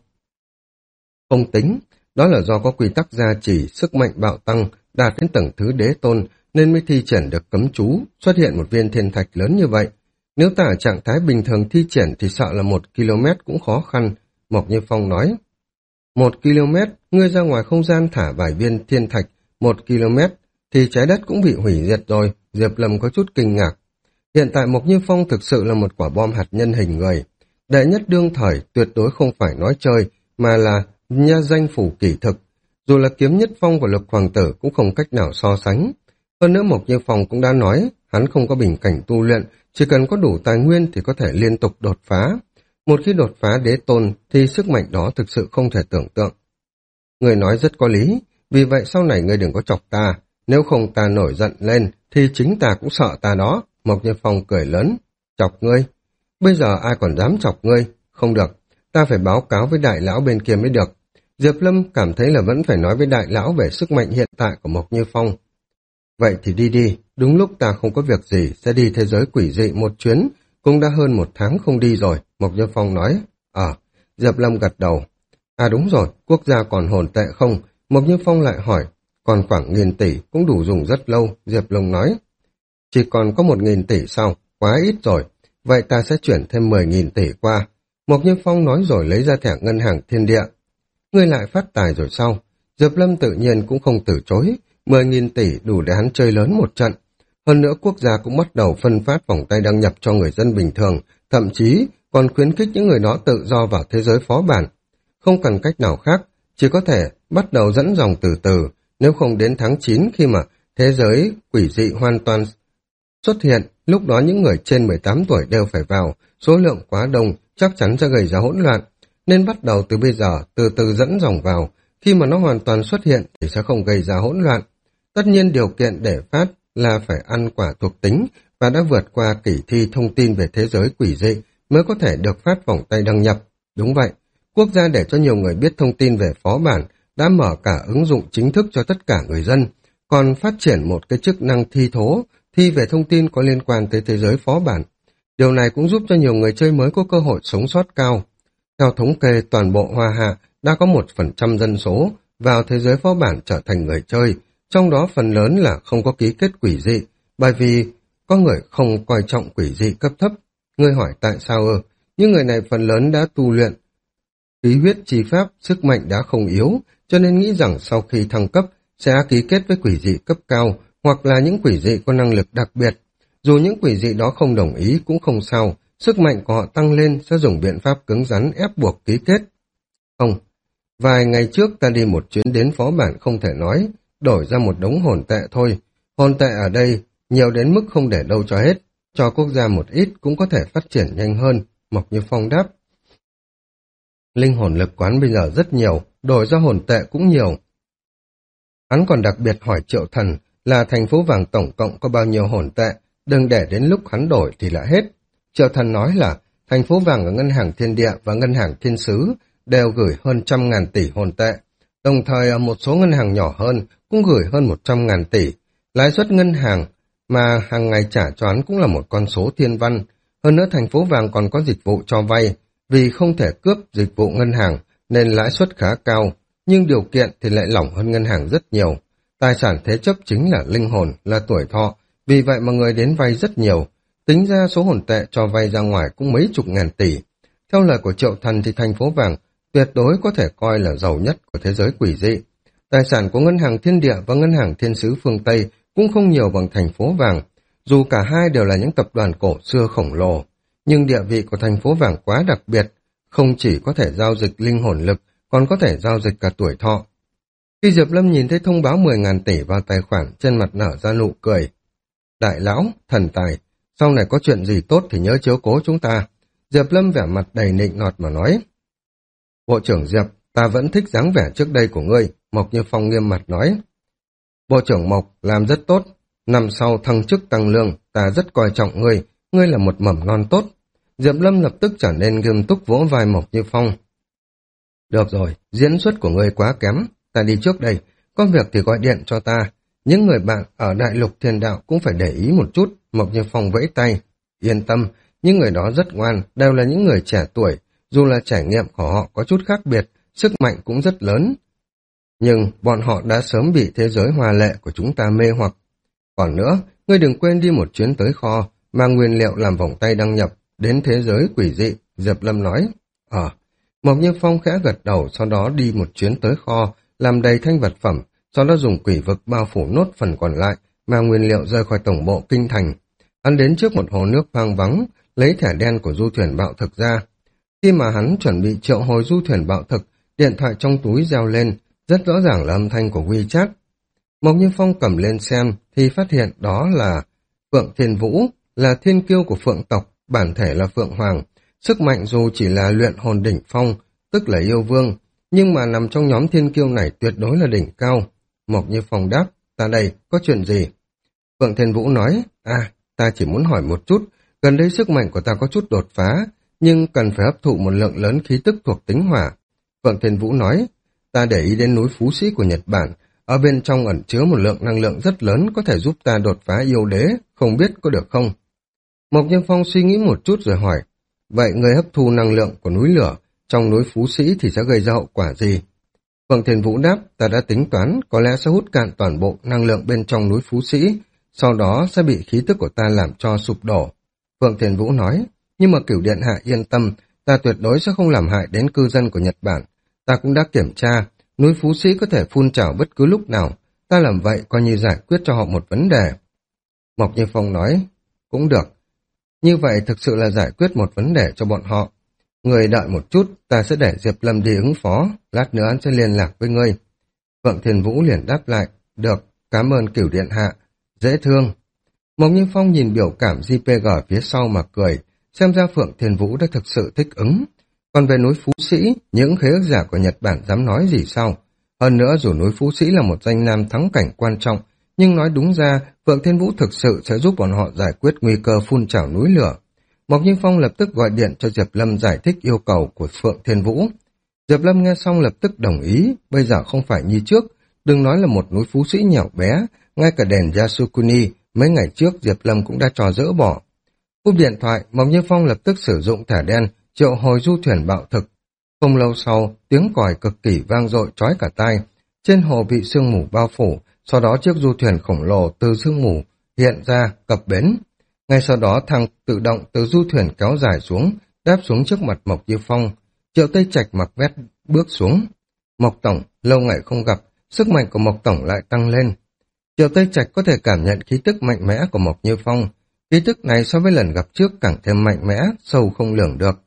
Không tính, đó là do có quy tắc gia trì, sức mạnh bạo tăng, đạt đến tầng thứ đế tôn, nên mới thi triển được cấm chú, xuất hiện một viên thiên thạch lớn như vậy. Nếu ta ở trạng thái bình thường thi triển thì sợ là một km cũng khó khăn, Mộc Như Phong nói. Một km, ngươi ra ngoài không gian thả vài viên thiên thạch, một km, thì trái đất cũng bị hủy diệt rồi, Diệp Lâm có chút kinh ngạc. Hiện tại Mộc Như Phong thực sự là một quả bom hạt nhân hình người. Đệ nhất đương thời tuyệt đối không phải nói chơi, mà là nha danh phủ kỷ thực. Dù là kiếm nhất phong và lục hoàng tử cũng không cách nào so sánh. Hơn nữa Mộc Như Phong cũng đã nói, hắn không có bình cảnh tu luyện, chỉ cần có đủ tài nguyên thì có thể liên tục đột phá. Một khi đột phá đế tôn thì sức mạnh đó thực sự không thể tưởng tượng. Người nói rất có lý, vì vậy sau này người đừng có chọc ta, nếu không ta nổi giận lên thì chính ta cũng sợ ta đó. Mộc Như Phong cười lớn, chọc ngươi? Bây giờ ai còn dám chọc ngươi? Không được, ta phải báo cáo với đại lão bên kia mới được. Diệp Lâm cảm thấy là vẫn phải nói với đại lão về sức mạnh hiện tại của Mộc Như Phong. Vậy thì đi đi, đúng lúc ta không có việc gì sẽ đi thế giới quỷ dị một chuyến, cũng đã hơn một tháng không đi rồi, Mộc Như Phong nói. Ờ, Diệp Lâm gật đầu. À đúng rồi, quốc gia còn hồn tệ không? Mộc Như Phong lại hỏi. Còn khoảng nghìn tỷ cũng đủ dùng rất lâu, Diệp Lâm nói. Chỉ còn có một nghìn tỷ sao? Quá ít rồi. Vậy ta sẽ chuyển thêm mười nghìn tỷ qua. Mộc Như Phong nói rồi lấy ra thẻ ngân hàng Thiên Địa. Ngươi lại phát tài rồi sao? Diệp Lâm tự nhiên cũng không từ chối. mười nghìn tỷ đủ để hắn chơi lớn một trận. Hơn nữa quốc gia cũng bắt đầu phân phát vòng tay đăng nhập cho người dân bình thường, thậm chí còn khuyến khích những người đó tự do vào thế giới phó bản. Không cần cách nào khác, chỉ có thể bắt đầu dẫn dòng từ từ, nếu không đến tháng chín khi mà thế giới quỷ dị hoàn toàn xuất hiện, lúc đó những người trên mười tám tuổi đều phải vào, số lượng quá đông chắc chắn sẽ gây ra hỗn loạn, nên bắt đầu từ bây giờ từ từ dẫn dòng vào, khi mà nó hoàn toàn xuất hiện thì sẽ không gây ra hỗn loạn. Tất nhiên điều kiện để phát là phải ăn quả thuộc tính và đã vượt qua kỳ thi thông tin về thế giới quỷ dị mới có thể được phát vòng tay đăng nhập. Đúng vậy, quốc gia để cho nhiều người biết thông tin về phó bản đã mở cả ứng dụng chính thức cho tất cả người dân, còn phát triển một cái chức năng thi thố, thi về thông tin có liên quan tới thế giới phó bản. Điều này cũng giúp cho nhiều người chơi mới có cơ hội sống sót cao. Theo thống kê, toàn bộ Hoa Hạ đã có một phần trăm dân số vào thế giới phó bản trở thành người chơi, trong đó phần lớn là không có ký kết quỷ dị, bởi vì có người không coi trọng quỷ dị cấp thấp. Ngươi hỏi tại sao ư? Những người này phần lớn đã tu luyện khí huyết chi pháp, sức mạnh đã không yếu, cho nên nghĩ rằng sau khi thăng cấp sẽ ký kết với quỷ dị cấp cao, hoặc là những quỷ dị có năng lực đặc biệt. Dù những quỷ dị đó không đồng ý cũng không sao, sức mạnh của họ tăng lên sẽ dùng biện pháp cứng rắn ép buộc ký kết. Không, vài ngày trước ta đi một chuyến đến phó bản không thể nói, đổi ra một đống hồn tệ thôi. Hồn tệ ở đây nhiều đến mức không để đâu cho hết, cho quốc gia một ít cũng có thể phát triển nhanh hơn, Mộc Như Phong đáp. Linh hồn lực quán bây giờ rất nhiều, đổi ra hồn tệ cũng nhiều. Hắn còn đặc biệt hỏi Triệu Thần là thành phố vàng tổng cộng có bao nhiêu hồn tệ, đừng để đến lúc hắn đổi thì đã hết. Triệu Thần nói là thành phố vàng ở ngân hàng Thiên Địa và ngân hàng Thiên Sứ đều gửi hơn trăm ngàn tỷ hồn tệ, đồng thời ở một số ngân hàng nhỏ hơn cũng gửi hơn một trăm ngàn tỷ. Lãi suất ngân hàng mà hàng ngày trả cho hắn cũng là một con số thiên văn. Hơn nữa thành phố vàng còn có dịch vụ cho vay, vì không thể cướp dịch vụ ngân hàng nên lãi suất khá cao, nhưng điều kiện thì lại lỏng hơn ngân hàng rất nhiều. Tài sản thế chấp chính là linh hồn, là tuổi thọ, vì vậy mà người đến vay rất nhiều. Tính ra số hồn tệ cho vay ra ngoài cũng mấy chục ngàn tỷ. Theo lời của Triệu Thần thì thành phố vàng tuyệt đối có thể coi là giàu nhất của thế giới quỷ dị. Tài sản của ngân hàng Thiên Địa và ngân hàng Thiên Sứ phương Tây cũng không nhiều bằng thành phố vàng, dù cả hai đều là những tập đoàn cổ xưa khổng lồ. Nhưng địa vị của thành phố vàng quá đặc biệt, không chỉ có thể giao dịch linh hồn lực, còn có thể giao dịch cả tuổi thọ. Khi Diệp Lâm nhìn thấy thông báo mười ngàn tỷ vào tài khoản, trên mặt nở ra nụ cười. Đại lão, thần tài, sau này có chuyện gì tốt thì nhớ chiếu cố chúng ta. Diệp Lâm vẻ mặt đầy nịnh nọt mà nói. Bộ trưởng Diệp, ta vẫn thích dáng vẻ trước đây của ngươi, Mộc Như Phong nghiêm mặt nói. Bộ trưởng Mộc làm rất tốt, năm sau thăng chức tăng lương, ta rất coi trọng ngươi, ngươi là một mầm non tốt. Diệp Lâm lập tức trở nên nghiêm túc vỗ vai Mộc Như Phong. Được rồi, diễn xuất của ngươi quá kém, ta đi trước đây, có việc thì gọi điện cho ta. Những người bạn ở Đại Lục Thiên Đạo cũng phải để ý một chút, Mộc Như Phong vẫy tay. Yên tâm, những người đó rất ngoan, đều là những người trẻ tuổi, dù là trải nghiệm của họ có chút khác biệt, sức mạnh cũng rất lớn. Nhưng bọn họ đã sớm bị thế giới hoa lệ của chúng ta mê hoặc. Còn nữa, ngươi đừng quên đi một chuyến tới kho, mang nguyên liệu làm vòng tay đăng nhập, đến thế giới quỷ dị, Diệp Lâm nói. Ờ, Mộc Như Phong khẽ gật đầu, sau đó đi một chuyến tới kho, làm đầy thanh vật phẩm, sau đó dùng quỷ vực bao phủ nốt phần còn lại, mang nguyên liệu rời khỏi tổng bộ kinh thành. Hắn đến trước một hồ nước hoang vắng, lấy thẻ đen của du thuyền bạo thực ra. Khi mà hắn chuẩn bị triệu hồi du thuyền bạo thực, điện thoại trong túi reo lên, rất rõ ràng là âm thanh của WeChat. Mộc Như Phong cầm lên xem, thì phát hiện đó là Phượng Thiên Vũ, là thiên kiêu của Phượng tộc, bản thể là Phượng Hoàng. Sức mạnh dù chỉ là luyện hồn đỉnh phong, tức là yêu vương, nhưng mà nằm trong nhóm thiên kiêu này tuyệt đối là đỉnh cao. Mộc Như Phong đáp, ta đây, có chuyện gì? Phượng Thiên Vũ nói, à, ta chỉ muốn hỏi một chút, gần đây sức mạnh của ta có chút đột phá, nhưng cần phải hấp thụ một lượng lớn khí tức thuộc tính hỏa. Phượng Thiên Vũ nói, ta để ý đến núi Phú Sĩ của Nhật Bản, ở bên trong ẩn chứa một lượng năng lượng rất lớn có thể giúp ta đột phá yêu đế, không biết có được không? Mộc Như Phong suy nghĩ một chút rồi hỏi, vậy người hấp thu năng lượng của núi lửa trong núi Phú Sĩ thì sẽ gây ra hậu quả gì? Phượng Thiên Vũ đáp, ta đã tính toán, có lẽ sẽ hút cạn toàn bộ năng lượng bên trong núi Phú Sĩ, sau đó sẽ bị khí tức của ta làm cho sụp đổ. Phượng Thiên Vũ nói, nhưng mà Cửu Điện Hạ yên tâm, ta tuyệt đối sẽ không làm hại đến cư dân của Nhật Bản. Ta cũng đã kiểm tra, núi Phú Sĩ có thể phun trào bất cứ lúc nào, ta làm vậy coi như giải quyết cho họ một vấn đề. Mộc Như Phong nói, cũng được. Như vậy thực sự là giải quyết một vấn đề cho bọn họ. Người đợi một chút, ta sẽ để Diệp Lâm đi ứng phó, lát nữa anh sẽ liên lạc với ngươi. Phượng Thiên Vũ liền đáp lại, được, cảm ơn Cửu Điện Hạ, dễ thương. Mộc Như Phong nhìn biểu cảm giê pê giê phía sau mà cười, xem ra Phượng Thiên Vũ đã thực sự thích ứng. Còn về núi Phú Sĩ, những khế ước giả của Nhật Bản dám nói gì sao? Hơn nữa dù núi Phú Sĩ là một danh nam thắng cảnh quan trọng, nhưng nói đúng ra, Phượng Thiên Vũ thực sự sẽ giúp bọn họ giải quyết nguy cơ phun trào núi lửa. Mộc Như Phong lập tức gọi điện cho Diệp Lâm giải thích yêu cầu của Phượng Thiên Vũ. Diệp Lâm nghe xong lập tức đồng ý, bây giờ không phải như trước, đừng nói là một núi Phú Sĩ nhỏ bé, ngay cả đền Yasukuni mấy ngày trước Diệp Lâm cũng đã cho dỡ bỏ. Cúp điện thoại, Mộc Như Phong lập tức sử dụng thẻ đen, triệu hồi du thuyền bạo thực. Không lâu sau, tiếng còi cực kỳ vang dội chói cả tai, trên hồ bị sương mù bao phủ, sau đó chiếc du thuyền khổng lồ từ sương mù hiện ra cập bến. Ngay sau đó thang tự động từ du thuyền kéo dài xuống, đáp xuống trước mặt Mộc Như Phong. Triệu Tây Trạch mặc vest bước xuống. Mộc Tổng, lâu ngày không gặp, sức mạnh của Mộc Tổng lại tăng lên. Triệu Tây Trạch có thể cảm nhận khí tức mạnh mẽ của Mộc Như Phong. Khí tức này so với lần gặp trước càng thêm mạnh mẽ, sâu không lường được.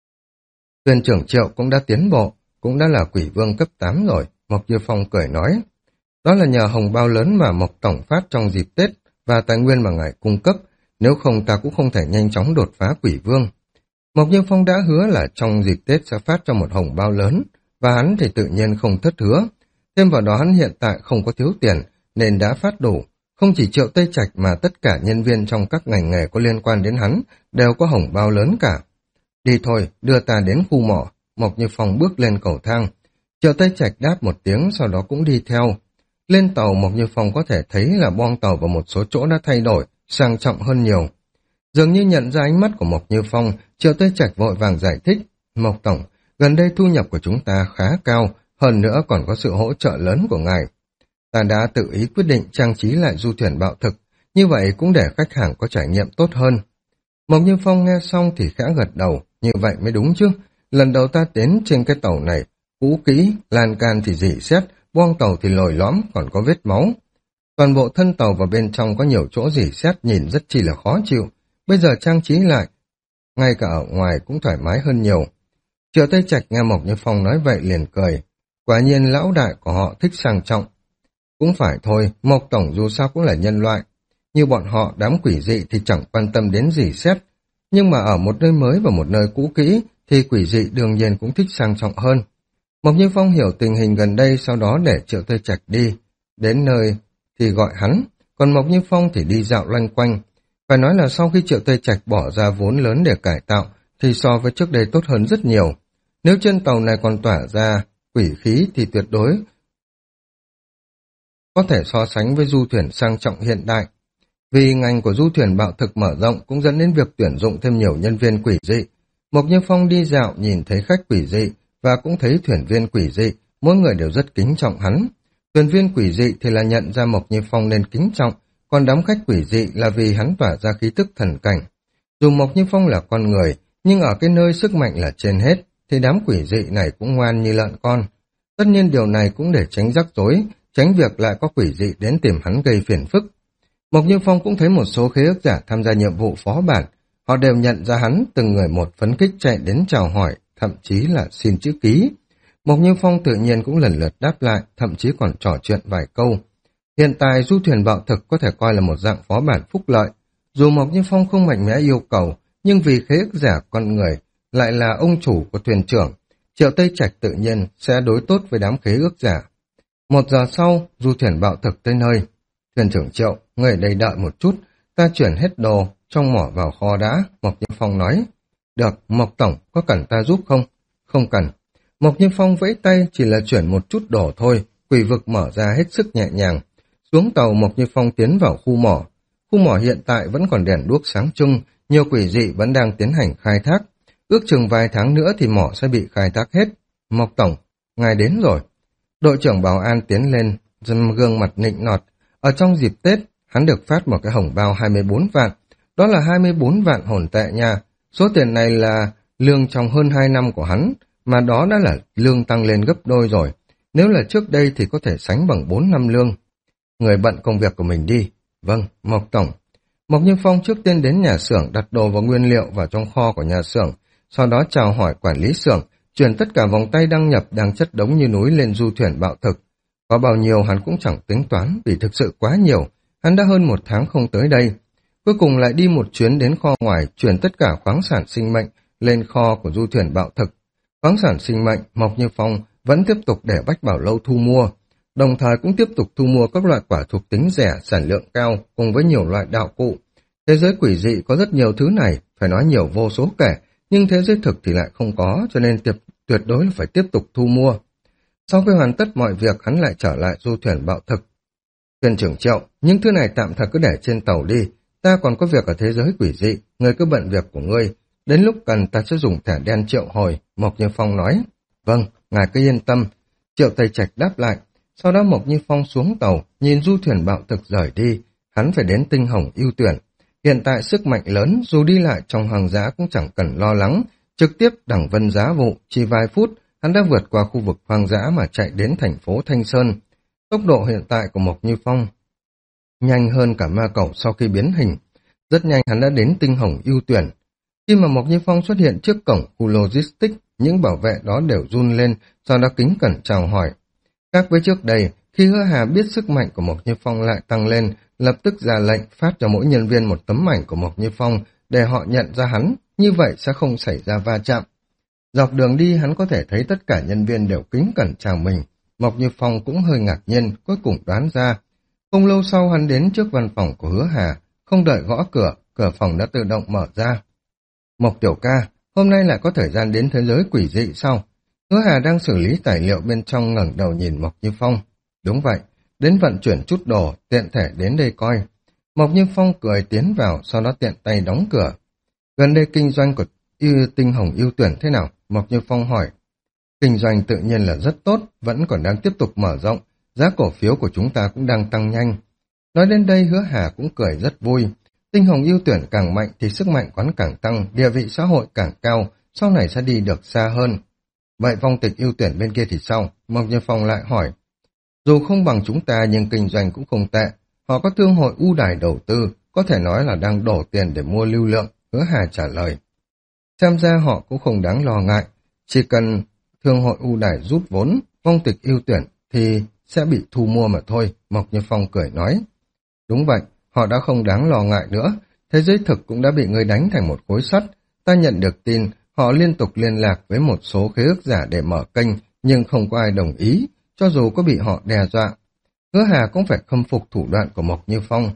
Thuyền trưởng Triệu cũng đã tiến bộ, cũng đã là quỷ vương cấp tám rồi, Mộc Như Phong cười nói. Đó là nhờ hồng bao lớn mà Mộc Tổng phát trong dịp Tết và tài nguyên mà ngài cung cấp, nếu không ta cũng không thể nhanh chóng đột phá quỷ vương. Mộc Như Phong đã hứa là trong dịp Tết sẽ phát cho một hồng bao lớn, và hắn thì tự nhiên không thất hứa. Thêm vào đó hắn hiện tại không có thiếu tiền, nên đã phát đủ. Không chỉ Triệu Tây Trạch mà tất cả nhân viên trong các ngành nghề có liên quan đến hắn đều có hồng bao lớn cả. Đi thôi, đưa ta đến khu mỏ. Mộc Như Phong bước lên cầu thang. Triệu Tây Trạch đáp một tiếng, sau đó cũng đi theo. Lên tàu, Mộc Như Phong có thể thấy là boong tàu vào một số chỗ đã thay đổi, sang trọng hơn nhiều. Dường như nhận ra ánh mắt của Mộc Như Phong, Triệu Tây Trạch vội vàng giải thích. Mộc Tổng, gần đây thu nhập của chúng ta khá cao, hơn nữa còn có sự hỗ trợ lớn của ngài. Ta đã tự ý quyết định trang trí lại du thuyền bạo thực, như vậy cũng để khách hàng có trải nghiệm tốt hơn. Mộc Như Phong nghe xong thì khẽ gật đầu, như vậy mới đúng chứ. Lần đầu ta đến trên cái tàu này, cũ kỹ, lan can thì rỉ sét, boong tàu thì lồi lõm, còn có vết máu. Toàn bộ thân tàu và bên trong có nhiều chỗ rỉ sét nhìn rất chi là khó chịu. Bây giờ trang trí lại, ngay cả ở ngoài cũng thoải mái hơn nhiều. Triệu Tây Trạch nghe Mộc Như Phong nói vậy liền cười. Quả nhiên lão đại của họ thích sang trọng. Cũng phải thôi, Mộc Tổng dù sao cũng là nhân loại. Như bọn họ đám quỷ dị thì chẳng quan tâm đến gì xét. Nhưng mà ở một nơi mới và một nơi cũ kỹ thì quỷ dị đương nhiên cũng thích sang trọng hơn. Mộc Như Phong hiểu tình hình gần đây, sau đó để Triệu Tây Trạch đi. Đến nơi thì gọi hắn, còn Mộc Như Phong thì đi dạo loanh quanh. Phải nói là sau khi Triệu Tây Trạch bỏ ra vốn lớn để cải tạo thì so với trước đây tốt hơn rất nhiều. Nếu trên tàu này còn tỏa ra quỷ khí thì tuyệt đối có thể so sánh với du thuyền sang trọng hiện đại. Vì ngành của du thuyền bạo thực mở rộng cũng dẫn đến việc tuyển dụng thêm nhiều nhân viên quỷ dị. Mộc Như Phong đi dạo nhìn thấy khách quỷ dị và cũng thấy thuyền viên quỷ dị, mỗi người đều rất kính trọng hắn. Thuyền viên quỷ dị thì là nhận ra Mộc Như Phong nên kính trọng, còn đám khách quỷ dị là vì hắn tỏa ra khí tức thần cảnh. Dù Mộc Như Phong là con người, nhưng ở cái nơi sức mạnh là trên hết, thì đám quỷ dị này cũng ngoan như lợn con. Tất nhiên điều này cũng để tránh rắc rối, tránh việc lại có quỷ dị đến tìm hắn gây phiền phức. Mộc Như Phong cũng thấy một số khế ước giả tham gia nhiệm vụ phó bản, họ đều nhận ra hắn, từng người một phấn khích chạy đến chào hỏi, thậm chí là xin chữ ký. Mộc Như Phong tự nhiên cũng lần lượt đáp lại, thậm chí còn trò chuyện vài câu. Hiện tại du thuyền bạo thực có thể coi là một dạng phó bản phúc lợi. Dù Mộc Như Phong không mạnh mẽ yêu cầu, nhưng vì khế ước giả con người lại là ông chủ của thuyền trưởng, Triệu Tây Trạch tự nhiên sẽ đối tốt với đám khế ước giả. Một giờ sau, du thuyền bạo thực tới nơi. Thuyền trưởng Triệu, người ở đây đợi một chút, ta chuyển hết đồ trong mỏ vào kho đã, Mộc Như Phong nói. Được, Mộc Tổng, có cần ta giúp không? Không cần. Mộc Như Phong vẫy tay, chỉ là chuyển một chút đồ thôi, quỷ vực mở ra hết sức nhẹ nhàng. Xuống tàu, Mộc Như Phong tiến vào khu mỏ. khu mỏ hiện tại vẫn còn đèn đuốc sáng trưng, nhiều quỷ dị vẫn đang tiến hành khai thác. Ước chừng vài tháng nữa thì mỏ sẽ bị khai thác hết. Mộc Tổng, ngài đến rồi. Đội trưởng bảo an tiến lên, dần gương mặt nịnh nọt. Ở trong dịp Tết, hắn được phát một cái hồng bao hai mươi bốn vạn. Đó là hai mươi bốn vạn hồn tệ nha. Số tiền này là lương trong hơn hai năm của hắn, mà đó đã là lương tăng lên gấp đôi rồi. Nếu là trước đây thì có thể sánh bằng bốn năm lương. Người bận công việc của mình đi. Vâng, Mộc Tổng. Mộc Như Phong trước tiên đến nhà xưởng đặt đồ và nguyên liệu vào trong kho của nhà xưởng, sau đó chào hỏi quản lý xưởng, chuyển tất cả vòng tay đăng nhập đang chất đống như núi lên du thuyền bạo thực. Có bao nhiêu hắn cũng chẳng tính toán vì thực sự quá nhiều, hắn đã hơn một tháng không tới đây. Cuối cùng lại đi một chuyến đến kho ngoài, chuyển tất cả khoáng sản sinh mệnh lên kho của du thuyền bạo thực. Khoáng sản sinh mệnh, Mộc Như Phong vẫn tiếp tục để Bách Bảo Lâu thu mua, đồng thời cũng tiếp tục thu mua các loại quả thuộc tính rẻ, sản lượng cao cùng với nhiều loại đạo cụ. Thế giới quỷ dị có rất nhiều thứ này, phải nói nhiều vô số kể, nhưng thế giới thực thì lại không có, cho nên tiệp, tuyệt đối là phải tiếp tục thu mua. Sau khi hoàn tất mọi việc, hắn lại trở lại du thuyền bạo thực. Thuyền trưởng Triệu, những thứ này tạm thời cứ để trên tàu đi, ta còn có việc ở thế giới quỷ dị, ngươi cứ bận việc của ngươi, đến lúc cần ta sẽ dùng thẻ đen triệu hồi, Mộc Như Phong nói. Vâng, ngài cứ yên tâm. Triệu Tây Trạch đáp lại. Sau đó Mộc Như Phong xuống tàu, nhìn du thuyền bạo thực rời đi, hắn phải đến tinh hồng ưu tuyển. Hiện tại sức mạnh lớn, dù đi lại trong hoàng giá cũng chẳng cần lo lắng, trực tiếp đẳng vân giá vụ, chỉ vài phút, hắn đã vượt qua khu vực hoang dã mà chạy đến thành phố Thanh Sơn. Tốc độ hiện tại của Mộc Như Phong nhanh hơn cả ma cẩu sau khi biến hình. Rất nhanh hắn đã đến tinh hồng ưu tuyển. Khi mà Mộc Như Phong xuất hiện trước cổng khu logistics, những bảo vệ đó đều run lên, sau đó kính cẩn chào hỏi. Khác với trước đây, khi Hứa Hà biết sức mạnh của Mộc Như Phong lại tăng lên, lập tức ra lệnh phát cho mỗi nhân viên một tấm ảnh của Mộc Như Phong để họ nhận ra hắn, như vậy sẽ không xảy ra va chạm. Dọc đường đi hắn có thể thấy tất cả nhân viên đều kính cẩn chào mình. Mộc Như Phong cũng hơi ngạc nhiên, cuối cùng đoán ra. Không lâu sau hắn đến trước văn phòng của Hứa Hà, không đợi gõ cửa, cửa phòng đã tự động mở ra. Mộc tiểu ca, hôm nay lại có thời gian đến thế giới quỷ dị sao? Hứa Hà đang xử lý tài liệu bên trong ngẩng đầu nhìn Mộc Như Phong. Đúng vậy, đến vận chuyển chút đồ, tiện thể đến đây coi. Mộc Như Phong cười tiến vào, sau đó tiện tay đóng cửa. Gần đây kinh doanh của ưu tinh hồng ưu tuyển thế nào? Mộc Như Phong hỏi. Kinh doanh tự nhiên là rất tốt, vẫn còn đang tiếp tục mở rộng, giá cổ phiếu của chúng ta cũng đang tăng nhanh. Nói đến đây Hứa Hà cũng cười rất vui. Tinh hồng ưu tuyển càng mạnh thì sức mạnh quán càng tăng, địa vị xã hội càng cao, sau này sẽ đi được xa hơn. Vậy phong tịch ưu tuyển bên kia thì sao? Mộc Như Phong lại hỏi. Dù không bằng chúng ta nhưng kinh doanh cũng không tệ. Họ có thương hội ưu đãi đầu tư, có thể nói là đang đổ tiền để mua lưu lượng, Hứa Hà trả lời. Xem ra họ cũng không đáng lo ngại, chỉ cần thương hội ưu đãi rút vốn, phong tịch ưu tuyển thì sẽ bị thu mua mà thôi, Mộc Như Phong cười nói. Đúng vậy, họ đã không đáng lo ngại nữa, thế giới thực cũng đã bị người đánh thành một khối sắt. Ta nhận được tin, họ liên tục liên lạc với một số khế ước giả để mở kênh, nhưng không có ai đồng ý, cho dù có bị họ đe dọa. Hứa Hà cũng phải khâm phục thủ đoạn của Mộc Như Phong.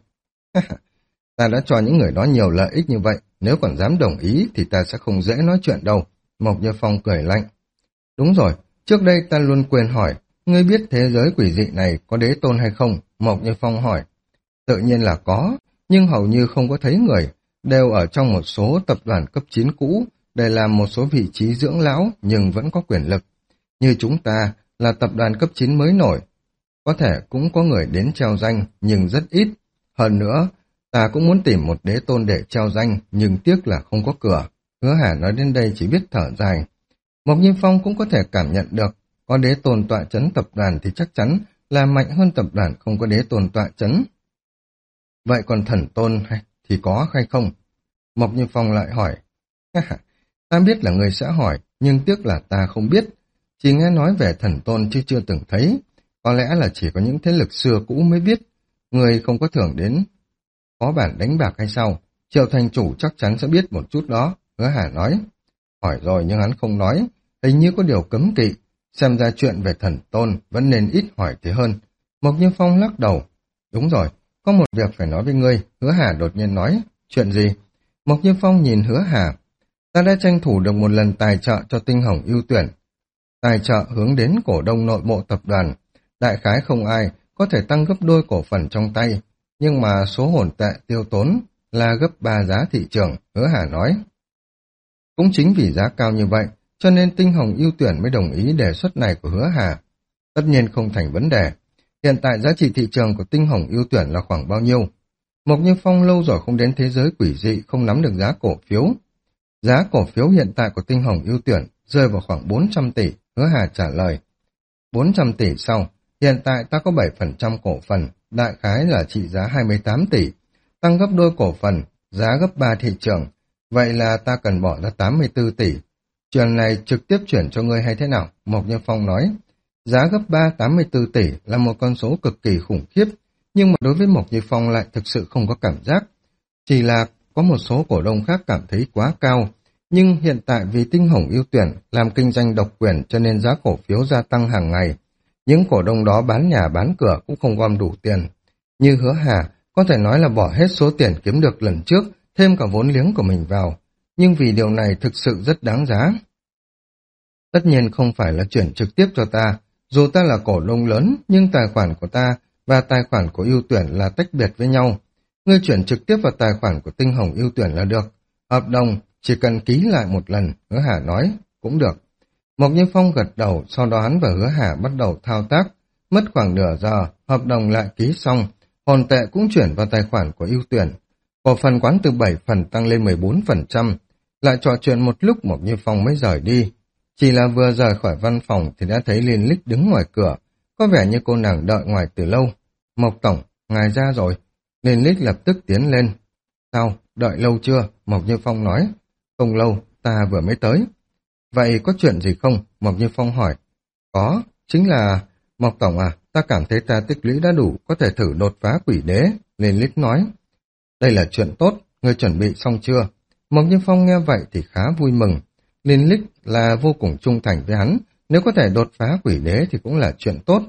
Ta đã cho những người đó nhiều lợi ích như vậy, nếu còn dám đồng ý thì ta sẽ không dễ nói chuyện đâu, Mộc Như Phong cười lạnh. Đúng rồi, trước đây ta luôn quên hỏi, ngươi biết thế giới quỷ dị này có đế tôn hay không? Mộc Như Phong hỏi. Tự nhiên là có, nhưng hầu như không có thấy người, đều ở trong một số tập đoàn cấp chín cũ, để làm một số vị trí dưỡng lão nhưng vẫn có quyền lực. Như chúng ta là tập đoàn cấp chín mới nổi, có thể cũng có người đến treo danh nhưng rất ít. Hơn nữa, ta cũng muốn tìm một đế tôn để treo danh nhưng tiếc là không có cửa. Hứa Hà nói đến đây chỉ biết thở dài. Mộc Như Phong cũng có thể cảm nhận được, có đế tôn tọa chấn tập đoàn thì chắc chắn là mạnh hơn tập đoàn không có đế tôn tọa chấn. Vậy còn thần tôn hay thì có hay không? Mộc Như Phong lại hỏi. Ta biết là người sẽ hỏi, nhưng tiếc là ta không biết. Chỉ nghe nói về thần tôn chứ chưa từng thấy. Có lẽ là chỉ có những thế lực xưa cũ mới biết. Người không có thưởng đến có bản đánh bạc hay sao? Triệu thành chủ chắc chắn sẽ biết một chút đó, Hứa Hà nói. Hỏi rồi nhưng hắn không nói, hình như có điều cấm kỵ. Xem ra chuyện về thần tôn vẫn nên ít hỏi thế hơn. Mộc Như Phong lắc đầu. Đúng rồi, có một việc phải nói với ngươi, Hứa Hà đột nhiên nói. Chuyện gì? Mộc Như Phong nhìn Hứa Hà. Ta đã tranh thủ được một lần tài trợ cho tinh hồng ưu tuyển. Tài trợ hướng đến cổ đông nội bộ tập đoàn. Đại khái không ai có thể tăng gấp đôi cổ phần trong tay. nhưng mà số hồn tệ tiêu tốn là gấp ba giá thị trường, Hứa Hà nói. Cũng chính vì giá cao như vậy, cho nên Tinh Hồng ưu tuyển mới đồng ý đề xuất này của Hứa Hà. Tất nhiên không thành vấn đề. Hiện tại giá trị thị trường của Tinh Hồng ưu tuyển là khoảng bao nhiêu? Mộc Như Phong lâu rồi không đến thế giới quỷ dị, không nắm được giá cổ phiếu. Giá cổ phiếu hiện tại của Tinh Hồng ưu tuyển rơi vào khoảng bốn trăm tỷ, Hứa Hà trả lời. bốn trăm tỷ sau, hiện tại ta có bảy phần trăm cổ phần, đại khái là trị giá hai mươi tám tỷ, tăng gấp đôi cổ phần, giá gấp ba thị trường, vậy là ta cần bỏ ra tám mươi tư tỷ. Chuyện này trực tiếp chuyển cho ngươi hay thế nào? Mộc Như Phong nói. Giá gấp ba tám mươi tư tỷ là một con số cực kỳ khủng khiếp, nhưng mà đối với Mộc Như Phong lại thực sự không có cảm giác. Chỉ là có một số cổ đông khác cảm thấy quá cao, nhưng hiện tại vì Tinh Hồng ưu tuyển làm kinh doanh độc quyền cho nên giá cổ phiếu gia tăng hàng ngày. Những cổ đông đó bán nhà bán cửa cũng không gom đủ tiền. Như Hứa Hà, có thể nói là bỏ hết số tiền kiếm được lần trước, thêm cả vốn liếng của mình vào. Nhưng vì điều này thực sự rất đáng giá. Tất nhiên không phải là chuyển trực tiếp cho ta. Dù ta là cổ đông lớn, nhưng tài khoản của ta và tài khoản của ưu tuyển là tách biệt với nhau. Ngươi chuyển trực tiếp vào tài khoản của Tinh Hồng ưu tuyển là được. Hợp đồng chỉ cần ký lại một lần, Hứa Hà nói, cũng được. Mộc Như Phong gật đầu, sau đó hắn và Hứa Hà bắt đầu thao tác. Mất khoảng nửa giờ, hợp đồng lại ký xong, hồn tệ cũng chuyển vào tài khoản của ưu tuyển. Cổ phần quán từ bảy phần tăng lên mười bốn phần trăm. Lại trò chuyện một lúc Mộc Như Phong mới rời đi. Chỉ là vừa rời khỏi văn phòng thì đã thấy Liên Lích đứng ngoài cửa. Có vẻ như cô nàng đợi ngoài từ lâu. Mộc Tổng, ngài ra rồi. Liên Lích lập tức tiến lên. Sao, đợi lâu chưa? Mộc Như Phong nói. Không lâu, ta vừa mới tới. Vậy có chuyện gì không? Mộc Như Phong hỏi. Có, chính là... Mộc Tổng à, ta cảm thấy ta tích lũy đã đủ, có thể thử đột phá quỷ đế. Liên Lích nói. Đây là chuyện tốt, ngươi chuẩn bị xong chưa? Mộc Như Phong nghe vậy thì khá vui mừng. Liên Lích là vô cùng trung thành với hắn, nếu có thể đột phá quỷ đế thì cũng là chuyện tốt.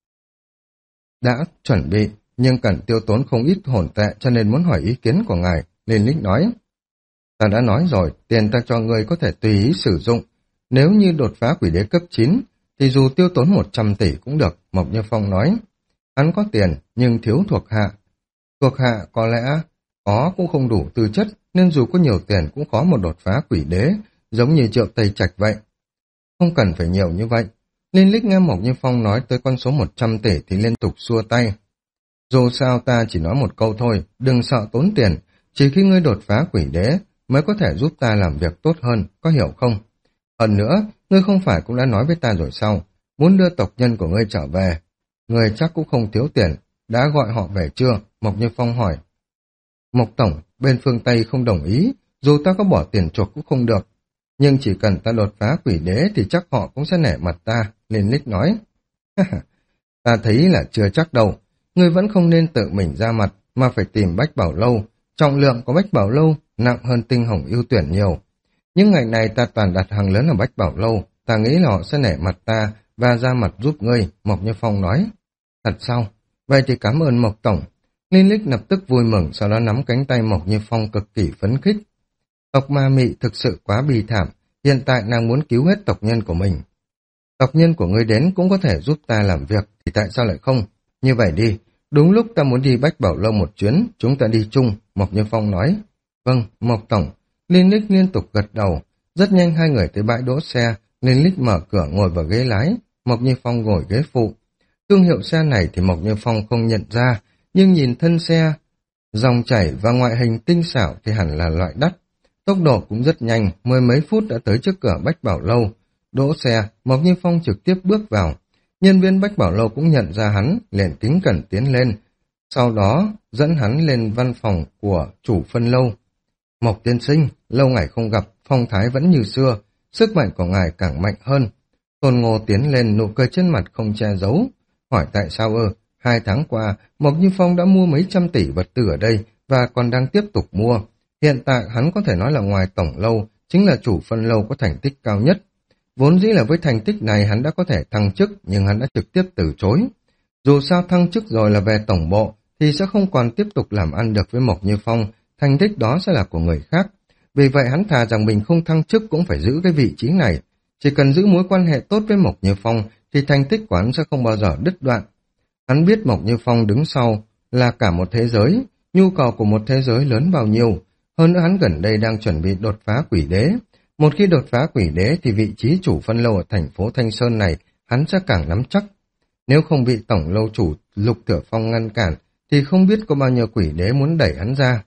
Đã chuẩn bị, nhưng cần tiêu tốn không ít hồn tệ cho nên muốn hỏi ý kiến của ngài, Liên Lích nói. Ta đã nói rồi, tiền ta cho ngươi có thể tùy ý sử dụng. Nếu như đột phá quỷ đế cấp chín, thì dù tiêu tốn một trăm tỷ cũng được, Mộc Như Phong nói. Hắn có tiền, nhưng thiếu thuộc hạ. Thuộc hạ có lẽ có cũng không đủ tư chất, nên dù có nhiều tiền cũng khó một đột phá quỷ đế, giống như Triệu Tây Trạch vậy. Không cần phải nhiều như vậy. Liên Lích nghe Mộc Như Phong nói tới con số một trăm tỷ thì liên tục xua tay. Dù sao ta chỉ nói một câu thôi, đừng sợ tốn tiền, chỉ khi ngươi đột phá quỷ đế mới có thể giúp ta làm việc tốt hơn, có hiểu không? Hơn nữa, ngươi không phải cũng đã nói với ta rồi sao, muốn đưa tộc nhân của ngươi trở về. Ngươi chắc cũng không thiếu tiền, đã gọi họ về chưa? Mộc Như Phong hỏi. Mộc Tổng, bên phương Tây không đồng ý, dù ta có bỏ tiền chuộc cũng không được. Nhưng chỉ cần ta đột phá quỷ đế thì chắc họ cũng sẽ nể mặt ta, Liên Lích nói. Ta thấy là chưa chắc đâu, ngươi vẫn không nên tự mình ra mặt, mà phải tìm Bách Bảo Lâu. Trọng lượng của Bách Bảo Lâu nặng hơn Tinh Hồng ưu tuyển nhiều. Những ngày này ta toàn đặt hàng lớn ở Bách Bảo Lâu, ta nghĩ là họ sẽ nể mặt ta và ra mặt giúp ngươi, Mộc Như Phong nói. Thật sao? Vậy thì cảm ơn Mộc Tổng. Liên Lích lập tức vui mừng, sau đó nắm cánh tay Mộc Như Phong cực kỳ phấn khích. Tộc Ma Mị thực sự quá bi thảm, hiện tại nàng muốn cứu hết tộc nhân của mình. Tộc nhân của ngươi đến cũng có thể giúp ta làm việc, thì tại sao lại không? Như vậy đi, đúng lúc ta muốn đi Bách Bảo Lâu một chuyến, chúng ta đi chung, Mộc Như Phong nói. Vâng, Mộc Tổng. Liên Lích liên tục gật đầu. Rất nhanh hai người tới bãi đỗ xe, Liên Lích mở cửa ngồi vào ghế lái, Mộc Như Phong ngồi ghế phụ. Thương hiệu xe này thì Mộc Như Phong không nhận ra, nhưng nhìn thân xe, dòng chảy và ngoại hình tinh xảo thì hẳn là loại đắt. Tốc độ cũng rất nhanh, mười mấy phút đã tới trước cửa Bách Bảo Lâu. Đỗ xe, Mộc Như Phong trực tiếp bước vào. Nhân viên Bách Bảo Lâu cũng nhận ra hắn, liền kính cẩn tiến lên. Sau đó, dẫn hắn lên văn phòng của chủ phân lâu. Mộc tiên sinh, lâu ngày không gặp, phong thái vẫn như xưa, sức mạnh của ngài càng mạnh hơn. Tôn Ngô tiến lên, nụ cười trên mặt không che giấu. Hỏi tại sao ư? Hai tháng qua, Mộc Như Phong đã mua mấy trăm tỷ vật tư ở đây và còn đang tiếp tục mua. Hiện tại hắn có thể nói là ngoài tổng lâu, chính là chủ phân lâu có thành tích cao nhất. Vốn dĩ là với thành tích này hắn đã có thể thăng chức, nhưng hắn đã trực tiếp từ chối. Dù sao thăng chức rồi là về tổng bộ, thì sẽ không còn tiếp tục làm ăn được với Mộc Như Phong, thành tích đó sẽ là của người khác. Vì vậy hắn thà rằng mình không thăng chức cũng phải giữ cái vị trí này. Chỉ cần giữ mối quan hệ tốt với Mộc Như Phong, thì thành tích của hắn sẽ không bao giờ đứt đoạn. Hắn biết Mộc Như Phong đứng sau là cả một thế giới, nhu cầu của một thế giới lớn bao nhiêu. Hơn nữa hắn gần đây đang chuẩn bị đột phá quỷ đế. Một khi đột phá quỷ đế thì vị trí chủ phân lâu ở thành phố Thanh Sơn này hắn sẽ càng nắm chắc. Nếu không bị tổng lâu chủ Lục Thừa Phong ngăn cản thì không biết có bao nhiêu quỷ đế muốn đẩy hắn ra.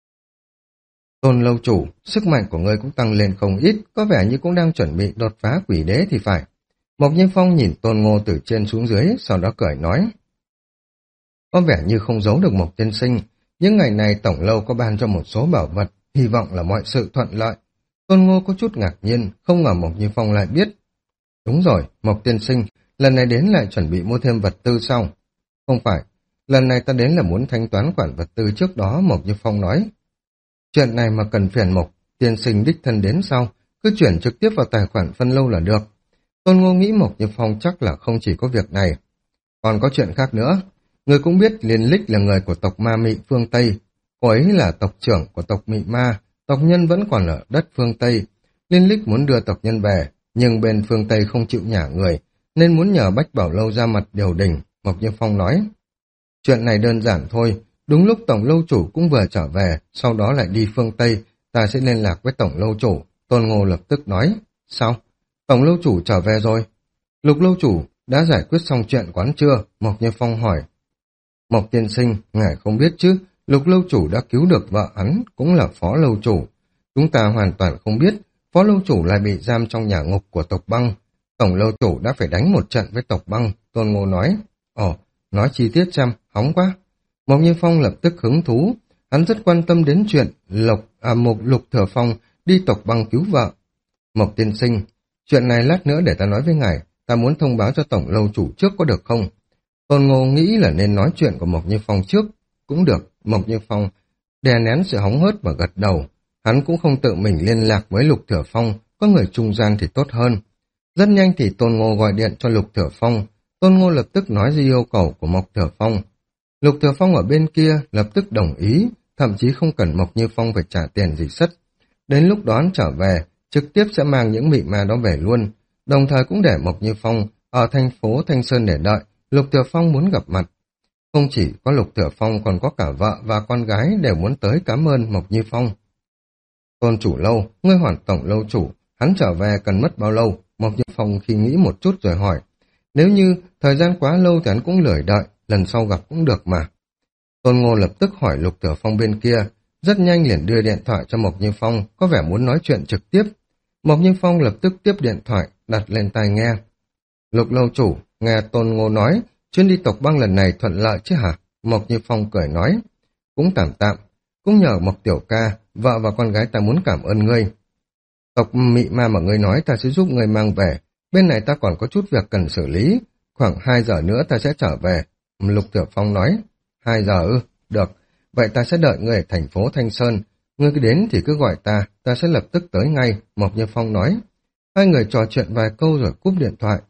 Tôn lâu chủ, sức mạnh của ngươi cũng tăng lên không ít, có vẻ như cũng đang chuẩn bị đột phá quỷ đế thì phải. Mộc Như Phong nhìn Tôn Ngô từ trên xuống dưới, sau đó cười nói. Có vẻ như không giấu được Mộc tiên sinh, những ngày này tổng lâu có ban cho một số bảo vật, hy vọng là mọi sự thuận lợi. Tôn Ngô có chút ngạc nhiên, không ngờ Mộc Như Phong lại biết. Đúng rồi, Mộc tiên sinh, lần này đến lại chuẩn bị mua thêm vật tư sau. Không phải, lần này ta đến là muốn thanh toán khoản vật tư trước đó, Mộc Như Phong nói. Chuyện này mà cần phiền Mộc tiên sinh đích thân đến sau, cứ chuyển trực tiếp vào tài khoản phân lâu là được. Tôn Ngô nghĩ Mộc Như Phong chắc là không chỉ có việc này. Còn có chuyện khác nữa. Người cũng biết Liên Lích là người của tộc Ma Mị phương Tây. Cô ấy là tộc trưởng của tộc Mị Ma, tộc nhân vẫn còn ở đất phương Tây. Liên Lích muốn đưa tộc nhân về, nhưng bên phương Tây không chịu nhả người, nên muốn nhờ Bách Bảo Lâu ra mặt điều đình, Mộc Như Phong nói. Chuyện này đơn giản thôi, đúng lúc tổng lâu chủ cũng vừa trở về, sau đó lại đi phương Tây, ta sẽ liên lạc với tổng lâu chủ. Tôn Ngô lập tức nói. Sao? Tổng lâu chủ trở về rồi. Lục lâu chủ đã giải quyết xong chuyện quán chưa? Mộc Như Phong hỏi. Mộc tiên sinh, ngài không biết chứ, Lục lâu chủ đã cứu được vợ hắn, cũng là phó lâu chủ. Chúng ta hoàn toàn không biết, phó lâu chủ lại bị giam trong nhà ngục của tộc Băng. Tổng lâu chủ đã phải đánh một trận với tộc Băng, Tôn Ngô nói. Ồ, nói chi tiết xem, hóng quá. Mộc Như Phong lập tức hứng thú, hắn rất quan tâm đến chuyện Lộc à Mộc Lục Thừa Phong đi tộc Băng cứu vợ. Mộc tiên sinh, chuyện này lát nữa để ta nói với ngài, ta muốn thông báo cho tổng lâu chủ trước có được không? Tôn Ngô nghĩ là nên nói chuyện của Mộc Như Phong trước, cũng được. Mộc Như Phong đè nén sự hóng hớt và gật đầu, hắn cũng không tự mình liên lạc với Lục Thừa Phong, có người trung gian thì tốt hơn. Rất nhanh thì Tôn Ngô gọi điện cho Lục Thừa Phong, Tôn Ngô lập tức nói ra yêu cầu của Mộc Thừa Phong. Lục Thừa Phong ở bên kia lập tức đồng ý, thậm chí không cần Mộc Như Phong phải trả tiền gì sất. Đến lúc đón trở về, trực tiếp sẽ mang những mị ma đó về luôn, đồng thời cũng để Mộc Như Phong ở thành phố Thanh Sơn để đợi. Lục Thừa Phong muốn gặp mặt. Không chỉ có Lục Thừa Phong còn có cả vợ và con gái đều muốn tới cảm ơn Mộc Như Phong. Tôn chủ lâu, ngươi hoàn tổng lâu chủ, hắn trở về cần mất bao lâu? Mộc Như Phong khi nghĩ một chút rồi hỏi. Nếu như thời gian quá lâu thì hắn cũng lười đợi, lần sau gặp cũng được mà. Tôn Ngô lập tức hỏi Lục Thừa Phong bên kia, rất nhanh liền đưa điện thoại cho Mộc Như Phong, có vẻ muốn nói chuyện trực tiếp. Mộc Như Phong lập tức tiếp điện thoại, đặt lên tai nghe. Lục lâu chủ, nghe Tôn Ngô nói, chuyến đi tộc Băng lần này thuận lợi chứ hả? Mộc Như Phong cười nói. Cũng tạm tạm, cũng nhờ Mộc tiểu ca, vợ và con gái ta muốn cảm ơn ngươi. Tộc Mị Ma mà ngươi nói ta sẽ giúp ngươi mang về, bên này ta còn có chút việc cần xử lý, khoảng hai giờ nữa ta sẽ trở về. Lục Thừa Phong nói. Hai giờ ư? Được, vậy ta sẽ đợi ngươi ở thành phố Thanh Sơn, ngươi cứ đến thì cứ gọi ta, ta sẽ lập tức tới ngay, Mộc Như Phong nói. Hai người trò chuyện vài câu rồi cúp điện thoại.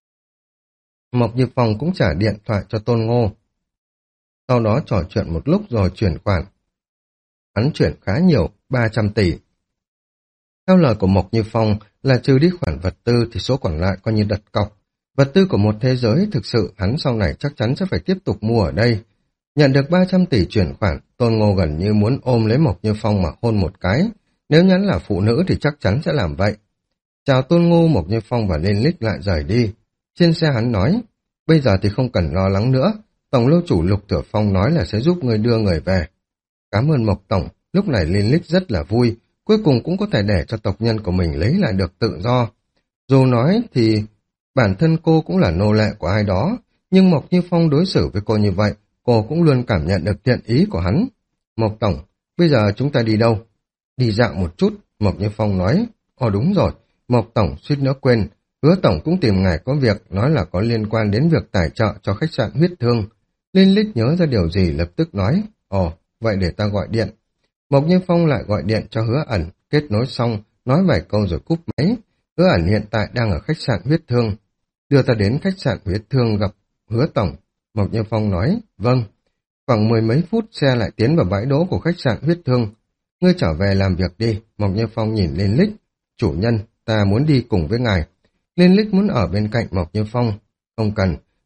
Mộc Như Phong cũng trả điện thoại cho Tôn Ngô. Sau đó trò chuyện một lúc rồi chuyển khoản. Hắn chuyển khá nhiều, ba trăm tỷ. Theo lời của Mộc Như Phong là trừ đi khoản vật tư thì số còn lại coi như đặt cọc. Vật tư của một thế giới thực sự hắn sau này chắc chắn sẽ phải tiếp tục mua ở đây. Nhận được ba trăm tỷ chuyển khoản, Tôn Ngô gần như muốn ôm lấy Mộc Như Phong mà hôn một cái. Nếu nhắn là phụ nữ thì chắc chắn sẽ làm vậy. Chào Tôn Ngô, Mộc Như Phong và Liên Lích lại rời đi. Trên xe hắn nói, bây giờ thì không cần lo lắng nữa. Tổng lâu chủ Lục Thừa Phong nói là sẽ giúp người đưa người về. Cảm ơn Mộc Tổng, lúc này Liên Lích rất là vui. Cuối cùng cũng có thể để cho tộc nhân của mình lấy lại được tự do. Dù nói thì bản thân cô cũng là nô lệ của ai đó, nhưng Mộc Như Phong đối xử với cô như vậy, cô cũng luôn cảm nhận được thiện ý của hắn. Mộc Tổng, bây giờ chúng ta đi đâu? Đi dạo một chút, Mộc Như Phong nói. Ồ đúng rồi, Mộc Tổng suýt nữa quên, Hứa Tổng cũng tìm ngài có việc, nói là có liên quan đến việc tài trợ cho khách sạn Huyết Thương. Liên Lích nhớ ra điều gì lập tức nói. Ồ, vậy để ta gọi điện. Mộc Như Phong lại gọi điện cho Hứa Ẩn, kết nối xong, nói vài câu rồi cúp máy. Hứa Ẩn hiện tại đang ở khách sạn Huyết Thương. Đưa ta đến khách sạn Huyết Thương gặp Hứa Tổng. Mộc Như Phong nói, vâng. Khoảng mười mấy phút xe lại tiến vào bãi đỗ của khách sạn Huyết Thương. Ngươi trở về làm việc đi, Mộc Như Phong nhìn Liên Lích. Chủ nhân, ta muốn đi cùng với ngài. Liên Lích muốn ở bên cạnh Mộc Như Phong. Không cần,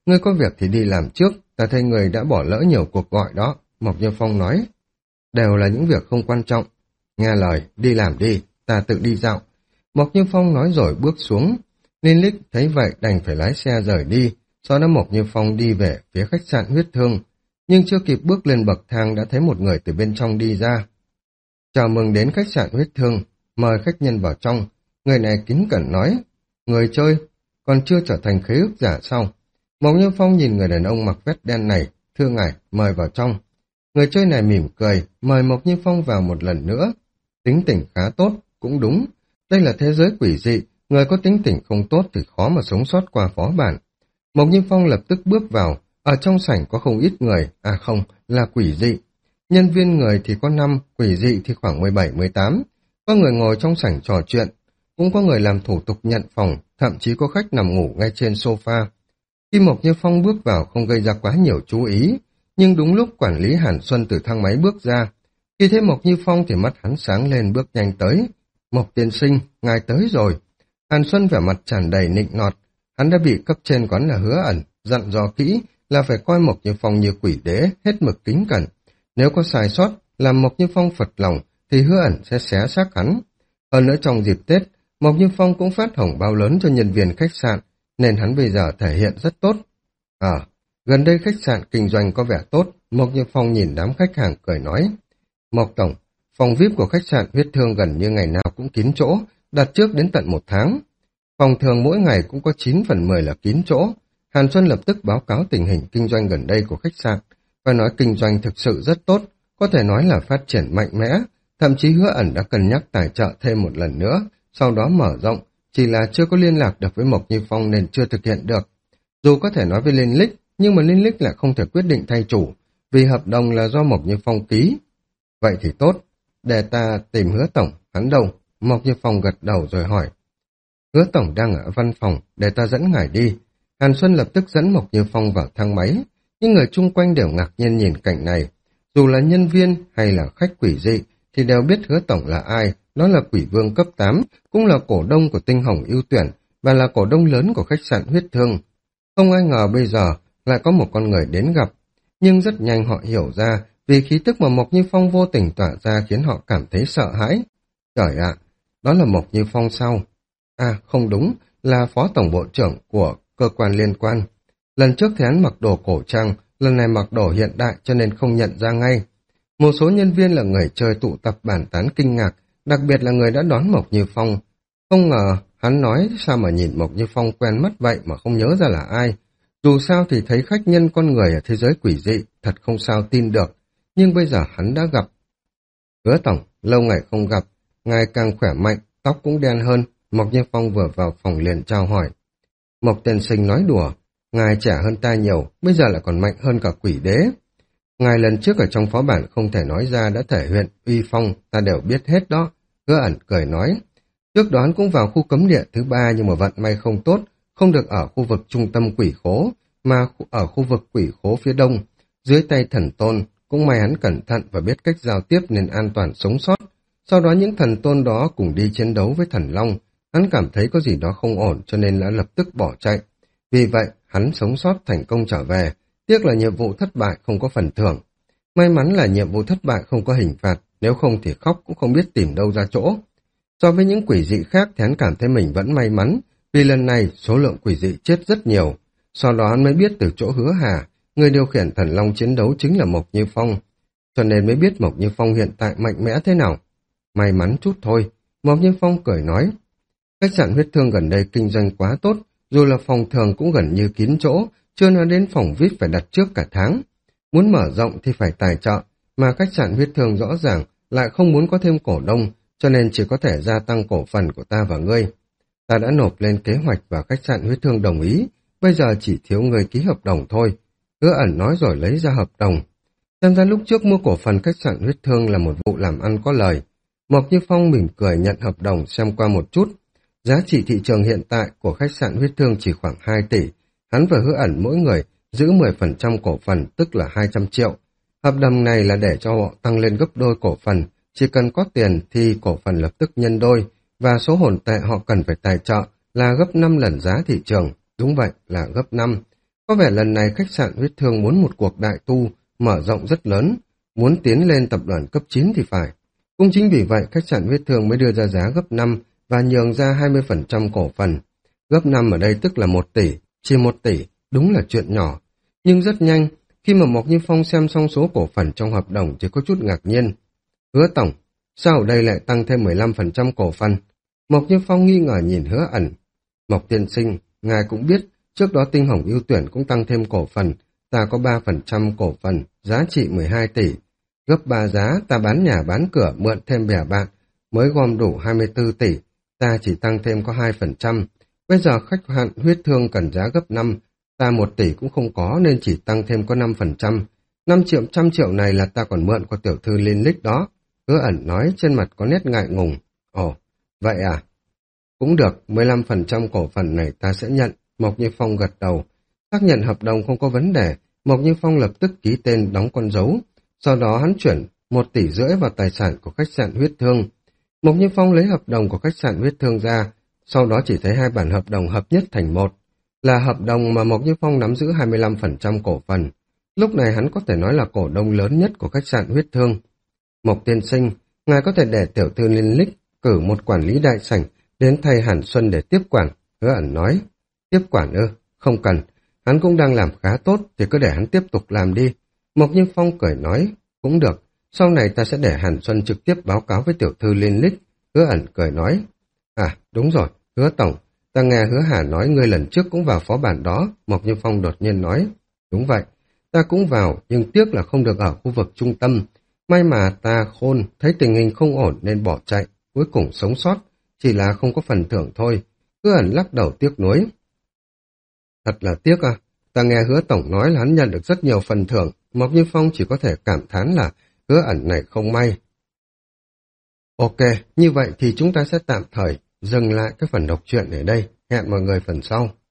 Ngươi có việc thì đi làm trước, ta thấy người đã bỏ lỡ nhiều cuộc gọi đó, Mộc Như Phong nói. Đều là những việc không quan trọng. Nghe lời, đi làm đi, ta tự đi dạo. Mộc Như Phong nói rồi bước xuống. Ninh Lịch thấy vậy đành phải lái xe rời đi, sau đó Mộc Như Phong đi về phía khách sạn Huyết Thương. Nhưng chưa kịp bước lên bậc thang đã thấy một người từ bên trong đi ra. Chào mừng đến khách sạn Huyết Thương, mời khách nhân vào trong. Người này kính cẩn nói, người chơi, còn chưa trở thành khế ước giả sao? Mộc Như Phong nhìn người đàn ông mặc vest đen này, thưa ngài, mời vào trong. Người chơi này mỉm cười, mời Mộc Như Phong vào một lần nữa. Tính tình khá tốt, cũng đúng. Đây là thế giới quỷ dị, người có tính tình không tốt thì khó mà sống sót qua phó bản. Mộc Như Phong lập tức bước vào, ở trong sảnh có không ít người, à không, là quỷ dị. Nhân viên người thì có năm, quỷ dị thì khoảng mười bảy mười tám. Có người ngồi trong sảnh trò chuyện, cũng có người làm thủ tục nhận phòng, thậm chí có khách nằm ngủ ngay trên sofa. Khi Mộc Như Phong bước vào không gây ra quá nhiều chú ý, nhưng đúng lúc quản lý Hàn Xuân từ thang máy bước ra. Khi thấy Mộc Như Phong thì mắt hắn sáng lên bước nhanh tới. Mộc tiên sinh, ngài tới rồi. Hàn Xuân vẻ mặt tràn đầy nịnh nọt, hắn đã bị cấp trên quán là Hứa Ẩn, dặn dò kỹ là phải coi Mộc Như Phong như quỷ đế, hết mực kính cẩn. Nếu có sai sót, làm Mộc Như Phong phật lòng, thì Hứa Ẩn sẽ xé xác hắn. Hơn nữa trong dịp Tết, Mộc Như Phong cũng phát hồng bao lớn cho nhân viên khách sạn, nên hắn bây giờ thể hiện rất tốt. À, gần đây khách sạn kinh doanh có vẻ tốt, Mộc Như Phong nhìn đám khách hàng cười nói. Mộc Tổng, phòng vi ai pi của khách sạn Huyết Thương gần như ngày nào cũng kín chỗ, đặt trước đến tận một tháng. Phòng thường mỗi ngày cũng có chín phần mười là kín chỗ. Hàn Xuân lập tức báo cáo tình hình kinh doanh gần đây của khách sạn. Phải nói kinh doanh thực sự rất tốt, có thể nói là phát triển mạnh mẽ. Thậm chí Hứa Ẩn đã cân nhắc tài trợ thêm một lần nữa, sau đó mở rộng, chỉ là chưa có liên lạc được với Mộc Như Phong nên chưa thực hiện được. Dù có thể nói với Liên Lịch, nhưng mà Liên Lịch lại không thể quyết định thay chủ, vì hợp đồng là do Mộc Như Phong ký. Vậy thì tốt, để ta tìm Hứa Tổng, hắn đâu? Mộc Như Phong gật đầu rồi hỏi. Hứa Tổng đang ở văn phòng, để ta dẫn ngài đi. Hàn Xuân lập tức dẫn Mộc Như Phong vào thang máy. Những người chung quanh đều ngạc nhiên nhìn cảnh này. Dù là nhân viên hay là khách quỷ dị, thì đều biết Hứa Tổng là ai. Nó là quỷ vương cấp tám, cũng là cổ đông của Tinh Hồng ưu tuyển, và là cổ đông lớn của khách sạn Huyết Thương. Không ai ngờ bây giờ lại có một con người đến gặp. Nhưng rất nhanh họ hiểu ra, vì khí tức mà Mộc Như Phong vô tình tỏa ra khiến họ cảm thấy sợ hãi. Trời ạ, đó là Mộc Như Phong sao? À, không đúng, là phó tổng bộ trưởng của cơ quan liên quan. Lần trước thì hắn mặc đồ cổ trang, lần này mặc đồ hiện đại cho nên không nhận ra ngay. Một số nhân viên là người chơi tụ tập bàn tán kinh ngạc, đặc biệt là người đã đón Mộc Như Phong. Không ngờ, hắn nói sao mà nhìn Mộc Như Phong quen mắt vậy mà không nhớ ra là ai. Dù sao thì thấy khách nhân con người ở thế giới quỷ dị, thật không sao tin được. Nhưng bây giờ hắn đã gặp. Hứa Tổng, lâu ngày không gặp, ngài càng khỏe mạnh, tóc cũng đen hơn. Mộc Như Phong vừa vào phòng liền chào hỏi. Mộc tiên sinh nói đùa, ngài trẻ hơn ta nhiều, bây giờ lại còn mạnh hơn cả quỷ đế. Ngài lần trước ở trong phó bản không thể nói ra đã thể hiện uy phong, ta đều biết hết đó. Hứa Ẩn cười nói. Trước đó cũng vào khu cấm địa thứ ba nhưng mà vận may không tốt, không được ở khu vực trung tâm quỷ khố, mà ở khu vực quỷ khố phía đông, dưới tay thần tôn. Cũng may hắn cẩn thận và biết cách giao tiếp nên an toàn sống sót. Sau đó những thần tôn đó cùng đi chiến đấu với thần Long. Hắn cảm thấy có gì đó không ổn cho nên đã lập tức bỏ chạy. Vì vậy, hắn sống sót thành công trở về. Tiếc là nhiệm vụ thất bại không có phần thưởng. May mắn là nhiệm vụ thất bại không có hình phạt, nếu không thì khóc cũng không biết tìm đâu ra chỗ. So với những quỷ dị khác thì hắn cảm thấy mình vẫn may mắn, vì lần này số lượng quỷ dị chết rất nhiều. Sau đó hắn mới biết từ chỗ Hứa Hà, người điều khiển thần Long chiến đấu chính là Mộc Như Phong. Cho nên mới biết Mộc Như Phong hiện tại mạnh mẽ thế nào. May mắn chút thôi, Mộc Như Phong cười nói. Khách sạn Huyết Thương gần đây kinh doanh quá tốt, dù là phòng thường cũng gần như kín chỗ, chưa nói đến phòng vi ai pi phải đặt trước cả tháng. Muốn mở rộng thì phải tài trợ, mà khách sạn Huyết Thương rõ ràng lại không muốn có thêm cổ đông, cho nên chỉ có thể gia tăng cổ phần của ta và ngươi. Ta đã nộp lên kế hoạch và khách sạn Huyết Thương đồng ý, bây giờ chỉ thiếu người ký hợp đồng thôi. Hứa Ẩn nói rồi lấy ra hợp đồng. Xem ra lúc trước mua cổ phần khách sạn Huyết Thương là một vụ làm ăn có lời. Mộc Như Phong mỉm cười nhận hợp đồng xem qua một chút. Giá trị thị trường hiện tại của khách sạn Huyết Thương chỉ khoảng hai tỷ. Hắn và Hứa Ẩn mỗi người giữ mười phần trăm cổ phần, tức là hai trăm triệu. Hợp đồng này là để cho họ tăng lên gấp đôi cổ phần. Chỉ cần có tiền thì cổ phần lập tức nhân đôi, và số hồn tệ họ cần phải tài trợ là gấp năm lần giá thị trường. Đúng vậy, là gấp năm. Có vẻ lần này khách sạn huyết thương muốn một cuộc đại tu, mở rộng rất lớn, muốn tiến lên tập đoàn cấp chín thì phải. Cũng chính vì vậy khách sạn huyết thương mới đưa ra giá gấp năm và nhường ra hai mươi phần trăm cổ phần. Gấp năm ở đây tức là một tỷ, chỉ một tỷ, đúng là chuyện nhỏ. Nhưng rất nhanh, khi mà Mộc Như Phong xem xong số cổ phần trong hợp đồng thì có chút ngạc nhiên. Hứa tổng, sao ở đây lại tăng thêm mười lăm phần trăm cổ phần? Mộc Như Phong nghi ngờ nhìn Hứa Ẩn. Mộc tiên sinh, ngài cũng biết, trước đó Tinh Hồng ưu tuyển cũng tăng thêm cổ phần, ta có ba phần trăm cổ phần, giá trị mười hai tỷ. Gấp ba giá, ta bán nhà bán cửa mượn thêm bè bạn, mới gom đủ hai mươi tư tỷ, ta chỉ tăng thêm có hai phần trăm. Bây giờ khách hạn huyết thương cần giá gấp năm, ta một tỷ cũng không có nên chỉ tăng thêm có năm phần trăm. năm triệu trăm triệu này là ta còn mượn của tiểu thư Liên Lích đó. Hứa Ẩn nói trên mặt có nét ngại ngùng. Ồ, vậy à? Cũng được, mười lăm phần trăm cổ phần này ta sẽ nhận. Mộc Như Phong gật đầu. Xác nhận hợp đồng không có vấn đề, Mộc Như Phong lập tức ký tên đóng con dấu. Sau đó hắn chuyển một tỷ rưỡi vào tài sản của khách sạn huyết thương. Mộc Như Phong lấy hợp đồng của khách sạn huyết thương ra, sau đó chỉ thấy hai bản hợp đồng hợp nhất thành một. Là hợp đồng mà Mộc Như Phong nắm giữ hai mươi lăm phần trăm cổ phần. Lúc này hắn có thể nói là cổ đông lớn nhất của khách sạn huyết thương. Mộc tiên sinh, ngài có thể để tiểu thư Liên Lích cử một quản lý đại sảnh đến thay Hàn Xuân để tiếp quản. Hứa Ẩn nói, tiếp quản ư, không cần, hắn cũng đang làm khá tốt thì cứ để hắn tiếp tục làm đi. Mộc Như Phong cười nói, cũng được, sau này ta sẽ để Hàn Xuân trực tiếp báo cáo với tiểu thư Liên Lích. Hứa Ẩn cười nói, à đúng rồi, Hứa tổng, ta nghe Hứa Hà nói ngươi lần trước cũng vào phó bản đó. Mộc Như Phong đột nhiên nói, đúng vậy, ta cũng vào nhưng tiếc là không được ở khu vực trung tâm. May mà ta khôn, thấy tình hình không ổn nên bỏ chạy, cuối cùng sống sót, chỉ là không có phần thưởng thôi. Hứa Ẩn lắc đầu tiếc nuối. Thật là tiếc à, ta nghe Hứa tổng nói là hắn nhận được rất nhiều phần thưởng. Mộc Như Phong chỉ có thể cảm thán là Hứa Ẩn này không may. Ok, như vậy thì chúng ta sẽ tạm thời dừng lại cái phần đọc truyện ở đây. Hẹn mọi người phần sau.